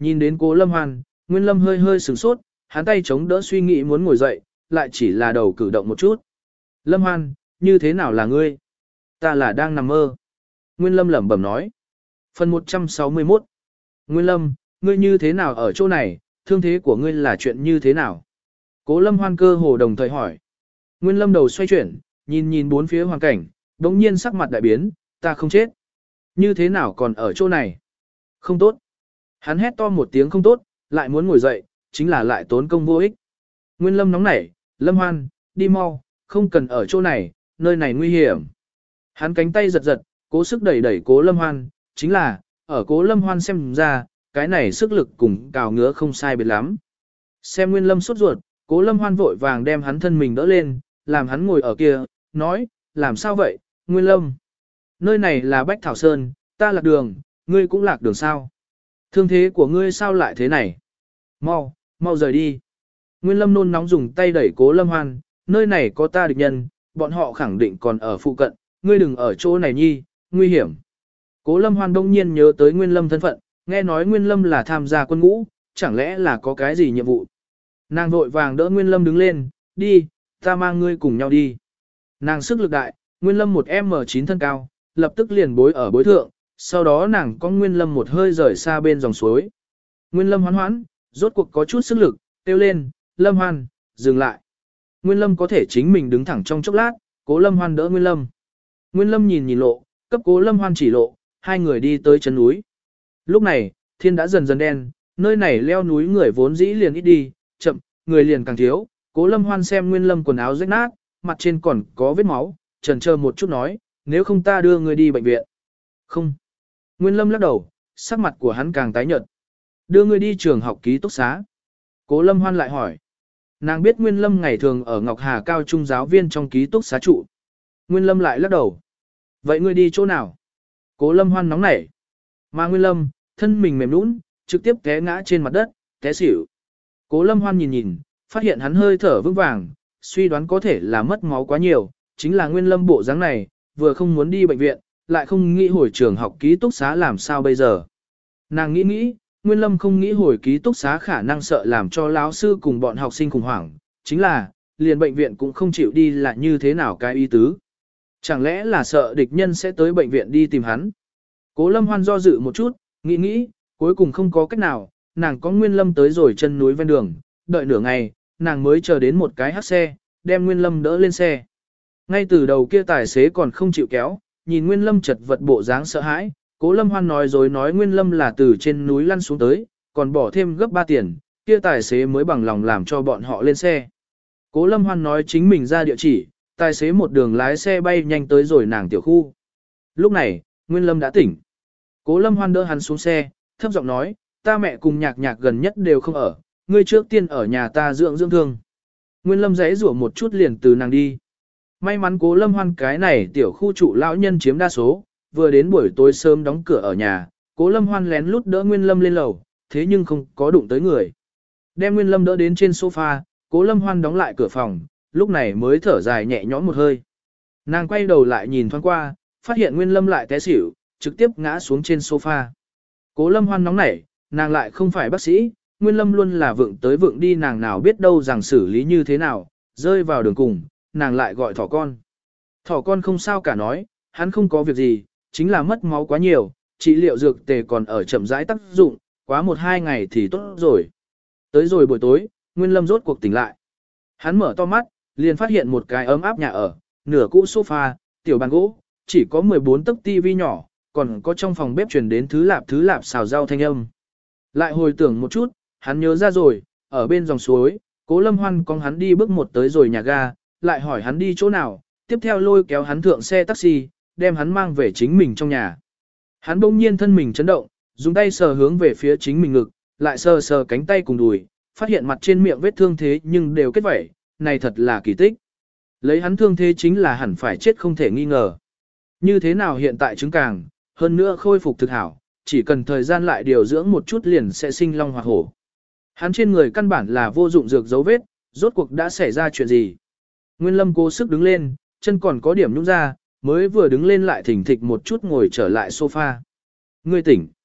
Nhìn đến Cố Lâm Hoan, Nguyên Lâm hơi hơi sửng sốt, hắn tay chống đỡ suy nghĩ muốn ngồi dậy, lại chỉ là đầu cử động một chút. Lâm Hoan, như thế nào là ngươi? Ta là đang nằm mơ. Nguyên Lâm lẩm bẩm nói. Phần một trăm sáu mươi mốt. Nguyên Lâm, ngươi như thế nào ở chỗ này, thương thế của ngươi là chuyện như thế nào? Cố Lâm Hoan cơ hồ đồng thời hỏi. Nguyên Lâm đầu xoay chuyển, nhìn nhìn bốn phía hoàn cảnh, đống nhiên sắc mặt đại biến, ta không chết. Như thế nào còn ở chỗ này? Không tốt. Hắn hét to một tiếng không tốt, lại muốn ngồi dậy, chính là lại tốn công vô ích. Nguyên Lâm nóng nảy, Lâm Hoan, đi mau, không cần ở chỗ này, nơi này nguy hiểm. Hắn cánh tay giật giật, cố sức đẩy đẩy Cố Lâm Hoan, chính là, ở Cố Lâm Hoan xem ra, cái này sức lực cùng cào ngứa không sai biệt lắm. Xem Nguyên Lâm sốt ruột, Cố Lâm Hoan vội vàng đem hắn thân mình đỡ lên, làm hắn ngồi ở kia, nói, làm sao vậy, Nguyên Lâm? Nơi này là Bách Thảo Sơn, ta lạc đường, ngươi cũng lạc đường sao? Thương thế của ngươi sao lại thế này? Mau, mau rời đi. Nguyên Lâm nôn nóng dùng tay đẩy Cố Lâm Hoan, nơi này có ta địch nhân, bọn họ khẳng định còn ở phụ cận, ngươi đừng ở chỗ này nhi, nguy hiểm. Cố Lâm Hoan đông nhiên nhớ tới Nguyên Lâm thân phận, nghe nói Nguyên Lâm là tham gia quân ngũ, chẳng lẽ là có cái gì nhiệm vụ. Nàng vội vàng đỡ Nguyên Lâm đứng lên, đi, ta mang ngươi cùng nhau đi. Nàng sức lực đại, Nguyên Lâm một em chín thân cao, lập tức liền bối ở bối thượng, sau đó nàng có Nguyên Lâm một hơi rời xa bên dòng suối. Nguyên Lâm hoán hoãn, rốt cuộc có chút sức lực, kêu lên, Lâm Hoan, dừng lại. Nguyên Lâm có thể chính mình đứng thẳng trong chốc lát, Cố Lâm Hoan đỡ Nguyên Lâm. Nguyên Lâm nhìn nhìn lộ, cấp Cố Lâm Hoan chỉ lộ, hai người đi tới chân núi. Lúc này, thiên đã dần dần đen, nơi này leo núi người vốn dĩ liền ít đi, chậm, người liền càng thiếu. Cố Lâm Hoan xem Nguyên Lâm quần áo rách nát, mặt trên còn có vết máu, chần chờ một chút nói, nếu không ta đưa người đi bệnh viện. Không. Nguyên Lâm lắc đầu, sắc mặt của hắn càng tái nhợt. Đưa người đi trường học ký túc xá. Cố Lâm Hoan lại hỏi. Nàng biết Nguyên Lâm ngày thường ở Ngọc Hà Cao Trung giáo viên trong ký túc xá trụ. Nguyên Lâm lại lắc đầu. Vậy ngươi đi chỗ nào? Cố Lâm Hoan nóng nảy. Mà Nguyên Lâm, thân mình mềm nũng, trực tiếp té ngã trên mặt đất, té xỉu. Cố Lâm Hoan nhìn nhìn, phát hiện hắn hơi thở vững vàng, suy đoán có thể là mất máu quá nhiều, chính là Nguyên Lâm bộ dáng này, vừa không muốn đi bệnh viện, lại không nghĩ hồi trường học ký túc xá làm sao bây giờ. Nàng nghĩ nghĩ, Nguyên Lâm không nghĩ hồi ký túc xá khả năng sợ làm cho lão sư cùng bọn học sinh khủng hoảng, chính là, liền bệnh viện cũng không chịu đi là như thế nào cái ý tứ. Chẳng lẽ là sợ địch nhân sẽ tới bệnh viện đi tìm hắn. Cố Lâm Hoan do dự một chút, nghĩ nghĩ, cuối cùng không có cách nào, nàng có Nguyên Lâm tới rồi chân núi ven đường, đợi nửa ngày, nàng mới chờ đến một cái hắc xe, đem Nguyên Lâm đỡ lên xe. Ngay từ đầu kia tài xế còn không chịu kéo, nhìn Nguyên Lâm chật vật bộ dáng sợ hãi, Cố Lâm Hoan nói rồi nói Nguyên Lâm là từ trên núi lăn xuống tới, còn bỏ thêm gấp ba tiền, kia tài xế mới bằng lòng làm cho bọn họ lên xe. Cố Lâm Hoan nói chính mình ra địa chỉ, tài xế một đường lái xe bay nhanh tới rồi nàng tiểu khu. Lúc này, Nguyên Lâm đã tỉnh. Cố Lâm Hoan đỡ hắn xuống xe, thấp giọng nói, ta mẹ cùng nhạc nhạc gần nhất đều không ở, ngươi trước tiên ở nhà ta dưỡng dưỡng thương. Nguyên Lâm giãy giụa một chút liền từ nàng đi. May mắn Cố Lâm Hoan cái này tiểu khu trụ lão nhân chiếm đa số, vừa đến buổi tối sớm đóng cửa ở nhà, Cố Lâm Hoan lén lút đỡ Nguyên Lâm lên lầu, thế nhưng không có đụng tới người. Đem Nguyên Lâm đỡ đến trên sofa, Cố Lâm Hoan đóng lại cửa phòng, lúc này mới thở dài nhẹ nhõm một hơi. Nàng quay đầu lại nhìn thoáng qua, phát hiện Nguyên Lâm lại té xỉu, trực tiếp ngã xuống trên sofa. Cố Lâm Hoan nóng nảy, nàng lại không phải bác sĩ, Nguyên Lâm luôn là vượng tới vượng đi, nàng nào biết đâu rằng xử lý như thế nào, rơi vào đường cùng, nàng lại gọi thỏ con. Thỏ con không sao cả nói, hắn không có việc gì, chính là mất máu quá nhiều, trị liệu dược tề còn ở chậm rãi tác dụng, quá một hai ngày thì tốt rồi. Tới rồi buổi tối, Nguyên Lâm rốt cuộc tỉnh lại. Hắn mở to mắt, liền phát hiện một cái ấm áp nhà ở, nửa cũ sofa, tiểu bàn gỗ, chỉ có mười bốn tấc tivi nhỏ, còn có trong phòng bếp truyền đến thứ lạp thứ lạp xào rau thanh âm. Lại hồi tưởng một chút, hắn nhớ ra rồi, ở bên dòng suối, Cố Lâm Hoan con hắn đi bước một tới rồi nhà ga, lại hỏi hắn đi chỗ nào, tiếp theo lôi kéo hắn thượng xe taxi, đem hắn mang về chính mình trong nhà. Hắn bỗng nhiên thân mình chấn động, dùng tay sờ hướng về phía chính mình ngực, lại sờ sờ cánh tay cùng đùi, phát hiện mặt trên miệng vết thương thế nhưng đều kết vẩy, này thật là kỳ tích. Lấy hắn thương thế chính là hẳn phải chết không thể nghi ngờ. Như thế nào hiện tại chứng càng, hơn nữa khôi phục thực hảo, chỉ cần thời gian lại điều dưỡng một chút liền sẽ sinh long hoặc hổ. Hắn trên người căn bản là vô dụng dược dấu vết, rốt cuộc đã xảy ra chuyện gì. Nguyên Lâm cố sức đứng lên, chân còn có điểm nhũng ra, mới vừa đứng lên lại thỉnh thịch một chút ngồi trở lại sofa. Ngươi tỉnh.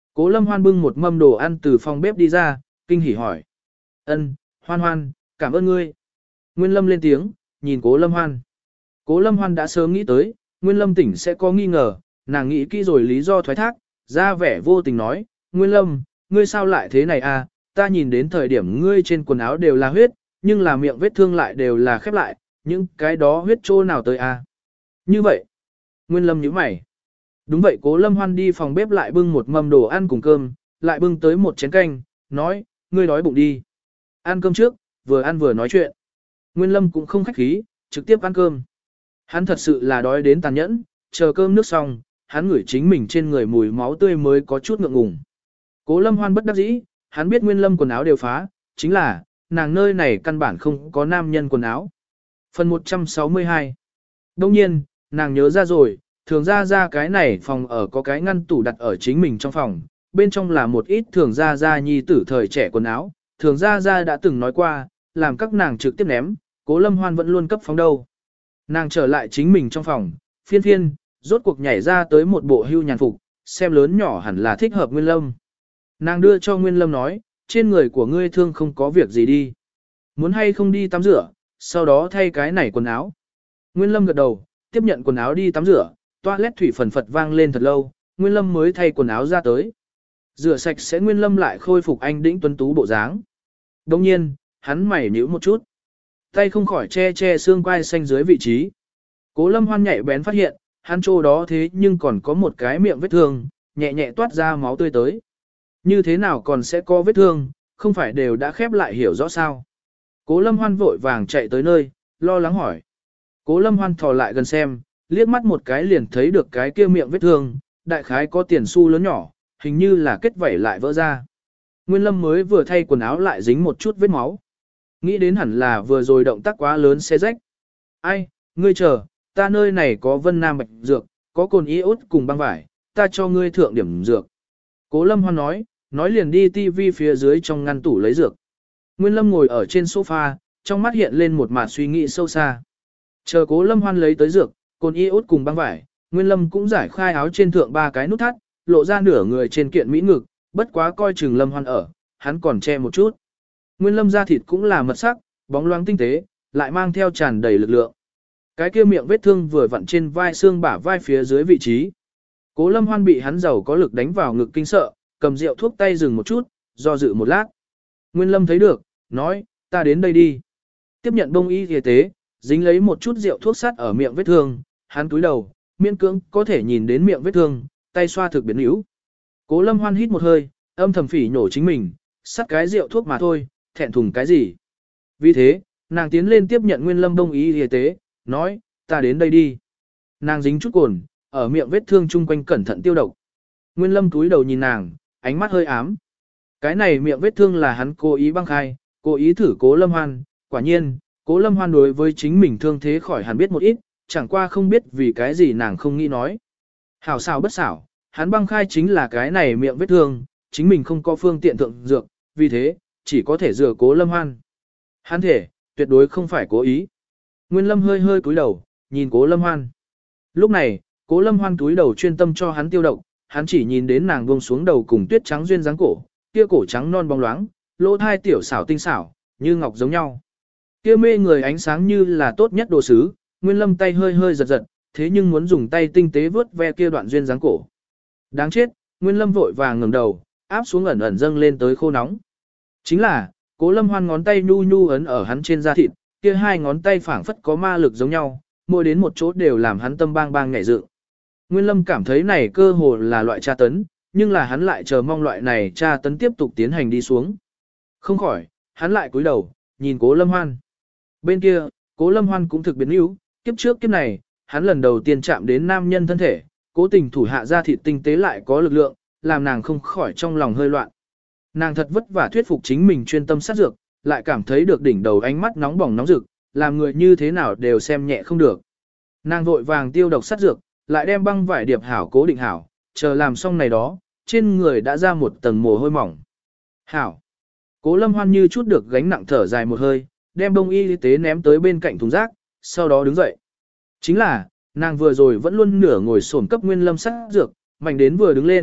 Cố Lâm Hoan bưng một mâm đồ ăn từ phòng bếp đi ra, kinh hỉ hỏi. Ân, Hoan Hoan, cảm ơn ngươi. Nguyên Lâm lên tiếng, nhìn Cố Lâm Hoan. Cố Lâm Hoan đã sớm nghĩ tới, Nguyên Lâm tỉnh sẽ có nghi ngờ, nàng nghĩ kỹ rồi lý do thoái thác, ra vẻ vô tình nói, Nguyên Lâm, ngươi sao lại thế này à, ta nhìn đến thời điểm ngươi trên quần áo đều là huyết, nhưng là miệng vết thương lại đều là khép lại, những cái đó huyết trô nào tới à. Như vậy, Nguyên Lâm nhíu mày. Đúng vậy, Cố Lâm Hoan đi phòng bếp lại bưng một mâm đồ ăn cùng cơm, lại bưng tới một chén canh, nói, ngươi đói bụng đi. Ăn cơm trước, vừa ăn vừa nói chuyện. Nguyên Lâm cũng không khách khí, trực tiếp ăn cơm. Hắn thật sự là đói đến tàn nhẫn, chờ cơm nước xong, hắn ngửi chính mình trên người mùi máu tươi mới có chút ngượng ngùng. Cố Lâm Hoan bất đắc dĩ, hắn biết Nguyên Lâm quần áo đều phá, chính là, nàng nơi này căn bản không có nam nhân quần áo. Phần một trăm sáu mươi hai. Đông nhiên, nàng nhớ ra rồi, thường ra ra cái này phòng ở có cái ngăn tủ đặt ở chính mình trong phòng, bên trong là một ít thường ra ra nhi tử thời trẻ quần áo, thường ra ra đã từng nói qua, làm các nàng trực tiếp ném, Cố Lâm Hoan vẫn luôn cấp phóng đâu. Nàng trở lại chính mình trong phòng, phiên phiên, rốt cuộc nhảy ra tới một bộ hưu nhàn phục, xem lớn nhỏ hẳn là thích hợp Nguyên Lâm. Nàng đưa cho Nguyên Lâm nói, trên người của ngươi thương không có việc gì đi. Muốn hay không đi tắm rửa, sau đó thay cái này quần áo. Nguyên Lâm gật đầu, tiếp nhận quần áo đi tắm rửa, toilet thủy phần phật vang lên thật lâu, Nguyên Lâm mới thay quần áo ra tới. Rửa sạch sẽ Nguyên Lâm lại khôi phục anh đĩnh tuấn tú bộ dáng. Đồng nhiên, hắn mày nhíu một chút. Tay không khỏi che che xương quai xanh dưới vị trí. Cố Lâm Hoan nhạy bén phát hiện, hắn chỗ đó thế nhưng còn có một cái miệng vết thương, nhẹ nhẹ toát ra máu tươi tới. Như thế nào còn sẽ có vết thương, không phải đều đã khép lại hiểu rõ sao. Cố Lâm Hoan vội vàng chạy tới nơi, lo lắng hỏi. Cố Lâm Hoan thò lại gần xem, liếc mắt một cái liền thấy được cái kia miệng vết thương, đại khái có tiền xu lớn nhỏ, hình như là kết vảy lại vỡ ra. Nguyên Lâm mới vừa thay quần áo lại dính một chút vết máu. Nghĩ đến hẳn là vừa rồi động tác quá lớn xé rách. Ai, ngươi chờ, ta nơi này có vân nam bạch dược, có cồn iốt cùng băng vải, ta cho ngươi thượng điểm dược. Cố Lâm Hoan nói, nói liền đi tivi phía dưới trong ngăn tủ lấy dược. Nguyên Lâm ngồi ở trên sofa, trong mắt hiện lên một mạt suy nghĩ sâu xa. Chờ Cố Lâm Hoan lấy tới dược, cồn iốt cùng băng vải, Nguyên Lâm cũng giải khai áo trên thượng ba cái nút thắt, lộ ra nửa người trên kiện mỹ ngực, bất quá coi chừng Lâm Hoan ở, hắn còn che một chút. Nguyên Lâm da thịt cũng là mật sắc, bóng loáng tinh tế, lại mang theo tràn đầy lực lượng. Cái kia miệng vết thương vừa vặn trên vai xương bả vai phía dưới vị trí. Cố Lâm Hoan bị hắn giàu có lực đánh vào ngực kinh sợ, cầm rượu thuốc tay dừng một chút, do dự một lát. Nguyên Lâm thấy được, nói, ta đến đây đi. Tiếp nhận bông y y tế, dính lấy một chút rượu thuốc sắt ở miệng vết thương, hắn cúi đầu, miễn cưỡng có thể nhìn đến miệng vết thương, tay xoa thực biến yếu. Cố Lâm Hoan hít một hơi, âm thầm phỉ nhổ chính mình, sắt cái rượu thuốc mà thôi, thẹn thùng cái gì. Vì thế, nàng tiến lên tiếp nhận Nguyên Lâm bông y y tế, nói, ta đến đây đi. Nàng dính chút cồn, ở miệng vết thương chung quanh cẩn thận tiêu độc. Nguyên Lâm cúi đầu nhìn nàng, ánh mắt hơi ám. Cái này miệng vết thương là hắn cố ý băng khai, cố ý thử Cố Lâm Hoan, quả nhiên, Cố Lâm Hoan đối với chính mình thương thế khỏi hẳn biết một ít, chẳng qua không biết vì cái gì nàng không nghĩ nói. Hảo xảo bất xảo, hắn băng khai chính là cái này miệng vết thương, chính mình không có phương tiện thượng dược, vì thế, chỉ có thể dựa Cố Lâm Hoan. Hắn thể, tuyệt đối không phải cố ý. Nguyên Lâm hơi hơi cúi đầu, nhìn Cố Lâm Hoan. Lúc này, Cố Lâm Hoan cúi đầu chuyên tâm cho hắn tiêu độc, hắn chỉ nhìn đến nàng buông xuống đầu cùng tuyết trắng duyên dáng cổ, kia cổ trắng non bóng loáng, lỗ thai tiểu xảo tinh xảo, như ngọc giống nhau. Kia mê người ánh sáng như là tốt nhất đồ sứ, Nguyên Lâm tay hơi hơi giật giật, thế nhưng muốn dùng tay tinh tế vớt ve kia đoạn duyên dáng cổ. Đáng chết, Nguyên Lâm vội vàng ngẩng đầu, áp xuống ẩn ẩn dâng lên tới khô nóng. Chính là, Cố Lâm Hoan ngón tay nhu nhu ấn ở hắn trên da thịt, kia hai ngón tay phảng phất có ma lực giống nhau, mỗi đến một chỗ đều làm hắn tâm bang bang nhảy dựng. Nguyên Lâm cảm thấy này cơ hồ là loại tra tấn, nhưng là hắn lại chờ mong loại này tra tấn tiếp tục tiến hành đi xuống. Không khỏi, hắn lại cúi đầu, nhìn Cố Lâm Hoan. Bên kia, Cố Lâm Hoan cũng thực biến yếu, kiếp trước kiếp này, hắn lần đầu tiên chạm đến nam nhân thân thể, cố tình thủ hạ da thịt tinh tế lại có lực lượng, làm nàng không khỏi trong lòng hơi loạn. Nàng thật vất vả thuyết phục chính mình chuyên tâm sát dược, lại cảm thấy được đỉnh đầu ánh mắt nóng bỏng nóng rực, làm người như thế nào đều xem nhẹ không được. Nàng vội vàng tiêu độc sát dược, lại đem băng vải điệp hảo cố định hảo, chờ làm xong này đó, trên người đã ra một tầng mồ hôi mỏng. Hảo. Cố Lâm Hoan như chút được gánh nặng thở dài một hơi, đem bông y tế ném tới bên cạnh thùng rác, sau đó đứng dậy. Chính là, nàng vừa rồi vẫn luôn nửa ngồi xổm cấp Nguyên Lâm sát dược, mạnh đến vừa đứng lên,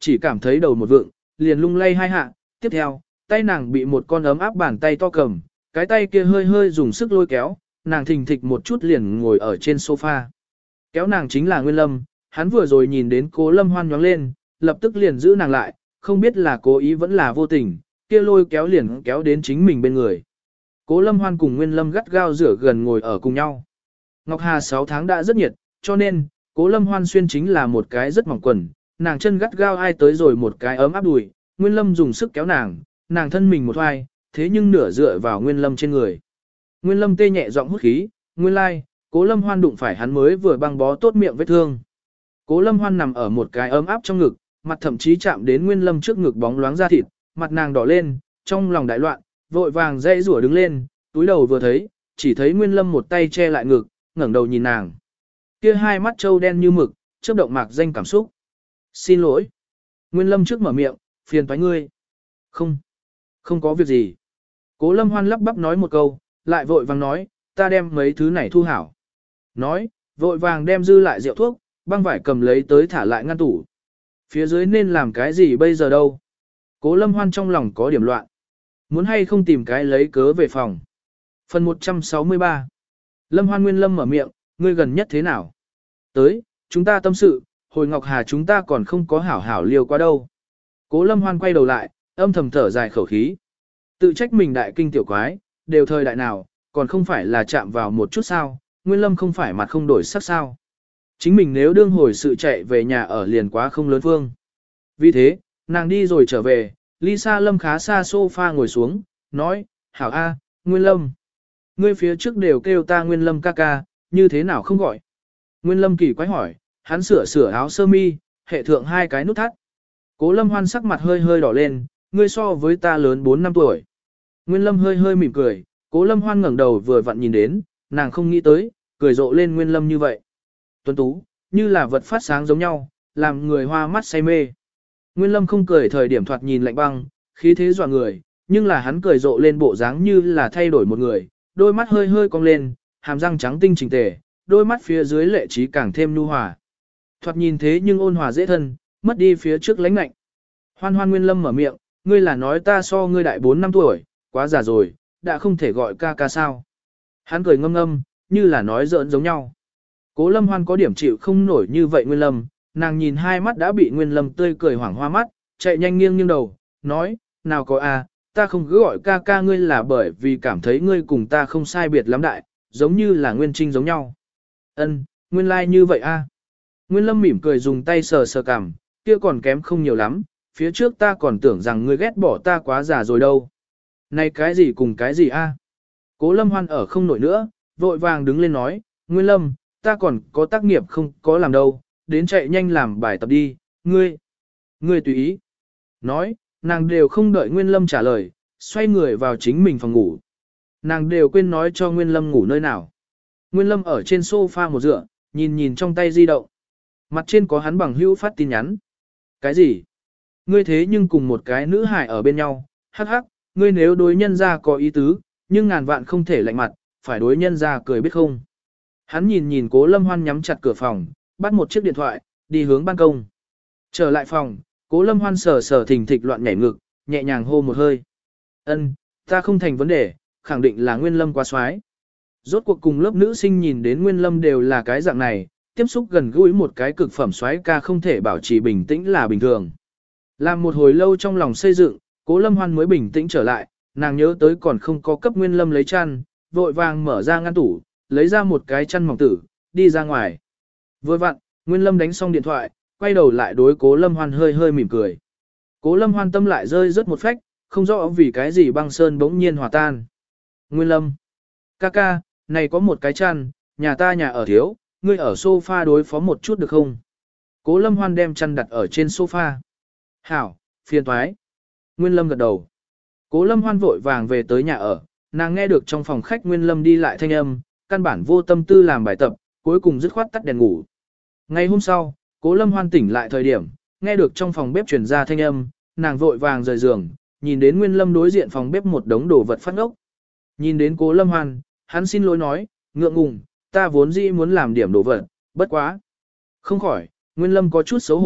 chỉ cảm thấy đầu một vượng, liền lung lay hai hạ, tiếp theo, tay nàng bị một con ấm áp bàn tay to cầm, cái tay kia hơi hơi dùng sức lôi kéo, nàng thình thịch một chút liền ngồi ở trên sofa. Kéo nàng chính là Nguyên Lâm, hắn vừa rồi nhìn đến Cố Lâm Hoan nhoáng lên, lập tức liền giữ nàng lại, không biết là cố ý vẫn là vô tình, kia lôi kéo liền kéo đến chính mình bên người. Cố Lâm Hoan cùng Nguyên Lâm gắt gao rửa gần ngồi ở cùng nhau. Ngọc Hà sáu tháng đã rất nhiệt, cho nên, Cố Lâm Hoan xuyên chính là một cái rất mỏng quần, nàng chân gắt gao ai tới rồi một cái ấm áp đùi, Nguyên Lâm dùng sức kéo nàng, nàng thân mình một hoài, thế nhưng nửa dựa vào Nguyên Lâm trên người. Nguyên Lâm tê nhẹ giọng hút khí, nguyên lai, like, Cố Lâm Hoan đụng phải hắn mới vừa băng bó tốt miệng vết thương. Cố Lâm Hoan nằm ở một cái ấm áp trong ngực, mặt thậm chí chạm đến Nguyên Lâm trước ngực bóng loáng da thịt, mặt nàng đỏ lên, trong lòng đại loạn, vội vàng dãy rủa đứng lên, túi đầu vừa thấy, chỉ thấy Nguyên Lâm một tay che lại ngực, ngẩng đầu nhìn nàng. Kia hai mắt trâu đen như mực, chớp động mạc danh cảm xúc. Xin lỗi. Nguyên Lâm trước mở miệng, phiền toái ngươi. Không, không có việc gì. Cố Lâm Hoan lắp bắp nói một câu, lại vội vàng nói, ta đem mấy thứ này thu hảo. Nói, vội vàng đem dư lại rượu thuốc, băng vải cầm lấy tới thả lại ngăn tủ. Phía dưới nên làm cái gì bây giờ đâu? Cố Lâm Hoan trong lòng có điểm loạn. Muốn hay không tìm cái lấy cớ về phòng. Phần một trăm sáu mươi ba. Lâm Hoan Nguyên Lâm mở miệng, ngươi gần nhất thế nào? Tới, chúng ta tâm sự, hồi Ngọc Hà chúng ta còn không có hảo hảo liêu qua đâu. Cố Lâm Hoan quay đầu lại, âm thầm thở dài khẩu khí. Tự trách mình đại kinh tiểu quái, đều thời đại nào, còn không phải là chạm vào một chút sao, Nguyên Lâm không phải mặt không đổi sắc sao. Chính mình nếu đương hồi sự chạy về nhà ở liền quá không lớn phương. Vì thế, nàng đi rồi trở về, Lisa Lâm khá xa sofa ngồi xuống, nói, hảo A, Nguyên Lâm. Ngươi phía trước đều kêu ta Nguyên Lâm ca ca, như thế nào không gọi? Nguyên Lâm kỳ quái hỏi, hắn sửa sửa áo sơ mi, hệ thượng hai cái nút thắt. Cố Lâm Hoan sắc mặt hơi hơi đỏ lên, ngươi so với ta lớn bốn năm tuổi. Nguyên Lâm hơi hơi mỉm cười, Cố Lâm Hoan ngẩng đầu vừa vặn nhìn đến, nàng không nghĩ tới, cười rộ lên Nguyên Lâm như vậy. Tuấn tú, như là vật phát sáng giống nhau, làm người hoa mắt say mê. Nguyên Lâm không cười thời điểm thoạt nhìn lạnh băng, khí thế dọa người, nhưng là hắn cười rộ lên bộ dáng như là thay đổi một người, đôi mắt hơi hơi cong lên, hàm răng trắng tinh chỉnh tề, đôi mắt phía dưới lệ trí càng thêm nhu hòa. Thoạt nhìn thế nhưng ôn hòa dễ thân, mất đi phía trước lãnh lạnh. Hoan Hoan Nguyên Lâm mở miệng, ngươi là nói ta so ngươi đại bốn năm tuổi, quá già rồi, đã không thể gọi ca ca sao. Hắn cười ngâm ngâm, như là nói giỡn giống nhau. Cố Lâm Hoan có điểm chịu không nổi như vậy Nguyên Lâm, nàng nhìn hai mắt đã bị Nguyên Lâm tươi cười hoảng hoa mắt, chạy nhanh nghiêng nghiêng đầu, nói, nào có a, ta không cứ gọi ca ca ngươi là bởi vì cảm thấy ngươi cùng ta không sai biệt lắm đại, giống như là Nguyên Trinh giống nhau. Ân, nguyên lai like như vậy a. Nguyên Lâm mỉm cười dùng tay sờ sờ cằm, kia còn kém không nhiều lắm, phía trước ta còn tưởng rằng ngươi ghét bỏ ta quá già rồi đâu. Này cái gì cùng cái gì a? Cố Lâm Hoan ở không nổi nữa, vội vàng đứng lên nói, Nguyên Lâm, ta còn có tác nghiệp không có làm đâu, đến chạy nhanh làm bài tập đi, ngươi, ngươi tùy ý. Nói, nàng đều không đợi Nguyên Lâm trả lời, xoay người vào chính mình phòng ngủ. Nàng đều quên nói cho Nguyên Lâm ngủ nơi nào. Nguyên Lâm ở trên sofa một dựa, nhìn nhìn trong tay di động. Mặt trên có hắn bằng hữu phát tin nhắn. Cái gì? Ngươi thế nhưng cùng một cái nữ hài ở bên nhau, hắc hắc, ngươi nếu đối nhân ra có ý tứ, nhưng ngàn vạn không thể lạnh mặt, phải đối nhân ra cười biết không. Hắn nhìn nhìn Cố Lâm Hoan nhắm chặt cửa phòng, bắt một chiếc điện thoại, đi hướng ban công. Trở lại phòng, Cố Lâm Hoan sờ sờ thình thịch loạn nhảy ngực, nhẹ nhàng hô một hơi. Ân, ta không thành vấn đề, khẳng định là Nguyên Lâm quá xoái. Rốt cuộc cùng lớp nữ sinh nhìn đến Nguyên Lâm đều là cái dạng này, tiếp xúc gần gũi một cái cực phẩm xoái ca không thể bảo trì bình tĩnh là bình thường. Làm một hồi lâu trong lòng xây dựng, Cố Lâm Hoan mới bình tĩnh trở lại, nàng nhớ tới còn không có cấp Nguyên Lâm lấy chăn, vội vàng mở ra ngăn tủ, lấy ra một cái chăn mỏng tử, đi ra ngoài. Vừa vặn, Nguyên Lâm đánh xong điện thoại, quay đầu lại đối Cố Lâm Hoan hơi hơi mỉm cười. Cố Lâm Hoan tâm lại rơi rớt một phách, không rõ vì cái gì băng sơn bỗng nhiên hòa tan. Nguyên Lâm, ca ca, này có một cái chăn, nhà ta nhà ở thiếu, ngươi ở sofa đối phó một chút được không? Cố Lâm Hoan đem chăn đặt ở trên sofa. Hảo, phiền toái. Nguyên Lâm gật đầu. Cố Lâm Hoan vội vàng về tới nhà ở, nàng nghe được trong phòng khách Nguyên Lâm đi lại thanh âm, căn bản vô tâm tư làm bài tập, cuối cùng dứt khoát tắt đèn ngủ. Ngày hôm sau, Cố Lâm Hoan tỉnh lại thời điểm, nghe được trong phòng bếp truyền ra thanh âm, nàng vội vàng rời giường, nhìn đến Nguyên Lâm đối diện phòng bếp một đống đồ vật phát ngốc. Nhìn đến Cố Lâm Hoan, hắn xin lỗi nói, ngượng ngùng, ta vốn dĩ muốn làm điểm đồ vật, bất quá. Không khỏi, Nguyên Lâm có chút xấu hổ,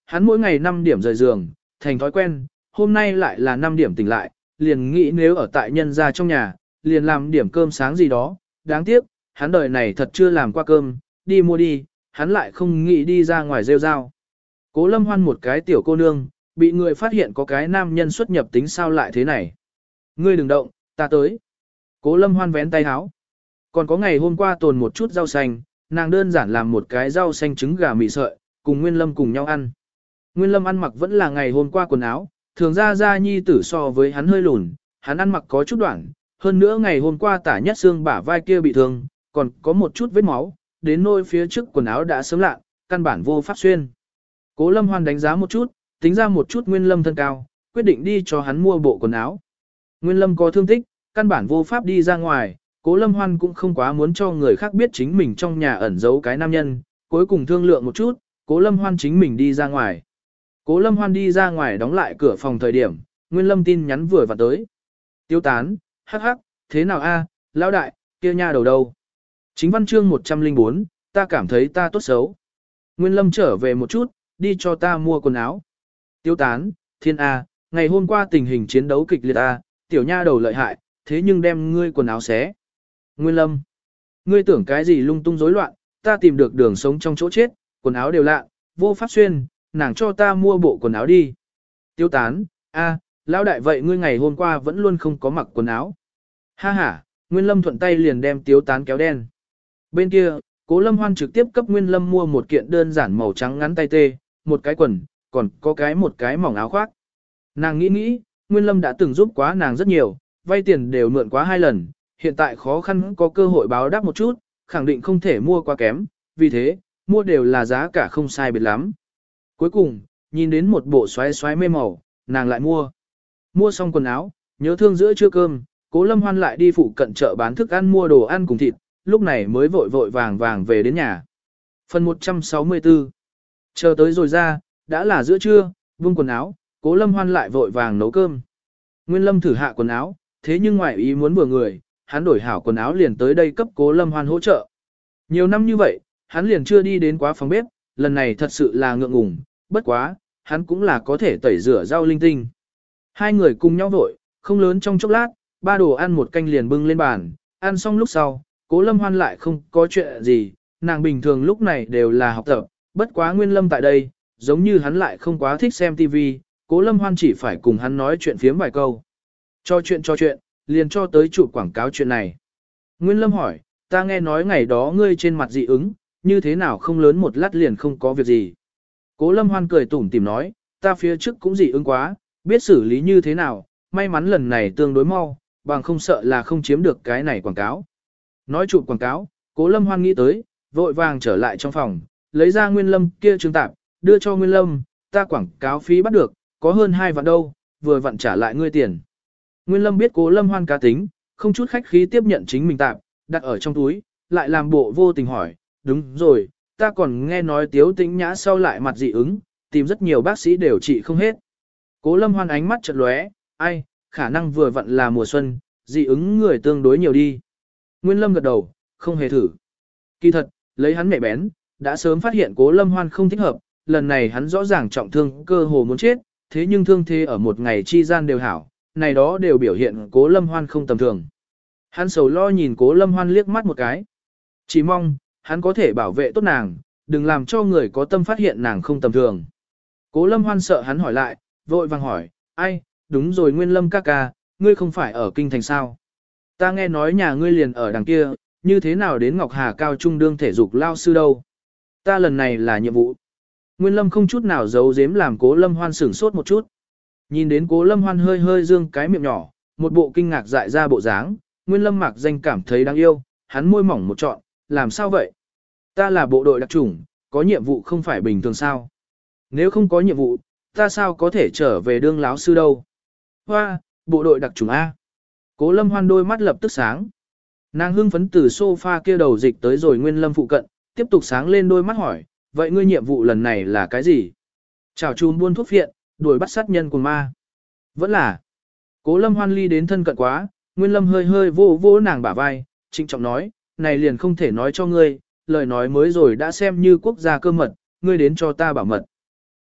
hắn mỗi ngày năm điểm rời giường, thành thói quen, hôm nay lại là năm điểm tỉnh lại, liền nghĩ nếu ở tại nhân gia trong nhà, liền làm điểm cơm sáng gì đó, đáng tiếc, hắn đời này thật chưa làm qua cơm, đi mua đi, hắn lại không nghĩ đi ra ngoài rêu rao. Cố Lâm Hoan một cái tiểu cô nương, bị người phát hiện có cái nam nhân xuất nhập tính sao lại thế này. Ngươi đừng động, ta tới. Cố Lâm Hoan vén tay áo. Còn có ngày hôm qua tồn một chút rau xanh, nàng đơn giản làm một cái rau xanh trứng gà mì sợi, cùng Nguyên Lâm cùng nhau ăn. Nguyên Lâm ăn mặc vẫn là ngày hôm qua quần áo, thường ra ra nhi tử so với hắn hơi lùn, hắn ăn mặc có chút đoạn, hơn nữa ngày hôm qua tả nhất xương bả vai kia bị thương, còn có một chút vết máu, đến nôi phía trước quần áo đã sớm lạ, căn bản vô pháp xuyên. Cố Lâm Hoan đánh giá một chút, tính ra một chút Nguyên Lâm thân cao, quyết định đi cho hắn mua bộ quần áo. Nguyên Lâm có thương tích, căn bản vô pháp đi ra ngoài, Cố Lâm Hoan cũng không quá muốn cho người khác biết chính mình trong nhà ẩn giấu cái nam nhân, cuối cùng thương lượng một chút, Cố Lâm Hoan chính mình đi ra ngoài. Cố Lâm Hoan đi ra ngoài đóng lại cửa phòng thời điểm, Nguyên Lâm tin nhắn vừa vặn tới. Tiêu tán, hắc hắc, thế nào a, lão đại, kia nha đầu đâu? Chính văn chương một trăm lẻ bốn, ta cảm thấy ta tốt xấu. Nguyên Lâm trở về một chút, đi cho ta mua quần áo. Tiêu tán, thiên a, ngày hôm qua tình hình chiến đấu kịch liệt a, tiểu nha đầu lợi hại, thế nhưng đem ngươi quần áo xé. Nguyên Lâm, ngươi tưởng cái gì lung tung rối loạn, ta tìm được đường sống trong chỗ chết, quần áo đều lạ, vô pháp xuyên, nàng cho ta mua bộ quần áo đi. Tiêu tán, a, lão đại vậy ngươi ngày hôm qua vẫn luôn không có mặc quần áo. Ha ha, Nguyên Lâm thuận tay liền đem Tiêu tán kéo đen. Bên kia, Cố Lâm Hoan trực tiếp cấp Nguyên Lâm mua một kiện đơn giản màu trắng ngắn tay tê, một cái quần, còn có cái một cái mỏng áo khoác. Nàng nghĩ nghĩ, Nguyên Lâm đã từng giúp quá nàng rất nhiều, vay tiền đều mượn quá hai lần, hiện tại khó khăn có cơ hội báo đáp một chút, khẳng định không thể mua quá kém, vì thế, mua đều là giá cả không sai biệt lắm. Cuối cùng, nhìn đến một bộ xoáy xoáy mê màu, nàng lại mua. Mua xong quần áo, nhớ thương giữa trưa cơm, Cố Lâm Hoan lại đi phụ cận chợ bán thức ăn mua đồ ăn cùng thịt, lúc này mới vội vội vàng vàng về đến nhà. Phần một trăm sáu mươi tư. Chờ tới rồi ra, đã là giữa trưa, buông quần áo, Cố Lâm Hoan lại vội vàng nấu cơm. Nguyên Lâm thử hạ quần áo, thế nhưng ngoại ý muốn vừa người, hắn đổi hảo quần áo liền tới đây cấp Cố Lâm Hoan hỗ trợ. Nhiều năm như vậy, hắn liền chưa đi đến quá phòng bếp, lần này thật sự là ngượng ngùng, bất quá, hắn cũng là có thể tẩy rửa rau linh tinh. Hai người cùng nhau vội, không lớn trong chốc lát, ba đồ ăn một canh liền bưng lên bàn, ăn xong lúc sau, Cố Lâm Hoan lại không có chuyện gì, nàng bình thường lúc này đều là học tập, bất quá Nguyên Lâm tại đây, giống như hắn lại không quá thích xem ti vi, Cố Lâm Hoan chỉ phải cùng hắn nói chuyện phiếm vài câu. Cho chuyện cho chuyện, liền cho tới chụp quảng cáo chuyện này. Nguyên Lâm hỏi, ta nghe nói ngày đó ngươi trên mặt dị ứng, như thế nào không lớn một lát liền không có việc gì. Cố Lâm Hoan cười tủm tỉm nói, ta phía trước cũng dị ứng quá, biết xử lý như thế nào, may mắn lần này tương đối mau, bằng không sợ là không chiếm được cái này quảng cáo. Nói chụp quảng cáo, Cố Lâm Hoan nghĩ tới, vội vàng trở lại trong phòng, lấy ra Nguyên Lâm kia trương tạp, đưa cho Nguyên Lâm, ta quảng cáo phí bắt được, có hơn hai vạn đâu, vừa vặn trả lại ngươi tiền. Nguyên Lâm biết Cố Lâm Hoan cá tính, không chút khách khí tiếp nhận chính mình tạp, đặt ở trong túi, lại làm bộ vô tình hỏi, đúng rồi, ta còn nghe nói Tiếu Tĩnh Nhã sau lại mặt dị ứng, tìm rất nhiều bác sĩ đều trị không hết. Cố Lâm Hoan ánh mắt chợt lóe, ai, khả năng vừa vặn là mùa xuân, dị ứng người tương đối nhiều đi. Nguyên Lâm gật đầu, không hề thử. Kỳ thật, lấy hắn mẹ bén, đã sớm phát hiện Cố Lâm Hoan không thích hợp, lần này hắn rõ ràng trọng thương cơ hồ muốn chết, thế nhưng thương thế ở một ngày chi gian đều hảo, này đó đều biểu hiện Cố Lâm Hoan không tầm thường. Hắn sầu lo nhìn Cố Lâm Hoan liếc mắt một cái. Chỉ mong, hắn có thể bảo vệ tốt nàng, đừng làm cho người có tâm phát hiện nàng không tầm thường. Cố Lâm Hoan sợ hắn hỏi lại, vội vàng hỏi, ai, đúng rồi Nguyên Lâm ca ca, ngươi không phải ở kinh thành sao? Ta nghe nói nhà ngươi liền ở đằng kia, như thế nào đến Ngọc Hà Cao Trung đương thể dục lao sư đâu? Ta lần này là nhiệm vụ. Nguyên Lâm không chút nào giấu giếm làm Cố Lâm Hoan sửng sốt một chút. Nhìn đến Cố Lâm Hoan hơi hơi dương cái miệng nhỏ, một bộ kinh ngạc dại ra bộ dáng, Nguyên Lâm mạc danh cảm thấy đáng yêu, hắn môi mỏng một trọn, làm sao vậy? Ta là bộ đội đặc chủng, có nhiệm vụ không phải bình thường sao? Nếu không có nhiệm vụ, ta sao có thể trở về đương láo sư đâu? Hoa, bộ đội đặc chủng A. Cố Lâm Hoan đôi mắt lập tức sáng. Nàng hưng phấn từ sofa kia đầu dịch tới rồi Nguyên Lâm phụ cận, tiếp tục sáng lên đôi mắt hỏi, vậy ngươi nhiệm vụ lần này là cái gì? Chào chùm buôn thuốc phiện, đuổi bắt sát nhân của ma. Vẫn là. Cố Lâm Hoan ly đến thân cận quá, Nguyên Lâm hơi hơi vô vô nàng bả vai, trịnh trọng nói, này liền không thể nói cho ngươi, lời nói mới rồi đã xem như quốc gia cơ mật, ngươi đến cho ta bảo mật.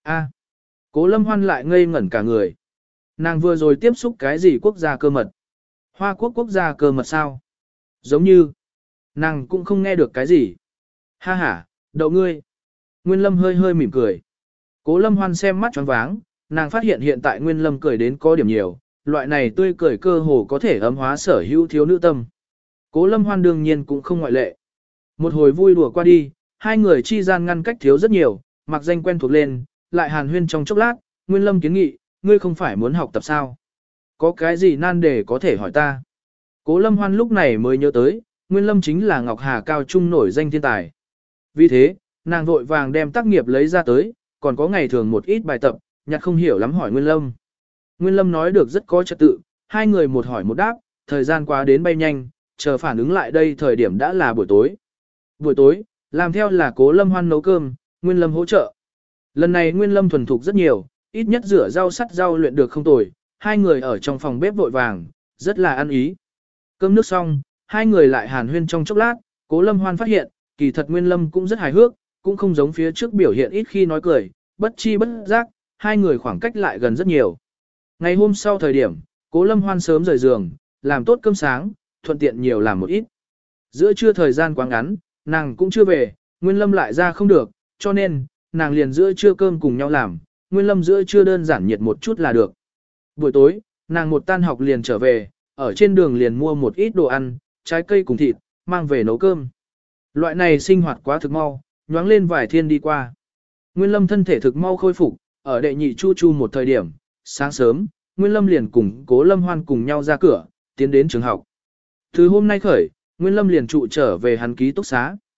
A. Cố Lâm Hoan lại ngây ngẩn cả người. Nàng vừa rồi tiếp xúc cái gì quốc gia cơ mật? Hoa quốc quốc gia cơ mật sao? Giống như, nàng cũng không nghe được cái gì. Ha ha, đậu ngươi. Nguyên Lâm hơi hơi mỉm cười. Cố Lâm Hoan xem mắt choáng váng, nàng phát hiện hiện tại Nguyên Lâm cười đến có điểm nhiều, loại này tươi cười cơ hồ có thể ấm hóa sở hữu thiếu nữ tâm. Cố Lâm Hoan đương nhiên cũng không ngoại lệ. Một hồi vui đùa qua đi, hai người chi gian ngăn cách thiếu rất nhiều, mặc danh quen thuộc lên, lại hàn huyên trong chốc lát, Nguyên Lâm kiến nghị, ngươi không phải muốn học tập sao? Có cái gì nan đề có thể hỏi ta? Cố Lâm Hoan lúc này mới nhớ tới, Nguyên Lâm chính là Ngọc Hà cao trung nổi danh thiên tài. Vì thế, nàng vội vàng đem tác nghiệp lấy ra tới, còn có ngày thường một ít bài tập, nhặt không hiểu lắm hỏi Nguyên Lâm. Nguyên Lâm nói được rất có trật tự, hai người một hỏi một đáp, thời gian quá đến bay nhanh, chờ phản ứng lại đây thời điểm đã là buổi tối. Buổi tối, làm theo là Cố Lâm Hoan nấu cơm, Nguyên Lâm hỗ trợ. Lần này Nguyên Lâm thuần thục rất nhiều, ít nhất rửa rau sắt rau luyện được không tồi, hai người ở trong phòng bếp vội vàng, rất là ăn ý. Cơm nước xong, hai người lại hàn huyên trong chốc lát, Cố Lâm Hoan phát hiện, kỳ thật Nguyên Lâm cũng rất hài hước, cũng không giống phía trước biểu hiện ít khi nói cười, bất chi bất giác, hai người khoảng cách lại gần rất nhiều. Ngày hôm sau thời điểm, Cố Lâm Hoan sớm rời giường, làm tốt cơm sáng, thuận tiện nhiều làm một ít. Giữa trưa thời gian quá ngắn, nàng cũng chưa về, Nguyên Lâm lại ra không được, cho nên, nàng liền giữa trưa cơm cùng nhau làm, Nguyên Lâm giữa trưa đơn giản nhiệt một chút là được. Buổi tối, nàng một tan học liền trở về, ở trên đường liền mua một ít đồ ăn, trái cây cùng thịt, mang về nấu cơm. Loại này sinh hoạt quá thực mau, nhoáng lên vài thiên đi qua. Nguyên Lâm thân thể thực mau khôi phục, ở đệ nhị chu chu một thời điểm, sáng sớm, Nguyên Lâm liền cùng Cố Lâm Hoan cùng nhau ra cửa, tiến đến trường học. Từ hôm nay khởi, Nguyên Lâm liền trụ trở về hắn ký túc xá.